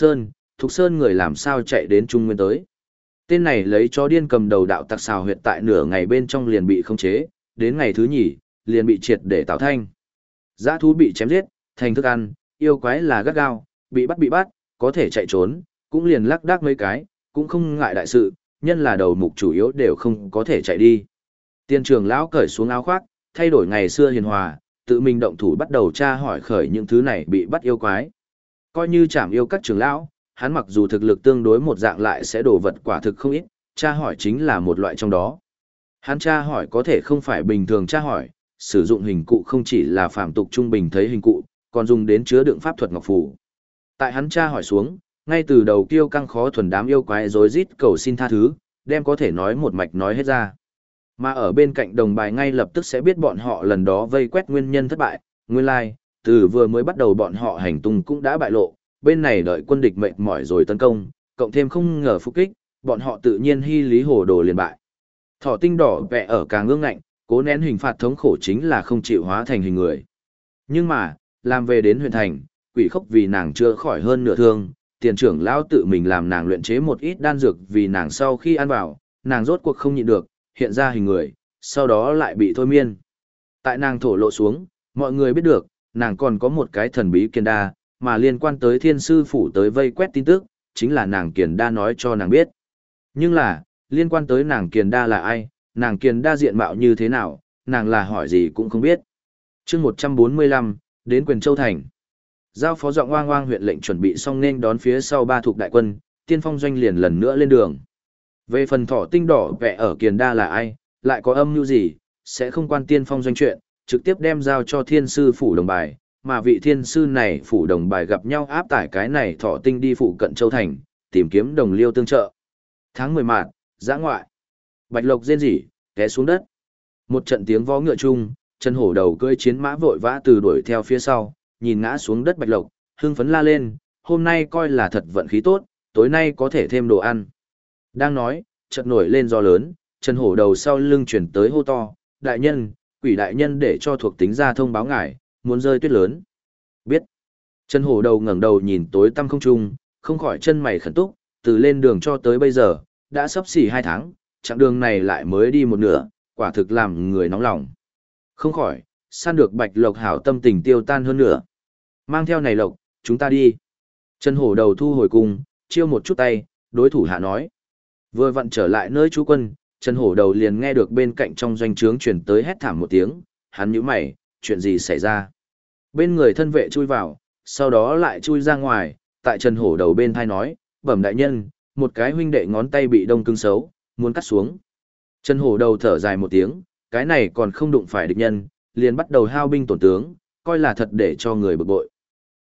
Thục Sơn người làm sao chạy đến Trung Nguyên tới. Tên này lấy chó điên cầm đầu đạo tặc xào huyệt tại nửa ngày bên trong liền bị khống chế, đến ngày thứ nhì, liền bị triệt để tạo thanh. Dã thú bị chém giết, thành thức ăn, yêu quái là gắt gao, bị bắt, có thể chạy trốn, cũng liền lắc đác mấy cái, cũng không ngại đại sự, nhân là đầu mục chủ yếu đều không có thể chạy đi. Tiên trưởng lão cởi xuống áo khoác, thay đổi ngày xưa hiền hòa, tự mình động thủ bắt đầu tra hỏi khởi những thứ này bị bắt yêu quái. Coi như chảm yêu các trưởng lão, hắn mặc dù thực lực tương đối một dạng lại sẽ đổ vật quả thực không ít, tra hỏi chính là một loại trong đó. Hắn tra hỏi có thể không phải bình thường tra hỏi, sử dụng hình cụ không chỉ là phàm tục trung bình thấy hình cụ, còn dùng đến chứa đựng pháp thuật ngọc phù. Tại hắn tra hỏi xuống, ngay từ đầu kiêu căng khó thuần đám yêu quái rối rít cầu xin tha thứ, đem có thể nói một mạch nói hết ra. Mà ở bên cạnh đồng bài ngay lập tức sẽ biết bọn họ lần đó vây quét nguyên nhân thất bại, nguyên lai, từ vừa mới bắt đầu bọn họ hành tung cũng đã bại lộ, bên này đợi quân địch mệt mỏi rồi tấn công, cộng thêm không ngờ phục kích, bọn họ tự nhiên hy lý hồ đồ liền bại. Thỏ tinh đỏ vẽ ở càng ngưỡng ngạnh, cố nén hình phạt thống khổ chính là không chịu hóa thành hình người. Nhưng mà, làm về đến huyện thành, quỷ khốc vì nàng chưa khỏi hơn nửa thương, tiền trưởng lão tự mình làm nàng luyện chế một ít đan dược vì nàng sau khi ăn vào, nàng rốt cuộc không nhịn được, hiện ra hình người, sau đó lại bị thôi miên. Tại nàng thổ lộ xuống, mọi người biết được, nàng còn có một cái thần bí kiền đa, mà liên quan tới thiên sư phủ tới vây quét tin tức, chính là nàng kiền đa nói cho nàng biết. Nhưng là, liên quan tới nàng kiền đa là ai, nàng kiền đa diện mạo như thế nào, nàng là hỏi gì cũng không biết. chương 145, đến Quyền Châu Thành. Giao phó giọng oang oang huyện lệnh chuẩn bị xong nên đón phía sau ba thuộc đại quân, tiên phong doanh liền lần nữa lên đường. Về phần thỏ tinh đỏ vẽ ở kiền đa là ai, lại có âm mưu gì, sẽ không quan tiên phong doanh chuyện, trực tiếp đem giao cho thiên sư phủ đồng bài, mà vị thiên sư này phủ đồng bài gặp nhau áp tải cái này thỏ tinh đi phụ cận Châu Thành, tìm kiếm đồng liêu tương trợ. Tháng 10 mạt, giã ngoại. Bạch Lộc rên rỉ, té xuống đất. Một trận tiếng vó ngựa chung, Trần Hổ Đầu cưỡi chiến mã vội vã từ đuổi theo phía sau, nhìn ngã xuống đất Bạch Lộc, hưng phấn la lên, hôm nay coi là thật vận khí tốt, tối nay có thể thêm đồ ăn. Đang nói, chợt nổi lên gió lớn, Trần Hổ Đầu sau lưng chuyển tới hô to, đại nhân, quỷ đại nhân để cho thuộc tính ra thông báo ngài, muốn rơi tuyết lớn. Biết. Trần Hổ Đầu ngẩng đầu nhìn tối tăm không trung, không khỏi chân mày khẩn túc, từ lên đường cho tới bây giờ, đã sắp xỉ 2 tháng, chặng đường này lại mới đi một nửa, quả thực làm người nóng lòng. Không khỏi, săn được Bạch Lộc hảo tâm tình tiêu tan hơn nữa. Mang theo này Lộc, chúng ta đi. Trần Hổ Đầu thu hồi cung, chiêu một chút tay, đối thủ hạ nói. Vừa vặn trở lại nơi trú quân, Trần Hổ Đầu liền nghe được bên cạnh trong doanh trướng truyền tới hét thảm một tiếng, hắn nhíu mày, chuyện gì xảy ra? Bên người thân vệ chui vào, sau đó lại chui ra ngoài, tại Trần Hổ Đầu bên thai nói, bẩm đại nhân, một cái huynh đệ ngón tay bị đông cứng xấu, muốn cắt xuống. Trần Hổ Đầu thở dài một tiếng, cái này còn không đụng phải địch nhân, liền bắt đầu hao binh tổn tướng, coi là thật để cho người bực bội.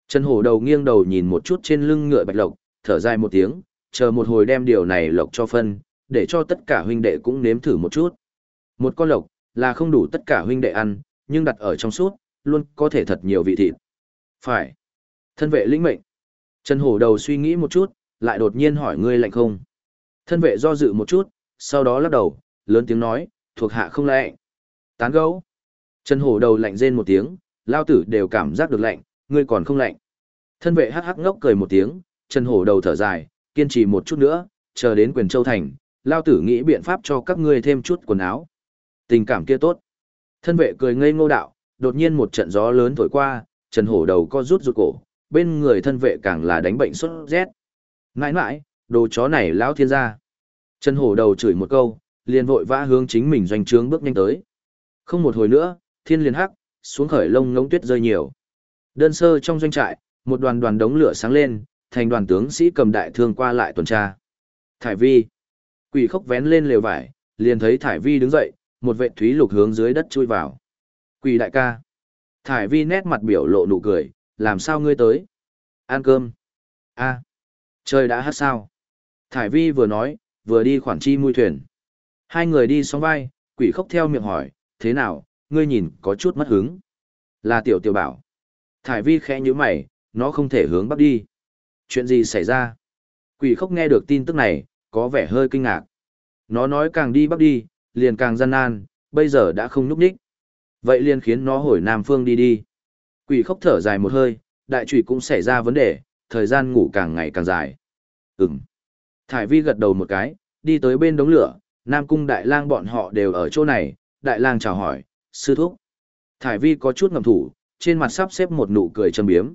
Trần Hổ Đầu nghiêng đầu nhìn một chút trên lưng ngựa bạch lộc, thở dài một tiếng, chờ một hồi đem điều này lộc cho phân, để cho tất cả huynh đệ cũng nếm thử một chút. Một con lộc là không đủ tất cả huynh đệ ăn, nhưng đặt ở trong suốt, luôn có thể thật nhiều vị thịt. Phải. Thân vệ lĩnh mệnh. Trần Hổ Đầu suy nghĩ một chút, lại đột nhiên hỏi ngươi lạnh không? Thân vệ do dự một chút, sau đó lắc đầu, lớn tiếng nói, thuộc hạ không lạnh. Tán gẫu. Trần Hổ Đầu lạnh rên một tiếng, lao tử đều cảm giác được lạnh, ngươi còn không lạnh. Thân vệ hắc hắc ngốc cười một tiếng, Trần Hổ Đầu thở dài, kiên trì một chút nữa, chờ đến Quyền Châu thành, lao tử nghĩ biện pháp cho các ngươi thêm chút quần áo. Tình cảm kia tốt. Thân vệ cười ngây ngô đạo, đột nhiên một trận gió lớn thổi qua, Trần Hổ Đầu co rút cổ, bên người thân vệ càng là đánh bệnh sốt rét. Mãi mãi, đồ chó này lão thiên gia. Trần Hổ Đầu chửi một câu, liền vội vã hướng chính mình doanh trướng bước nhanh tới. Không một hồi nữa, thiên liền hắc, xuống khởi lông ngỗng tuyết rơi nhiều. Đơn sơ trong doanh trại, một đoàn đoàn đống lửa sáng lên, thành đoàn tướng sĩ cầm đại thương qua lại tuần tra. Thải Vi. Quỷ khốc vén lên lều vải, liền thấy Thải Vi đứng dậy, một vệ thúy lục hướng dưới đất chui vào. Quỷ đại ca. Thải Vi nét mặt biểu lộ nụ cười, làm sao ngươi tới? Ăn cơm. A, trời đã hát sao? Thải Vi vừa nói, vừa đi khoản chi mui thuyền. Hai người đi song vai, quỷ khốc theo miệng hỏi, thế nào, ngươi nhìn có chút mất hứng. Là tiểu tiểu bảo. Thải Vi khẽ nhíu mày, nó không thể hướng bắc đi. Chuyện gì xảy ra? Quỷ khốc nghe được tin tức này, có vẻ hơi kinh ngạc. Nó nói càng đi bắc đi, liền càng gian nan, bây giờ đã không nhúc nhích. Vậy liền khiến nó hồi Nam Phương đi đi. Quỷ khốc thở dài một hơi, đại trụy cũng xảy ra vấn đề, thời gian ngủ càng ngày càng dài. Ừm. Thải Vi gật đầu một cái, đi tới bên đống lửa, Nam Cung Đại Lang bọn họ đều ở chỗ này, Đại Lang chào hỏi, sư thúc. Thải Vi có chút ngầm thủ, trên mặt sắp xếp một nụ cười châm biếm,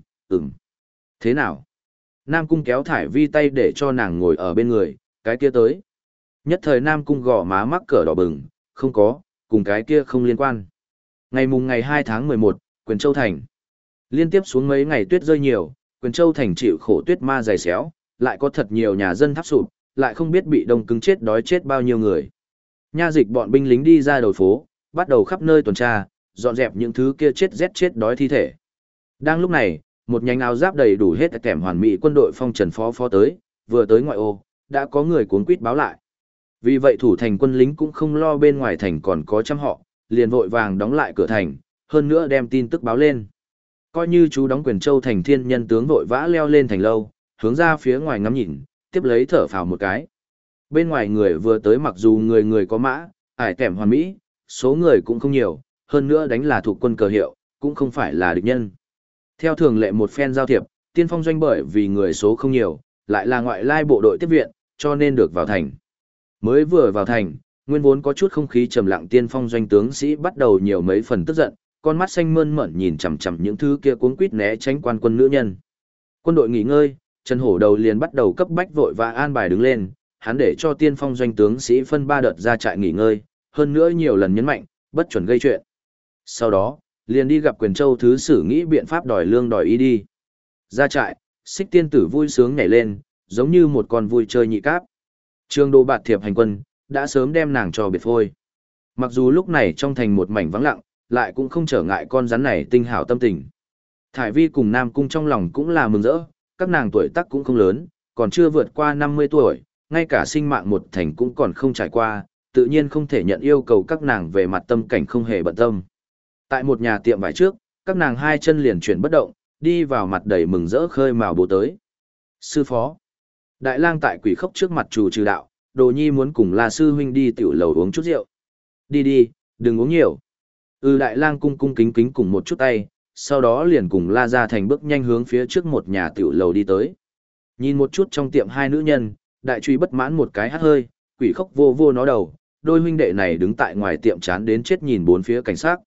Thế nào? Nam Cung kéo Thải Vi tay để cho nàng ngồi ở bên người, cái kia tới. Nhất thời Nam Cung gò má mắc cỡ đỏ bừng, không có, cùng cái kia không liên quan. Ngày 2 tháng 11, Quyền Châu Thành. Liên tiếp xuống mấy ngày tuyết rơi nhiều, Quyền Châu Thành chịu khổ tuyết ma dày xéo, lại có thật nhiều nhà dân tháp sụp, lại không biết bị đông cứng chết đói chết bao nhiêu người. Nha dịch bọn binh lính đi ra đầu phố, bắt đầu khắp nơi tuần tra, dọn dẹp những thứ kia chết rét chết đói thi thể. Đang lúc này, một nhánh áo giáp đầy đủ hết kèm hoàn mỹ quân đội phong trần phó tới, vừa tới ngoại ô, đã có người cuống quýt báo lại. Vì vậy thủ thành quân lính cũng không lo bên ngoài thành còn có trăm họ, liền vội vàng đóng lại cửa thành, hơn nữa đem tin tức báo lên. Coi như chú đóng Quyền Châu thành thiên nhân tướng vội vã leo lên thành lâu, hướng ra phía ngoài ngắm nhìn, tiếp lấy thở phào một cái. Bên ngoài người vừa tới mặc dù người người có mã, ải kèm hoàn mỹ, số người cũng không nhiều, hơn nữa đánh là thuộc quân cờ hiệu, cũng không phải là địch nhân. Theo thường lệ một phen giao thiệp, tiên phong doanh bởi vì người số không nhiều, lại là ngoại lai bộ đội tiếp viện, cho nên được vào thành. Mới vừa vào thành, nguyên vốn có chút không khí trầm lặng tiên phong doanh tướng sĩ bắt đầu nhiều mấy phần tức giận, con mắt xanh mơn mởn nhìn chằm chằm những thứ kia cuống quýt né tránh quan quân nữ nhân. Quân đội nghỉ ngơi, Trần Hổ Đầu liền bắt đầu cấp bách vội và an bài đứng lên, hắn để cho tiên phong doanh tướng sĩ phân 3 đợt ra trại nghỉ ngơi, hơn nữa nhiều lần nhấn mạnh, bất chuẩn gây chuyện. Sau đó, liền đi gặp Quyền Châu thứ sử nghĩ biện pháp đòi lương đòi ý đi. Ra trại, Xích tiên tử vui sướng nhảy lên, giống như một con vui chơi nhị cáp. Trương Đô Bạt thiệp hành quân, đã sớm đem nàng cho biệt phôi. Mặc dù lúc này trong thành một mảnh vắng lặng, lại cũng không trở ngại con rắn này tinh hảo tâm tình. Thải Vi cùng Nam Cung trong lòng cũng là mừng rỡ, các nàng tuổi tác cũng không lớn, còn chưa vượt qua 50 tuổi, ngay cả sinh mạng một thành cũng còn không trải qua, tự nhiên không thể nhận yêu cầu các nàng về mặt tâm cảnh không hề bận tâm. Tại một nhà tiệm vải trước, các nàng hai chân liền chuyển bất động, đi vào mặt đầy mừng rỡ khơi mào bố tới. Sư phó. Đại Lang tại quỷ khốc trước mặt chủ trừ đạo, Đồ Nhi muốn cùng La sư huynh đi tiểu lầu uống chút rượu. Đi đi, đừng uống nhiều. Đại Lang cung cung kính kính cùng một chút tay, sau đó liền cùng La Gia Thành bước nhanh hướng phía trước một nhà tiểu lầu đi tới. Nhìn một chút trong tiệm hai nữ nhân, đại truy bất mãn một cái hắt hơi, quỷ khốc vô vô nó đầu, đôi huynh đệ này đứng tại ngoài tiệm chán đến chết nhìn bốn phía cảnh sát.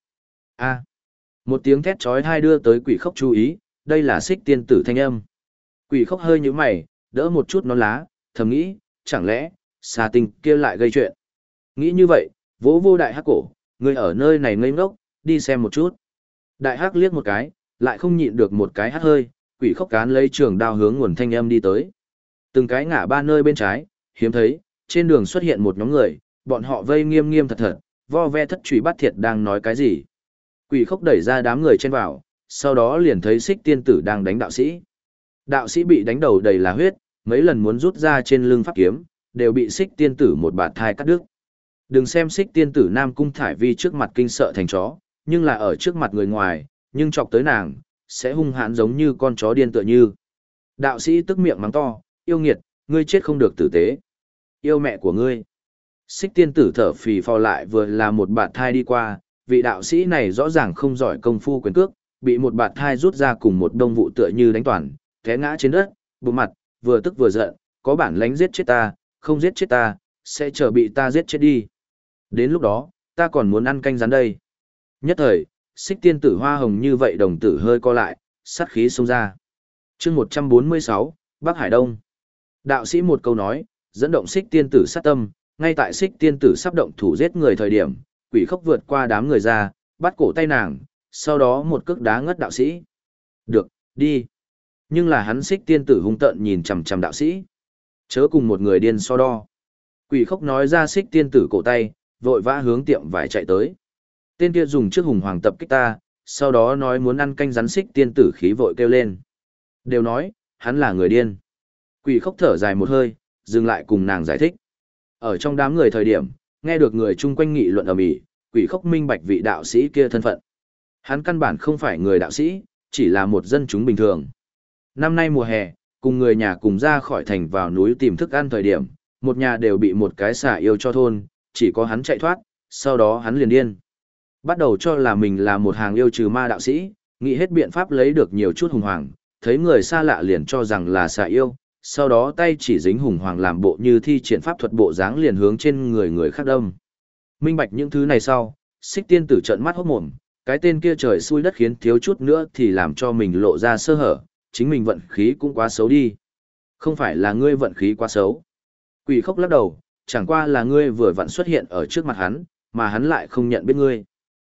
Một tiếng thét chói tai đưa tới quỷ khốc chú ý, đây là Xích tiên tử thanh âm. Quỷ khốc hơi nhíu mày, đỡ một chút nón lá, thầm nghĩ, chẳng lẽ, xà tinh kia lại gây chuyện. Nghĩ như vậy, vỗ vô đại hắc cổ, người ở nơi này ngây ngốc, đi xem một chút. Đại hắc liếc một cái, lại không nhịn được một cái hắt hơi, quỷ khốc cán lấy trường đao hướng nguồn thanh âm đi tới. Từng cái ngã ba nơi bên trái, hiếm thấy, trên đường xuất hiện một nhóm người, bọn họ vây nghiêm nghiêm thật thật, vo ve thất trùy bắt thiệt đang nói cái gì. Quỷ khốc đẩy ra đám người trên vào, sau đó liền thấy Xích Tiên Tử đang đánh đạo sĩ. Đạo sĩ bị đánh đầu đầy là huyết, mấy lần muốn rút ra trên lưng pháp kiếm, đều bị Xích Tiên Tử một bạt thai cắt đứt. Đừng xem Xích Tiên Tử Nam Cung Thải Vi trước mặt kinh sợ thành chó, nhưng là ở trước mặt người ngoài, nhưng chọc tới nàng, sẽ hung hãn giống như con chó điên tựa như. Đạo sĩ tức miệng mắng to, yêu nghiệt, ngươi chết không được tử tế. Yêu mẹ của ngươi. Xích Tiên Tử thở phì phò lại vừa là một bạt thai đi qua, vị đạo sĩ này rõ ràng không giỏi công phu quyền cước, bị một bạt thai rút ra cùng một đông vụ tựa như đánh toàn, té ngã trên đất, bụng mặt, vừa tức vừa giận, có bản lánh giết chết ta, không giết chết ta, sẽ chờ bị ta giết chết đi. Đến lúc đó, ta còn muốn ăn canh rắn đây. Nhất thời, Xích Tiên Tử hoa hồng như vậy đồng tử hơi co lại, sát khí xông ra. Chương 146, Bắc Hải Đông. Đạo sĩ một câu nói, dẫn động Xích Tiên Tử sát tâm, ngay tại Xích Tiên Tử sắp động thủ giết người thời điểm, quỷ khốc vượt qua đám người ra, bắt cổ tay nàng, sau đó một cước đá ngất đạo sĩ. Được, đi. Nhưng là hắn Xích Tiên Tử hung tợn nhìn chằm chằm đạo sĩ. Chớ cùng một người điên so đo. Quỷ khốc nói ra Xích Tiên Tử cổ tay, vội vã hướng tiệm vải chạy tới. Tên kia dùng chiếc hùng hoàng tập kích ta, sau đó nói muốn ăn canh rắn. Xích Tiên Tử khí vội kêu lên. Đều nói, hắn là người điên. Quỷ khốc thở dài một hơi, dừng lại cùng nàng giải thích. Ở trong đám người thời điểm, nghe được người chung quanh nghị luận ầm ĩ, quỷ khốc minh bạch vị đạo sĩ kia thân phận. Hắn căn bản không phải người đạo sĩ, chỉ là một dân chúng bình thường. Năm nay mùa hè, cùng người nhà cùng ra khỏi thành vào núi tìm thức ăn thời điểm, một nhà đều bị một cái xà yêu cho thôn, chỉ có hắn chạy thoát, sau đó hắn liền điên. Bắt đầu cho là mình là một hàng yêu trừ ma đạo sĩ, nghĩ hết biện pháp lấy được nhiều chút hùng hoàng, thấy người xa lạ liền cho rằng là xà yêu, sau đó tay chỉ dính hùng hoàng làm bộ như thi triển pháp thuật bộ dáng liền hướng trên người khác đâm. Minh bạch những thứ này sau, Xích Tiên Tử trợn mắt hốt mồm, cái tên kia trời xui đất khiến thiếu chút nữa thì làm cho mình lộ ra sơ hở, chính mình vận khí cũng quá xấu đi. Không phải là ngươi vận khí quá xấu. Quỷ khốc lắc đầu, chẳng qua là ngươi vừa vặn xuất hiện ở trước mặt hắn, mà hắn lại không nhận biết ngươi.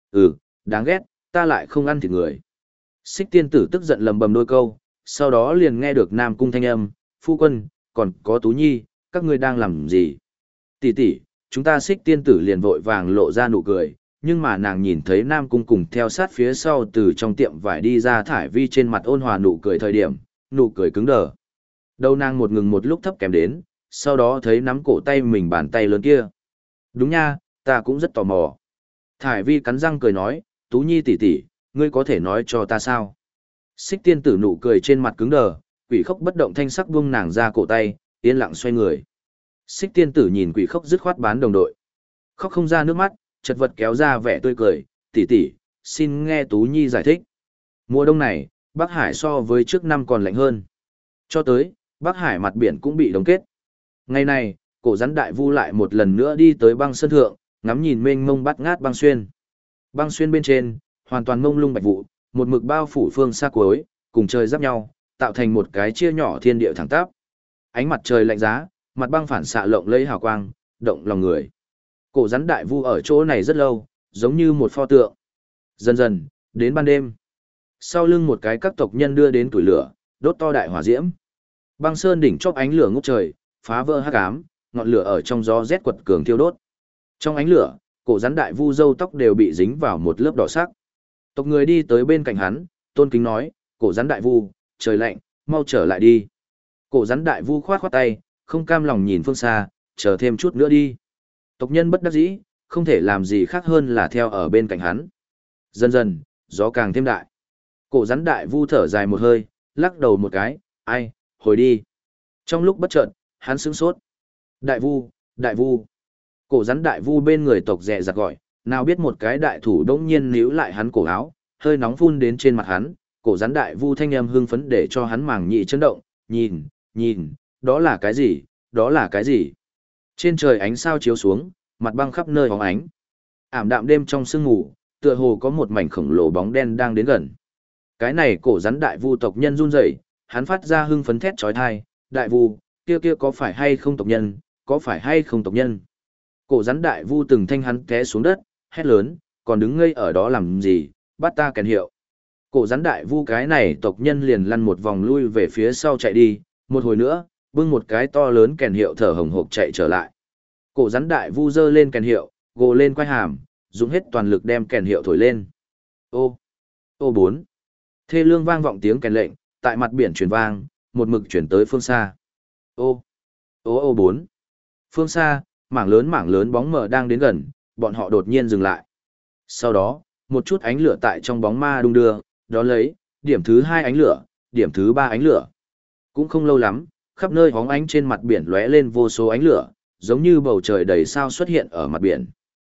Đáng ghét, ta lại không ăn thịt người. Xích Tiên Tử tức giận lầm bầm đôi câu, sau đó liền nghe được Nam Cung thanh âm, phu quân, còn có Tú Nhi, các ngươi đang làm gì? Tỷ tỷ, chúng ta Xích Tiên Tử liền vội vàng lộ ra nụ cười, nhưng mà nàng nhìn thấy Nam Cung cùng theo sát phía sau từ trong tiệm vải đi ra Thải Vi trên mặt ôn hòa nụ cười thời điểm, nụ cười cứng đờ. Đầu nàng một ngừng một lúc thấp kém đến, sau đó thấy nắm cổ tay mình bàn tay lớn kia. Đúng nha, ta cũng rất tò mò. Thải Vi cắn răng cười nói, Tú Nhi tỷ tỷ, ngươi có thể nói cho ta sao? Xích Tiên Tử nụ cười trên mặt cứng đờ, quỷ khốc bất động thanh sắc buông nàng ra cổ tay, yên lặng xoay người. Xích Tiên Tử nhìn quỷ khốc dứt khoát bán đồng đội. Khóc không ra nước mắt, chật vật kéo ra vẻ tươi cười, tỷ tỷ, xin nghe Tú Nhi giải thích. Mùa đông này, Bắc Hải so với trước năm còn lạnh hơn. Cho tới, Bắc Hải mặt biển cũng bị đóng kết. Ngày này, cổ rắn đại vu lại một lần nữa đi tới băng sơn thượng, ngắm nhìn mênh mông bát ngát băng xuyên. Băng xuyên bên trên, hoàn toàn mông lung bạch vụ, một mực bao phủ phương xa cuối, cùng trời giáp nhau, tạo thành một cái chia nhỏ thiên địa thẳng tắp. Ánh mặt trời lạnh giá, mặt băng phản xạ lộng lẫy hào quang, động lòng người. Cổ rắn đại vu ở chỗ này rất lâu, giống như một pho tượng. Dần dần, đến ban đêm. Sau lưng một cái các tộc nhân đưa đến tuổi lửa, đốt to đại hỏa diễm. Băng sơn đỉnh chóp ánh lửa ngút trời, phá vỡ hắc ám, ngọn lửa ở trong gió rét quật cường thiêu đốt. Trong ánh lửa, cổ rắn đại vu râu tóc đều bị dính vào một lớp đỏ sắc. Tộc người đi tới bên cạnh hắn, tôn kính nói, cổ rắn đại vu, trời lạnh, mau trở lại đi. Cổ rắn đại vu khoát khoát tay, không cam lòng nhìn phương xa, chờ thêm chút nữa đi. Tộc nhân bất đắc dĩ, không thể làm gì khác hơn là theo ở bên cạnh hắn. Dần dần, gió càng thêm đại. Cổ rắn đại vu thở dài một hơi, lắc đầu một cái, ai, hồi đi. Trong lúc bất chợt, hắn sững sốt. Đại vu, đại vu. Cổ rắn đại vu bên người tộc dè dặt gọi, nào biết một cái đại thủ đống nhiên níu lại hắn cổ áo, hơi nóng phun đến trên mặt hắn, cổ rắn đại vu thanh âm hưng phấn để cho hắn màng nhị chấn động, nhìn, đó là cái gì, đó là cái gì. Trên trời ánh sao chiếu xuống, mặt băng khắp nơi bóng ánh. Ảm đạm đêm trong sương ngủ, tựa hồ có một mảnh khổng lồ bóng đen đang đến gần. Cái này cổ rắn đại vu tộc nhân run rẩy, hắn phát ra hưng phấn thét chói tai, đại vu, kia có phải hay không tộc nhân, có phải hay không tộc nhân. Cổ rắn đại vu từng thanh hắn té xuống đất, hét lớn, còn đứng ngây ở đó làm gì, bắt ta kèn hiệu. Cổ rắn đại vu cái này tộc nhân liền lăn một vòng lui về phía sau chạy đi, một hồi nữa, bưng một cái to lớn kèn hiệu thở hồng hộc chạy trở lại. Cổ rắn đại vu giơ lên kèn hiệu, gồ lên quai hàm, dùng hết toàn lực đem kèn hiệu thổi lên. Ô bốn. Thê lương vang vọng tiếng kèn lệnh, tại mặt biển truyền vang, một mực chuyển tới phương xa. Ô, ô bốn. Phương xa, mảng lớn bóng mờ đang đến gần, bọn họ đột nhiên dừng lại. Sau đó, một chút ánh lửa tại trong bóng ma đung đưa, đó lấy, điểm thứ 2 ánh lửa, điểm thứ 3 ánh lửa. Cũng không lâu lắm, khắp nơi hóng ánh trên mặt biển lóe lên vô số ánh lửa, giống như bầu trời đầy sao xuất hiện ở mặt biển.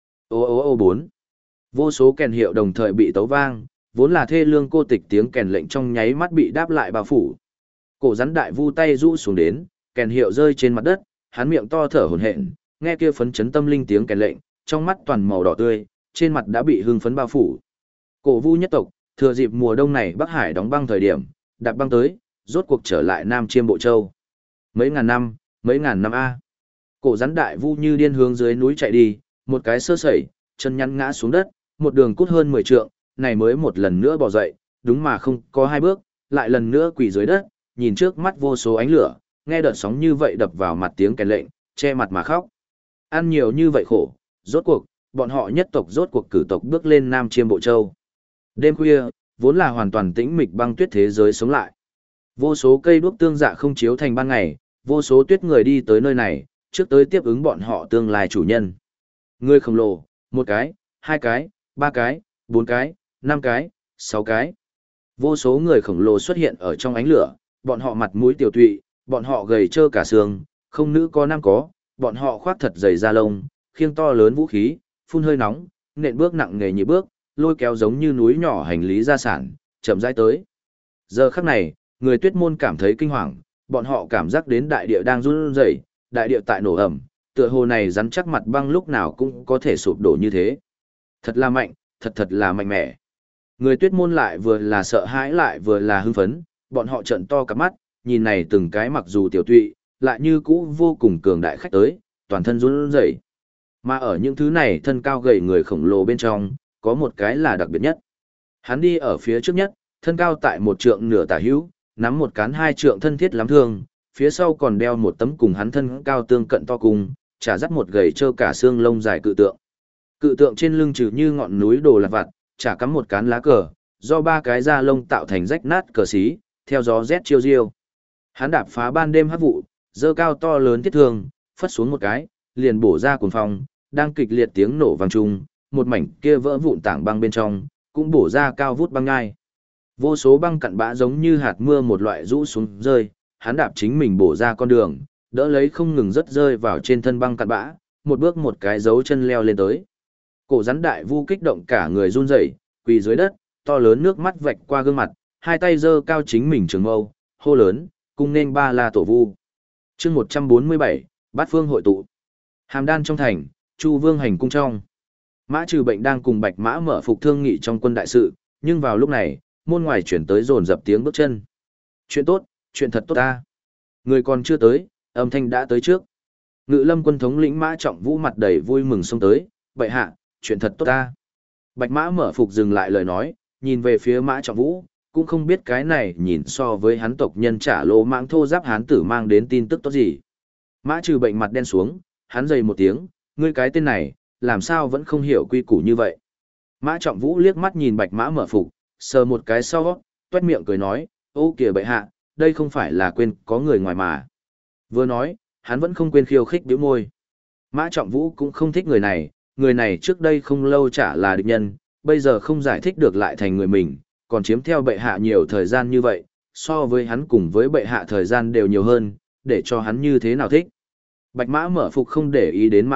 Ô bốn. Vô số kèn hiệu đồng thời bị tấu vang, vốn là thê lương cô tịch tiếng kèn lệnh trong nháy mắt bị đáp lại bao phủ. Cổ rắn đại vu tay rũ xuống đến, kèn hiệu rơi trên mặt đất, hắn miệng to thở hổn hển, nghe kia phấn chấn tâm linh tiếng kèn lệnh, trong mắt toàn màu đỏ tươi, trên mặt đã bị hưng phấn bao phủ. Cổ vu nhất tộc, thừa dịp mùa đông này Bắc Hải đóng băng thời điểm, đạp băng tới, rốt cuộc trở lại Nam Chiêm Bộ Châu. Mấy ngàn năm a. Cổ rắn đại vu như điên hướng dưới núi chạy đi, một cái sơ sẩy, chân nhăn ngã xuống đất, một đường cút hơn 10 trượng, này mới một lần nữa bò dậy, đúng mà không có 2 bước, lại lần nữa quỳ dưới đất, nhìn trước mắt vô số ánh lửa, nghe đợt sóng như vậy đập vào mặt tiếng kèn lệnh, che mặt mà khóc. Ăn nhiều như vậy khổ, rốt cuộc, bọn họ nhất tộc rốt cuộc cử tộc bước lên Nam Chiêm Bộ Châu. Đêm khuya, vốn là hoàn toàn tĩnh mịch băng tuyết thế giới sống lại. Vô số cây đuốc tương dạ không chiếu thành ban ngày, vô số tuyết người đi tới nơi này, trước tới tiếp ứng bọn họ tương lai chủ nhân. Người khổng lồ, 1 cái, 2 cái, 3 cái, 4 cái, 5 cái, 6 cái. Vô số người khổng lồ xuất hiện ở trong ánh lửa, bọn họ mặt mũi tiểu tụy, bọn họ gầy trơ cả xương, không nữ có nam có, bọn họ khoác thật dày da lông, khiêng to lớn vũ khí, phun hơi nóng, nện bước nặng nề nhịp bước, lôi kéo giống như núi nhỏ hành lý gia sản, chậm rãi tới. Giờ khắc này, người Tuyết môn cảm thấy kinh hoàng, bọn họ cảm giác đến đại địa đang run rẩy, đại địa tại nổ ẩm, tựa hồ này rắn chắc mặt băng lúc nào cũng có thể sụp đổ như thế. Thật là mạnh, thật là mạnh mẽ. Người Tuyết môn lại vừa là sợ hãi lại vừa là hưng phấn, bọn họ trợn to cả mắt, nhìn này từng cái mặc dù tiểu tụy, lại như cũ vô cùng cường đại khách tới, toàn thân run rẩy. Mà ở những thứ này thân cao gầy người khổng lồ bên trong, có một cái là đặc biệt nhất. Hắn đi ở phía trước nhất, thân cao tại 1 trượng nửa tả hữu, nắm một cán 2 trượng thân thiết lắm thương, phía sau còn đeo một tấm cùng hắn thân cao tương cận to cùng, trả dắt một gầy trơ cả xương lông dài cự tượng. Cự tượng trên lưng trừ như ngọn núi đồ lặt vặt, chả cắm một cán lá cờ, do 3 cái da lông tạo thành rách nát cờ xí, theo gió rét chiêu diêu. Hắn đạp phá ban đêm hắc vụ, dơ cao to lớn thiết thương, phất xuống một cái, liền bổ ra cuồng phong, đang kịch liệt tiếng nổ vang chung, một mảnh kia vỡ vụn tảng băng bên trong, cũng bổ ra cao vút băng ngai. Vô số băng cặn bã giống như hạt mưa một loại rũ xuống rơi, hắn đạp chính mình bổ ra con đường, đỡ lấy không ngừng rất rơi vào trên thân băng cặn bã, một bước một cái dấu chân leo lên tới. Cổ rắn đại vu kích động cả người run rẩy, quỳ dưới đất, to lớn nước mắt vạch qua gương mặt, hai tay giơ cao chính mình trường mâu, hô lớn, cung nên Ba La Tổ Vu. Chương 147, Bát Phương hội tụ. Hàm Đan trong thành, Chu Vương hành cung trong. Mã Trừ Bệnh đang cùng Bạch Mã mở phục thương nghị trong quân đại sự, nhưng vào lúc này, môn ngoài chuyển tới dồn dập tiếng bước chân. Chuyện tốt, chuyện thật tốt ta. Người còn chưa tới, âm thanh đã tới trước. Ngự Lâm quân thống lĩnh Mã Trọng Vũ mặt đầy vui mừng xông tới, bệ hạ, chuyện thật tốt ta. Bạch Mã mở phục dừng lại lời nói, nhìn về phía Mã Trọng Vũ, cũng không biết cái này nhìn so với hắn tộc nhân trả lỗ mạng thô giáp hán tử mang đến tin tức tốt gì. Mã Trừ Bệnh mặt đen xuống, hắn dày một tiếng, ngươi cái tên này, làm sao vẫn không hiểu quy củ như vậy. Mã Trọng Vũ liếc mắt nhìn Bạch Mã mở phục, sờ một cái sau, toét miệng cười nói, ô kìa bệ hạ, đây không phải là quên có người ngoài mà. Vừa nói, hắn vẫn không quên khiêu khích bĩu môi. Mã Trọng Vũ cũng không thích người này trước đây không lâu chả là địch nhân, bây giờ không giải thích được lại thành người mình, còn chiếm theo bệ hạ nhiều thời gian như vậy, so với hắn cùng với bệ hạ thời gian đều nhiều hơn, để cho hắn như thế nào thích. Bạch Mã mở phục không để ý đến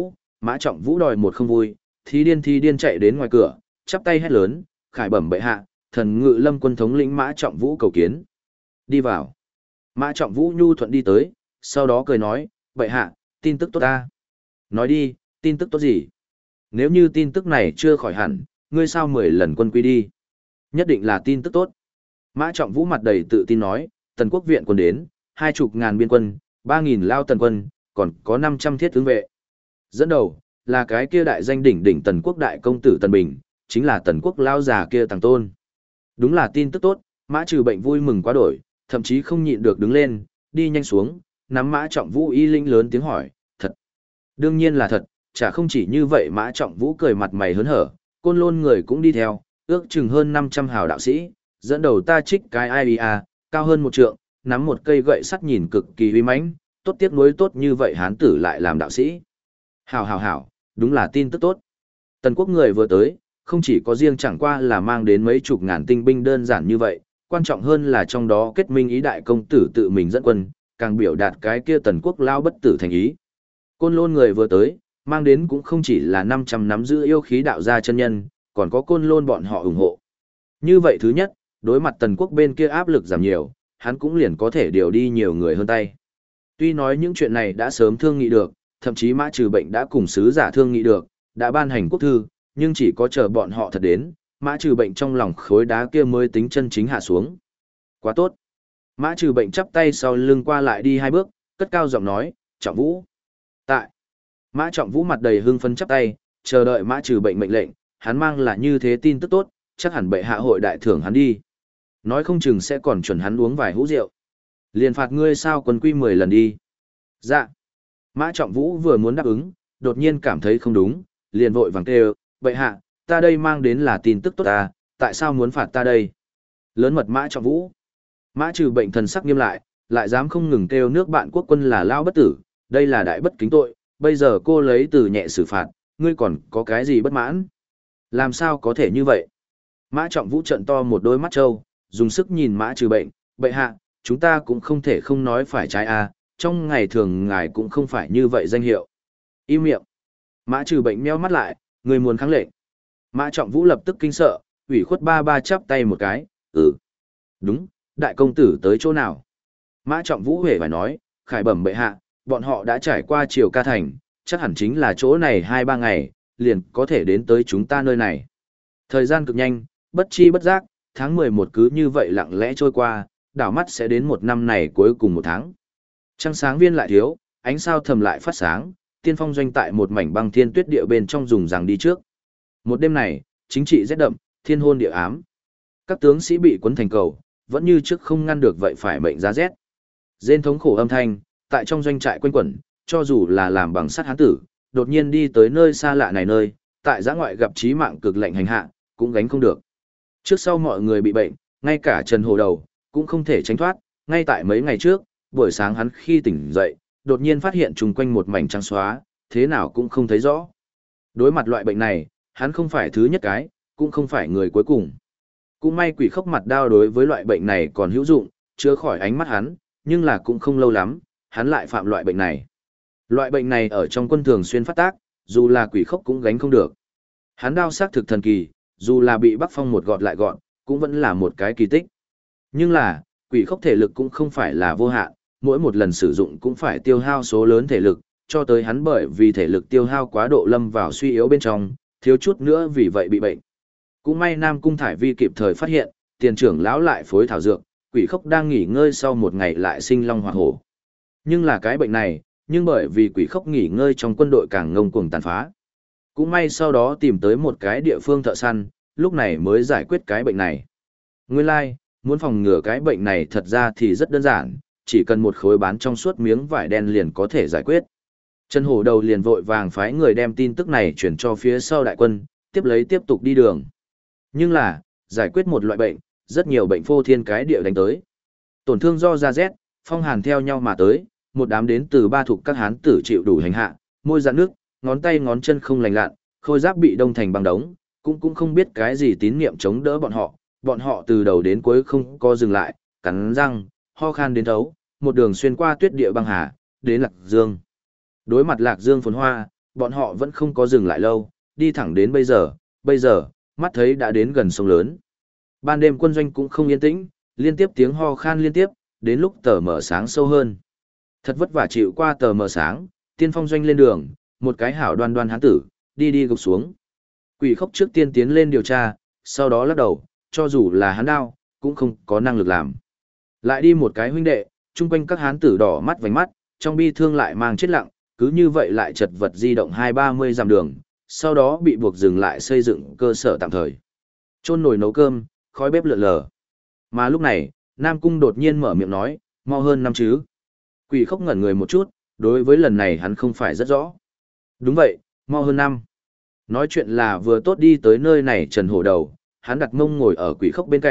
Mã Trọng Vũ đòi một không vui, thi điên chạy đến ngoài cửa, chắp tay hét lớn, khải bẩm bệ hạ, thần Ngự Lâm quân thống lĩnh Mã Trọng Vũ cầu kiến. Đi vào. Mã Trọng Vũ nhu thuận đi tới, sau đó cười nói, bệ hạ, tin tức tốt ta. Nói đi, tin tức tốt gì? Nếu như tin tức này chưa khỏi hẳn, ngươi sao 10 lần quân quy đi? Nhất định là tin tức tốt. Mã Trọng Vũ mặt đầy tự tin nói, Tần Quốc viện quân đến, 20.000 biên quân, 3.000 lao tần quân, còn có 500 thiết tướng vệ. Dẫn đầu, là cái kia đại danh đỉnh Tần Quốc đại công tử Tần Bình, chính là Tần Quốc lao già kia Tàng Tôn. Đúng là tin tức tốt, Mã Trừ Bệnh vui mừng quá đổi, thậm chí không nhịn được đứng lên, đi nhanh xuống, nắm Mã Trọng Vũ y linh lớn tiếng hỏi, thật. Đương nhiên là thật, chả không chỉ như vậy Mã Trọng Vũ cười mặt mày hớn hở, Côn Lôn người cũng đi theo, ước chừng hơn 500 hào đạo sĩ, Dẫn đầu ta trích cái ai à, cao hơn một trượng, nắm một cây gậy sắt nhìn cực kỳ uy mãnh, tốt tiếc nuối tốt như vậy hán tử lại làm đạo sĩ. Hảo hảo hảo, đúng là tin tức tốt. Tần quốc người vừa tới, không chỉ có riêng chẳng qua là mang đến mấy chục ngàn tinh binh đơn giản như vậy, quan trọng hơn là trong đó kết minh ý đại công tử tự mình dẫn quân, càng biểu đạt cái kia tần quốc lao bất tử thành ý. Côn Lôn người vừa tới, mang đến cũng không chỉ là 500 nắm giữ yêu khí đạo gia chân nhân, còn có Côn Lôn bọn họ ủng hộ. Như vậy thứ nhất, đối mặt tần quốc bên kia áp lực giảm nhiều, hắn cũng liền có thể điều đi nhiều người hơn tay. Tuy nói những chuyện này đã sớm thương nghị được, thậm chí Mã Trừ Bệnh đã cùng sứ giả thương nghị được, đã ban hành quốc thư, nhưng chỉ có chờ bọn họ thật đến, Mã Trừ Bệnh trong lòng khối đá kia mới tính chân chính hạ xuống. Quá tốt. Mã Trừ Bệnh chắp tay sau lưng qua lại đi 2 bước, cất cao giọng nói, Trọng Vũ. Tại. Mã Trọng Vũ mặt đầy hưng phấn chắp tay, chờ đợi Mã Trừ Bệnh mệnh lệnh, hắn mang là như thế tin tức tốt, chắc hẳn bệ hạ hội đại thưởng hắn đi. Nói không chừng sẽ còn chuẩn hắn uống vài hũ rượu. Liền phạt ngươi sao quân quy 10 lần đi. Dạ. Mã Trọng Vũ vừa muốn đáp ứng, đột nhiên cảm thấy không đúng, liền vội vàng kêu, bệ hạ, ta đây mang đến là tin tức tốt ta, tại sao muốn phạt ta đây? Lớn mật Mã Trọng Vũ. Mã Trừ Bệnh thần sắc nghiêm lại dám không ngừng kêu nước bạn quốc quân là lao bất tử, đây là đại bất kính tội, bây giờ cô lấy từ nhẹ xử phạt, ngươi còn có cái gì bất mãn? Làm sao có thể như vậy? Mã Trọng Vũ trợn to một đôi mắt trâu, dùng sức nhìn Mã Trừ Bệnh, bệ hạ, chúng ta cũng không thể không nói phải trái à, trong ngày thường ngài cũng không phải như vậy danh hiệu. Im miệng. Mã Trừ Bệnh meo mắt lại, người muốn kháng lệnh. Mã Trọng Vũ lập tức kinh sợ, ủy khuất ba chắp tay một cái, đúng, đại công tử tới chỗ nào? Mã Trọng Vũ hề phải nói, khải bẩm bệ hạ, bọn họ đã trải qua Triều Ca Thành, chắc hẳn chính là chỗ này 2-3 ngày, liền có thể đến tới chúng ta nơi này. Thời gian cực nhanh, bất chi bất giác, tháng 11 cứ như vậy lặng lẽ trôi qua, đảo mắt sẽ đến một năm này cuối cùng 1 tháng. Trăng sáng viên lại thiếu, ánh sao thầm lại phát sáng, tiên phong doanh tại một mảnh băng thiên tuyết địa bên trong dùng rằng đi trước. Một đêm này, chính trị rét đậm, thiên hôn địa ám. Các tướng sĩ bị cuốn thành cầu, vẫn như trước không ngăn được vậy phải mệnh giá rét. Rên thống khổ âm thanh, tại trong doanh trại quanh quẩn, cho dù là làm bằng sắt hán tử, đột nhiên đi tới nơi xa lạ này nơi, tại giã ngoại gặp chí mạng cực lạnh hành hạ, cũng gánh không được. Trước sau mọi người bị bệnh, ngay cả Trần Hồ Đầu, cũng không thể tránh thoát, ngay tại mấy ngày trước, buổi sáng hắn khi tỉnh dậy, đột nhiên phát hiện chung quanh một mảnh trắng xóa, thế nào cũng không thấy rõ. Đối mặt loại bệnh này, hắn không phải thứ nhất cái, cũng không phải người cuối cùng. Cũng may quỷ khốc mặt đao đối với loại bệnh này còn hữu dụng, chữa khỏi ánh mắt hắn, nhưng là cũng không lâu lắm, hắn lại phạm loại bệnh này. Loại bệnh này ở trong quân thường xuyên phát tác, dù là quỷ khốc cũng gánh không được. Hắn đao xác thực thần kỳ, dù là bị Bắc Phong một gọt lại gọn, cũng vẫn là một cái kỳ tích. Nhưng là, quỷ khốc thể lực cũng không phải là vô hạn, mỗi một lần sử dụng cũng phải tiêu hao số lớn thể lực, cho tới hắn bởi vì thể lực tiêu hao quá độ lâm vào suy yếu bên trong, thiếu chút nữa vì vậy bị bệnh. Cũng may Nam Cung Thải Vi kịp thời phát hiện, tiền trưởng lão lại phối thảo dược, quỷ khốc đang nghỉ ngơi sau một ngày lại sinh long hoạt hổ. Nhưng là cái bệnh này, nhưng bởi vì quỷ khốc nghỉ ngơi trong quân đội càng ngông cuồng tàn phá. Cũng may sau đó tìm tới một cái địa phương thợ săn, lúc này mới giải quyết cái bệnh này. Nguyên lai, muốn phòng ngừa cái bệnh này thật ra thì rất đơn giản, chỉ cần một khối bán trong suốt miếng vải đen liền có thể giải quyết. Trần Hổ Đầu liền vội vàng phái người đem tin tức này chuyển cho phía sau đại quân, tiếp tục đi đường. Nhưng là, giải quyết một loại bệnh, rất nhiều bệnh phô thiên cái địa đánh tới. Tổn thương do da rét, phong hàn theo nhau mà tới, một đám đến từ 3 thuộc các hán tử chịu đủ hành hạ, môi rạn nước, ngón tay ngón chân không lành lặn, khôi giáp bị đông thành băng đống, cũng không biết cái gì tín niệm chống đỡ bọn họ từ đầu đến cuối không có dừng lại, cắn răng, ho khan đến thấu, một đường xuyên qua tuyết địa băng hà, đến Lạc Dương. Đối mặt Lạc Dương phồn hoa, bọn họ vẫn không có dừng lại lâu, đi thẳng đến bây giờ, mắt thấy đã đến gần sông lớn. Ban đêm quân doanh cũng không yên tĩnh, liên tiếp tiếng ho khan liên tiếp, đến lúc tờ mờ sáng sâu hơn. Thật vất vả chịu qua tờ mờ sáng, tiên phong doanh lên đường, một cái hảo đoan đoan hán tử, đi gục xuống. Quỷ khốc trước tiên tiến lên điều tra, sau đó lắc đầu, cho dù là hắn đao, cũng không có năng lực làm. Lại đi một cái huynh đệ, chung quanh các hán tử đỏ mắt vành mắt, trong bi thương lại mang chết lặng, cứ như vậy lại chật vật di động 20-30 dặm đường, sau đó bị buộc dừng lại xây dựng cơ sở tạm thời. Chôn nồi nấu cơm, khói bếp lượn lờ. Mà lúc này, Nam Cung đột nhiên mở miệng nói, mau hơn năm chứ. Quỷ khốc ngẩn người một chút, đối với lần này hắn không phải rất rõ. Đúng vậy, mau hơn năm. Nói chuyện là vừa tốt đi tới nơi này Trần Hổ Đầu, hắn đặt mông ngồi ở quỷ khốc bên cạnh,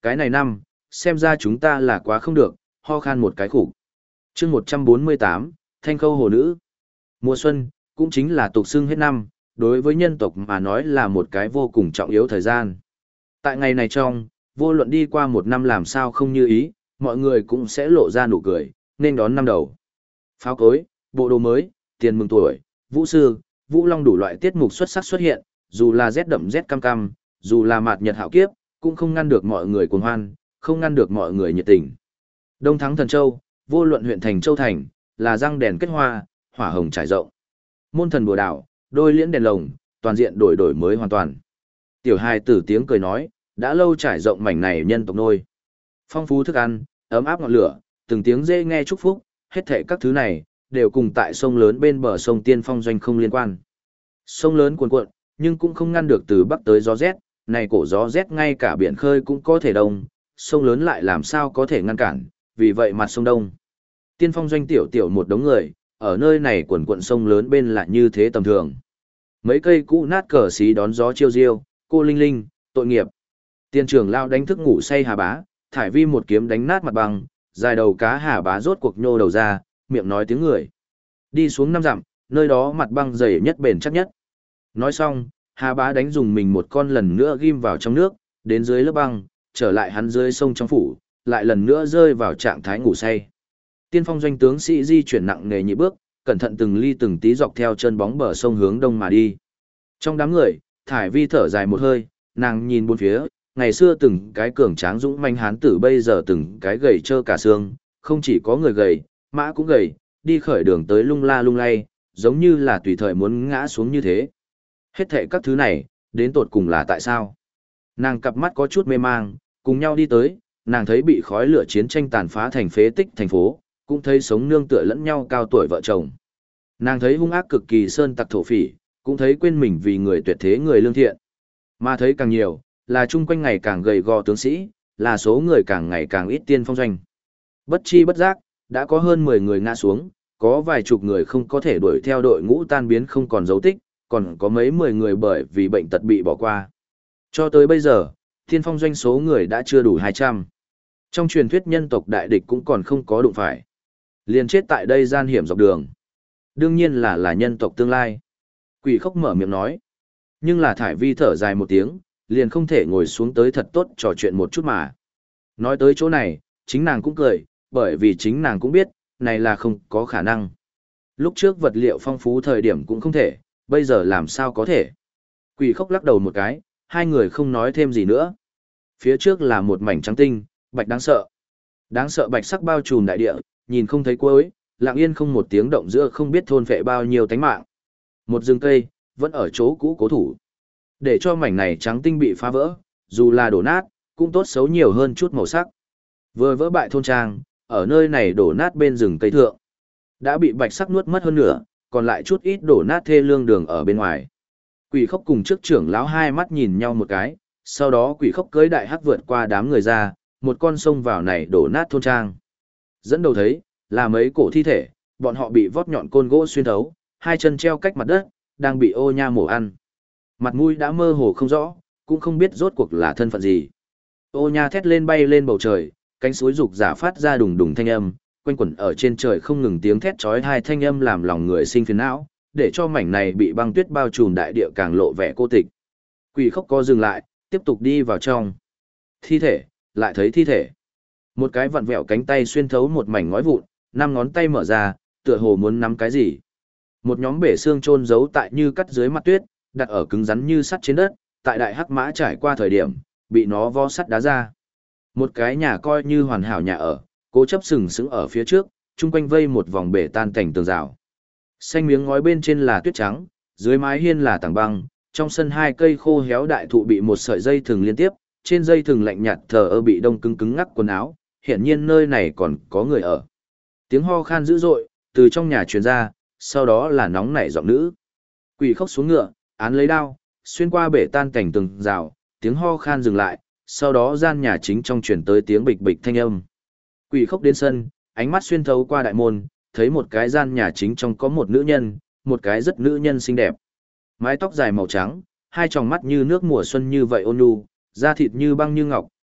Cái này năm, xem ra chúng ta là quá không được, ho khan một cái khủng. chương 148, Thanh Khâu Hồ Nữ. Mùa xuân, cũng chính là tục xưng hết năm, đối với nhân tộc mà nói là một cái vô cùng trọng yếu thời gian. Tại ngày này trong, vô luận đi qua một năm làm sao không như ý, mọi người cũng sẽ lộ ra nụ cười, nên đón năm đầu. Pháo cối, bộ đồ mới, tiền mừng tuổi, vũ sư, vũ long đủ loại tiết mục xuất sắc xuất hiện, dù là rét đậm rét cam cam, dù là mạt nhật hạo kiếp, cũng không ngăn được mọi người cuồng hoan, không ngăn được mọi người nhiệt tình. Đông Thắng Thần Châu, vô luận huyện thành Châu Thành, là răng đèn kết hoa, hỏa hồng trải rộng. Môn thần bùa đảo, đôi liễn đèn lồng, toàn diện đổi mới hoàn toàn. Tiểu hài tử tiếng cười nói, đã lâu trải rộng mảnh này nhân tộc nôi. Phong phú thức ăn, ấm áp ngọn lửa, từng tiếng dễ nghe chúc phúc, hết thảy các thứ này, đều cùng tại sông lớn bên bờ sông Tiên Phong Doanh không liên quan. Sông lớn cuồn cuộn, nhưng cũng không ngăn được từ bắc tới gió rét, này cổ gió rét ngay cả biển khơi cũng có thể đông, sông lớn lại làm sao có thể ngăn cản, vì vậy mặt sông đông. Tiên Phong Doanh tiểu tiểu một đống người, ở nơi này cuồn cuộn sông lớn bên lại như thế tầm thường. Mấy cây cũ nát cờ xí đón gió chiêu diêu, cô linh linh, tội nghiệp. Tiên trưởng lao đánh thức ngủ say Hà Bá, thải vi một kiếm đánh nát mặt bằng, dài đầu cá Hà Bá rốt cuộc nhô đầu ra, miệng nói tiếng người. Đi xuống 5 dặm, nơi đó mặt băng dày nhất bền chắc nhất. Nói xong, Hà Bá đánh dùng mình một con lần nữa ghim vào trong nước, đến dưới lớp băng, trở lại hắn dưới sông trong phủ, lại lần nữa rơi vào trạng thái ngủ say. Tiên Phong Doanh tướng sĩ di chuyển nặng nề nhị bước, cẩn thận từng ly từng tí dọc theo chân bóng bờ sông hướng đông mà đi. Trong đám người, thải vi thở dài một hơi, nàng nhìn bốn phía, ngày xưa từng cái cường tráng dũng manh hán tử bây giờ từng cái gầy trơ cả xương, không chỉ có người gầy, mã cũng gầy, đi khởi đường tới lung la lung lay, giống như là tùy thời muốn ngã xuống như thế. Hết thệ các thứ này, đến tột cùng là tại sao? Nàng cặp mắt có chút mê mang, cùng nhau đi tới, nàng thấy bị khói lửa chiến tranh tàn phá thành phế tích thành phố, cũng thấy sống nương tựa lẫn nhau cao tuổi vợ chồng. Nàng thấy hung ác cực kỳ sơn tặc thổ phỉ, cũng thấy quên mình vì người tuyệt thế người lương thiện. Mà thấy càng nhiều, là chung quanh ngày càng gầy gò tướng sĩ, là số người càng ngày càng ít Tiên Phong Doanh. Bất chi bất giác, đã có hơn 10 người ngã xuống, có vài chục người không có thể đuổi theo đội ngũ tan biến không còn dấu tích, còn có mấy 10 người bởi vì bệnh tật bị bỏ qua. Cho tới bây giờ, Tiên Phong Doanh số người đã chưa đủ 200. Trong truyền thuyết nhân tộc đại địch cũng còn không có đụng phải. Liền chết tại đây gian hiểm dọc đường. Đương nhiên là nhân tộc tương lai. Quỷ Khốc mở miệng nói. Nhưng là thải vi thở dài một tiếng, liền không thể ngồi xuống tới thật tốt trò chuyện một chút mà. Nói tới chỗ này, chính nàng cũng cười, bởi vì chính nàng cũng biết, này là không có khả năng. Lúc trước vật liệu phong phú thời điểm cũng không thể, bây giờ làm sao có thể. Quỷ Khốc lắc đầu một cái, hai người không nói thêm gì nữa. Phía trước là một mảnh trắng tinh, bạch đáng sợ. Đáng sợ bạch sắc bao trùm đại địa, nhìn không thấy cuối, lặng yên không một tiếng động giữa không biết thôn phệ bao nhiêu tánh mạng. Một rừng cây, vẫn ở chỗ cũ cố thủ. Để cho mảnh này trắng tinh bị phá vỡ, dù là đổ nát, cũng tốt xấu nhiều hơn chút màu sắc. Vừa vỡ bại thôn trang, ở nơi này đổ nát bên rừng cây thượng. Đã bị bạch sắc nuốt mất hơn nửa, còn lại chút ít đổ nát thê lương đường ở bên ngoài. Quỷ Khốc cùng trước trưởng lão hai mắt nhìn nhau một cái, sau đó Quỷ Khốc cưỡi đại hắc vượt qua đám người ra, một con sông vào này đổ nát thôn trang. Dẫn đầu thấy, là mấy cổ thi thể, bọn họ bị vót nhọn côn gỗ xuyên thấu, hai chân treo cách mặt đất, đang bị ô nha mổ ăn. Mặt mũi đã mơ hồ không rõ, cũng không biết rốt cuộc là thân phận gì. Ô nha thét lên bay lên bầu trời, cánh suối rục giả phát ra đùng đùng thanh âm, quanh quẩn ở trên trời không ngừng tiếng thét chói tai thanh âm làm lòng người sinh phiền não, để cho mảnh này bị băng tuyết bao trùm đại địa càng lộ vẻ cô tịch. Quỷ Khốc co dừng lại, tiếp tục đi vào trong. Thi thể, lại thấy thi thể. Một cái vặn vẹo cánh tay xuyên thấu một mảnh ngói vụn, 5 ngón tay mở ra, tựa hồ muốn nắm cái gì. Một nhóm bể xương chôn giấu tại như cắt dưới mặt tuyết, đặt ở cứng rắn như sắt trên đất, tại đại hắc mã trải qua thời điểm, bị nó vo sắt đá ra. Một cái nhà coi như hoàn hảo nhà ở, cố chấp sừng sững ở phía trước, chung quanh vây một vòng bể tan cảnh tường rào. Xanh miếng ngói bên trên là tuyết trắng, dưới mái hiên là tảng băng, trong sân 2 cây khô héo đại thụ bị một sợi dây thừng liên tiếp, trên dây thừng lạnh nhạt thờ ơ bị đông cứng cứng ngắc quần áo, hiển nhiên nơi này còn có người ở. Tiếng ho khan dữ dội, từ trong nhà truyền ra, sau đó là nóng nảy giọng nữ. Quỷ Khốc xuống ngựa, án lấy đao, xuyên qua bể tan cảnh tường rào, tiếng ho khan dừng lại, sau đó gian nhà chính trong truyền tới tiếng bịch bịch thanh âm. Quỷ Khốc đến sân, ánh mắt xuyên thấu qua đại môn, thấy một cái gian nhà chính trong có một nữ nhân, một cái rất nữ nhân xinh đẹp. Mái tóc dài màu trắng, hai tròng mắt như nước mùa xuân như vậy ôn nhu, da thịt như băng như ngọc,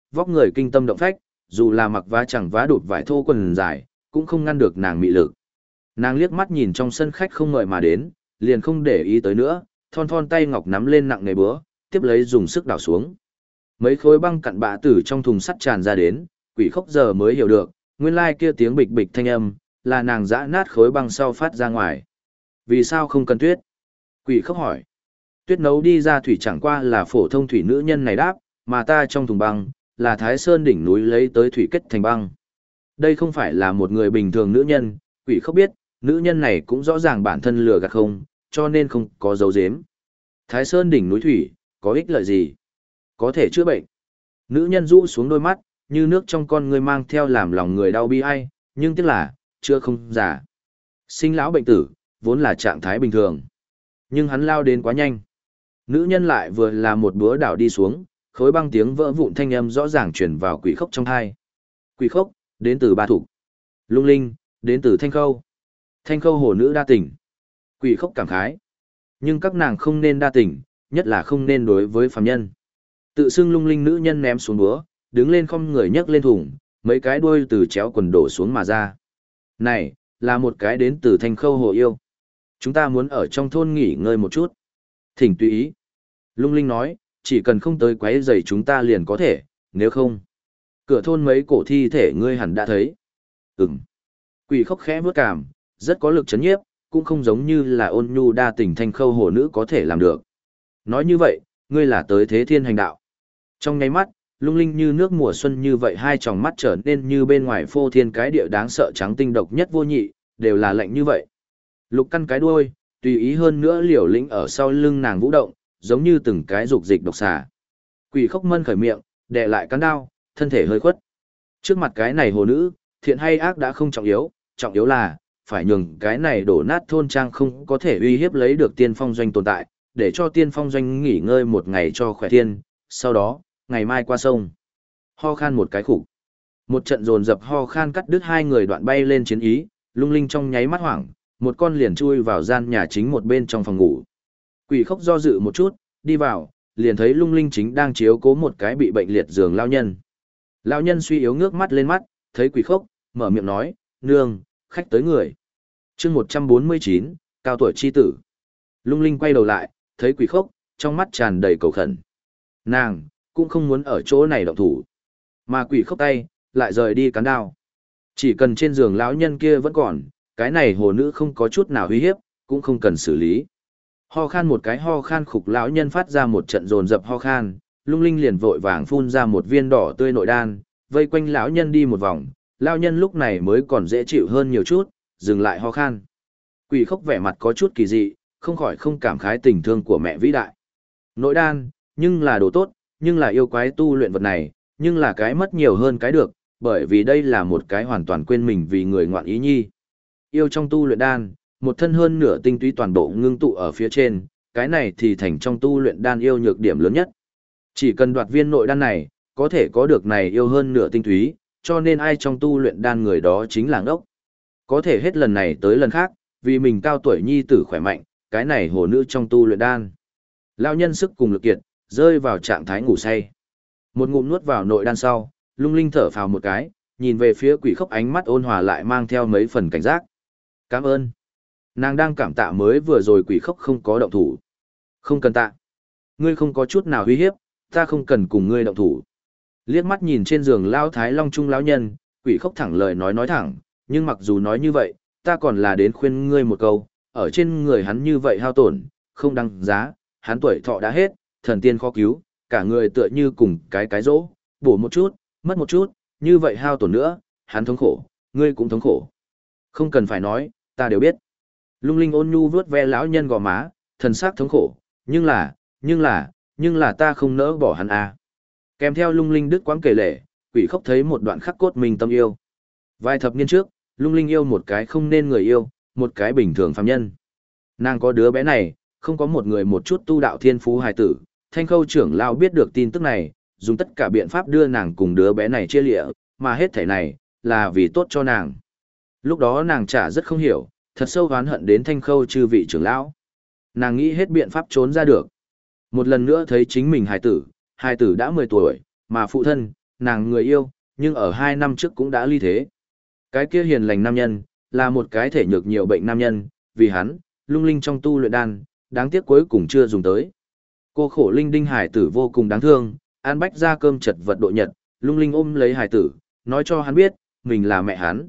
vóc người kinh tâm động phách, dù là mặc vá chẳng vá đụt vải thô quần dài, cũng không ngăn được nàng mị lực. Nàng liếc mắt nhìn trong sân khách không ngợi mà đến, liền không để ý tới nữa, thon thon tay ngọc nắm lên nặng nề búa, tiếp lấy dùng sức đảo xuống. Mấy khối băng cặn bã từ trong thùng sắt tràn ra đến, Quỷ Khốc giờ mới hiểu được, nguyên lai kia tiếng bịch bịch thanh âm, là nàng giã nát khối băng sau phát ra ngoài. Vì sao không cần tuyết? Quỷ Khốc hỏi. Tuyết nấu đi ra thủy chẳng qua là phổ thông thủy, nữ nhân này đáp, mà ta trong thùng băng, là Thái Sơn đỉnh núi lấy tới thủy kết thành băng. Đây không phải là một người bình thường nữ nhân, Quỷ Khốc biết, nữ nhân này cũng rõ ràng bản thân lừa gạt không, cho nên không có dấu giếm. Thái Sơn đỉnh núi thủy, có ích lợi gì? Có thể chữa bệnh. Nữ nhân rũ xuống đôi mắt, như nước trong con người mang theo làm lòng người đau bi ai, nhưng tiếc là, chưa không già. Sinh lão bệnh tử, vốn là trạng thái bình thường. Nhưng hắn lao đến quá nhanh. Nữ nhân lại vừa là một búa đảo đi xuống, khối băng tiếng vỡ vụn thanh âm rõ ràng truyền vào Quỷ Khốc trong tai. Quỷ Khốc, đến từ Ba Thục. Lung Linh, đến từ Thanh Khâu. Thanh Khâu hồ nữ đa tình. Quỷ Khốc cảm khái. Nhưng các nàng không nên đa tình, nhất là không nên đối với phàm nhân. Tự xưng Lung Linh nữ nhân ném xuống búa, đứng lên không người nhấc lên thùng, mấy cái đuôi từ chéo quần đổ xuống mà ra. Này, là một cái đến từ Thanh Khâu hồ yêu. Chúng ta muốn ở trong thôn nghỉ ngơi một chút. Thỉnh tùy ý. Lung Linh nói, chỉ cần không tới quấy rầy chúng ta liền có thể, nếu không. Cửa thôn mấy cổ thi thể ngươi hẳn đã thấy. Quỷ Khốc khẽ bước cảm, rất có lực chấn nhiếp, cũng không giống như là ôn nhu đa tình Thanh Khâu hồ nữ có thể làm được. Nói như vậy, ngươi là tới thế thiên hành đạo. Trong nháy mắt, Lung Linh như nước mùa xuân như vậy, hai tròng mắt trở nên như bên ngoài phô thiên cái địa đáng sợ trắng tinh độc nhất vô nhị, đều là lạnh như vậy. Lục căn cái đuôi, tùy ý hơn nữa liều lĩnh ở sau lưng nàng vũ động, giống như từng cái dục dịch độc xà. Quỷ Khốc mân khởi miệng, đè lại cán đao, thân thể hơi khuất. Trước mặt cái này hồ nữ, thiện hay ác đã không trọng yếu là, phải nhường cái này đổ nát thôn trang không có thể uy hiếp lấy được Tiên Phong Doanh tồn tại, để cho Tiên Phong Doanh nghỉ ngơi một ngày cho khỏe thiên, sau đó, ngày mai qua sông. Ho khan một cái khủng. Một trận dồn dập ho khan cắt đứt hai người đoạn bay lên chiến ý, Lung Linh trong nháy mắt hoảng, một con liền chui vào gian nhà chính một bên trong phòng ngủ. Quỷ Khốc do dự một chút, đi vào, liền thấy Lung Linh chính đang chiếu cố một cái bị bệnh liệt giường lao nhân. Lao nhân suy yếu ngước mắt lên mắt, thấy Quỷ Khốc, mở miệng nói, nương, khách tới người. chương 149, cao tuổi chi tử. Lung Linh quay đầu lại, thấy Quỷ Khốc, trong mắt tràn đầy cầu khẩn. Nàng, cũng không muốn ở chỗ này động thủ. Mà Quỷ Khốc tay, lại rời đi cán đao. Chỉ cần trên giường lão nhân kia vẫn còn, cái này hồ nữ không có chút nào uy hiếp, cũng không cần xử lý. Ho khan một cái ho khan khục, lão nhân phát ra một trận dồn dập ho khan, Lung Linh liền vội vàng phun ra một viên đỏ tươi nội đan, vây quanh lão nhân đi một vòng, lão nhân lúc này mới còn dễ chịu hơn nhiều chút, dừng lại ho khan. Quỷ Khốc vẻ mặt có chút kỳ dị, không khỏi không cảm khái tình thương của mẹ vĩ đại. Nội đan, nhưng là đồ tốt, nhưng là yêu quái tu luyện vật này, nhưng là cái mất nhiều hơn cái được, bởi vì đây là một cái hoàn toàn quên mình vì người ngoạn ý nhi. Yêu trong tu luyện đan, một thân hơn nửa tinh túy toàn bộ ngưng tụ ở phía trên, cái này thì thành trong tu luyện đan yêu nhược điểm lớn nhất. Chỉ cần đoạt viên nội đan này, có thể có được này yêu hơn nửa tinh túy, cho nên ai trong tu luyện đan người đó chính là ngốc. Có thể hết lần này tới lần khác, vì mình cao tuổi nhi tử khỏe mạnh, cái này hồ nữ trong tu luyện đan. Lão nhân sức cùng lực kiệt, rơi vào trạng thái ngủ say. Một ngụm nuốt vào nội đan sau, Lung Linh thở phào một cái, nhìn về phía Quỷ Khốc, ánh mắt ôn hòa lại mang theo mấy phần cảnh giác. Cảm ơn. Nàng đang cảm tạ mới vừa rồi Quỷ Khốc không có động thủ. Không cần tạ. Ngươi không có chút nào uy hiếp, ta không cần cùng ngươi động thủ. Liếc mắt nhìn trên giường Lão Thái Long Trung lão nhân, Quỷ Khốc thẳng lời nói thẳng, nhưng mặc dù nói như vậy, ta còn là đến khuyên ngươi một câu, ở trên người hắn như vậy hao tổn, không đáng giá, hắn tuổi thọ đã hết, thần tiên khó cứu, cả người tựa như cùng cái rỗ, bổ một chút, mất một chút, như vậy hao tổn nữa, hắn thống khổ, ngươi cũng thống khổ. Không cần phải nói, ta đều biết. Lung Linh ôn nhu vuốt ve lão nhân gò má, thần sắc thống khổ, nhưng là ta không nỡ bỏ hắn à. Kèm theo Lung Linh đứt quãng kể lể, Quỷ Khốc thấy một đoạn khắc cốt mình tâm yêu. Vài thập niên trước, Lung Linh yêu một cái không nên người yêu, một cái bình thường phàm nhân. Nàng có đứa bé này, không có một người một chút tu đạo thiên phú hài tử. Thanh Khâu trưởng lão biết được tin tức này, dùng tất cả biện pháp đưa nàng cùng đứa bé này chia lịa, mà hết thảy này, là vì tốt cho nàng. Lúc đó nàng chả rất không hiểu, thật sâu oán hận đến Thanh Khâu chư vị trưởng lão. Nàng nghĩ hết biện pháp trốn ra được. Một lần nữa thấy chính mình hài tử đã 10 tuổi, mà phụ thân, nàng người yêu, nhưng ở 2 năm trước cũng đã ly thế. Cái kia hiền lành nam nhân, là một cái thể nhược nhiều bệnh nam nhân, vì hắn, lung linh trong tu luyện đan, đáng tiếc cuối cùng chưa dùng tới. Cô khổ linh đinh hải tử vô cùng đáng thương, An Bách ra cơm chật vật độ nhật, lung linh ôm lấy hải tử, nói cho hắn biết, mình là mẹ hắn.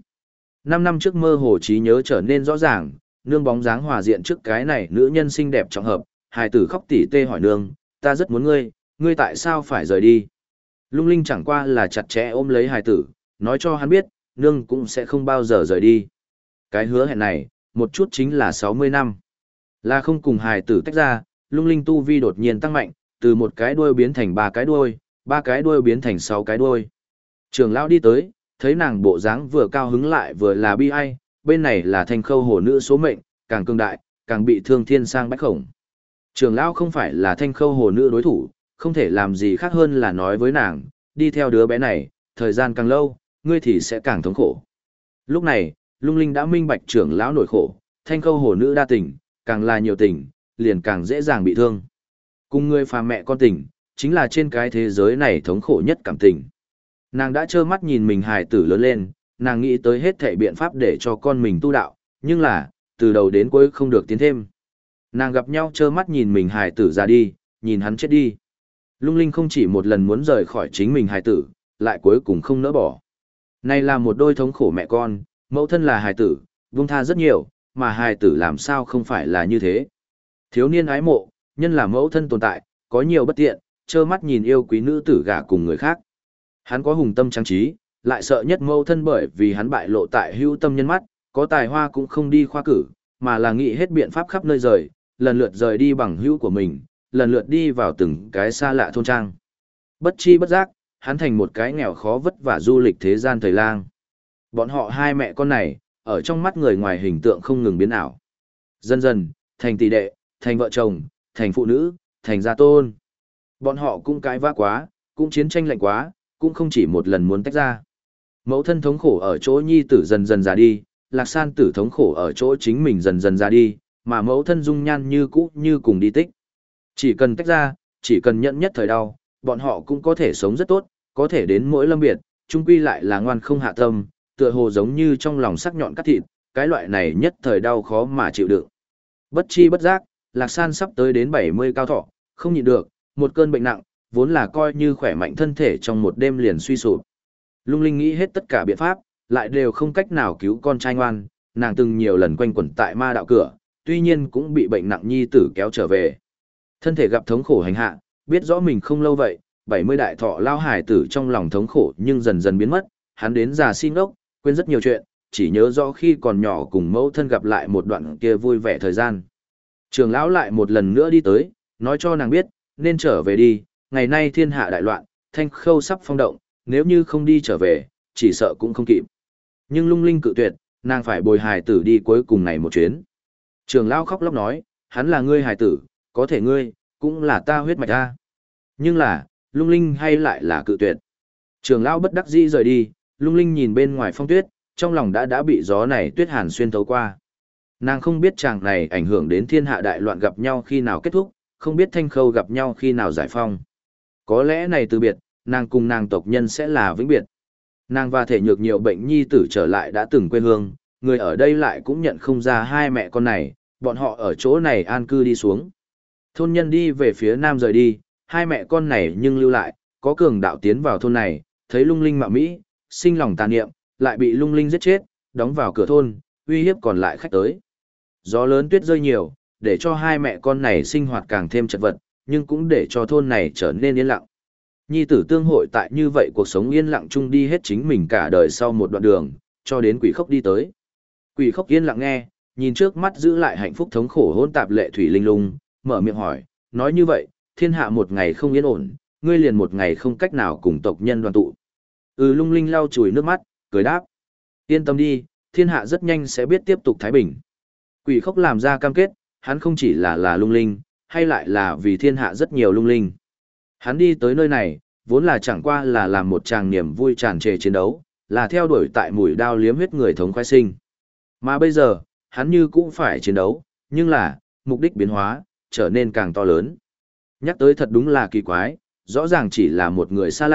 5 năm trước mơ hồ trí nhớ trở nên rõ ràng, nương bóng dáng hòa diện trước cái này nữ nhân xinh đẹp trọng hợp, hải tử khóc tỉ tê hỏi nương, ta rất muốn ngươi tại sao phải rời đi? Lung linh chẳng qua là chặt chẽ ôm lấy hải tử, nói cho hắn biết, nương cũng sẽ không bao giờ rời đi. Cái hứa hẹn này, một chút chính là 60 năm. Là không cùng hải tử tách ra, lung linh tu vi đột nhiên tăng mạnh, từ một cái đuôi biến thành 3 cái đuôi, 3 cái đuôi biến thành 6 cái đuôi. Trường lão đi tới, thấy nàng bộ dáng vừa cao hứng lại vừa là bi ai, bên này là Thanh Khâu hồ nữ số mệnh, càng cương đại, càng bị thương thiên sang bách khổng. Trường lão không phải là Thanh Khâu hồ nữ đối thủ, không thể làm gì khác hơn là nói với nàng, đi theo đứa bé này, thời gian càng lâu, ngươi thì sẽ càng thống khổ. Lúc này, lung linh đã minh bạch trưởng lão nổi khổ, Thanh Khâu hồ nữ đa tình, càng là nhiều tình, liền càng dễ dàng bị thương. Cùng ngươi phàm mẹ con tình, chính là trên cái thế giới này thống khổ nhất cảm tình. Nàng đã trơ mắt nhìn mình hài tử lớn lên, nàng nghĩ tới hết thảy biện pháp để cho con mình tu đạo, nhưng là, từ đầu đến cuối không được tiến thêm. Nàng gặp nhau trơ mắt nhìn mình hài tử ra đi, nhìn hắn chết đi. Lung linh không chỉ một lần muốn rời khỏi chính mình hài tử, lại cuối cùng không nỡ bỏ. Này là một đôi thống khổ mẹ con, mẫu thân là hài tử, vung tha rất nhiều, mà hài tử làm sao không phải là như thế. Thiếu niên ái mộ, nhân là mẫu thân tồn tại, có nhiều bất tiện, trơ mắt nhìn yêu quý nữ tử gả cùng người khác. Hắn có hùng tâm trang trí, lại sợ nhất mẫu thân bởi vì hắn bại lộ tại hữu tâm nhân mắt, có tài hoa cũng không đi khoa cử, mà là nghĩ hết biện pháp khắp nơi rời, lần lượt rời đi bằng hữu của mình, lần lượt đi vào từng cái xa lạ thôn trang. Bất chi bất giác, hắn thành một cái nghèo khó vất vả du lịch thế gian thời lang. Bọn họ hai mẹ con này, ở trong mắt người ngoài hình tượng không ngừng biến ảo. Dần dần, thành tỷ đệ, thành vợ chồng, thành phụ nữ, thành gia tôn. Bọn họ cũng cãi vã quá, cũng chiến tranh lạnh quá, cũng không chỉ một lần muốn tách ra. Mẫu thân thống khổ ở chỗ nhi tử dần dần già đi, Lạc San tử thống khổ ở chỗ chính mình dần dần già đi, mà mẫu thân dung nhan như cũ như cùng đi tích. Chỉ cần tách ra, chỉ cần nhận nhất thời đau, bọn họ cũng có thể sống rất tốt, có thể đến mỗi lâm biệt, chung quy lại là ngoan không hạ tâm, tựa hồ giống như trong lòng sắc nhọn cắt thịt, cái loại này nhất thời đau khó mà chịu đựng. Bất chi bất giác, Lạc San sắp tới đến 70 cao thọ, không nhịn được, một cơn bệnh nặng, vốn là coi như khỏe mạnh thân thể trong một đêm liền suy sụp. Lung linh nghĩ hết tất cả biện pháp, lại đều không cách nào cứu con trai ngoan, nàng từng nhiều lần quanh quẩn tại ma đạo cửa, tuy nhiên cũng bị bệnh nặng nhi tử kéo trở về. Thân thể gặp thống khổ hành hạ, biết rõ mình không lâu vậy, 70 đại thọ lao hải tử trong lòng thống khổ nhưng dần dần biến mất, hắn đến già xin ốc, quên rất nhiều chuyện, chỉ nhớ rõ khi còn nhỏ cùng mẫu thân gặp lại một đoạn kia vui vẻ thời gian. Trường lão lại một lần nữa đi tới, nói cho nàng biết, nên trở về đi, ngày nay thiên hạ đại loạn, Thanh Khâu sắp phong động, nếu như không đi trở về, chỉ sợ cũng không kịp. Nhưng lung linh cự tuyệt, nàng phải bồi hài tử đi cuối cùng này một chuyến. Trường lão khóc lóc nói, hắn là ngươi hài tử, có thể ngươi, cũng là ta huyết mạch ta. Nhưng là, lung linh hay lại là cự tuyệt. Trường lão bất đắc dĩ rời đi, lung linh nhìn bên ngoài phong tuyết, trong lòng đã bị gió này tuyết hàn xuyên thấu qua. Nàng không biết chàng này ảnh hưởng đến thiên hạ đại loạn gặp nhau khi nào kết thúc, không biết Thanh Khâu gặp nhau khi nào giải phong. Có lẽ này từ biệt, nàng cùng nàng tộc nhân sẽ là vĩnh biệt. Nàng và thể nhược nhiều bệnh nhi tử trở lại đã từng quê hương, người ở đây lại cũng nhận không ra hai mẹ con này, bọn họ ở chỗ này an cư đi xuống. Thôn nhân đi về phía nam rời đi, hai mẹ con này nhưng lưu lại, có cường đạo tiến vào thôn này, thấy lung linh mạo mỹ, sinh lòng tà niệm, lại bị lung linh giết chết, đóng vào cửa thôn, uy hiếp còn lại khách tới. Gió lớn tuyết rơi nhiều, để cho hai mẹ con này sinh hoạt càng thêm chật vật, nhưng cũng để cho thôn này trở nên yên lặng. Nhi tử tương hội tại như vậy cuộc sống yên lặng chung đi hết chính mình cả đời sau một đoạn đường, cho đến quỷ khốc đi tới. Quỷ khốc yên lặng nghe, nhìn trước mắt giữ lại hạnh phúc thống khổ hỗn tạp lệ thủy linh lung, mở miệng hỏi, nói như vậy, thiên hạ một ngày không yên ổn, ngươi liền một ngày không cách nào cùng tộc nhân đoàn tụ. Lung linh lau chùi nước mắt, cười đáp. Yên tâm đi, thiên hạ rất nhanh sẽ biết tiếp tục thái bình. Quỷ khốc làm ra cam kết, hắn không chỉ là lung linh, hay lại là vì thiên hạ rất nhiều lung linh. Hắn đi tới nơi này, vốn là chẳng qua là làm một tràng niềm vui tràn trề chiến đấu, là theo đuổi tại mũi đao liếm huyết người thống khoái sinh. Mà bây giờ, hắn như cũng phải chiến đấu, nhưng là, mục đích biến hóa, trở nên càng to lớn. Nhắc tới thật đúng là kỳ quái, rõ ràng chỉ là một người xa lạ,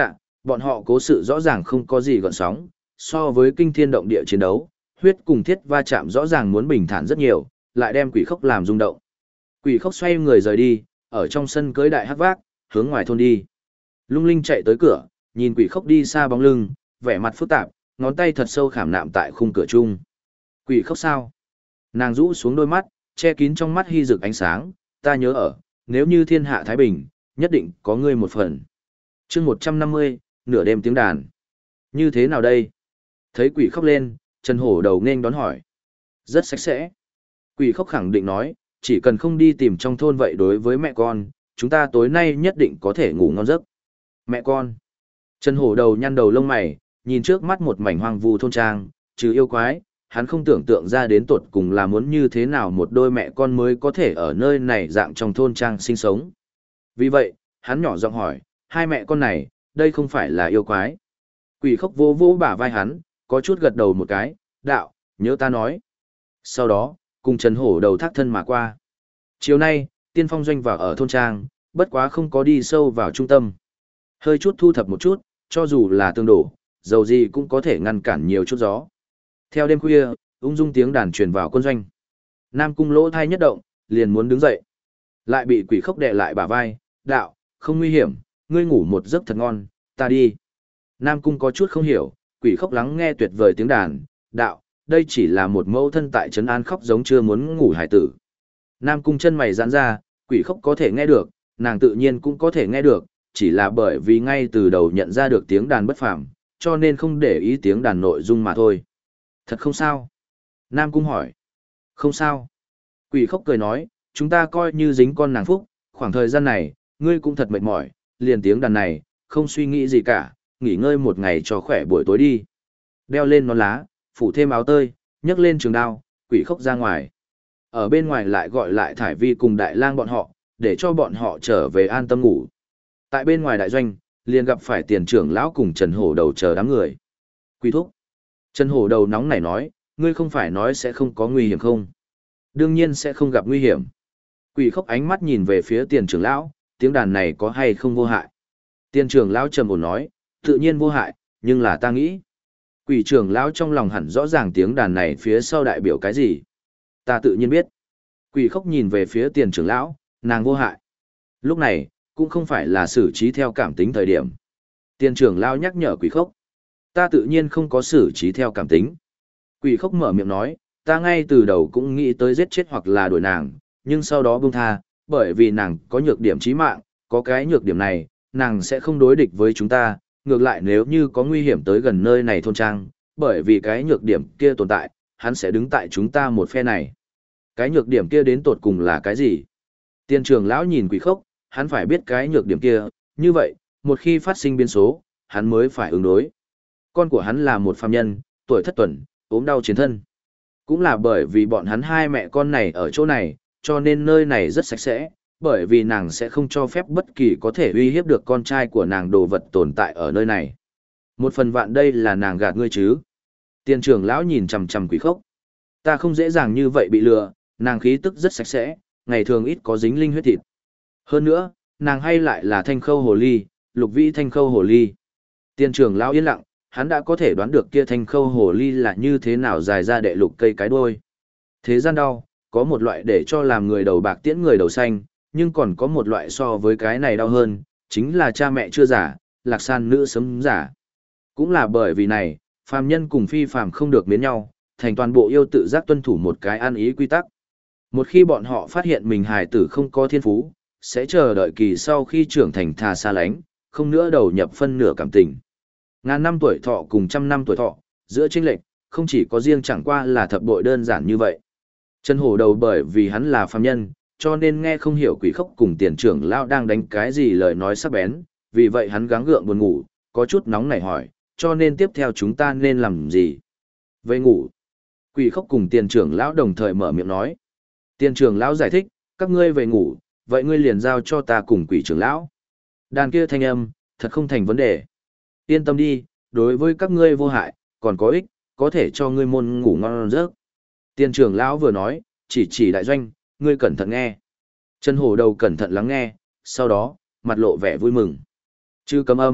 Bọn họ cố sự rõ ràng không có gì gợn sóng, so với kinh thiên động địa chiến đấu, huyết cùng thiết va chạm rõ ràng muốn bình thản rất nhiều, lại đem quỷ khốc làm rung động. Quỷ khốc xoay người rời đi, ở trong sân cưới đại hắc vác, hướng ngoài thôn đi. Lung Linh chạy tới cửa, nhìn quỷ khốc đi xa bóng lưng, vẻ mặt phức tạp, ngón tay thật sâu khảm nạm tại khung cửa chung. Quỷ khốc sao? Nàng rũ xuống đôi mắt, che kín trong mắt hy rực ánh sáng, ta nhớ ở, nếu như thiên hạ thái bình, nhất định có ngươi một phần. Chương 150, nửa đêm tiếng đàn. Như thế nào đây? Thấy quỷ khóc lên, Trần Hổ đầu nên đón hỏi. Rất sạch sẽ. Quỷ khóc khẳng định nói, chỉ cần không đi tìm trong thôn vậy đối với mẹ con, chúng ta tối nay nhất định có thể ngủ ngon giấc. Mẹ con. Trần Hổ đầu nhăn đầu lông mày, nhìn trước mắt một mảnh hoang vu thôn trang, trừ yêu quái, hắn không tưởng tượng ra đến tột cùng là muốn như thế nào một đôi mẹ con mới có thể ở nơi này dạng trong thôn trang sinh sống. Vì vậy, hắn nhỏ giọng hỏi, hai mẹ con này, đây không phải là yêu quái. Quỷ khóc vô vô bả vai hắn, có chút gật đầu một cái, đạo, nhớ ta nói. Sau đó, cùng Trần Hổ đầu thác thân mà qua. Chiều nay, tiên phong doanh vào ở thôn trang, bất quá không có đi sâu vào trung tâm. Hơi chút thu thập một chút, cho dù là tương đổ, dầu gì cũng có thể ngăn cản nhiều chút gió. Theo đêm khuya, ung dung tiếng đàn truyền vào quân doanh. Nam Cung lỗ thai nhất động, liền muốn đứng dậy. Lại bị quỷ khốc đè lại bả vai, đạo, không nguy hiểm, ngươi ngủ một giấc thật ngon, ta đi. Nam Cung có chút không hiểu, quỷ khốc lắng nghe tuyệt vời tiếng đàn, đạo, đây chỉ là một mẫu thân tại trấn an khóc giống chưa muốn ngủ hải tử. Nam Cung chân mày giãn ra, quỷ khốc có thể nghe được, nàng tự nhiên cũng có thể nghe được, chỉ là bởi vì ngay từ đầu nhận ra được tiếng đàn bất phàm, cho nên không để ý tiếng đàn nội dung mà thôi. Thật không sao? Nam Cung hỏi. Không sao. Quỷ khốc cười nói, chúng ta coi như dính con nàng phúc, khoảng thời gian này, ngươi cũng thật mệt mỏi, liền tiếng đàn này, không suy nghĩ gì cả, nghỉ ngơi một ngày cho khỏe buổi tối đi. Đeo lên nón lá, phủ thêm áo tơi, nhấc lên trường đao, quỷ khốc ra ngoài. Ở bên ngoài lại gọi lại Thải Vi cùng Đại Lang bọn họ, để cho bọn họ trở về an tâm ngủ. Tại bên ngoài đại doanh, liền gặp phải tiền trưởng lão cùng Trần Hổ đầu chờ đám người. Quỷ thúc. Trần Hổ đầu nóng nảy nói, ngươi không phải nói sẽ không có nguy hiểm không? Đương nhiên sẽ không gặp nguy hiểm. Quỷ khốc ánh mắt nhìn về phía tiền trưởng lão, tiếng đàn này có hay không vô hại? Tiền trưởng lão trầm ổn nói, tự nhiên vô hại, nhưng là ta nghĩ. Quỷ trưởng lão trong lòng hẳn rõ ràng tiếng đàn này phía sau đại biểu cái gì. Ta tự nhiên biết. Quỷ khốc nhìn về phía tiền trưởng lão, nàng vô hại. Lúc này, cũng không phải là xử trí theo cảm tính thời điểm. Tiền trưởng lão nhắc nhở quỷ khốc. Ta tự nhiên không có xử trí theo cảm tính. Quỷ khốc mở miệng nói, ta ngay từ đầu cũng nghĩ tới giết chết hoặc là đuổi nàng, nhưng sau đó buông tha, bởi vì nàng có nhược điểm chí mạng, có cái nhược điểm này, nàng sẽ không đối địch với chúng ta, ngược lại nếu như có nguy hiểm tới gần nơi này thôn trang, bởi vì cái nhược điểm kia tồn tại, hắn sẽ đứng tại chúng ta một phe này. Cái nhược điểm kia đến tột cùng là cái gì? Tiền trưởng lão nhìn quỷ khốc, hắn phải biết cái nhược điểm kia, như vậy, một khi phát sinh biến số, hắn mới phải ứng đối. Con của hắn là một phàm nhân, tuổi thất tuần, ốm đau chiến thân. Cũng là bởi vì bọn hắn hai mẹ con này ở chỗ này, cho nên nơi này rất sạch sẽ, bởi vì nàng sẽ không cho phép bất kỳ có thể uy hiếp được con trai của nàng đồ vật tồn tại ở nơi này. Một phần vạn đây là nàng gạt ngươi chứ. Tiền trưởng lão nhìn chằm chằm quỷ khốc. Ta không dễ dàng như vậy bị lừa, nàng khí tức rất sạch sẽ, ngày thường ít có dính linh huyết thịt. Hơn nữa, nàng hay lại là thanh khâu hồ ly, lục vĩ thanh khâu hồ ly. Tiền trưởng lão yên lặng, hắn đã có thể đoán được kia thanh khâu hồ ly là như thế nào dài ra đệ lục cây cái đuôi. Thế gian đau, có một loại để cho làm người đầu bạc tiễn người đầu xanh, nhưng còn có một loại so với cái này đau hơn, chính là cha mẹ chưa giả, lạc san nữ sớm giả. Cũng là bởi vì này, phàm nhân cùng phi phàm không được miến nhau, thành toàn bộ yêu tự giác tuân thủ một cái ăn ý quy tắc. Một khi bọn họ phát hiện mình hài tử không có thiên phú, sẽ chờ đợi kỳ sau khi trưởng thành thà xa lánh, không nữa đầu nhập phân nửa cảm tình. Ngàn năm tuổi thọ cùng trăm năm tuổi thọ, giữa chênh lệch, không chỉ có riêng chẳng qua là thập bội đơn giản như vậy. Trần Hổ đầu bởi vì hắn là phàm nhân, cho nên nghe không hiểu quỷ khốc cùng tiền trưởng lão đang đánh cái gì lời nói sắc bén, vì vậy hắn gắng gượng buồn ngủ, có chút nóng nảy hỏi, cho nên tiếp theo chúng ta nên làm gì? Về ngủ. Quỷ khốc cùng tiền trưởng lão đồng thời mở miệng nói. Tiền trưởng lão giải thích, các ngươi về ngủ, vậy ngươi liền giao cho ta cùng quỷ trưởng lão. Đàn kia thanh âm, thật không thành vấn đề. Yên tâm đi, đối với các ngươi vô hại, còn có ích, có thể cho ngươi môn ngủ ngon giấc. Tiền trưởng lão vừa nói, chỉ đại doanh, ngươi cẩn thận nghe. Trần Hổ đầu cẩn thận lắng nghe, sau đó, mặt lộ vẻ vui mừng. Chư cấm âm,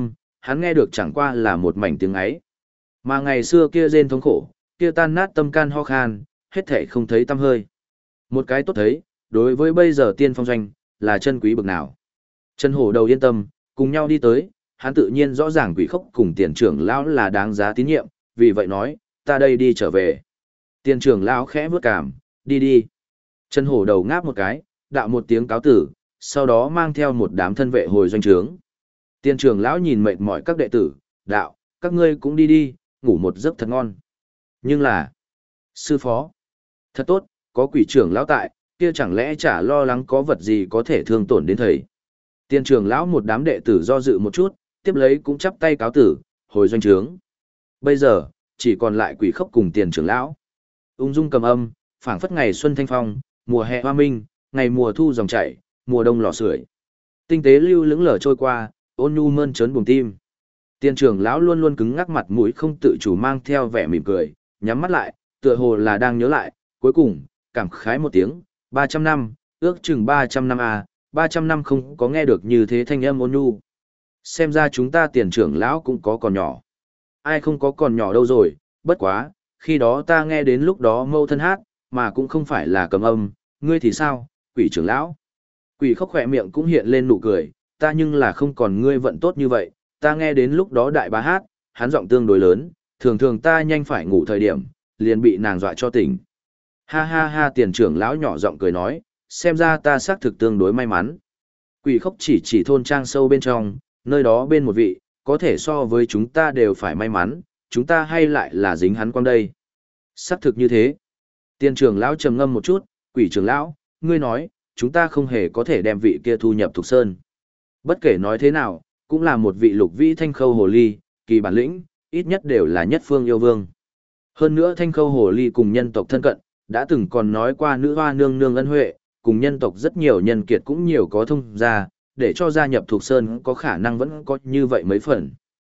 hắn nghe được chẳng qua là một mảnh tiếng ấy. Mà ngày xưa kia rên thống khổ, kia tan nát tâm can ho khan, hết thể không thấy tâm hơi. Một cái tốt thấy, đối với bây giờ tiên phong doanh, là chân quý bực nào. Chân hổ đầu yên tâm, cùng nhau đi tới, hắn tự nhiên rõ ràng Quỷ Khốc cùng tiền trưởng lão là đáng giá tín nhiệm, vì vậy nói, ta đây đi trở về. Tiền trưởng lão khẽ vướt cảm, đi đi. Chân hổ đầu ngáp một cái, đạo một tiếng cáo tử, sau đó mang theo một đám thân vệ hồi doanh trướng. Tiền trưởng lão nhìn mệt mỏi các đệ tử, đạo, các ngươi cũng đi đi, ngủ một giấc thật ngon. Nhưng là, sư phó, thật tốt, có quỷ trưởng lão tại, kia chẳng lẽ chả lo lắng có vật gì có thể thương tổn đến thầy. Tiền trưởng lão một đám đệ tử do dự một chút, tiếp lấy cũng chắp tay cáo tử, hồi doanh trướng. Bây giờ, chỉ còn lại Quỷ Khốc cùng tiền trưởng lão. Ung dung cầm âm, phảng phất ngày xuân thanh phong, mùa hè hoa minh, ngày mùa thu dòng chảy, mùa đông lò sưởi. Tinh tế lưu lững lờ trôi qua, ôn nhu mơn trớn buồng tim. Tiền trưởng lão luôn luôn cứng ngắc mặt mũi không tự chủ mang theo vẻ mỉm cười, nhắm mắt lại, tựa hồ là đang nhớ lại, cuối cùng, cảm khái một tiếng, 300 năm, ước chừng 300 năm à, 300 năm không có nghe được như thế thanh âm ôn nhu. Xem ra chúng ta tiền trưởng lão cũng có còn nhỏ. Ai không có còn nhỏ đâu rồi, bất quá, khi đó ta nghe đến lúc đó mâu thân hát, mà cũng không phải là cầm âm, ngươi thì sao, Quỷ trưởng lão. Quỷ Khốc khỏe miệng cũng hiện lên nụ cười, ta nhưng là không còn ngươi vận tốt như vậy, ta nghe đến lúc đó đại bá hát, hắn giọng tương đối lớn, thường thường ta nhanh phải ngủ thời điểm, liền bị nàng dọa cho tỉnh. Ha ha ha, tiền trưởng lão nhỏ giọng cười nói, xem ra ta xác thực tương đối may mắn. Quỷ Khốc chỉ thôn trang sâu bên trong, nơi đó bên một vị, có thể so với chúng ta đều phải may mắn, chúng ta hay lại là dính hắn quang đây. Xác thực như thế. Tiền trưởng lão trầm ngâm một chút, Quỷ trưởng lão, ngươi nói, chúng ta không hề có thể đem vị kia thu nhập Thục Sơn. Bất kể nói thế nào, cũng là một vị lục vĩ thanh khâu hồ ly, kỳ bản lĩnh, ít nhất đều là nhất phương yêu vương. Hơn nữa thanh khâu hồ ly cùng nhân tộc thân cận, đã từng còn nói qua nữ hoa nương nương ân huệ, cùng nhân tộc rất nhiều nhân kiệt cũng nhiều có thông gia, để cho gia nhập Thục Sơn có khả năng vẫn có như vậy mấy phần.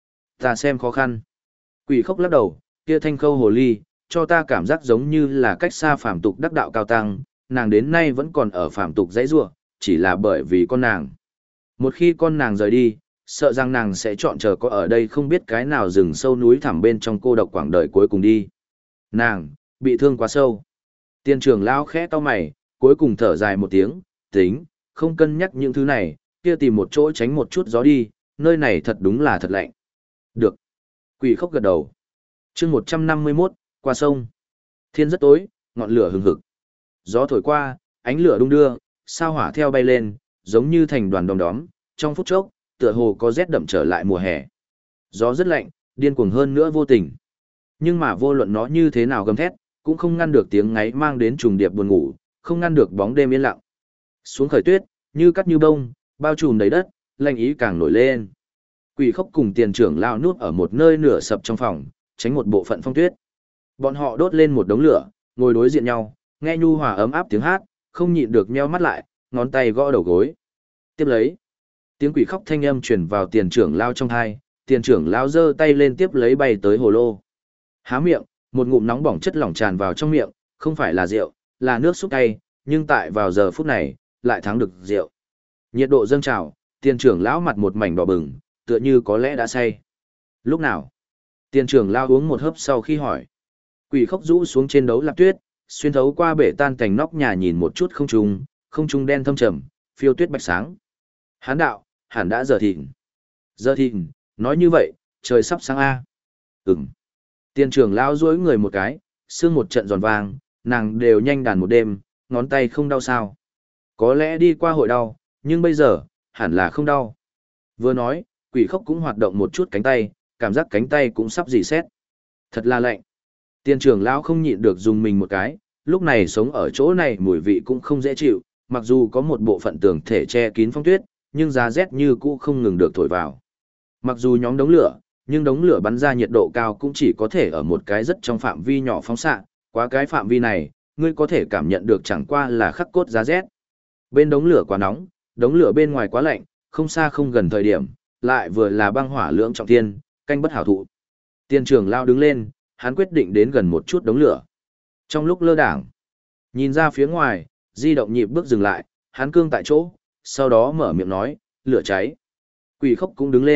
Ta xem khó khăn. Quỷ Khốc lắc đầu, kia thanh khâu hồ ly, cho ta cảm giác giống như là cách xa phàm tục đắc đạo cao tăng, nàng đến nay vẫn còn ở phàm tục dãy rủa, chỉ là bởi vì con nàng. Một khi con nàng rời đi, sợ rằng nàng sẽ chọn chờ có ở đây không biết cái nào rừng sâu núi thẳm bên trong cô độc quãng đời cuối cùng đi. Nàng, bị thương quá sâu. Tiền trưởng lão khẽ cau mày, cuối cùng thở dài một tiếng, tính, không cân nhắc những thứ này, kia tìm một chỗ tránh một chút gió đi, nơi này thật đúng là thật lạnh. Được. Quỷ Khốc gật đầu. Chương 151, qua sông. Thiên rất tối, ngọn lửa hừng hực. Gió thổi qua, ánh lửa đung đưa, sao hỏa theo bay lên, giống như thành đoàn đom đóm, trong phút chốc, tựa hồ có rét đậm trở lại mùa hè. Gió rất lạnh, điên cuồng hơn nữa vô tình. Nhưng mà vô luận nó như thế nào gầm thét, cũng không ngăn được tiếng ngáy mang đến trùng điệp buồn ngủ, không ngăn được bóng đêm yên lặng. Xuống khởi tuyết, như cắt như bông, bao trùm đầy đất, lạnh ý càng nổi lên. Quỷ Khốc cùng tiền trưởng lao nút ở một nơi nửa sập trong phòng, tránh một bộ phận phong tuyết. Bọn họ đốt lên một đống lửa, ngồi đối diện nhau, nghe nhu hòa ấm áp tiếng hát, không nhịn được nheo mắt lại, ngón tay gõ đầu gối. Tiếp lấy, tiếng quỷ khóc thanh âm truyền vào tiền trưởng lao trong tai, tiền trưởng lao giơ tay lên tiếp lấy bay tới hồ lô. Há miệng, một ngụm nóng bỏng chất lỏng tràn vào trong miệng, không phải là rượu, là nước súp cay, nhưng tại vào giờ phút này, lại thắng được rượu. Nhiệt độ dâng trào, tiền trưởng lão mặt một mảnh đỏ bừng, tựa như có lẽ đã say. Lúc nào? Tiền trưởng lao uống một hớp sau khi hỏi. Quỷ khóc rũ xuống trên đấu lạp tuyết, xuyên thấu qua bể tan cành nóc nhà nhìn một chút không trung đen thâm trầm, phiêu tuyết bạch sáng. Hán đạo, hẳn đã giờ thịnh. Giờ thịnh, nói như vậy, trời sắp sáng a. Ừm. Tiền trưởng lao duỗi người một cái, xương một trận giòn vàng, nàng đều nhanh đàn một đêm, ngón tay không đau sao. Có lẽ đi qua hội đau, nhưng bây giờ, hẳn là không đau. Vừa nói, quỷ khóc cũng hoạt động một chút cánh tay, cảm giác cánh tay cũng sắp rỉ sét. Thật là lạnh. Tiền trưởng lão không nhịn được dùng mình một cái, lúc này sống ở chỗ này mùi vị cũng không dễ chịu, mặc dù có một bộ phận tường thể che kín phong tuyết, nhưng giá rét như cũ không ngừng được thổi vào. Mặc dù nhóm đống lửa, nhưng đống lửa bắn ra nhiệt độ cao cũng chỉ có thể ở một cái rất trong phạm vi nhỏ phóng xạ, quá cái phạm vi này, ngươi có thể cảm nhận được chẳng qua là khắc cốt giá rét. Bên đống lửa quá nóng, đống lửa bên ngoài quá lạnh, không xa không gần thời điểm, lại vừa là băng hỏa lưỡng trọng thiên, canh bất hảo thụ. Tiền trưởng lao đứng lên, hắn quyết định đến gần một chút đống lửa. Trong lúc lơ đảng, nhìn ra phía ngoài, di động nhịp bước dừng lại, hắn cương tại chỗ, sau đó mở miệng nói, lửa cháy. Quỷ khóc cũng đứng lên,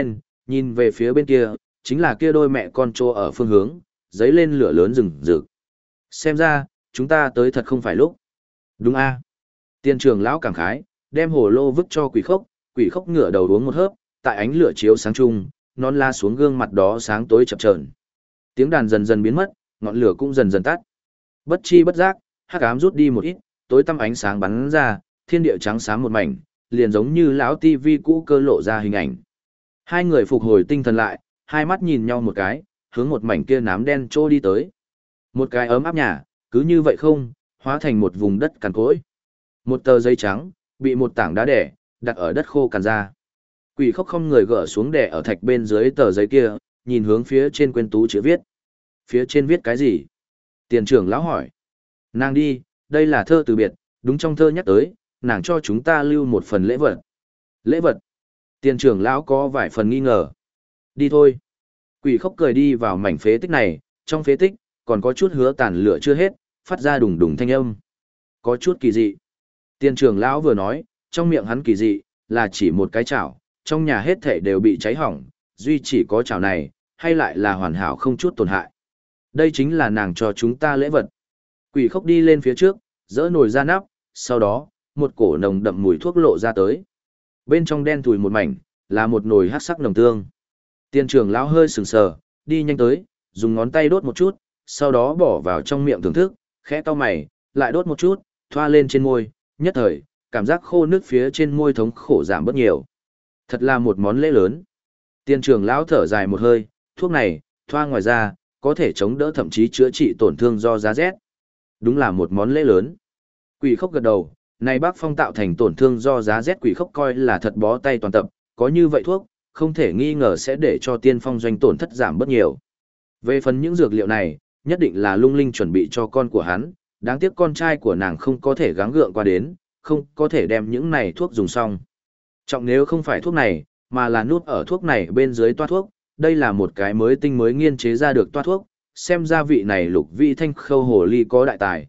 Nhìn về phía bên kia, chính là kia đôi mẹ con trô ở phương hướng, giấy lên lửa lớn rừng rực. Xem ra, chúng ta tới thật không phải lúc. Đúng a. Tiên trưởng lão cảm khái, đem hồ lô vứt cho quỷ khốc ngửa đầu uống một hớp, tại ánh lửa chiếu sáng chung, non la xuống gương mặt đó sáng tối chập chờn. Tiếng đàn dần dần biến mất, ngọn lửa cũng dần dần tắt. Bất chi bất giác, hắc ám rút đi một ít, tối tăm ánh sáng bắn ra, thiên địa trắng xám một mảnh, liền giống như lão tivi cũ cơ lộ ra hình ảnh. Hai người phục hồi tinh thần lại, hai mắt nhìn nhau một cái, hướng một mảnh kia nám đen trô đi tới. Một cái ấm áp nhà, cứ như vậy không, hóa thành một vùng đất cằn cỗi. Một tờ giấy trắng, bị một tảng đá đẻ, đặt ở đất khô cằn ra. Quỷ khóc không người gỡ xuống đẻ ở thạch bên dưới tờ giấy kia, nhìn hướng phía trên quên tú chữ viết. Phía trên viết cái gì? Tiền trưởng lão hỏi. Nàng đi, đây là thơ từ biệt, đúng trong thơ nhắc tới, nàng cho chúng ta lưu một phần lễ vật. Lễ vật? Tiền trưởng lão có vài phần nghi ngờ. Đi thôi. Quỷ khóc cười đi vào mảnh phế tích này, trong phế tích, còn có chút hứa tàn lửa chưa hết, phát ra đùng đùng thanh âm. Có chút kỳ dị. Tiền trưởng lão vừa nói, trong miệng hắn kỳ dị, là chỉ một cái chảo, trong nhà hết thảy đều bị cháy hỏng, duy chỉ có chảo này, hay lại là hoàn hảo không chút tổn hại. Đây chính là nàng cho chúng ta lễ vật. Quỷ khóc đi lên phía trước, dỡ nồi ra nắp, sau đó, một cổ nồng đậm mùi thuốc lộ ra tới. Bên trong đen thùi một mảnh, là một nồi hắc sắc nồng tương. Tiền trưởng lão hơi sừng sờ, đi nhanh tới, dùng ngón tay đốt một chút, sau đó bỏ vào trong miệng thưởng thức, khẽ cau mày, lại đốt một chút, thoa lên trên môi, nhất thời, cảm giác khô nước phía trên môi thống khổ giảm bớt nhiều. Thật là một món lễ lớn. Tiền trưởng lão thở dài một hơi, thuốc này, thoa ngoài ra, có thể chống đỡ thậm chí chữa trị tổn thương do giá rét. Đúng là một món lễ lớn. Quỷ khóc gật đầu, này bác phong tạo thành tổn thương do giá rét quỷ khóc coi là thật bó tay toàn tập, có như vậy thuốc, không thể nghi ngờ sẽ để cho tiên phong doanh tổn thất giảm bớt nhiều. Về phần những dược liệu này, nhất định là lung linh chuẩn bị cho con của hắn, đáng tiếc con trai của nàng không có thể gắng gượng qua đến, không có thể đem những này thuốc dùng xong. Trọng nếu không phải thuốc này, mà là nút ở thuốc này bên dưới toa thuốc, đây là một cái mới tinh mới nghiên chế ra được toa thuốc, xem ra vị này Lục Vĩ Thanh khâu hồ ly có đại tài,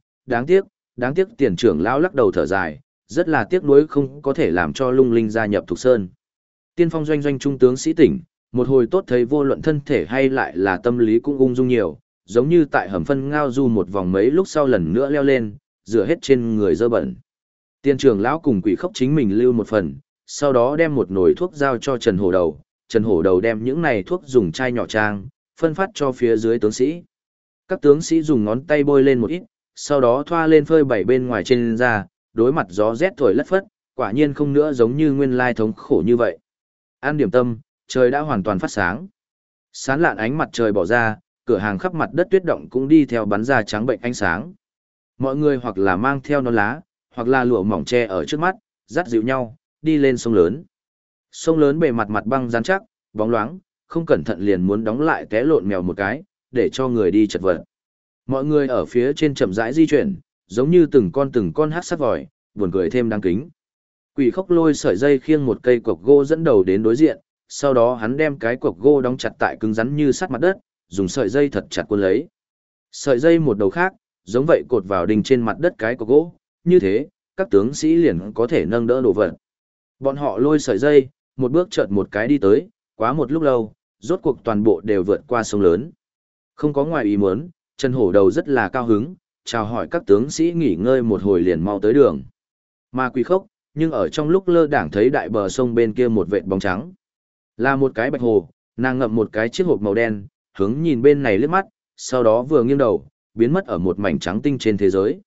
đáng tiếc tiền trưởng lão lắc đầu thở dài, rất là tiếc nuối không có thể làm cho lung linh gia nhập Thục Sơn. Tiên phong doanh doanh trung tướng sĩ tỉnh, một hồi tốt thấy vô luận thân thể hay lại là tâm lý cũng ung dung nhiều, giống như tại hầm phân ngao du một vòng mấy lúc sau lần nữa leo lên, rửa hết trên người dơ bẩn. Tiền trưởng lão cùng quỷ khóc chính mình lưu một phần, sau đó đem một nồi thuốc giao cho Trần Hổ Đầu. Trần Hổ Đầu đem những này thuốc dùng chai nhỏ trang, phân phát cho phía dưới tướng sĩ. Các tướng sĩ dùng ngón tay bôi lên một ít, sau đó thoa lên phơi bày bên ngoài trên da, đối mặt gió rét thổi lất phất, quả nhiên không nữa giống như nguyên lai thống khổ như vậy. Ăn điểm tâm, trời đã hoàn toàn phát sáng. Sáng lạn ánh mặt trời bỏ ra, cửa hàng khắp mặt đất tuyết động cũng đi theo bắn ra trắng bệnh ánh sáng. Mọi người hoặc là mang theo nón lá, hoặc là lụa mỏng che ở trước mắt, dắt dịu nhau, đi lên sông lớn. Sông lớn bề mặt mặt băng rắn chắc, bóng loáng, không cẩn thận liền muốn đóng lại té lộn mèo một cái, để cho người đi chật vật. Mọi người ở phía trên chậm rãi di chuyển, giống như từng con hát sắt vòi, buồn cười thêm đáng kính. Quỷ khóc lôi sợi dây khiêng một cây cọc gỗ dẫn đầu đến đối diện, sau đó hắn đem cái cọc gỗ đóng chặt tại cứng rắn như sắt mặt đất, dùng sợi dây thật chặt cuốn lấy. Sợi dây một đầu khác, giống vậy cột vào đinh trên mặt đất cái cọc gỗ, như thế, các tướng sĩ liền có thể nâng đỡ đồ vật. Bọn họ lôi sợi dây, một bước chợt một cái đi tới, quá một lúc lâu, rốt cuộc toàn bộ đều vượt qua sông lớn. Không có ngoài ý muốn, Trần Hổ Đầu rất là cao hứng, chào hỏi các tướng sĩ nghỉ ngơi một hồi liền mau tới đường. Mà Quỷ Khốc, nhưng ở trong lúc lơ đãng thấy đại bờ sông bên kia một vệt bóng trắng. Là một cái bạch hồ, nàng ngậm một cái chiếc hộp màu đen, hướng nhìn bên này liếc mắt, sau đó vừa nghiêng đầu, biến mất ở một mảnh trắng tinh trên thế giới.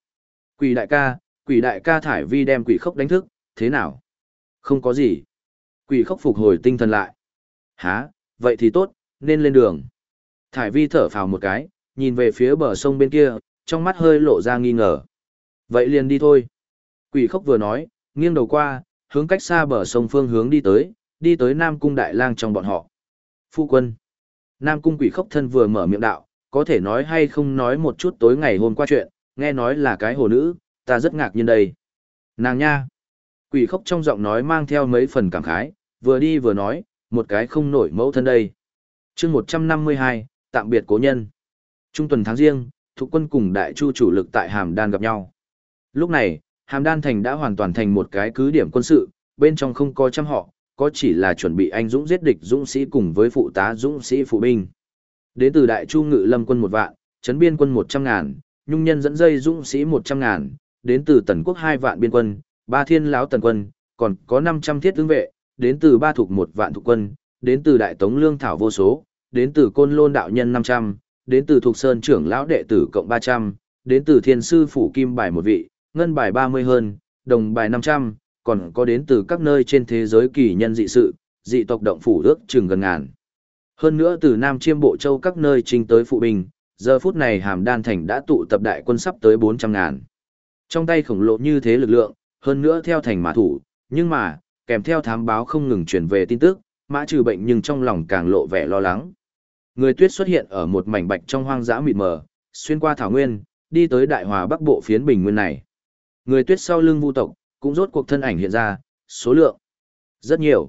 Quỷ đại ca Thải Vi đem Quỷ Khốc đánh thức, thế nào? Không có gì. Quỷ Khốc phục hồi tinh thần lại. Hả, vậy thì tốt, nên lên đường. Thải Vi thở phào một cái, nhìn về phía bờ sông bên kia, trong mắt hơi lộ ra nghi ngờ. Vậy liền đi thôi. Quỷ Khốc vừa nói, nghiêng đầu qua, hướng cách xa bờ sông phương hướng đi tới Nam Cung Đại Lang trong bọn họ. Phu quân. Nam Cung Quỷ Khốc thân vừa mở miệng đạo, có thể nói hay không nói một chút tối ngày hôm qua chuyện, nghe nói là cái hồ nữ, ta rất ngạc nhiên đây. Nàng nha. Quỷ Khốc trong giọng nói mang theo mấy phần cảm khái, vừa đi vừa nói, một cái không nổi mẫu thân đây. Chương 152, tạm biệt cố nhân. Trung tuần tháng riêng, Thục Quân cùng Đại Chu chủ lực tại Hàm Đan gặp nhau. Lúc này, Hàm Đan thành đã hoàn toàn thành một cái cứ điểm quân sự, bên trong không có trăm họ, có chỉ là chuẩn bị anh dũng giết địch dũng sĩ cùng với phụ tá dũng sĩ phụ binh. Đến từ Đại Chu Ngự Lâm quân 1 vạn, Trấn Biên quân 100.000, Nhung Nhân dẫn dây dũng sĩ 100.000, đến từ Tần Quốc 2 vạn biên quân, 3 Thiên Láo Tần quân, còn có 500 thiết tướng vệ, đến từ Ba Thục 1 vạn thuộc quân, đến từ Đại Tống lương thảo vô số, đến từ Côn Lôn đạo nhân 500, đến từ Thục Sơn trưởng lão đệ tử cộng 300, đến từ Thiên sư phủ kim bài 1 vị, ngân bài 30 hơn, đồng bài 500, còn có đến từ các nơi trên thế giới kỳ nhân dị sự, dị tộc động phủ ước chừng gần ngàn. Hơn nữa từ Nam Chiêm Bộ Châu các nơi trình tới phụ binh, giờ phút này Hàm Đan Thành đã tụ tập đại quân sắp tới 400.000. Trong tay khổng lồ như thế lực lượng, hơn nữa theo thành mã thủ, nhưng mà, kèm theo thám báo không ngừng truyền về tin tức, Mã Trừ bệnh nhưng trong lòng càng lộ vẻ lo lắng. Người Tuyết xuất hiện ở một mảnh bạch trong hoang dã mịt mờ, xuyên qua thảo nguyên, đi tới Đại Hòa Bắc Bộ phiến bình nguyên này. Người Tuyết sau lưng Vu tộc, cũng rốt cuộc thân ảnh hiện ra, số lượng rất nhiều.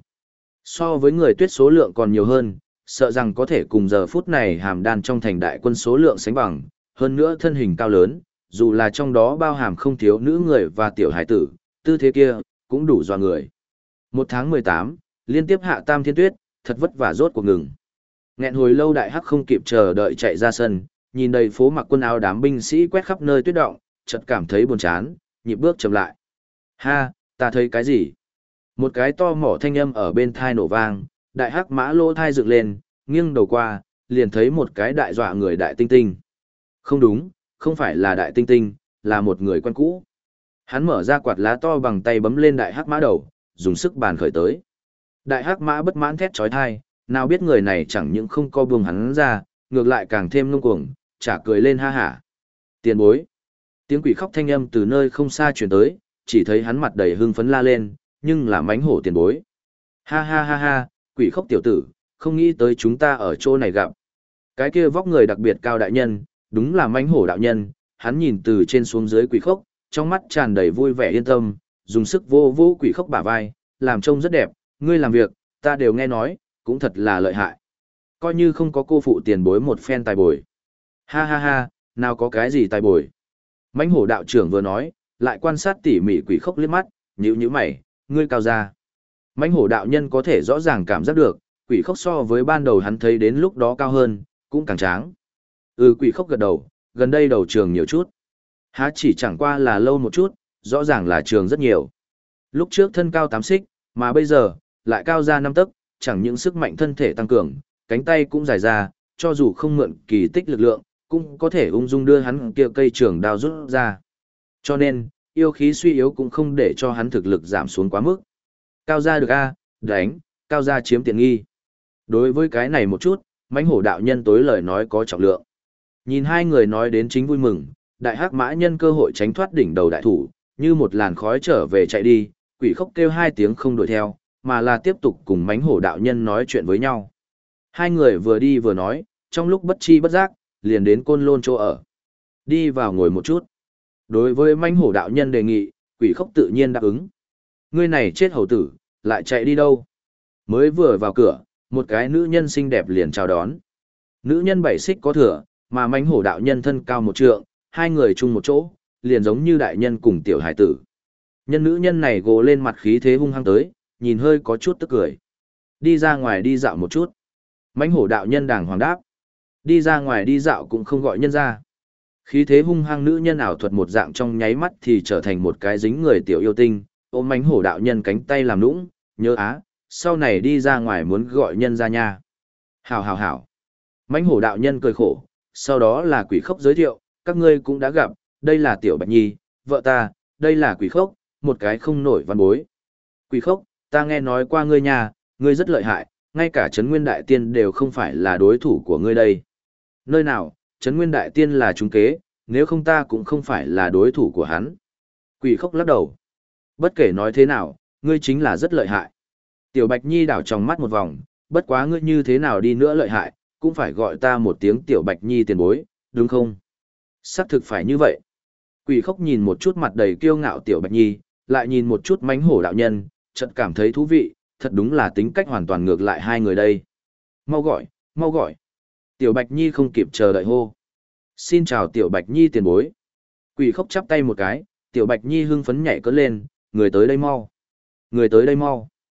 So với Người Tuyết số lượng còn nhiều hơn, sợ rằng có thể cùng giờ phút này Hàm Đan trong thành đại quân số lượng sánh bằng, hơn nữa thân hình cao lớn, dù là trong đó bao hàm không thiếu nữ người và tiểu hải tử, tư thế kia, cũng đủ dọa người. 1 tháng 18, liên tiếp hạ tam thiên tuyết, thật vất vả rốt cuộc ngừng. Nghẹn hồi lâu Đại Hắc không kịp chờ đợi chạy ra sân, nhìn đầy phố mặc quần áo đám binh sĩ quét khắp nơi tuyết động, chợt cảm thấy buồn chán, nhịp bước chậm lại. Ha, ta thấy cái gì? Một cái to mỏ thanh âm ở bên thai nổ vang, Đại Hắc mã lỗ thai dựng lên, nghiêng đầu qua, liền thấy một cái đại dọa người đại tinh tinh. Không đúng, không phải là đại tinh tinh, là một người quen cũ. Hắn mở ra quạt lá to bằng tay bấm lên Đại Hắc mã đầu, dùng sức bàn khởi tới. Đại Hắc mã bất mãn thét chói tai, nào biết người này chẳng những không co buông hắn ra, ngược lại càng thêm ngông cuồng, chả cười lên ha hả. Tiền bối. Tiếng quỷ khóc thanh âm từ nơi không xa truyền tới, chỉ thấy hắn mặt đầy hưng phấn la lên, nhưng là mánh hổ tiền bối. Ha ha ha ha, quỷ khóc tiểu tử, không nghĩ tới chúng ta ở chỗ này gặp. Cái kia vóc người đặc biệt cao đại nhân, đúng là mánh hổ đạo nhân, hắn nhìn từ trên xuống dưới quỷ khóc, trong mắt tràn đầy vui vẻ yên tâm, dùng sức vô vô quỷ khóc bả vai, làm trông rất đẹp, ngươi làm việc, ta đều nghe nói, cũng thật là lợi hại. Coi như không có cô phụ tiền bối một phen tài bồi. Ha ha ha, nào có cái gì tài bồi. Mãnh hổ đạo trưởng vừa nói, lại quan sát tỉ mỉ quỷ khóc liếc mắt, nhíu nhíu mày, ngươi cao ra. Mãnh hổ đạo nhân có thể rõ ràng cảm giác được, quỷ khóc so với ban đầu hắn thấy đến lúc đó cao hơn, cũng càng tráng. Quỷ khóc gật đầu, gần đây đầu trường nhiều chút. Há chỉ chẳng qua là lâu một chút, rõ ràng là trường rất nhiều. Lúc trước thân cao 8 xích, mà bây giờ, lại cao ra 5 tấc, chẳng những sức mạnh thân thể tăng cường, cánh tay cũng dài ra, cho dù không mượn kỳ tích lực lượng, cũng có thể ung dung đưa hắn kia cây trường đao rút ra. Cho nên, yêu khí suy yếu cũng không để cho hắn thực lực giảm xuống quá mức. Cao gia được a, đánh, cao gia chiếm tiện nghi. Đối với cái này một chút, mãnh hổ đạo nhân tối lời nói có trọng lượng. Nhìn hai người nói đến chính vui mừng, Đại Hắc mã nhân cơ hội tránh thoát đỉnh đầu đại thủ, như một làn khói trở về chạy đi, quỷ khóc kêu 2 tiếng không đuổi theo, mà là tiếp tục cùng mãnh hổ đạo nhân nói chuyện với nhau. Hai người vừa đi vừa nói, trong lúc bất chi bất giác, liền đến Côn Lôn chỗ ở. Đi vào ngồi một chút. Đối với mãnh hổ đạo nhân đề nghị, quỷ khóc tự nhiên đáp ứng. Ngươi này chết hầu tử, lại chạy đi đâu? Mới vừa vào cửa, một cái nữ nhân xinh đẹp liền chào đón. Nữ nhân 7 xích có thừa, mà mãnh hổ đạo nhân thân cao 1 trượng, hai người chung một chỗ, liền giống như đại nhân cùng tiểu hải tử. Nhân nữ nhân này gồ lên mặt khí thế hung hăng tới, nhìn hơi có chút tức cười. Đi ra ngoài đi dạo một chút. Mãnh hổ đạo nhân đàng hoàng đáp. Đi ra ngoài đi dạo cũng không gọi nhân ra. Khí thế hung hăng nữ nhân ảo thuật một dạng trong nháy mắt thì trở thành một cái dính người tiểu yêu tinh, ôm mãnh hổ đạo nhân cánh tay làm nũng, nhớ á, sau này đi ra ngoài muốn gọi nhân ra nha. Hảo hảo hảo. Mãnh hổ đạo nhân cười khổ, sau đó là quỷ khóc giới thiệu, các ngươi cũng đã gặp, đây là tiểu Bạch Nhi, vợ ta, đây là quỷ khóc, một cái không nổi văn bối. Quỷ khóc, ta nghe nói qua ngươi nhà, ngươi rất lợi hại, ngay cả Trấn Nguyên Đại Tiên đều không phải là đối thủ của ngươi đây. Nơi nào, Trấn Nguyên Đại Tiên là trúng kế, nếu không ta cũng không phải là đối thủ của hắn. Quỷ khóc lắc đầu. Bất kể nói thế nào, ngươi chính là rất lợi hại. Tiểu Bạch Nhi đảo trong mắt một vòng, bất quá ngươi như thế nào đi nữa lợi hại, cũng phải gọi ta một tiếng Tiểu Bạch Nhi tiền bối, đúng không? Xác thực phải như vậy. Quỷ khóc nhìn một chút mặt đầy kiêu ngạo Tiểu Bạch Nhi, lại nhìn một chút mãnh hổ đạo nhân, chợt cảm thấy thú vị, thật đúng là tính cách hoàn toàn ngược lại hai người đây. Mau gọi, mau gọi. Tiểu Bạch Nhi không kịp chờ đợi hô. Xin chào Tiểu Bạch Nhi tiền bối. Quỷ khóc chắp tay một cái, Tiểu Bạch Nhi hưng phấn nhảy cất lên, người tới đây mau. Người tới đây mau.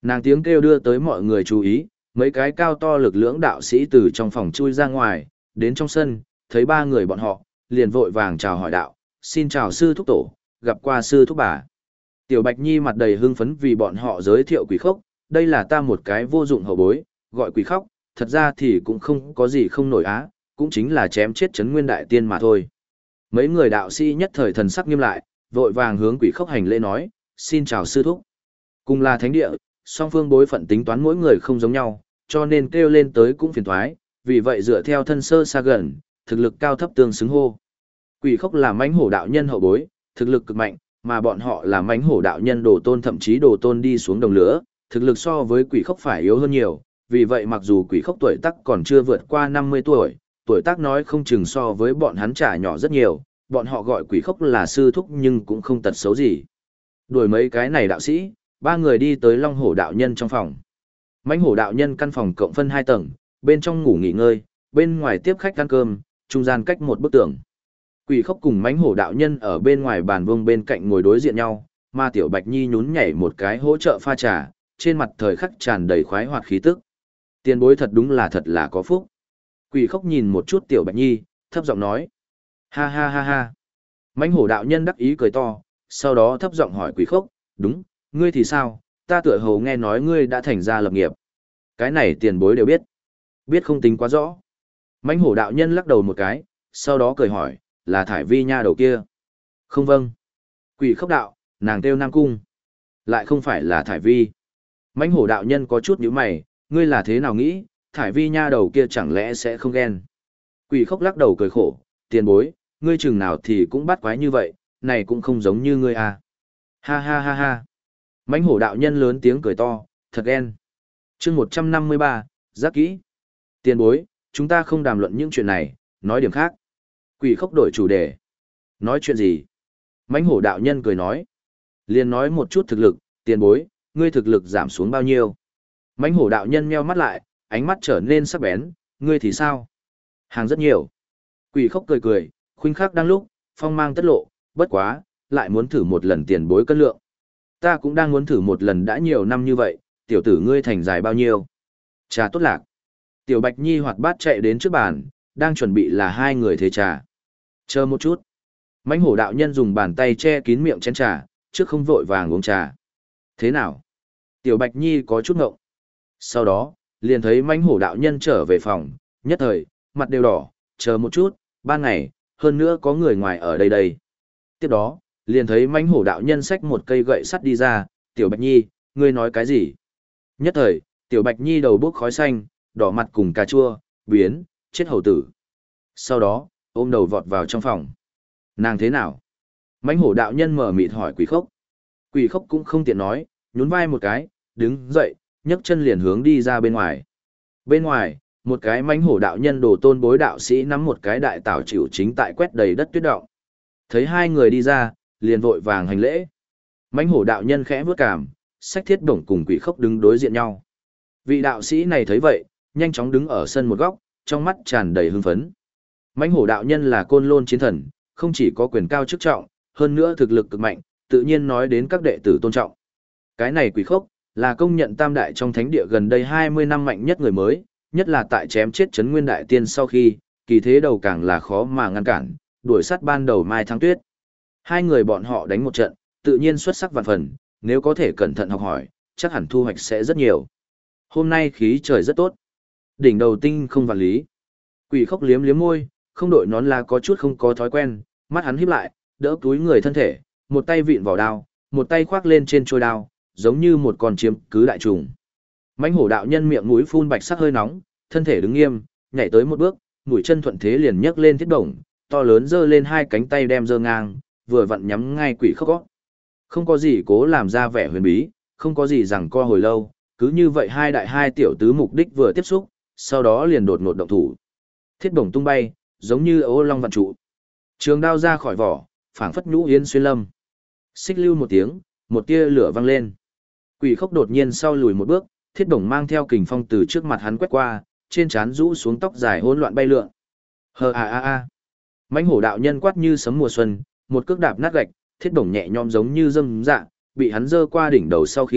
Nàng tiếng kêu đưa tới mọi người chú ý, mấy cái cao to lực lưỡng đạo sĩ từ trong phòng chui ra ngoài, đến trong sân, thấy ba người bọn họ, liền vội vàng chào hỏi đạo, xin chào sư thúc tổ, gặp qua sư thúc bà. Tiểu Bạch Nhi mặt đầy hưng phấn vì bọn họ giới thiệu Quỷ Khốc, đây là ta một cái vô dụng hậu bối, gọi Quỷ Khốc, thật ra thì cũng không có gì không nổi á, cũng chính là chém chết Trấn Nguyên Đại Tiên mà thôi. Mấy người đạo sĩ nhất thời thần sắc nghiêm lại, vội vàng hướng Quỷ Khốc hành lễ nói, xin chào sư thúc. Cùng là thánh địa, song phương bối phận tính toán mỗi người không giống nhau, cho nên kêu lên tới cũng phiền toái, vì vậy dựa theo thân sơ xa gần, thực lực cao thấp tương xứng hô. Quỷ Khốc là mãnh hổ đạo nhân hậu bối, thực lực cực mạnh, mà bọn họ là mãnh hổ đạo nhân đồ tôn thậm chí đồ tôn đi xuống đồng lửa, thực lực so với Quỷ Khốc phải yếu hơn nhiều, vì vậy mặc dù Quỷ Khốc tuổi tác còn chưa vượt qua 50 tuổi, tuổi tác nói không chừng so với bọn hắn trả nhỏ rất nhiều, bọn họ gọi Quỷ Khốc là sư thúc nhưng cũng không tật xấu gì. Đuổi mấy cái này đạo sĩ, ba người đi tới Long Hổ đạo nhân trong phòng. Mãnh hổ đạo nhân căn phòng cộng phân 2 tầng, bên trong ngủ nghỉ ngơi, bên ngoài tiếp khách ăn cơm, trung gian cách một bức tường. Quỷ Khốc cùng mãnh hổ đạo nhân ở bên ngoài bàn vuông bên cạnh ngồi đối diện nhau, mà Tiểu Bạch Nhi nhún nhảy một cái hỗ trợ pha trà, trên mặt thời khắc tràn đầy khoái hoạt khí tức. Tiền bối thật là có phúc. Quỷ Khốc nhìn một chút Tiểu Bạch Nhi, thấp giọng nói: "Ha ha ha ha." Mãnh hổ đạo nhân đắc ý cười to, sau đó thấp giọng hỏi Quỷ Khốc: "Đúng, ngươi thì sao? Ta tựa hồ nghe nói ngươi đã thành gia lập nghiệp." Cái này tiền bối đều biết. Biết không tính quá rõ. Mãnh hổ đạo nhân lắc đầu một cái, sau đó cười hỏi: "Là Thải Vi nha đầu kia?" "Không vâng." Quỷ Khốc đạo: "Nàng kêu Nam Cung." "Lại không phải là Thải Vi." Mãnh hổ đạo nhân có chút nhíu mày: "Ngươi là thế nào nghĩ, Thải Vi nha đầu kia chẳng lẽ sẽ không ghen?" Quỷ Khốc lắc đầu cười khổ: "Tiền bối, ngươi chừng nào thì cũng bắt quái như vậy, này cũng không giống như ngươi à." "Ha ha ha ha." Mãnh hổ đạo nhân lớn tiếng cười to: "Thật ghen." Chương 153, giác kỹ. "Tiền bối, chúng ta không đàm luận những chuyện này, nói điểm khác." Quỷ Khốc đổi chủ đề: "Nói chuyện gì?" Mãnh hổ đạo nhân cười nói: "Liền nói một chút thực lực, tiền bối, ngươi thực lực giảm xuống bao nhiêu?" Mãnh hổ đạo nhân nheo mắt lại, ánh mắt trở nên sắc bén: "Ngươi thì sao?" "Hàng rất nhiều." Quỷ Khốc cười cười, khuynh khắc đang lúc, phong mang tất lộ, bất quá, lại muốn thử một lần tiền bối cân lượng. "Ta cũng đang muốn thử một lần đã nhiều năm như vậy, tiểu tử ngươi thành dài bao nhiêu?" "Trà tốt lạc." Tiểu Bạch Nhi hoạt bát chạy đến trước bàn, đang chuẩn bị là hai người thế trà. "Chờ một chút." Mãnh hổ đạo nhân dùng bàn tay che kín miệng chén trà, trước không vội vàng uống trà. "Thế nào?" Tiểu Bạch Nhi có chút ngộng. Sau đó, liền thấy mãnh hổ đạo nhân trở về phòng, nhất thời, mặt đều đỏ, "Chờ một chút, ban ngày, hơn nữa có người ngoài ở đây đây." Tiếp đó, liền thấy mãnh hổ đạo nhân xách một cây gậy sắt đi ra: "Tiểu Bạch Nhi, ngươi nói cái gì?" Nhất thời, Tiểu Bạch Nhi đầu bốc khói xanh, đỏ mặt cùng cà chua, biến, chết hầu tử. Sau đó, ôm đầu vọt vào trong phòng. "Nàng thế nào?" Mãnh hổ đạo nhân mở mịt hỏi Quỷ Khốc. Quỷ Khốc cũng không tiện nói, nhún vai một cái, đứng dậy, nhấc chân liền hướng đi ra bên ngoài. Bên ngoài, một cái mãnh hổ đạo nhân đồ tôn bối đạo sĩ nắm một cái đại tảo chịu chính tại quét đầy đất tuyết động. Thấy hai người đi ra, liền vội vàng hành lễ. Mãnh hổ đạo nhân khẽ bước cảm, xách thiết bổng cùng Quỷ Khốc đứng đối diện nhau. Vị đạo sĩ này thấy vậy, nhanh chóng đứng ở sân một góc, trong mắt tràn đầy hưng phấn. Mãnh hổ đạo nhân là côn lôn chiến thần, không chỉ có quyền cao chức trọng, hơn nữa thực lực cực mạnh, tự nhiên nói đến các đệ tử tôn trọng. Cái này Quỷ Khốc, là công nhận tam đại trong thánh địa gần đây 20 năm mạnh nhất người mới, nhất là tại chém chết Trấn Nguyên Đại Tiên sau khi, kỳ thế đầu càng là khó mà ngăn cản, đuổi sát ban đầu Mai Thắng Tuyết. Hai người bọn họ đánh một trận, tự nhiên xuất sắc vạn phần, nếu có thể cẩn thận học hỏi, chắc hẳn thu hoạch sẽ rất nhiều. Hôm nay khí trời rất tốt. Đỉnh đầu tinh không vạn lý. Quỷ Khốc liếm liếm môi, không đội nón lá có chút không có thói quen, mắt hắn híp lại, đỡ túi người thân thể, một tay vịn vào đao, một tay khoác lên trên trôi đao, giống như một con chiếm cứ đại trùng. Mãnh hổ đạo nhân miệng mũi phun bạch sắc hơi nóng, thân thể đứng nghiêm, nhảy tới một bước, mũi chân thuận thế liền nhấc lên thiết bổng, to lớn giơ lên hai cánh tay đem giơ ngang, vừa vặn nhắm ngay Quỷ Khốc gót. Không có gì cố làm ra vẻ huyền bí, không có gì rằng co hồi lâu, cứ như vậy hai đại hai tiểu tứ mục đích vừa tiếp xúc, sau đó liền đột ngột động thủ. Thiết bổng tung bay, giống như ô long vạn trụ. Trường đao ra khỏi vỏ, phảng phất nhũ yến xuyên lâm. Xích lưu một tiếng, một tia lửa văng lên. Quỷ Khốc đột nhiên sau lùi một bước, thiết bổng mang theo kình phong từ trước mặt hắn quét qua, trên trán rũ xuống tóc dài hỗn loạn bay lượn. Hờ a a a. Mãnh hổ đạo nhân quát như sấm mùa xuân, một cước đạp nát gạch, thiết bổng nhẹ nhõm giống như dâm dạ, bị hắn giơ qua đỉnh đầu sau khi,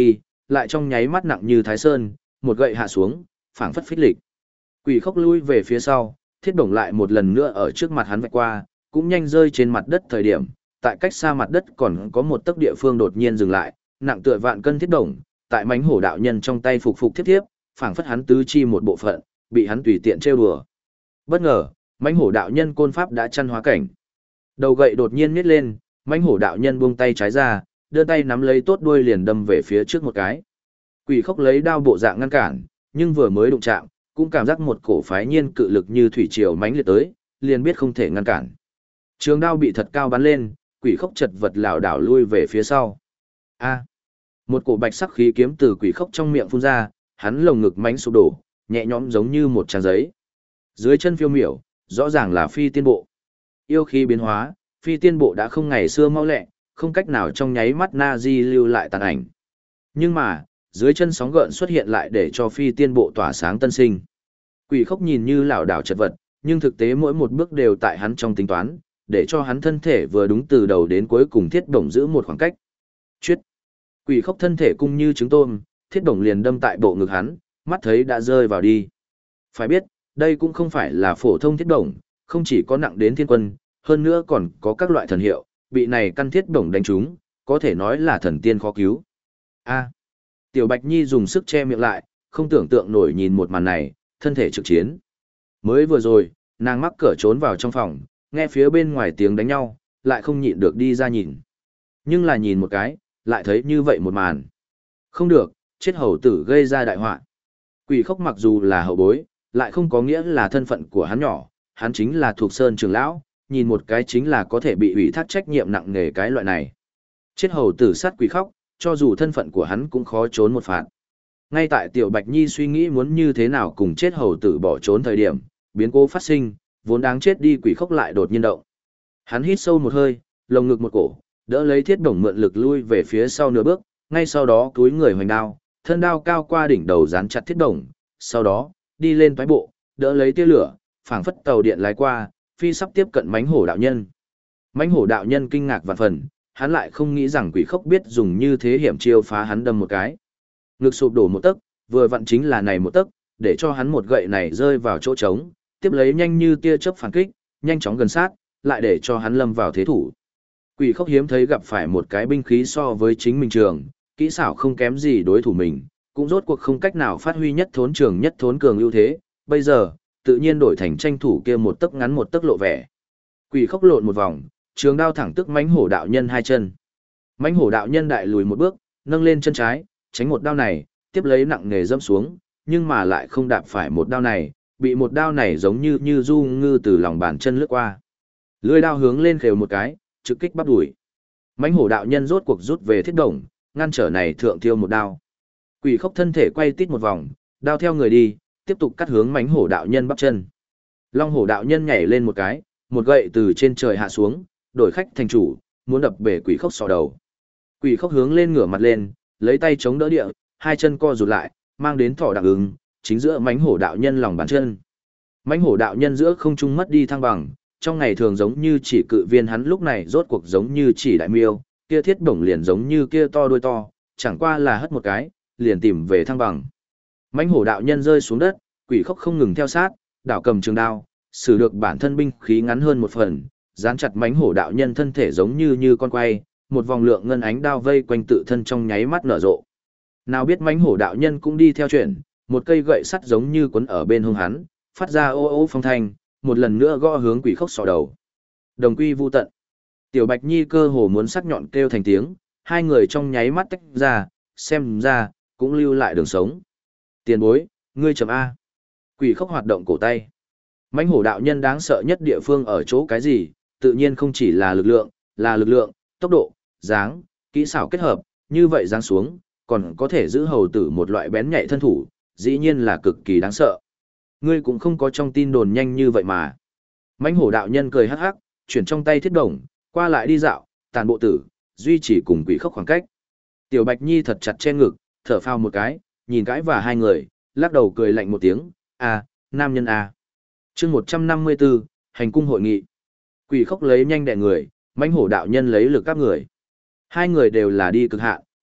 lại trong nháy mắt nặng như thái sơn, một gậy hạ xuống, phảng phất phích lịch. Quỷ khốc lui về phía sau, thiết đồng lại một lần nữa ở trước mặt hắn vạch qua, cũng nhanh rơi trên mặt đất thời điểm, tại cách xa mặt đất còn có một tấc địa phương đột nhiên dừng lại, nặng tựa vạn cân thiết đồng, tại mánh hổ đạo nhân trong tay phục phục tiếp tiếp, phảng phất hắn tứ chi một bộ phận, bị hắn tùy tiện trêu đùa. Bất ngờ, mánh hổ đạo nhân côn pháp đã chăn hóa cảnh. Đầu gậy đột nhiên nhếch lên, mánh hổ đạo nhân buông tay trái ra, đưa tay nắm lấy tốt đuôi liền đâm về phía trước một cái. Quỷ khốc lấy đao bộ dạng ngăn cản, nhưng vừa mới đụng chạm, cũng cảm giác một cổ phái nhiên cự lực như thủy triều mãnh liệt tới, liền biết không thể ngăn cản. Trường đao bị thật cao bắn lên, quỷ khốc chật vật lảo đảo lui về phía sau. A! Một cổ bạch sắc khí kiếm từ quỷ khốc trong miệng phun ra, hắn lồng ngực mãnh sụp đổ, nhẹ nhõm giống như một trang giấy. Dưới chân phiêu miểu, rõ ràng là phi tiên bộ. Yêu khí biến hóa, phi tiên bộ đã không ngày xưa mau lẹ, không cách nào trong nháy mắt na di lưu lại tàn ảnh. Nhưng mà, dưới chân sóng gợn xuất hiện lại để cho phi tiên bộ tỏa sáng tân sinh. Quỷ khốc nhìn như lảo đảo chật vật, nhưng thực tế mỗi một bước đều tại hắn trong tính toán, để cho hắn thân thể vừa đúng từ đầu đến cuối cùng thiết đồng giữ một khoảng cách. Chuyết! Quỷ khốc thân thể cung như trứng tôm, thiết đồng liền đâm tại bộ ngực hắn, mắt thấy đã rơi vào đi. Phải biết, đây cũng không phải là phổ thông thiết đồng, không chỉ có nặng đến thiên quân, hơn nữa còn có các loại thần hiệu, bị này căn thiết đồng đánh trúng, có thể nói là thần tiên khó cứu. A! Tiểu Bạch Nhi dùng sức che miệng lại, không tưởng tượng nổi nhìn một màn này, thân thể trực chiến. Mới vừa rồi, nàng mắc cỡ trốn vào trong phòng, nghe phía bên ngoài tiếng đánh nhau, lại không nhịn được đi ra nhìn. Nhưng là nhìn một cái, lại thấy như vậy một màn. Không được, chết hầu tử gây ra đại họa. Quỷ khốc mặc dù là hậu bối, lại không có nghĩa là thân phận của hắn nhỏ, hắn chính là thuộc sơn trưởng lão, nhìn một cái chính là có thể bị ủy thác trách nhiệm nặng nề cái loại này. Chết hầu tử sát quỷ khốc, cho dù thân phận của hắn cũng khó trốn một phạt. Ngay tại Tiểu Bạch Nhi suy nghĩ muốn như thế nào cùng chết hầu tử bỏ trốn thời điểm, biến cố phát sinh, vốn đáng chết đi quỷ khốc lại đột nhiên động. Hắn hít sâu một hơi, lồng ngực một cổ, đỡ lấy thiết đồng mượn lực lui về phía sau nửa bước, ngay sau đó cúi người hoành đao, thân đao cao qua đỉnh đầu dán chặt thiết đồng, sau đó, đi lên toái bộ, đỡ lấy tia lửa, phảng phất tàu điện lái qua, phi sắp tiếp cận mãnh hổ đạo nhân. Mãnh hổ đạo nhân kinh ngạc vạn phần, hắn lại không nghĩ rằng quỷ khốc biết dùng như thế hiểm chiêu phá hắn đâm một cái. Ngực sụp đổ một tấc, vừa vặn chính là này một tấc, để cho hắn một gậy này rơi vào chỗ trống, tiếp lấy nhanh như tia chớp phản kích, nhanh chóng gần sát, lại để cho hắn lâm vào thế thủ. Quỷ khốc hiếm thấy gặp phải một cái binh khí so với chính mình trường, kỹ xảo không kém gì đối thủ mình, cũng rốt cuộc không cách nào phát huy nhất thốn trường nhất thốn cường ưu thế, bây giờ, tự nhiên đổi thành tranh thủ kia một tấc ngắn một tấc lộ vẻ. Quỷ khốc lộn một vòng, trường đao thẳng tức mãnh hổ đạo nhân hai chân. Mãnh hổ đạo nhân đại lùi một bước, nâng lên chân trái, tránh một đao này, tiếp lấy nặng nề dẫm xuống, nhưng mà lại không đạp phải một đao này, bị một đao này giống như du ngư từ lòng bàn chân lướt qua. Lưỡi đao hướng lên khều một cái, trực kích bắp đùi. Mãnh hổ đạo nhân rốt cuộc rút về thiết đồng, ngăn trở này thượng tiêu một đao. Quỷ khốc thân thể quay tít một vòng, đao theo người đi, tiếp tục cắt hướng mãnh hổ đạo nhân bắp chân. Long hổ đạo nhân nhảy lên một cái, một gậy từ trên trời hạ xuống, đổi khách thành chủ, muốn đập bể quỷ khốc sọ đầu. Quỷ khốc hướng lên ngửa mặt lên, lấy tay chống đỡ địa, hai chân co rụt lại, mang đến thỏ đặc ứng, chính giữa mãnh hổ đạo nhân lòng bàn chân. Mãnh hổ đạo nhân giữa không trung mất đi thăng bằng, trong ngày thường giống như chỉ cự viên, hắn lúc này rốt cuộc giống như chỉ đại miêu, kia thiết bổng liền giống như kia to đuôi to, chẳng qua là hất một cái, liền tìm về thăng bằng. Mãnh hổ đạo nhân rơi xuống đất, quỷ khốc không ngừng theo sát, đảo cầm trường đao, sử được bản thân binh khí ngắn hơn một phần, dán chặt mãnh hổ đạo nhân thân thể giống như con quay, một vòng lượng ngân ánh đao vây quanh tự thân trong nháy mắt nở rộ. Nào biết mãnh hổ đạo nhân cũng đi theo chuyện, một cây gậy sắt giống như quấn ở bên hông hắn, phát ra ô ô phong thanh, một lần nữa gõ hướng quỷ khốc sọ đầu. Đồng quy vu tận. Tiểu Bạch Nhi cơ hồ muốn sắc nhọn kêu thành tiếng, hai người trong nháy mắt tách ra, xem ra, cũng lưu lại đường sống. Tiền bối, ngươi chấm A. Quỷ khốc hoạt động cổ tay. Mãnh hổ đạo nhân đáng sợ nhất địa phương ở chỗ cái gì, tự nhiên không chỉ là lực lượng, tốc độ, dáng, kỹ xảo kết hợp, như vậy giáng xuống, còn có thể giữ hầu tử một loại bén nhạy thân thủ, dĩ nhiên là cực kỳ đáng sợ. Ngươi cũng không có trong tin đồn nhanh như vậy mà. Mãnh hổ đạo nhân cười hắc hắc, chuyển trong tay thiết đồng, qua lại đi dạo, tàn bộ tử, duy trì cùng quỷ khốc khoảng cách. Tiểu Bạch Nhi thật chặt che ngực, thở phào một cái, nhìn cái và hai người, lắc đầu cười lạnh một tiếng, nam nhân chương 154, hành cung hội nghị. Quỷ khốc lấy nhanh đè người, mãnh hổ đạo nhân lấy lực các người. Hai người đều là đi cực hạn,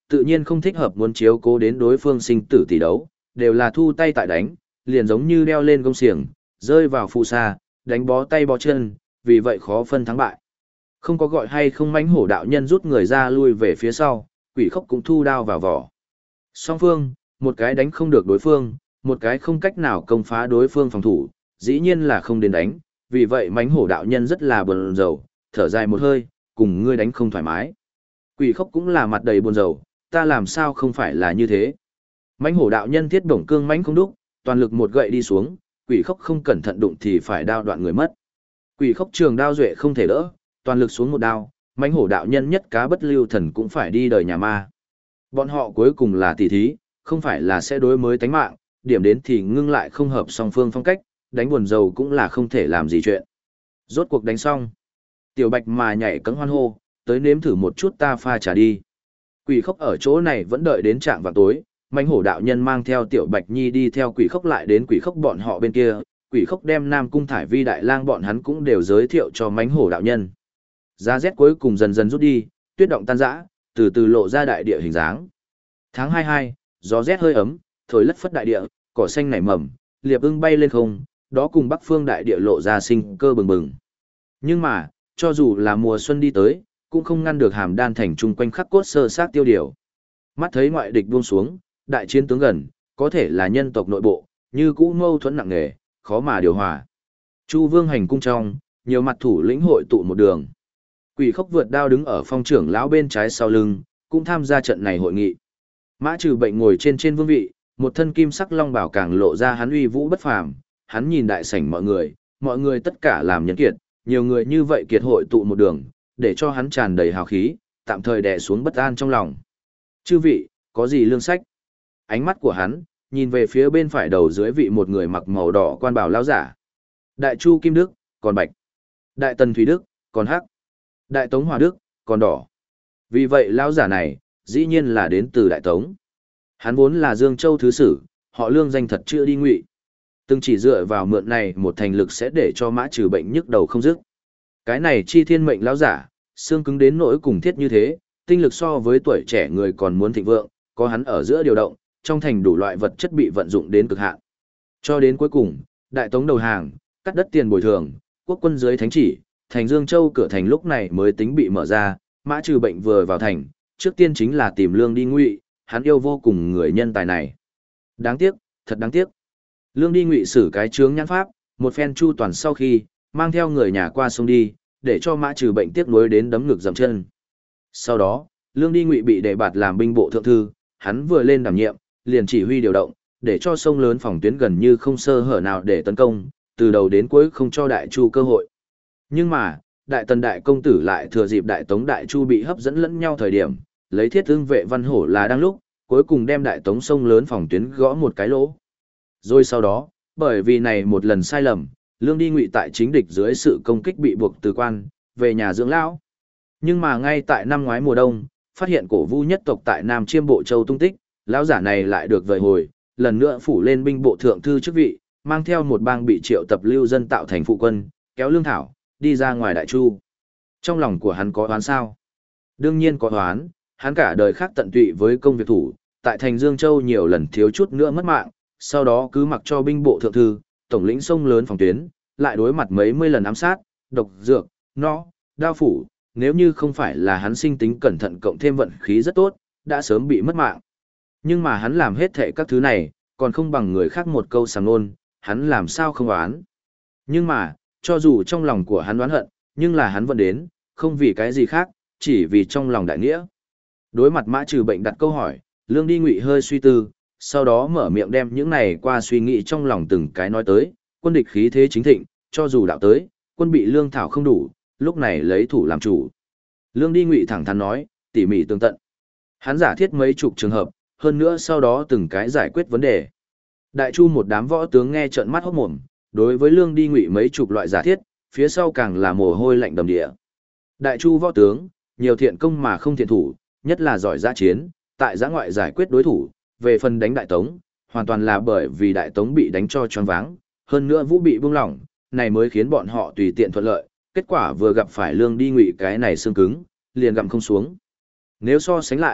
tự nhiên không thích hợp muốn chiếu cố đến đối phương sinh tử tỷ đấu, đều là thu tay tại đánh, liền giống như đeo lên gông xiềng, rơi vào phù sa, đánh bó tay bó chân, vì vậy khó phân thắng bại. Không có gọi hay không, mãnh hổ đạo nhân rút người ra lui về phía sau, quỷ khốc cũng thu đao vào vỏ. Song phương, một cái đánh không được đối phương, một cái không cách nào công phá đối phương phòng thủ, dĩ nhiên là không đến đánh, vì vậy mãnh hổ đạo nhân rất là buồn rầu, thở dài một hơi, cùng ngươi đánh không thoải mái. Quỷ khốc cũng là mặt đầy buồn rầu, ta làm sao không phải là như thế. Mãnh hổ đạo nhân thiết bổng cương mãnh không đúc, toàn lực một gậy đi xuống, quỷ khốc không cẩn thận đụng thì phải đao đoạn người mất. Quỷ khốc trường đao duệ không thể đỡ, toàn lực xuống một đao, mãnh hổ đạo nhân nhất cá bất lưu thần cũng phải đi đời nhà ma. Bọn họ cuối cùng là tỷ thí, không phải là sẽ đối mới tánh mạng, điểm đến thì ngưng lại không hợp song phương phong cách, đánh buồn rầu cũng là không thể làm gì chuyện. Rốt cuộc đánh xong. Tiểu Bạch mà nhảy cẫng hoan hô, tới nếm thử một chút ta pha trà đi. Quỷ khốc ở chỗ này vẫn đợi đến trạng vào tối, mãnh hổ đạo nhân mang theo Tiểu Bạch Nhi đi theo quỷ khốc lại đến quỷ khốc bọn họ bên kia, quỷ khốc đem Nam Cung Thải Vi đại lang bọn hắn cũng đều giới thiệu cho mãnh hổ đạo nhân. Giá rét cuối cùng dần dần rút đi, tuyết động tan rã, từ từ lộ ra đại địa hình dáng. Tháng 22, gió rét hơi ấm, thổi lất phất đại địa, cỏ xanh nảy mầm, liệp ưng bay lên không, đó cùng Bắc Phương đại địa lộ ra sinh cơ bừng bừng. Nhưng mà, cho dù là mùa xuân đi tới, cũng không ngăn được Hàm Đan thành chung quanh khắc cốt sơ sát tiêu điều. Mắt thấy ngoại địch buông xuống, đại chiến tướng gần, có thể là nhân tộc nội bộ, như cũ mâu thuẫn nặng nề, khó mà điều hòa. Chu Vương hành cung trong, nhiều mặt thủ lĩnh hội tụ một đường. Quỷ khốc vượt đao đứng ở phong trưởng lão bên trái sau lưng, cũng tham gia trận này hội nghị. Mã Trừ Bệnh ngồi trên vương vị, một thân kim sắc long bảo càng lộ ra hắn uy vũ bất phàm, hắn nhìn đại sảnh mọi người tất cả làm nhân kiệt, nhiều người như vậy kiệt hội tụ một đường, để cho hắn tràn đầy hào khí, tạm thời đè xuống bất an trong lòng. Chư vị, có gì lương sách? Ánh mắt của hắn, nhìn về phía bên phải đầu dưới vị một người mặc màu đỏ quan bào lão giả. Đại Chu Kim Đức, còn bạch. Đại Tần Thủy Đức, còn hắc. Đại Tống Hòa Đức, còn đỏ. Vì vậy lão giả này, dĩ nhiên là đến từ Đại Tống. Hắn vốn là Dương Châu thứ sử, họ Lương danh thật chưa đi ngụy. Từng chỉ dựa vào mượn này một thành lực sẽ để cho Mã Trừ Bệnh nhức đầu không dứt. Cái này chi thiên mệnh lão giả, xương cứng đến nỗi cùng thiết như thế, tinh lực so với tuổi trẻ người còn muốn thịnh vượng, có hắn ở giữa điều động, trong thành đủ loại vật chất bị vận dụng đến cực hạn. Cho đến cuối cùng, Đại Tống đầu hàng, cắt đất tiền bồi thường, quốc quân dưới thánh chỉ, thành Dương Châu cửa thành lúc này mới tính bị mở ra, Mã Trừ Bệnh vừa vào thành, trước tiên chính là tìm Lương đi ngụy, hắn yêu vô cùng người nhân tài này. Đáng tiếc, thật đáng tiếc. Lương đi ngụy xử cái chướng nhãn pháp, một phen chu toàn sau khi, mang theo người nhà qua sông đi, để cho Mã Trừ Bệnh tiếc nuối đến đấm ngực dậm chân. Sau đó, Lương đi ngụy bị đề bạt làm binh bộ thượng thư, hắn vừa lên đảm nhiệm, liền chỉ huy điều động, để cho sông lớn phòng tuyến gần như không sơ hở nào để tấn công, từ đầu đến cuối không cho Đại Chu cơ hội. Nhưng mà, Đại Tần đại công tử lại thừa dịp Đại Tống Đại Chu bị hấp dẫn lẫn nhau thời điểm, lấy Thiết Ưng vệ Văn Hổ là đang lúc, cuối cùng đem Đại Tống sông lớn phòng tuyến gõ một cái lỗ. Rồi sau đó, bởi vì này một lần sai lầm, Lương đi ngụy tại chính địch dưới sự công kích bị buộc từ quan, về nhà dưỡng lão. Nhưng mà ngay tại năm ngoái mùa đông, phát hiện cổ vu nhất tộc tại Nam Chiêm Bộ Châu tung tích, lão giả này lại được vời hồi, lần nữa phủ lên binh bộ thượng thư chức vị, mang theo một bang bị triệu tập lưu dân tạo thành phụ quân, kéo lương thảo, đi ra ngoài Đại Chu. Trong lòng của hắn có oán sao? Đương nhiên có oán, hắn cả đời khác tận tụy với công việc thủ, tại thành Dương Châu nhiều lần thiếu chút nữa mất mạng, sau đó cứ mặc cho binh bộ thượng thư, tổng lĩnh sông lớn phòng tuyến, lại đối mặt mấy mươi lần ám sát, độc dược, đao phủ, nếu như không phải là hắn sinh tính cẩn thận cộng thêm vận khí rất tốt, đã sớm bị mất mạng. Nhưng mà hắn làm hết thệ các thứ này, còn không bằng người khác một câu sàng nôn, hắn làm sao không oán. Nhưng mà, cho dù trong lòng của hắn oán hận, nhưng là hắn vẫn đến, không vì cái gì khác, chỉ vì trong lòng đại nghĩa. Đối mặt Mã Trừ Bệnh đặt câu hỏi, Lương đi ngụy hơi suy tư, sau đó mở miệng đem những này qua suy nghĩ trong lòng từng cái nói tới, quân địch khí thế chính thịnh, cho dù đạo tới, quân bị lương thảo không đủ, lúc này lấy thủ làm chủ. Lương đi ngụy thẳng thắn nói, tỉ mỉ tường tận. Hắn giả thiết mấy chục trường hợp, hơn nữa sau đó từng cái giải quyết vấn đề. Đại Chu một đám võ tướng nghe trợn mắt hốt mồm, đối với Lương đi ngụy mấy chục loại giả thiết, phía sau càng là mồ hôi lạnh đầm địa. Đại Chu võ tướng, nhiều thiện công mà không thiện thủ, nhất là giỏi giã chiến, tại giã ngoại giải quyết đối thủ, về phần đánh Đại Tống, hoàn toàn là bởi vì Đại Tống bị đánh cho choáng váng, hơn nữa vũ bị buông lỏng, này mới khiến bọn họ tùy tiện thuận lợi, kết quả vừa gặp phải Lương đi ngụy cái này xương cứng, liền gặm không xuống. Nếu so sánh lại,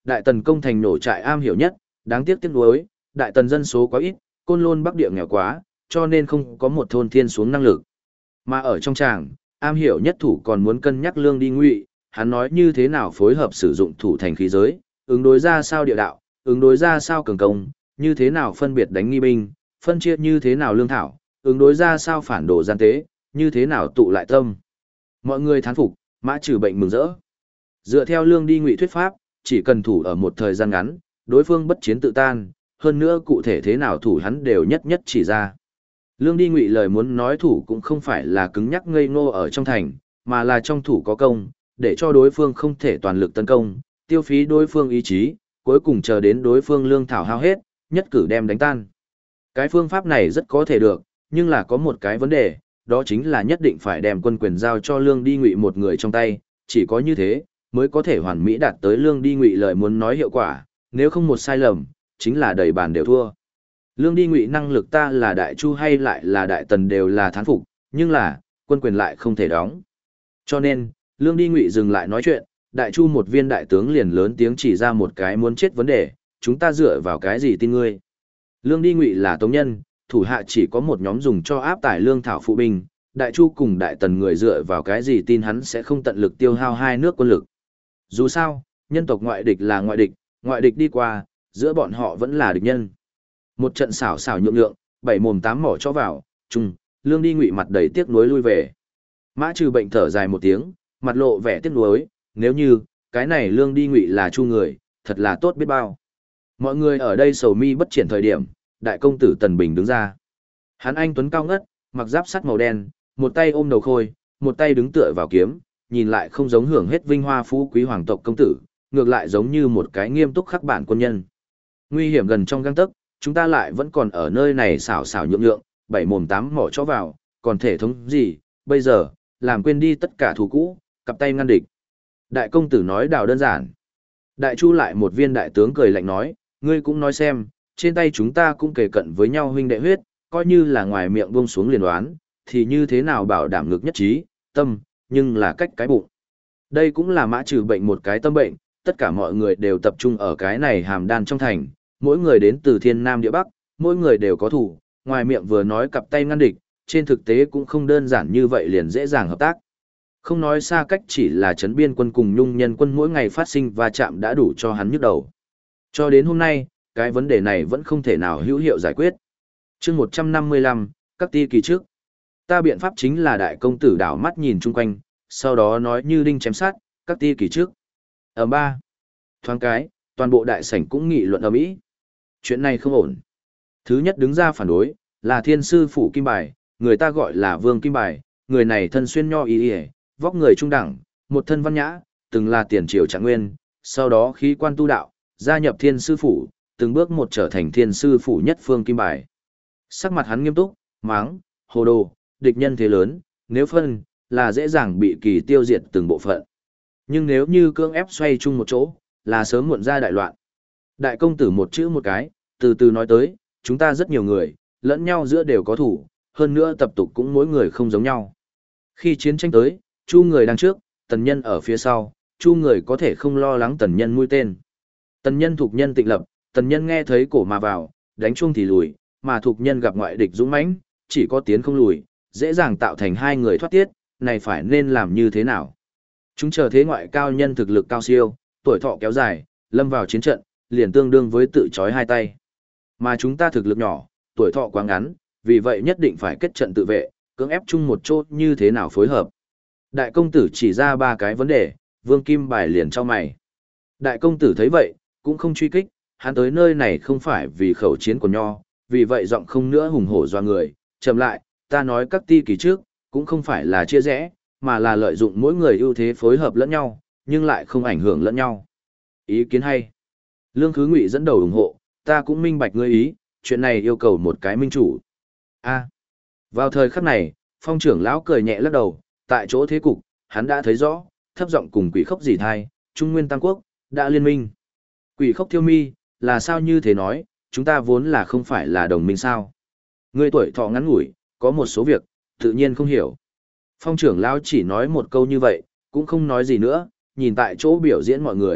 Đại Tần công thành nổ trại am hiểu nhất, đáng tiếc tiếc nuối, Đại Tần dân số quá ít, Côn Lôn Bắc địa nghèo quá, cho nên không có một thôn thiên xuống năng lực. Mà ở trong tràng, am hiểu nhất thủ còn muốn cân nhắc Lương Đi Ngụy, hắn nói như thế nào phối hợp sử dụng thủ thành khí giới, ứng đối ra sao địa đạo, ứng đối ra sao cường công, như thế nào phân biệt đánh nghi binh, phân chia như thế nào lương thảo, ứng đối ra sao phản đồ gian tế, như thế nào tụ lại tâm. Mọi người thán phục, Mã Trừ Bệnh mừng rỡ. Dựa theo Lương Đi Ngụy thuyết pháp, chỉ cần thủ ở một thời gian ngắn, đối phương bất chiến tự tan, hơn nữa cụ thể thế nào thủ hắn đều nhất nhất chỉ ra. Lương Đi Ngụy lời muốn nói thủ cũng không phải là cứng nhắc ngây ngô ở trong thành, mà là trong thủ có công, để cho đối phương không thể toàn lực tấn công, tiêu phí đối phương ý chí, cuối cùng chờ đến đối phương lương thảo hao hết, nhất cử đem đánh tan. Cái phương pháp này rất có thể được, nhưng là có một cái vấn đề, đó chính là nhất định phải đem quân quyền giao cho Lương Đi Ngụy một người trong tay, chỉ có như thế mới có thể hoàn mỹ đạt tới Lương Đi Ngụy lời muốn nói hiệu quả, nếu không một sai lầm, chính là đầy bàn đều thua. Lương Đi Ngụy năng lực ta là Đại Chu hay lại là Đại Tần đều là thán phục, nhưng là quân quyền lại không thể đóng. Cho nên, Lương Đi Ngụy dừng lại nói chuyện, Đại Chu một viên đại tướng liền lớn tiếng chỉ ra một cái muốn chết vấn đề, chúng ta dựa vào cái gì tin ngươi? Lương Đi Ngụy là tống nhân, thủ hạ chỉ có một nhóm dùng cho áp tải lương thảo phụ binh, Đại Chu cùng Đại Tần người dựa vào cái gì tin hắn sẽ không tận lực tiêu hao hai nước quân lực. Dù sao, nhân tộc ngoại địch là ngoại địch đi qua, giữa bọn họ vẫn là địch nhân. Một trận xảo xảo nhượng nhượng, bảy mồm tám mỏ cho vào, chung, Lương Đi Ngụy mặt đầy tiếc nuối lui về. Mã Trừ Bệnh thở dài một tiếng, mặt lộ vẻ tiếc nuối, nếu như cái này Lương Đi Ngụy là Chu người, thật là tốt biết bao. Mọi người ở đây sầu mi bất triển thời điểm, đại công tử Tần Bình đứng ra. Hắn anh tuấn cao ngất, mặc giáp sắt màu đen, một tay ôm đầu khôi, một tay đứng tựa vào kiếm, nhìn lại không giống hưởng hết vinh hoa phú quý hoàng tộc công tử, ngược lại giống như một cái nghiêm túc khắc bản quân nhân. Nguy hiểm gần trong gang tấc, chúng ta lại vẫn còn ở nơi này xảo xảo nhượng nhượng, bảy mồm tám mỏ cho vào, còn thể thống gì, bây giờ, làm quên đi tất cả thù cũ, cặp tay ngăn địch. Đại công tử nói đào đơn giản. Đại Chu lại một viên đại tướng cười lạnh nói, ngươi cũng nói xem, trên tay chúng ta cũng kề cận với nhau huynh đệ huyết, coi như là ngoài miệng buông xuống liền đoán, thì như thế nào bảo đảm ngực nhất trí, tâm, nhưng là cách cái bụng. Đây cũng là Mã Trừ Bệnh một cái tâm bệnh, tất cả mọi người đều tập trung ở cái này hàm đan trong thành, mỗi người đến từ thiên nam địa bắc, mỗi người đều có thủ, ngoài miệng vừa nói cặp tay ngăn địch, trên thực tế cũng không đơn giản như vậy liền dễ dàng hợp tác. Không nói xa cách chỉ là trấn biên quân cùng nhung nhân quân mỗi ngày phát sinh va chạm đã đủ cho hắn nhức đầu. Cho đến hôm nay, cái vấn đề này vẫn không thể nào hữu hiệu giải quyết. Chương 155, các ti kỳ trước. Ta biện pháp chính là đại công tử đảo mắt nhìn chung quanh, sau đó nói như đinh chém sát, các ti kỳ trước. Ở ba, thoáng cái, toàn bộ đại sảnh cũng nghị luận ầm ĩ. Chuyện này không ổn. Thứ nhất đứng ra phản đối, là thiên sư phủ Kim Bài, người ta gọi là Vương Kim Bài, người này thân xuyên nho y y, vóc người trung đẳng, một thân văn nhã, từng là tiền triều trạng nguyên, sau đó khí quan tu đạo, gia nhập thiên sư phủ, từng bước một trở thành thiên sư phủ nhất phương Kim Bài. Sắc mặt hắn nghiêm túc, máng, hồ đồ, địch nhân thế lớn, nếu phân, là dễ dàng bị kỳ tiêu diệt từng bộ phận. Nhưng nếu như cưỡng ép xoay chung một chỗ, là sớm muộn ra đại loạn. Đại công tử một chữ một cái, từ từ nói tới, chúng ta rất nhiều người, lẫn nhau giữa đều có thủ, hơn nữa tập tục cũng mỗi người không giống nhau. Khi chiến tranh tới, Chu người đang trước, Tần nhân ở phía sau, Chu người có thể không lo lắng Tần nhân mũi tên. Tần nhân thuộc nhân tịnh lập, Tần nhân nghe thấy cổ mà vào, đánh chuông thì lùi, mà thuộc nhân gặp ngoại địch dũng mãnh, chỉ có tiến không lùi, dễ dàng tạo thành hai người thoát tiết, này phải nên làm như thế nào? Chúng chờ thế ngoại cao nhân thực lực cao siêu, tuổi thọ kéo dài, lâm vào chiến trận, liền tương đương với tự chói hai tay. Mà chúng ta thực lực nhỏ, tuổi thọ quá ngắn, vì vậy nhất định phải kết trận tự vệ, cưỡng ép chung một chỗ như thế nào phối hợp. Đại công tử chỉ ra ba cái vấn đề, Vương Kim Bài liền cho mày. Đại công tử thấy vậy, cũng không truy kích, hắn tới nơi này không phải vì khẩu chiến của nho, vì vậy giọng không nữa hùng hổ doa người, chậm lại, ta nói các ti kỳ trước, cũng không phải là chia rẽ, mà là lợi dụng mỗi người ưu thế phối hợp lẫn nhau, nhưng lại không ảnh hưởng lẫn nhau. Ý kiến hay. Lương Khứ Ngụy dẫn đầu ủng hộ, ta cũng minh bạch ngươi ý, chuyện này yêu cầu một cái minh chủ. A. Vào thời khắc này, Phong trưởng lão cười nhẹ lắc đầu, tại chỗ thế cục, hắn đã thấy rõ, thấp giọng cùng Quỷ Khốc dì thai, Trung Nguyên Tam Quốc đã liên minh. Quỷ Khốc Thiêu Mi, là sao như thế nói, chúng ta vốn là không phải là đồng minh sao? Ngươi tuổi thọ ngắn ngủi, có một số việc tự nhiên không hiểu. Phong trưởng lão chỉ nói một câu như vậy, cũng không nói gì nữa, nhìn tại chỗ biểu diễn mọi người,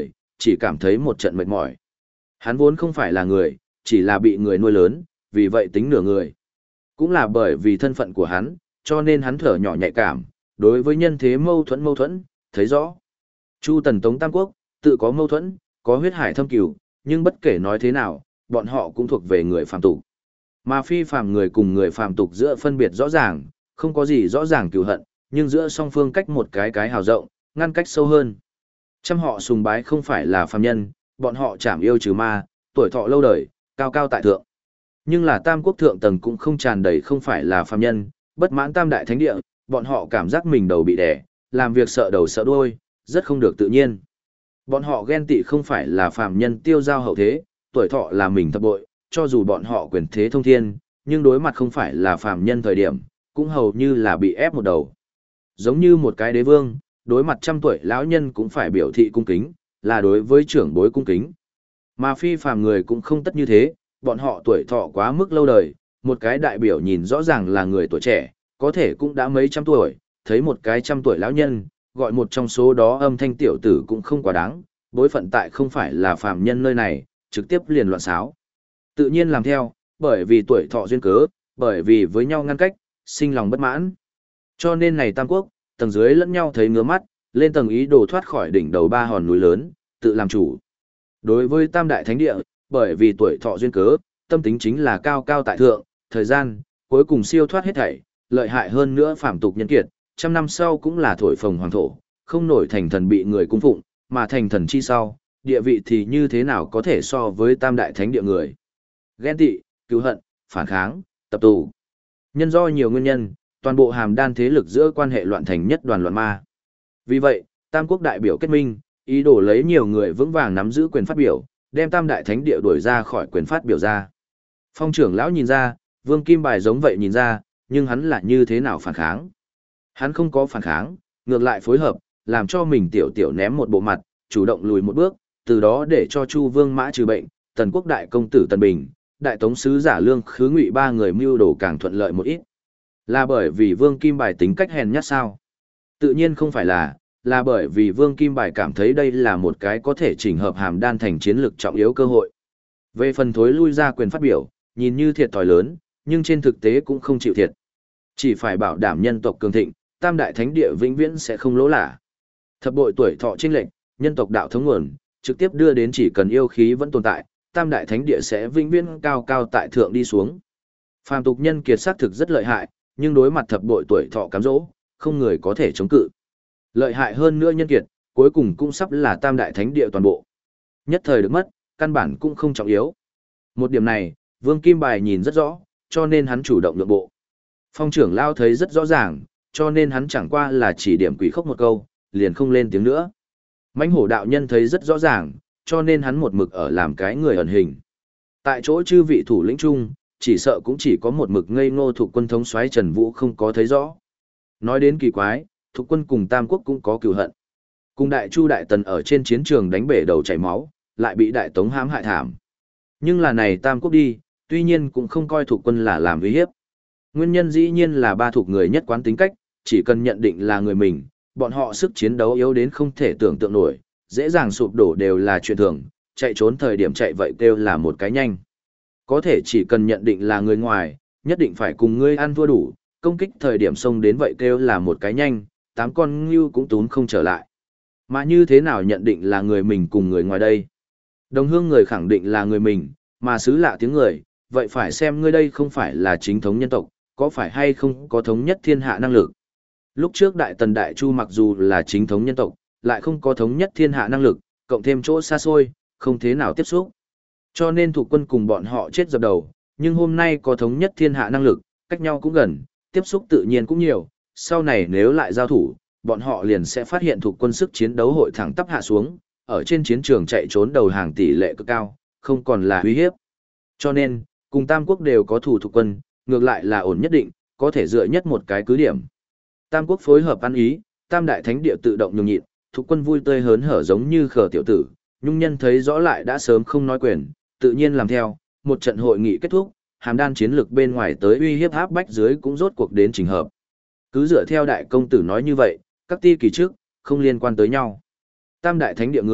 chỉ cảm thấy một trận mệt mỏi. Hắn vốn không phải là người, chỉ là bị người nuôi lớn, vì vậy tính nửa người. Cũng là bởi vì thân phận của hắn, cho nên hắn thở nhỏ nhạy cảm, đối với nhân thế mâu thuẫn, thấy rõ. Chu Tần Tống Tam Quốc, tự có mâu thuẫn, có huyết hải thâm cửu, nhưng bất kể nói thế nào, bọn họ cũng thuộc về người phàm tục. Mà phi phàm người cùng người phàm tục giữa phân biệt rõ ràng, không có gì rõ ràng cừu hận, nhưng giữa song phương cách một cái hào rộng, ngăn cách sâu hơn. Trăm họ sùng bái không phải là phàm nhân, bọn họ chảm yêu trừ ma, tuổi thọ lâu đời, cao cao tại thượng. Nhưng là Tam Quốc thượng tầng cũng không tràn đầy không phải là phàm nhân, bất mãn Tam Đại Thánh Địa, bọn họ cảm giác mình đầu bị đè, làm việc sợ đầu sợ đuôi, rất không được tự nhiên. Bọn họ ghen tị không phải là phàm nhân tiêu giao hậu thế, tuổi thọ là mình thập bội, cho dù bọn họ quyền thế thông thiên, nhưng đối mặt không phải là phàm nhân thời điểm, cũng hầu như là bị ép một đầu. Giống như một cái đế vương, đối mặt trăm tuổi lão nhân cũng phải biểu thị cung kính, là đối với trưởng bối cung kính. Mà phi phàm người cũng không tất như thế, bọn họ tuổi thọ quá mức lâu đời, một cái đại biểu nhìn rõ ràng là người tuổi trẻ, có thể cũng đã mấy trăm tuổi, thấy một cái trăm tuổi lão nhân, gọi một trong số đó âm thanh tiểu tử cũng không quá đáng, bối phận tại không phải là phàm nhân nơi này, trực tiếp liền loạn xáo. Tự nhiên làm theo, bởi vì tuổi thọ duyên cớ, bởi vì với nhau ngăn cách, sinh lòng bất mãn. Cho nên này Tam Quốc, tầng dưới lẫn nhau thấy ngứa mắt, lên tầng ý đồ thoát khỏi đỉnh đầu ba hòn núi lớn, tự làm chủ. Đối với Tam Đại Thánh Địa, bởi vì tuổi thọ duyên cớ, tâm tính chính là cao cao tại thượng, thời gian, cuối cùng siêu thoát hết thảy, lợi hại hơn nữa phàm tục nhân kiệt, trăm năm sau cũng là thổi phồng hoàng thổ, không nổi thành thần bị người cung phụng, mà thành thần chi sau, địa vị thì như thế nào có thể so với Tam Đại Thánh Địa người. Ghen tị, cứu hận, phản kháng, tập tù. Nhân do nhiều nguyên nhân, toàn bộ hàm đan thế lực giữa quan hệ loạn thành nhất đoàn loạn ma. Vì vậy, Tam Quốc đại biểu kết minh, ý đồ lấy nhiều người vững vàng nắm giữ quyền phát biểu, đem Tam Đại Thánh Địa đuổi ra khỏi quyền phát biểu ra. Phong trưởng lão nhìn ra, Vương Kim Bài giống vậy nhìn ra, nhưng hắn là như thế nào phản kháng? Hắn không có phản kháng, ngược lại phối hợp, làm cho mình tiểu ném một bộ mặt, chủ động lùi một bước, từ đó để cho Chu Vương Mã trừ bệnh, Tần Quốc đại công tử Tần Bình, đại tống sứ giả Lương Khứ Ngụy ba người mưu đồ càng thuận lợi một ít. Là bởi vì Vương Kim Bài tính cách hèn nhát sao? Tự nhiên không phải là bởi vì Vương Kim Bài cảm thấy đây là một cái có thể chỉnh hợp hàm đan thành chiến lược trọng yếu cơ hội. Về phần thối lui ra quyền phát biểu, nhìn như thiệt thòi lớn, nhưng trên thực tế cũng không chịu thiệt. Chỉ phải bảo đảm nhân tộc cường thịnh, Tam Đại Thánh Địa vĩnh viễn sẽ không lỗ lã. Thập bội tuổi thọ chênh lệch, nhân tộc đạo thống nguồn, trực tiếp đưa đến chỉ cần yêu khí vẫn tồn tại, Tam Đại Thánh Địa sẽ vĩnh viễn cao cao tại thượng đi xuống. Phàm tục nhân kiệt xác thực rất lợi hại, nhưng đối mặt thập bội tuổi thọ cám dỗ, không người có thể chống cự. Lợi hại hơn nữa nhân kiệt, cuối cùng cũng sắp là Tam Đại Thánh Địa toàn bộ. Nhất thời được mất, căn bản cũng không trọng yếu. Một điểm này, Vương Kim Bài nhìn rất rõ, cho nên hắn chủ động nhượng bộ. Phong trưởng lao thấy rất rõ ràng, cho nên hắn chẳng qua là chỉ điểm quỷ khốc một câu, liền không lên tiếng nữa. Mãnh hổ đạo nhân thấy rất rõ ràng, cho nên hắn một mực ở làm cái người ẩn hình. Tại chỗ chư vị thủ lĩnh chung, chỉ sợ cũng chỉ có một mực ngây ngô thuộc quân thống soái Trần Vũ không có thấy rõ. Nói đến kỳ quái, thuộc quân cùng Tam Quốc cũng có cừu hận. Cùng Đại Chu Đại Tần ở trên chiến trường đánh bể đầu chảy máu, lại bị Đại Tống hãm hại thảm. Nhưng là này Tam Quốc đi, tuy nhiên cũng không coi thuộc quân là làm uy hiếp. Nguyên nhân dĩ nhiên là ba thuộc người nhất quán tính cách, chỉ cần nhận định là người mình, bọn họ sức chiến đấu yếu đến không thể tưởng tượng nổi, dễ dàng sụp đổ đều là chuyện thường, chạy trốn thời điểm chạy vậy kêu là một cái nhanh. Có thể chỉ cần nhận định là người ngoài, nhất định phải cùng ngươi ăn thua đủ, công kích thời điểm xông đến vậy kêu là một cái nhanh, 8 con ngưu cũng tún không trở lại. Mà như thế nào nhận định là người mình cùng người ngoài đây? Đồng hương người khẳng định là người mình, mà xứ lạ tiếng người, vậy phải xem ngươi đây không phải là chính thống nhân tộc, có phải hay không có thống nhất thiên hạ năng lực. Lúc trước Đại Tần Đại Chu mặc dù là chính thống nhân tộc, lại không có thống nhất thiên hạ năng lực, cộng thêm chỗ xa xôi, không thế nào tiếp xúc. Cho nên thuộc quân cùng bọn họ chết dập đầu, nhưng hôm nay có thống nhất thiên hạ năng lực, cách nhau cũng gần, tiếp xúc tự nhiên cũng nhiều, sau này nếu lại giao thủ, bọn họ liền sẽ phát hiện thuộc quân sức chiến đấu hội thẳng tắp hạ xuống, ở trên chiến trường chạy trốn đầu hàng tỷ lệ cực cao, không còn là uy hiếp. Cho nên, cùng Tam Quốc đều có thủ thuộc quân, ngược lại là ổn nhất định, có thể dựa nhất một cái cứ điểm. Tam Quốc phối hợp ăn ý, Tam Đại Thánh Địa tự động nhường nhịn, thuộc quân vui tươi hớn hở giống như khờ tiểu tử, nhung nhân thấy rõ lại đã sớm không nói quyền, tự nhiên làm theo, một trận hội nghị kết thúc, hàm đan chiến lược bên ngoài tới uy hiếp áp bách dưới cũng rốt cuộc đến trình hợp. Cứ dựa theo đại công tử nói như vậy, các ti kỳ trước, không liên quan tới nhau. Tam Đại Thánh Địa người,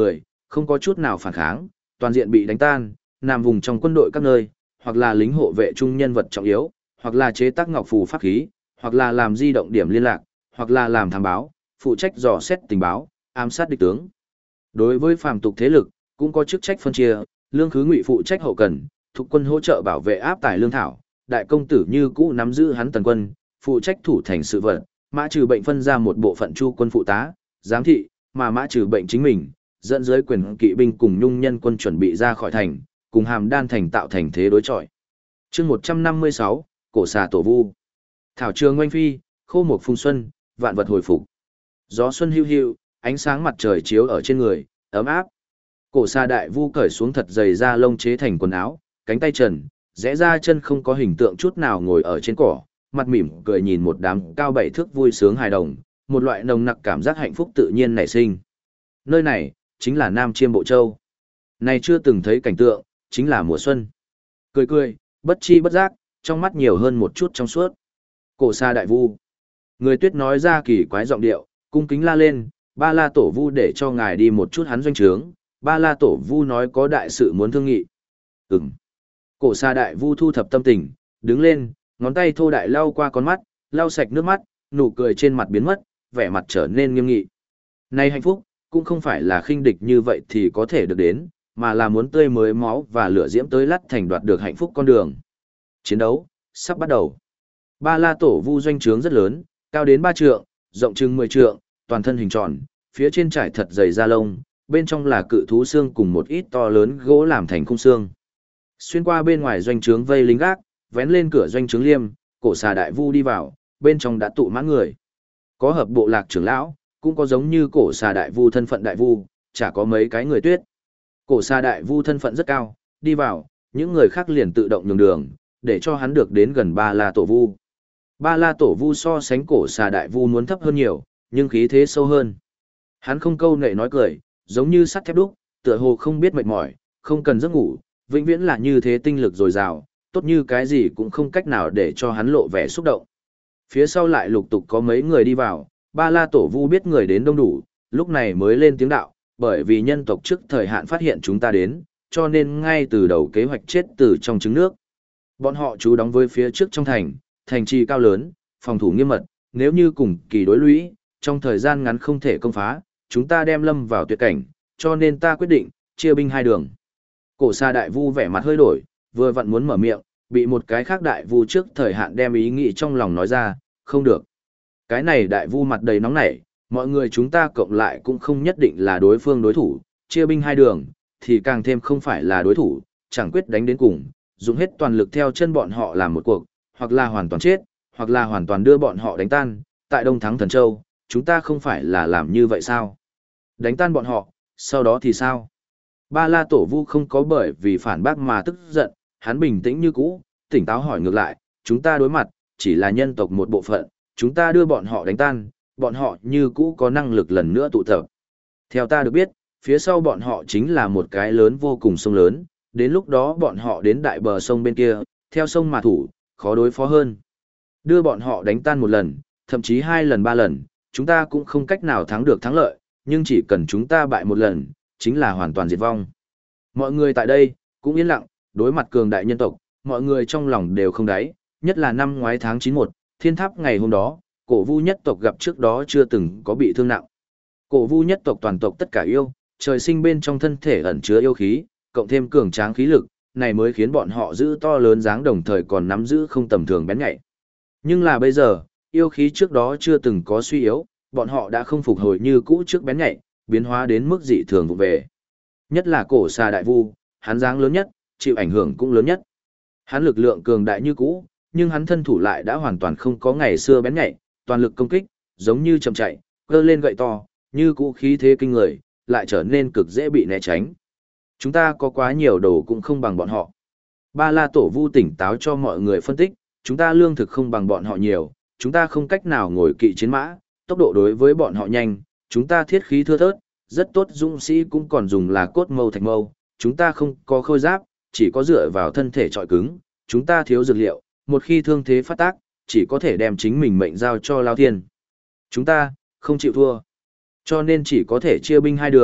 không có chút nào phản kháng, toàn diện bị đánh tan, nằm vùng trong quân đội các nơi, hoặc là lính hộ vệ trung nhân vật trọng yếu, hoặc là chế tác ngọc phù pháp khí, hoặc là làm di động điểm liên lạc, hoặc là làm thám báo, phụ trách dò xét tình báo, ám sát địch tướng. Đối với phàm tục thế lực, cũng có chức trách phân chia, Lương Khứ Ngụy phụ trách hậu cần, thuộc quân hỗ trợ bảo vệ áp tải lương thảo, đại công tử Như Cũ nắm giữ hắn tần quân, phụ trách thủ thành sự vật, Mã Trừ Bệnh phân ra một bộ phận chu quân phụ tá, giám thị, mà Mã Trừ Bệnh chính mình, dẫn dưới quyền kỵ binh cùng Nhung Nhân quân chuẩn bị ra khỏi thành, cùng Hàm Đan thành tạo thành thế đối chọi. Chương 156, Cổ xà tổ vu. Thảo trường oanh phi, khô một phùng xuân, vạn vật hồi phục. Gió xuân hiu hiu, ánh sáng mặt trời chiếu ở trên người, ấm áp. Cổ xà đại vu cởi xuống thật dày da lông chế thành quần áo, cánh tay trần, rẽ ra chân không có hình tượng chút nào ngồi ở trên cỏ, mặt mỉm cười nhìn một đám cao 7 thước vui sướng hài đồng, một loại nồng nặc cảm giác hạnh phúc tự nhiên nảy sinh. Nơi này, chính là Nam Chiêm Bộ Châu. Này chưa từng thấy cảnh tượng, chính là mùa xuân. Cười cười, bất chi bất giác, trong mắt nhiều hơn một chút trong suốt. Cổ xà đại vu. Người Tuyết nói ra kỳ quái giọng điệu, cung kính la lên, Ba La Tổ Vu để cho ngài đi một chút hắn doanh trướng. Ba La Tổ Vu nói có đại sự muốn thương nghị. Ừm. Cổ xà đại vu thu thập tâm tình, đứng lên, ngón tay thô đại lau qua con mắt, lau sạch nước mắt, nụ cười trên mặt biến mất, vẻ mặt trở nên nghiêm nghị. Này hạnh phúc, cũng không phải là khinh địch như vậy thì có thể được đến, mà là muốn tươi mới máu và lửa diễm tới lắt thành đoạt được hạnh phúc con đường. Chiến đấu, sắp bắt đầu. Ba La Tổ Vu doanh trướng rất lớn, cao đến 3 trượng, rộng chừng 10 trượng, toàn thân hình tròn, phía trên trải thật dày da lông, bên trong là cự thú xương cùng một ít to lớn gỗ làm thành khung xương. Xuyên qua bên ngoài doanh trướng vây lính gác, vén lên cửa doanh trướng liêm, cổ xà đại vu đi vào, bên trong đã tụ mãn người. Có hợp bộ lạc trưởng lão, cũng có giống như cổ xà đại vu thân phận đại vu, chả có mấy cái người Tuyết. Cổ xà đại vu thân phận rất cao, đi vào, những người khác liền tự động nhường đường, để cho hắn được đến gần Ba La Tổ Vu. Ba La Tổ Vu so sánh cổ xà đại vu muốn thấp hơn nhiều, nhưng khí thế sâu hơn. Hắn không câu nệ nói cười, giống như sắt thép đúc, tựa hồ không biết mệt mỏi, không cần giấc ngủ, vĩnh viễn là như thế tinh lực dồi dào, tốt như cái gì cũng không cách nào để cho hắn lộ vẻ xúc động. Phía sau lại lục tục có mấy người đi vào, Ba La Tổ Vu biết người đến đông đủ, lúc này mới lên tiếng đạo, bởi vì nhân tộc trước thời hạn phát hiện chúng ta đến, cho nên ngay từ đầu kế hoạch chết từ trong trứng nước. Bọn họ trú đóng với phía trước trong thành, thành trì cao lớn, phòng thủ nghiêm mật, nếu như cùng kỳ đối lũy, trong thời gian ngắn không thể công phá, chúng ta đem lâm vào tuyệt cảnh, cho nên ta quyết định, chia binh hai đường. Cổ xà đại vu vẻ mặt hơi đổi, vừa vặn muốn mở miệng, bị một cái khác đại vu trước thời hạn đem ý nghĩ trong lòng nói ra, không được. Cái này đại vu mặt đầy nóng nảy, mọi người chúng ta cộng lại cũng không nhất định là đối phương đối thủ, chia binh hai đường, thì càng thêm không phải là đối thủ, chẳng quyết đánh đến cùng, dùng hết toàn lực theo chân bọn họ làm một cuộc, hoặc là hoàn toàn chết, hoặc là hoàn toàn đưa bọn họ đánh tan, tại Đông Thắng Thần Châu, chúng ta không phải là làm như vậy sao? Đánh tan bọn họ, sau đó thì sao? Ba La Tổ Vu không có bởi vì phản bác mà tức giận, hắn bình tĩnh như cũ, tỉnh táo hỏi ngược lại, chúng ta đối mặt, chỉ là nhân tộc một bộ phận, chúng ta đưa bọn họ đánh tan, bọn họ như cũ có năng lực lần nữa tụ tập. Theo ta được biết, phía sau bọn họ chính là một cái lớn vô cùng sông lớn, đến lúc đó bọn họ đến đại bờ sông bên kia, theo sông mà thủ, khó đối phó hơn. Đưa bọn họ đánh tan một lần, thậm chí 2 lần 3 lần, chúng ta cũng không cách nào thắng được thắng lợi, nhưng chỉ cần chúng ta bại một lần, chính là hoàn toàn diệt vong. Mọi người tại đây, cũng yên lặng, đối mặt cường đại nhân tộc, mọi người trong lòng đều không đáy, nhất là năm ngoái tháng 91, thiên tháp ngày hôm đó, cổ vu nhất tộc gặp trước đó chưa từng có bị thương nặng. Cổ vu nhất tộc toàn tộc tất cả yêu, trời sinh bên trong thân thể ẩn chứa yêu khí, cộng thêm cường tráng khí lực, này mới khiến bọn họ giữ to lớn dáng đồng thời còn nắm giữ không tầm thường bén nhạy. Nhưng là bây giờ, yêu khí trước đó chưa từng có suy yếu, bọn họ đã không phục hồi như cũ trước bén nhạy, biến hóa đến mức dị thường vụ về. Nhất là cổ xà đại vu, hắn dáng lớn nhất, chịu ảnh hưởng cũng lớn nhất. Hắn lực lượng cường đại như cũ, nhưng hắn thân thủ lại đã hoàn toàn không có ngày xưa bén nhạy, toàn lực công kích, giống như chậm chạy, cơ lên gậy to, như cũ khí thế kinh người, lại trở nên cực dễ bị né tránh. Chúng ta có quá nhiều đồ cũng không bằng bọn họ. Ba La Tổ Vu tỉnh táo cho mọi người phân tích, chúng ta lương thực không bằng bọn họ nhiều, chúng ta không cách nào ngồi kỵ chiến mã, tốc độ đối với bọn họ nhanh, chúng ta thiết khí thưa thớt, rất tốt dũng sĩ cũng còn dùng là cốt mâu thạch mâu, chúng ta không có khôi giáp, chỉ có dựa vào thân thể trọi cứng, chúng ta thiếu dược liệu, một khi thương thế phát tác, chỉ có thể đem chính mình mệnh giao cho Lao Thiên. Chúng ta, không chịu thua. Cho nên chỉ có thể chia binh hai đường,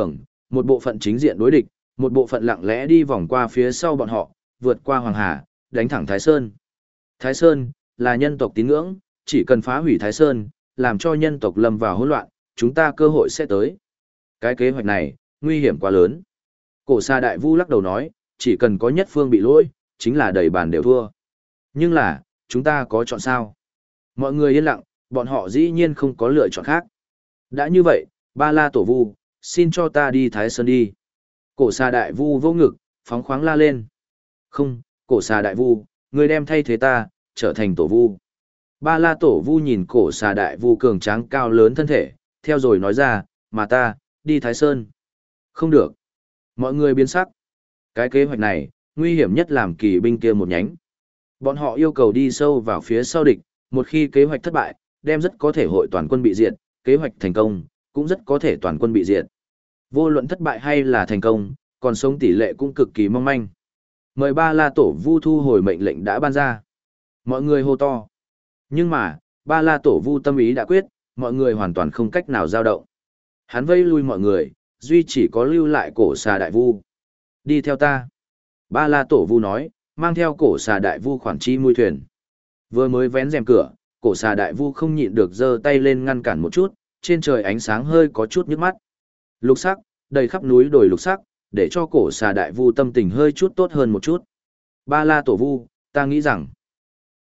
một bộ phận chính diện đối địch, một bộ phận lặng lẽ đi vòng qua phía sau bọn họ, vượt qua Hoàng Hà, đánh thẳng Thái Sơn. Thái Sơn là nhân tộc tín ngưỡng, chỉ cần phá hủy Thái Sơn, làm cho nhân tộc lâm vào hỗn loạn, chúng ta cơ hội sẽ tới. Cái kế hoạch này, nguy hiểm quá lớn. Cổ Sa Đại Vu lắc đầu nói, chỉ cần có nhất phương bị lỗi, chính là đầy bàn đều thua. Nhưng là, chúng ta có chọn sao? Mọi người yên lặng, bọn họ dĩ nhiên không có lựa chọn khác. Đã như vậy, Ba La Tổ Vu, xin cho ta đi Thái Sơn đi. Cổ Sa Đại Vu vô ngực, phóng khoáng la lên. Không, Cổ Sa Đại Vu, ngươi đem thay thế ta, trở thành Tổ Vu. Ba La Tổ Vu nhìn Cổ Sa Đại Vu cường tráng cao lớn thân thể, theo rồi nói ra, mà ta, đi Thái Sơn. Không được. Mọi người biến sắc. Cái kế hoạch này, nguy hiểm nhất làm kỳ binh kia một nhánh. Bọn họ yêu cầu đi sâu vào phía sau địch, một khi kế hoạch thất bại, đem rất có thể hội toàn quân bị diệt, kế hoạch thành công, cũng rất có thể toàn quân bị diệt. Vô luận thất bại hay là thành công, còn sống tỷ lệ cũng cực kỳ mong manh. Mời Ba La Tổ Vu thu hồi mệnh lệnh đã ban ra. Mọi người hô to. Nhưng mà, Ba La Tổ Vu tâm ý đã quyết, mọi người hoàn toàn không cách nào dao động. Hắn vây lui mọi người, duy chỉ có lưu lại Cổ Sa Đại Vu. Đi theo ta. Ba La Tổ Vu nói, mang theo Cổ Sa Đại Vu khoản chi mui thuyền. Vừa mới vén rèm cửa, Cổ Sa Đại Vu không nhịn được giơ tay lên ngăn cản một chút, trên trời ánh sáng hơi có chút nhức mắt. Lục sắc, đầy khắp núi đồi lục sắc, để cho Cổ Sa Đại Vu tâm tình hơi chút tốt hơn một chút. Ba La Tổ Vu, ta nghĩ rằng,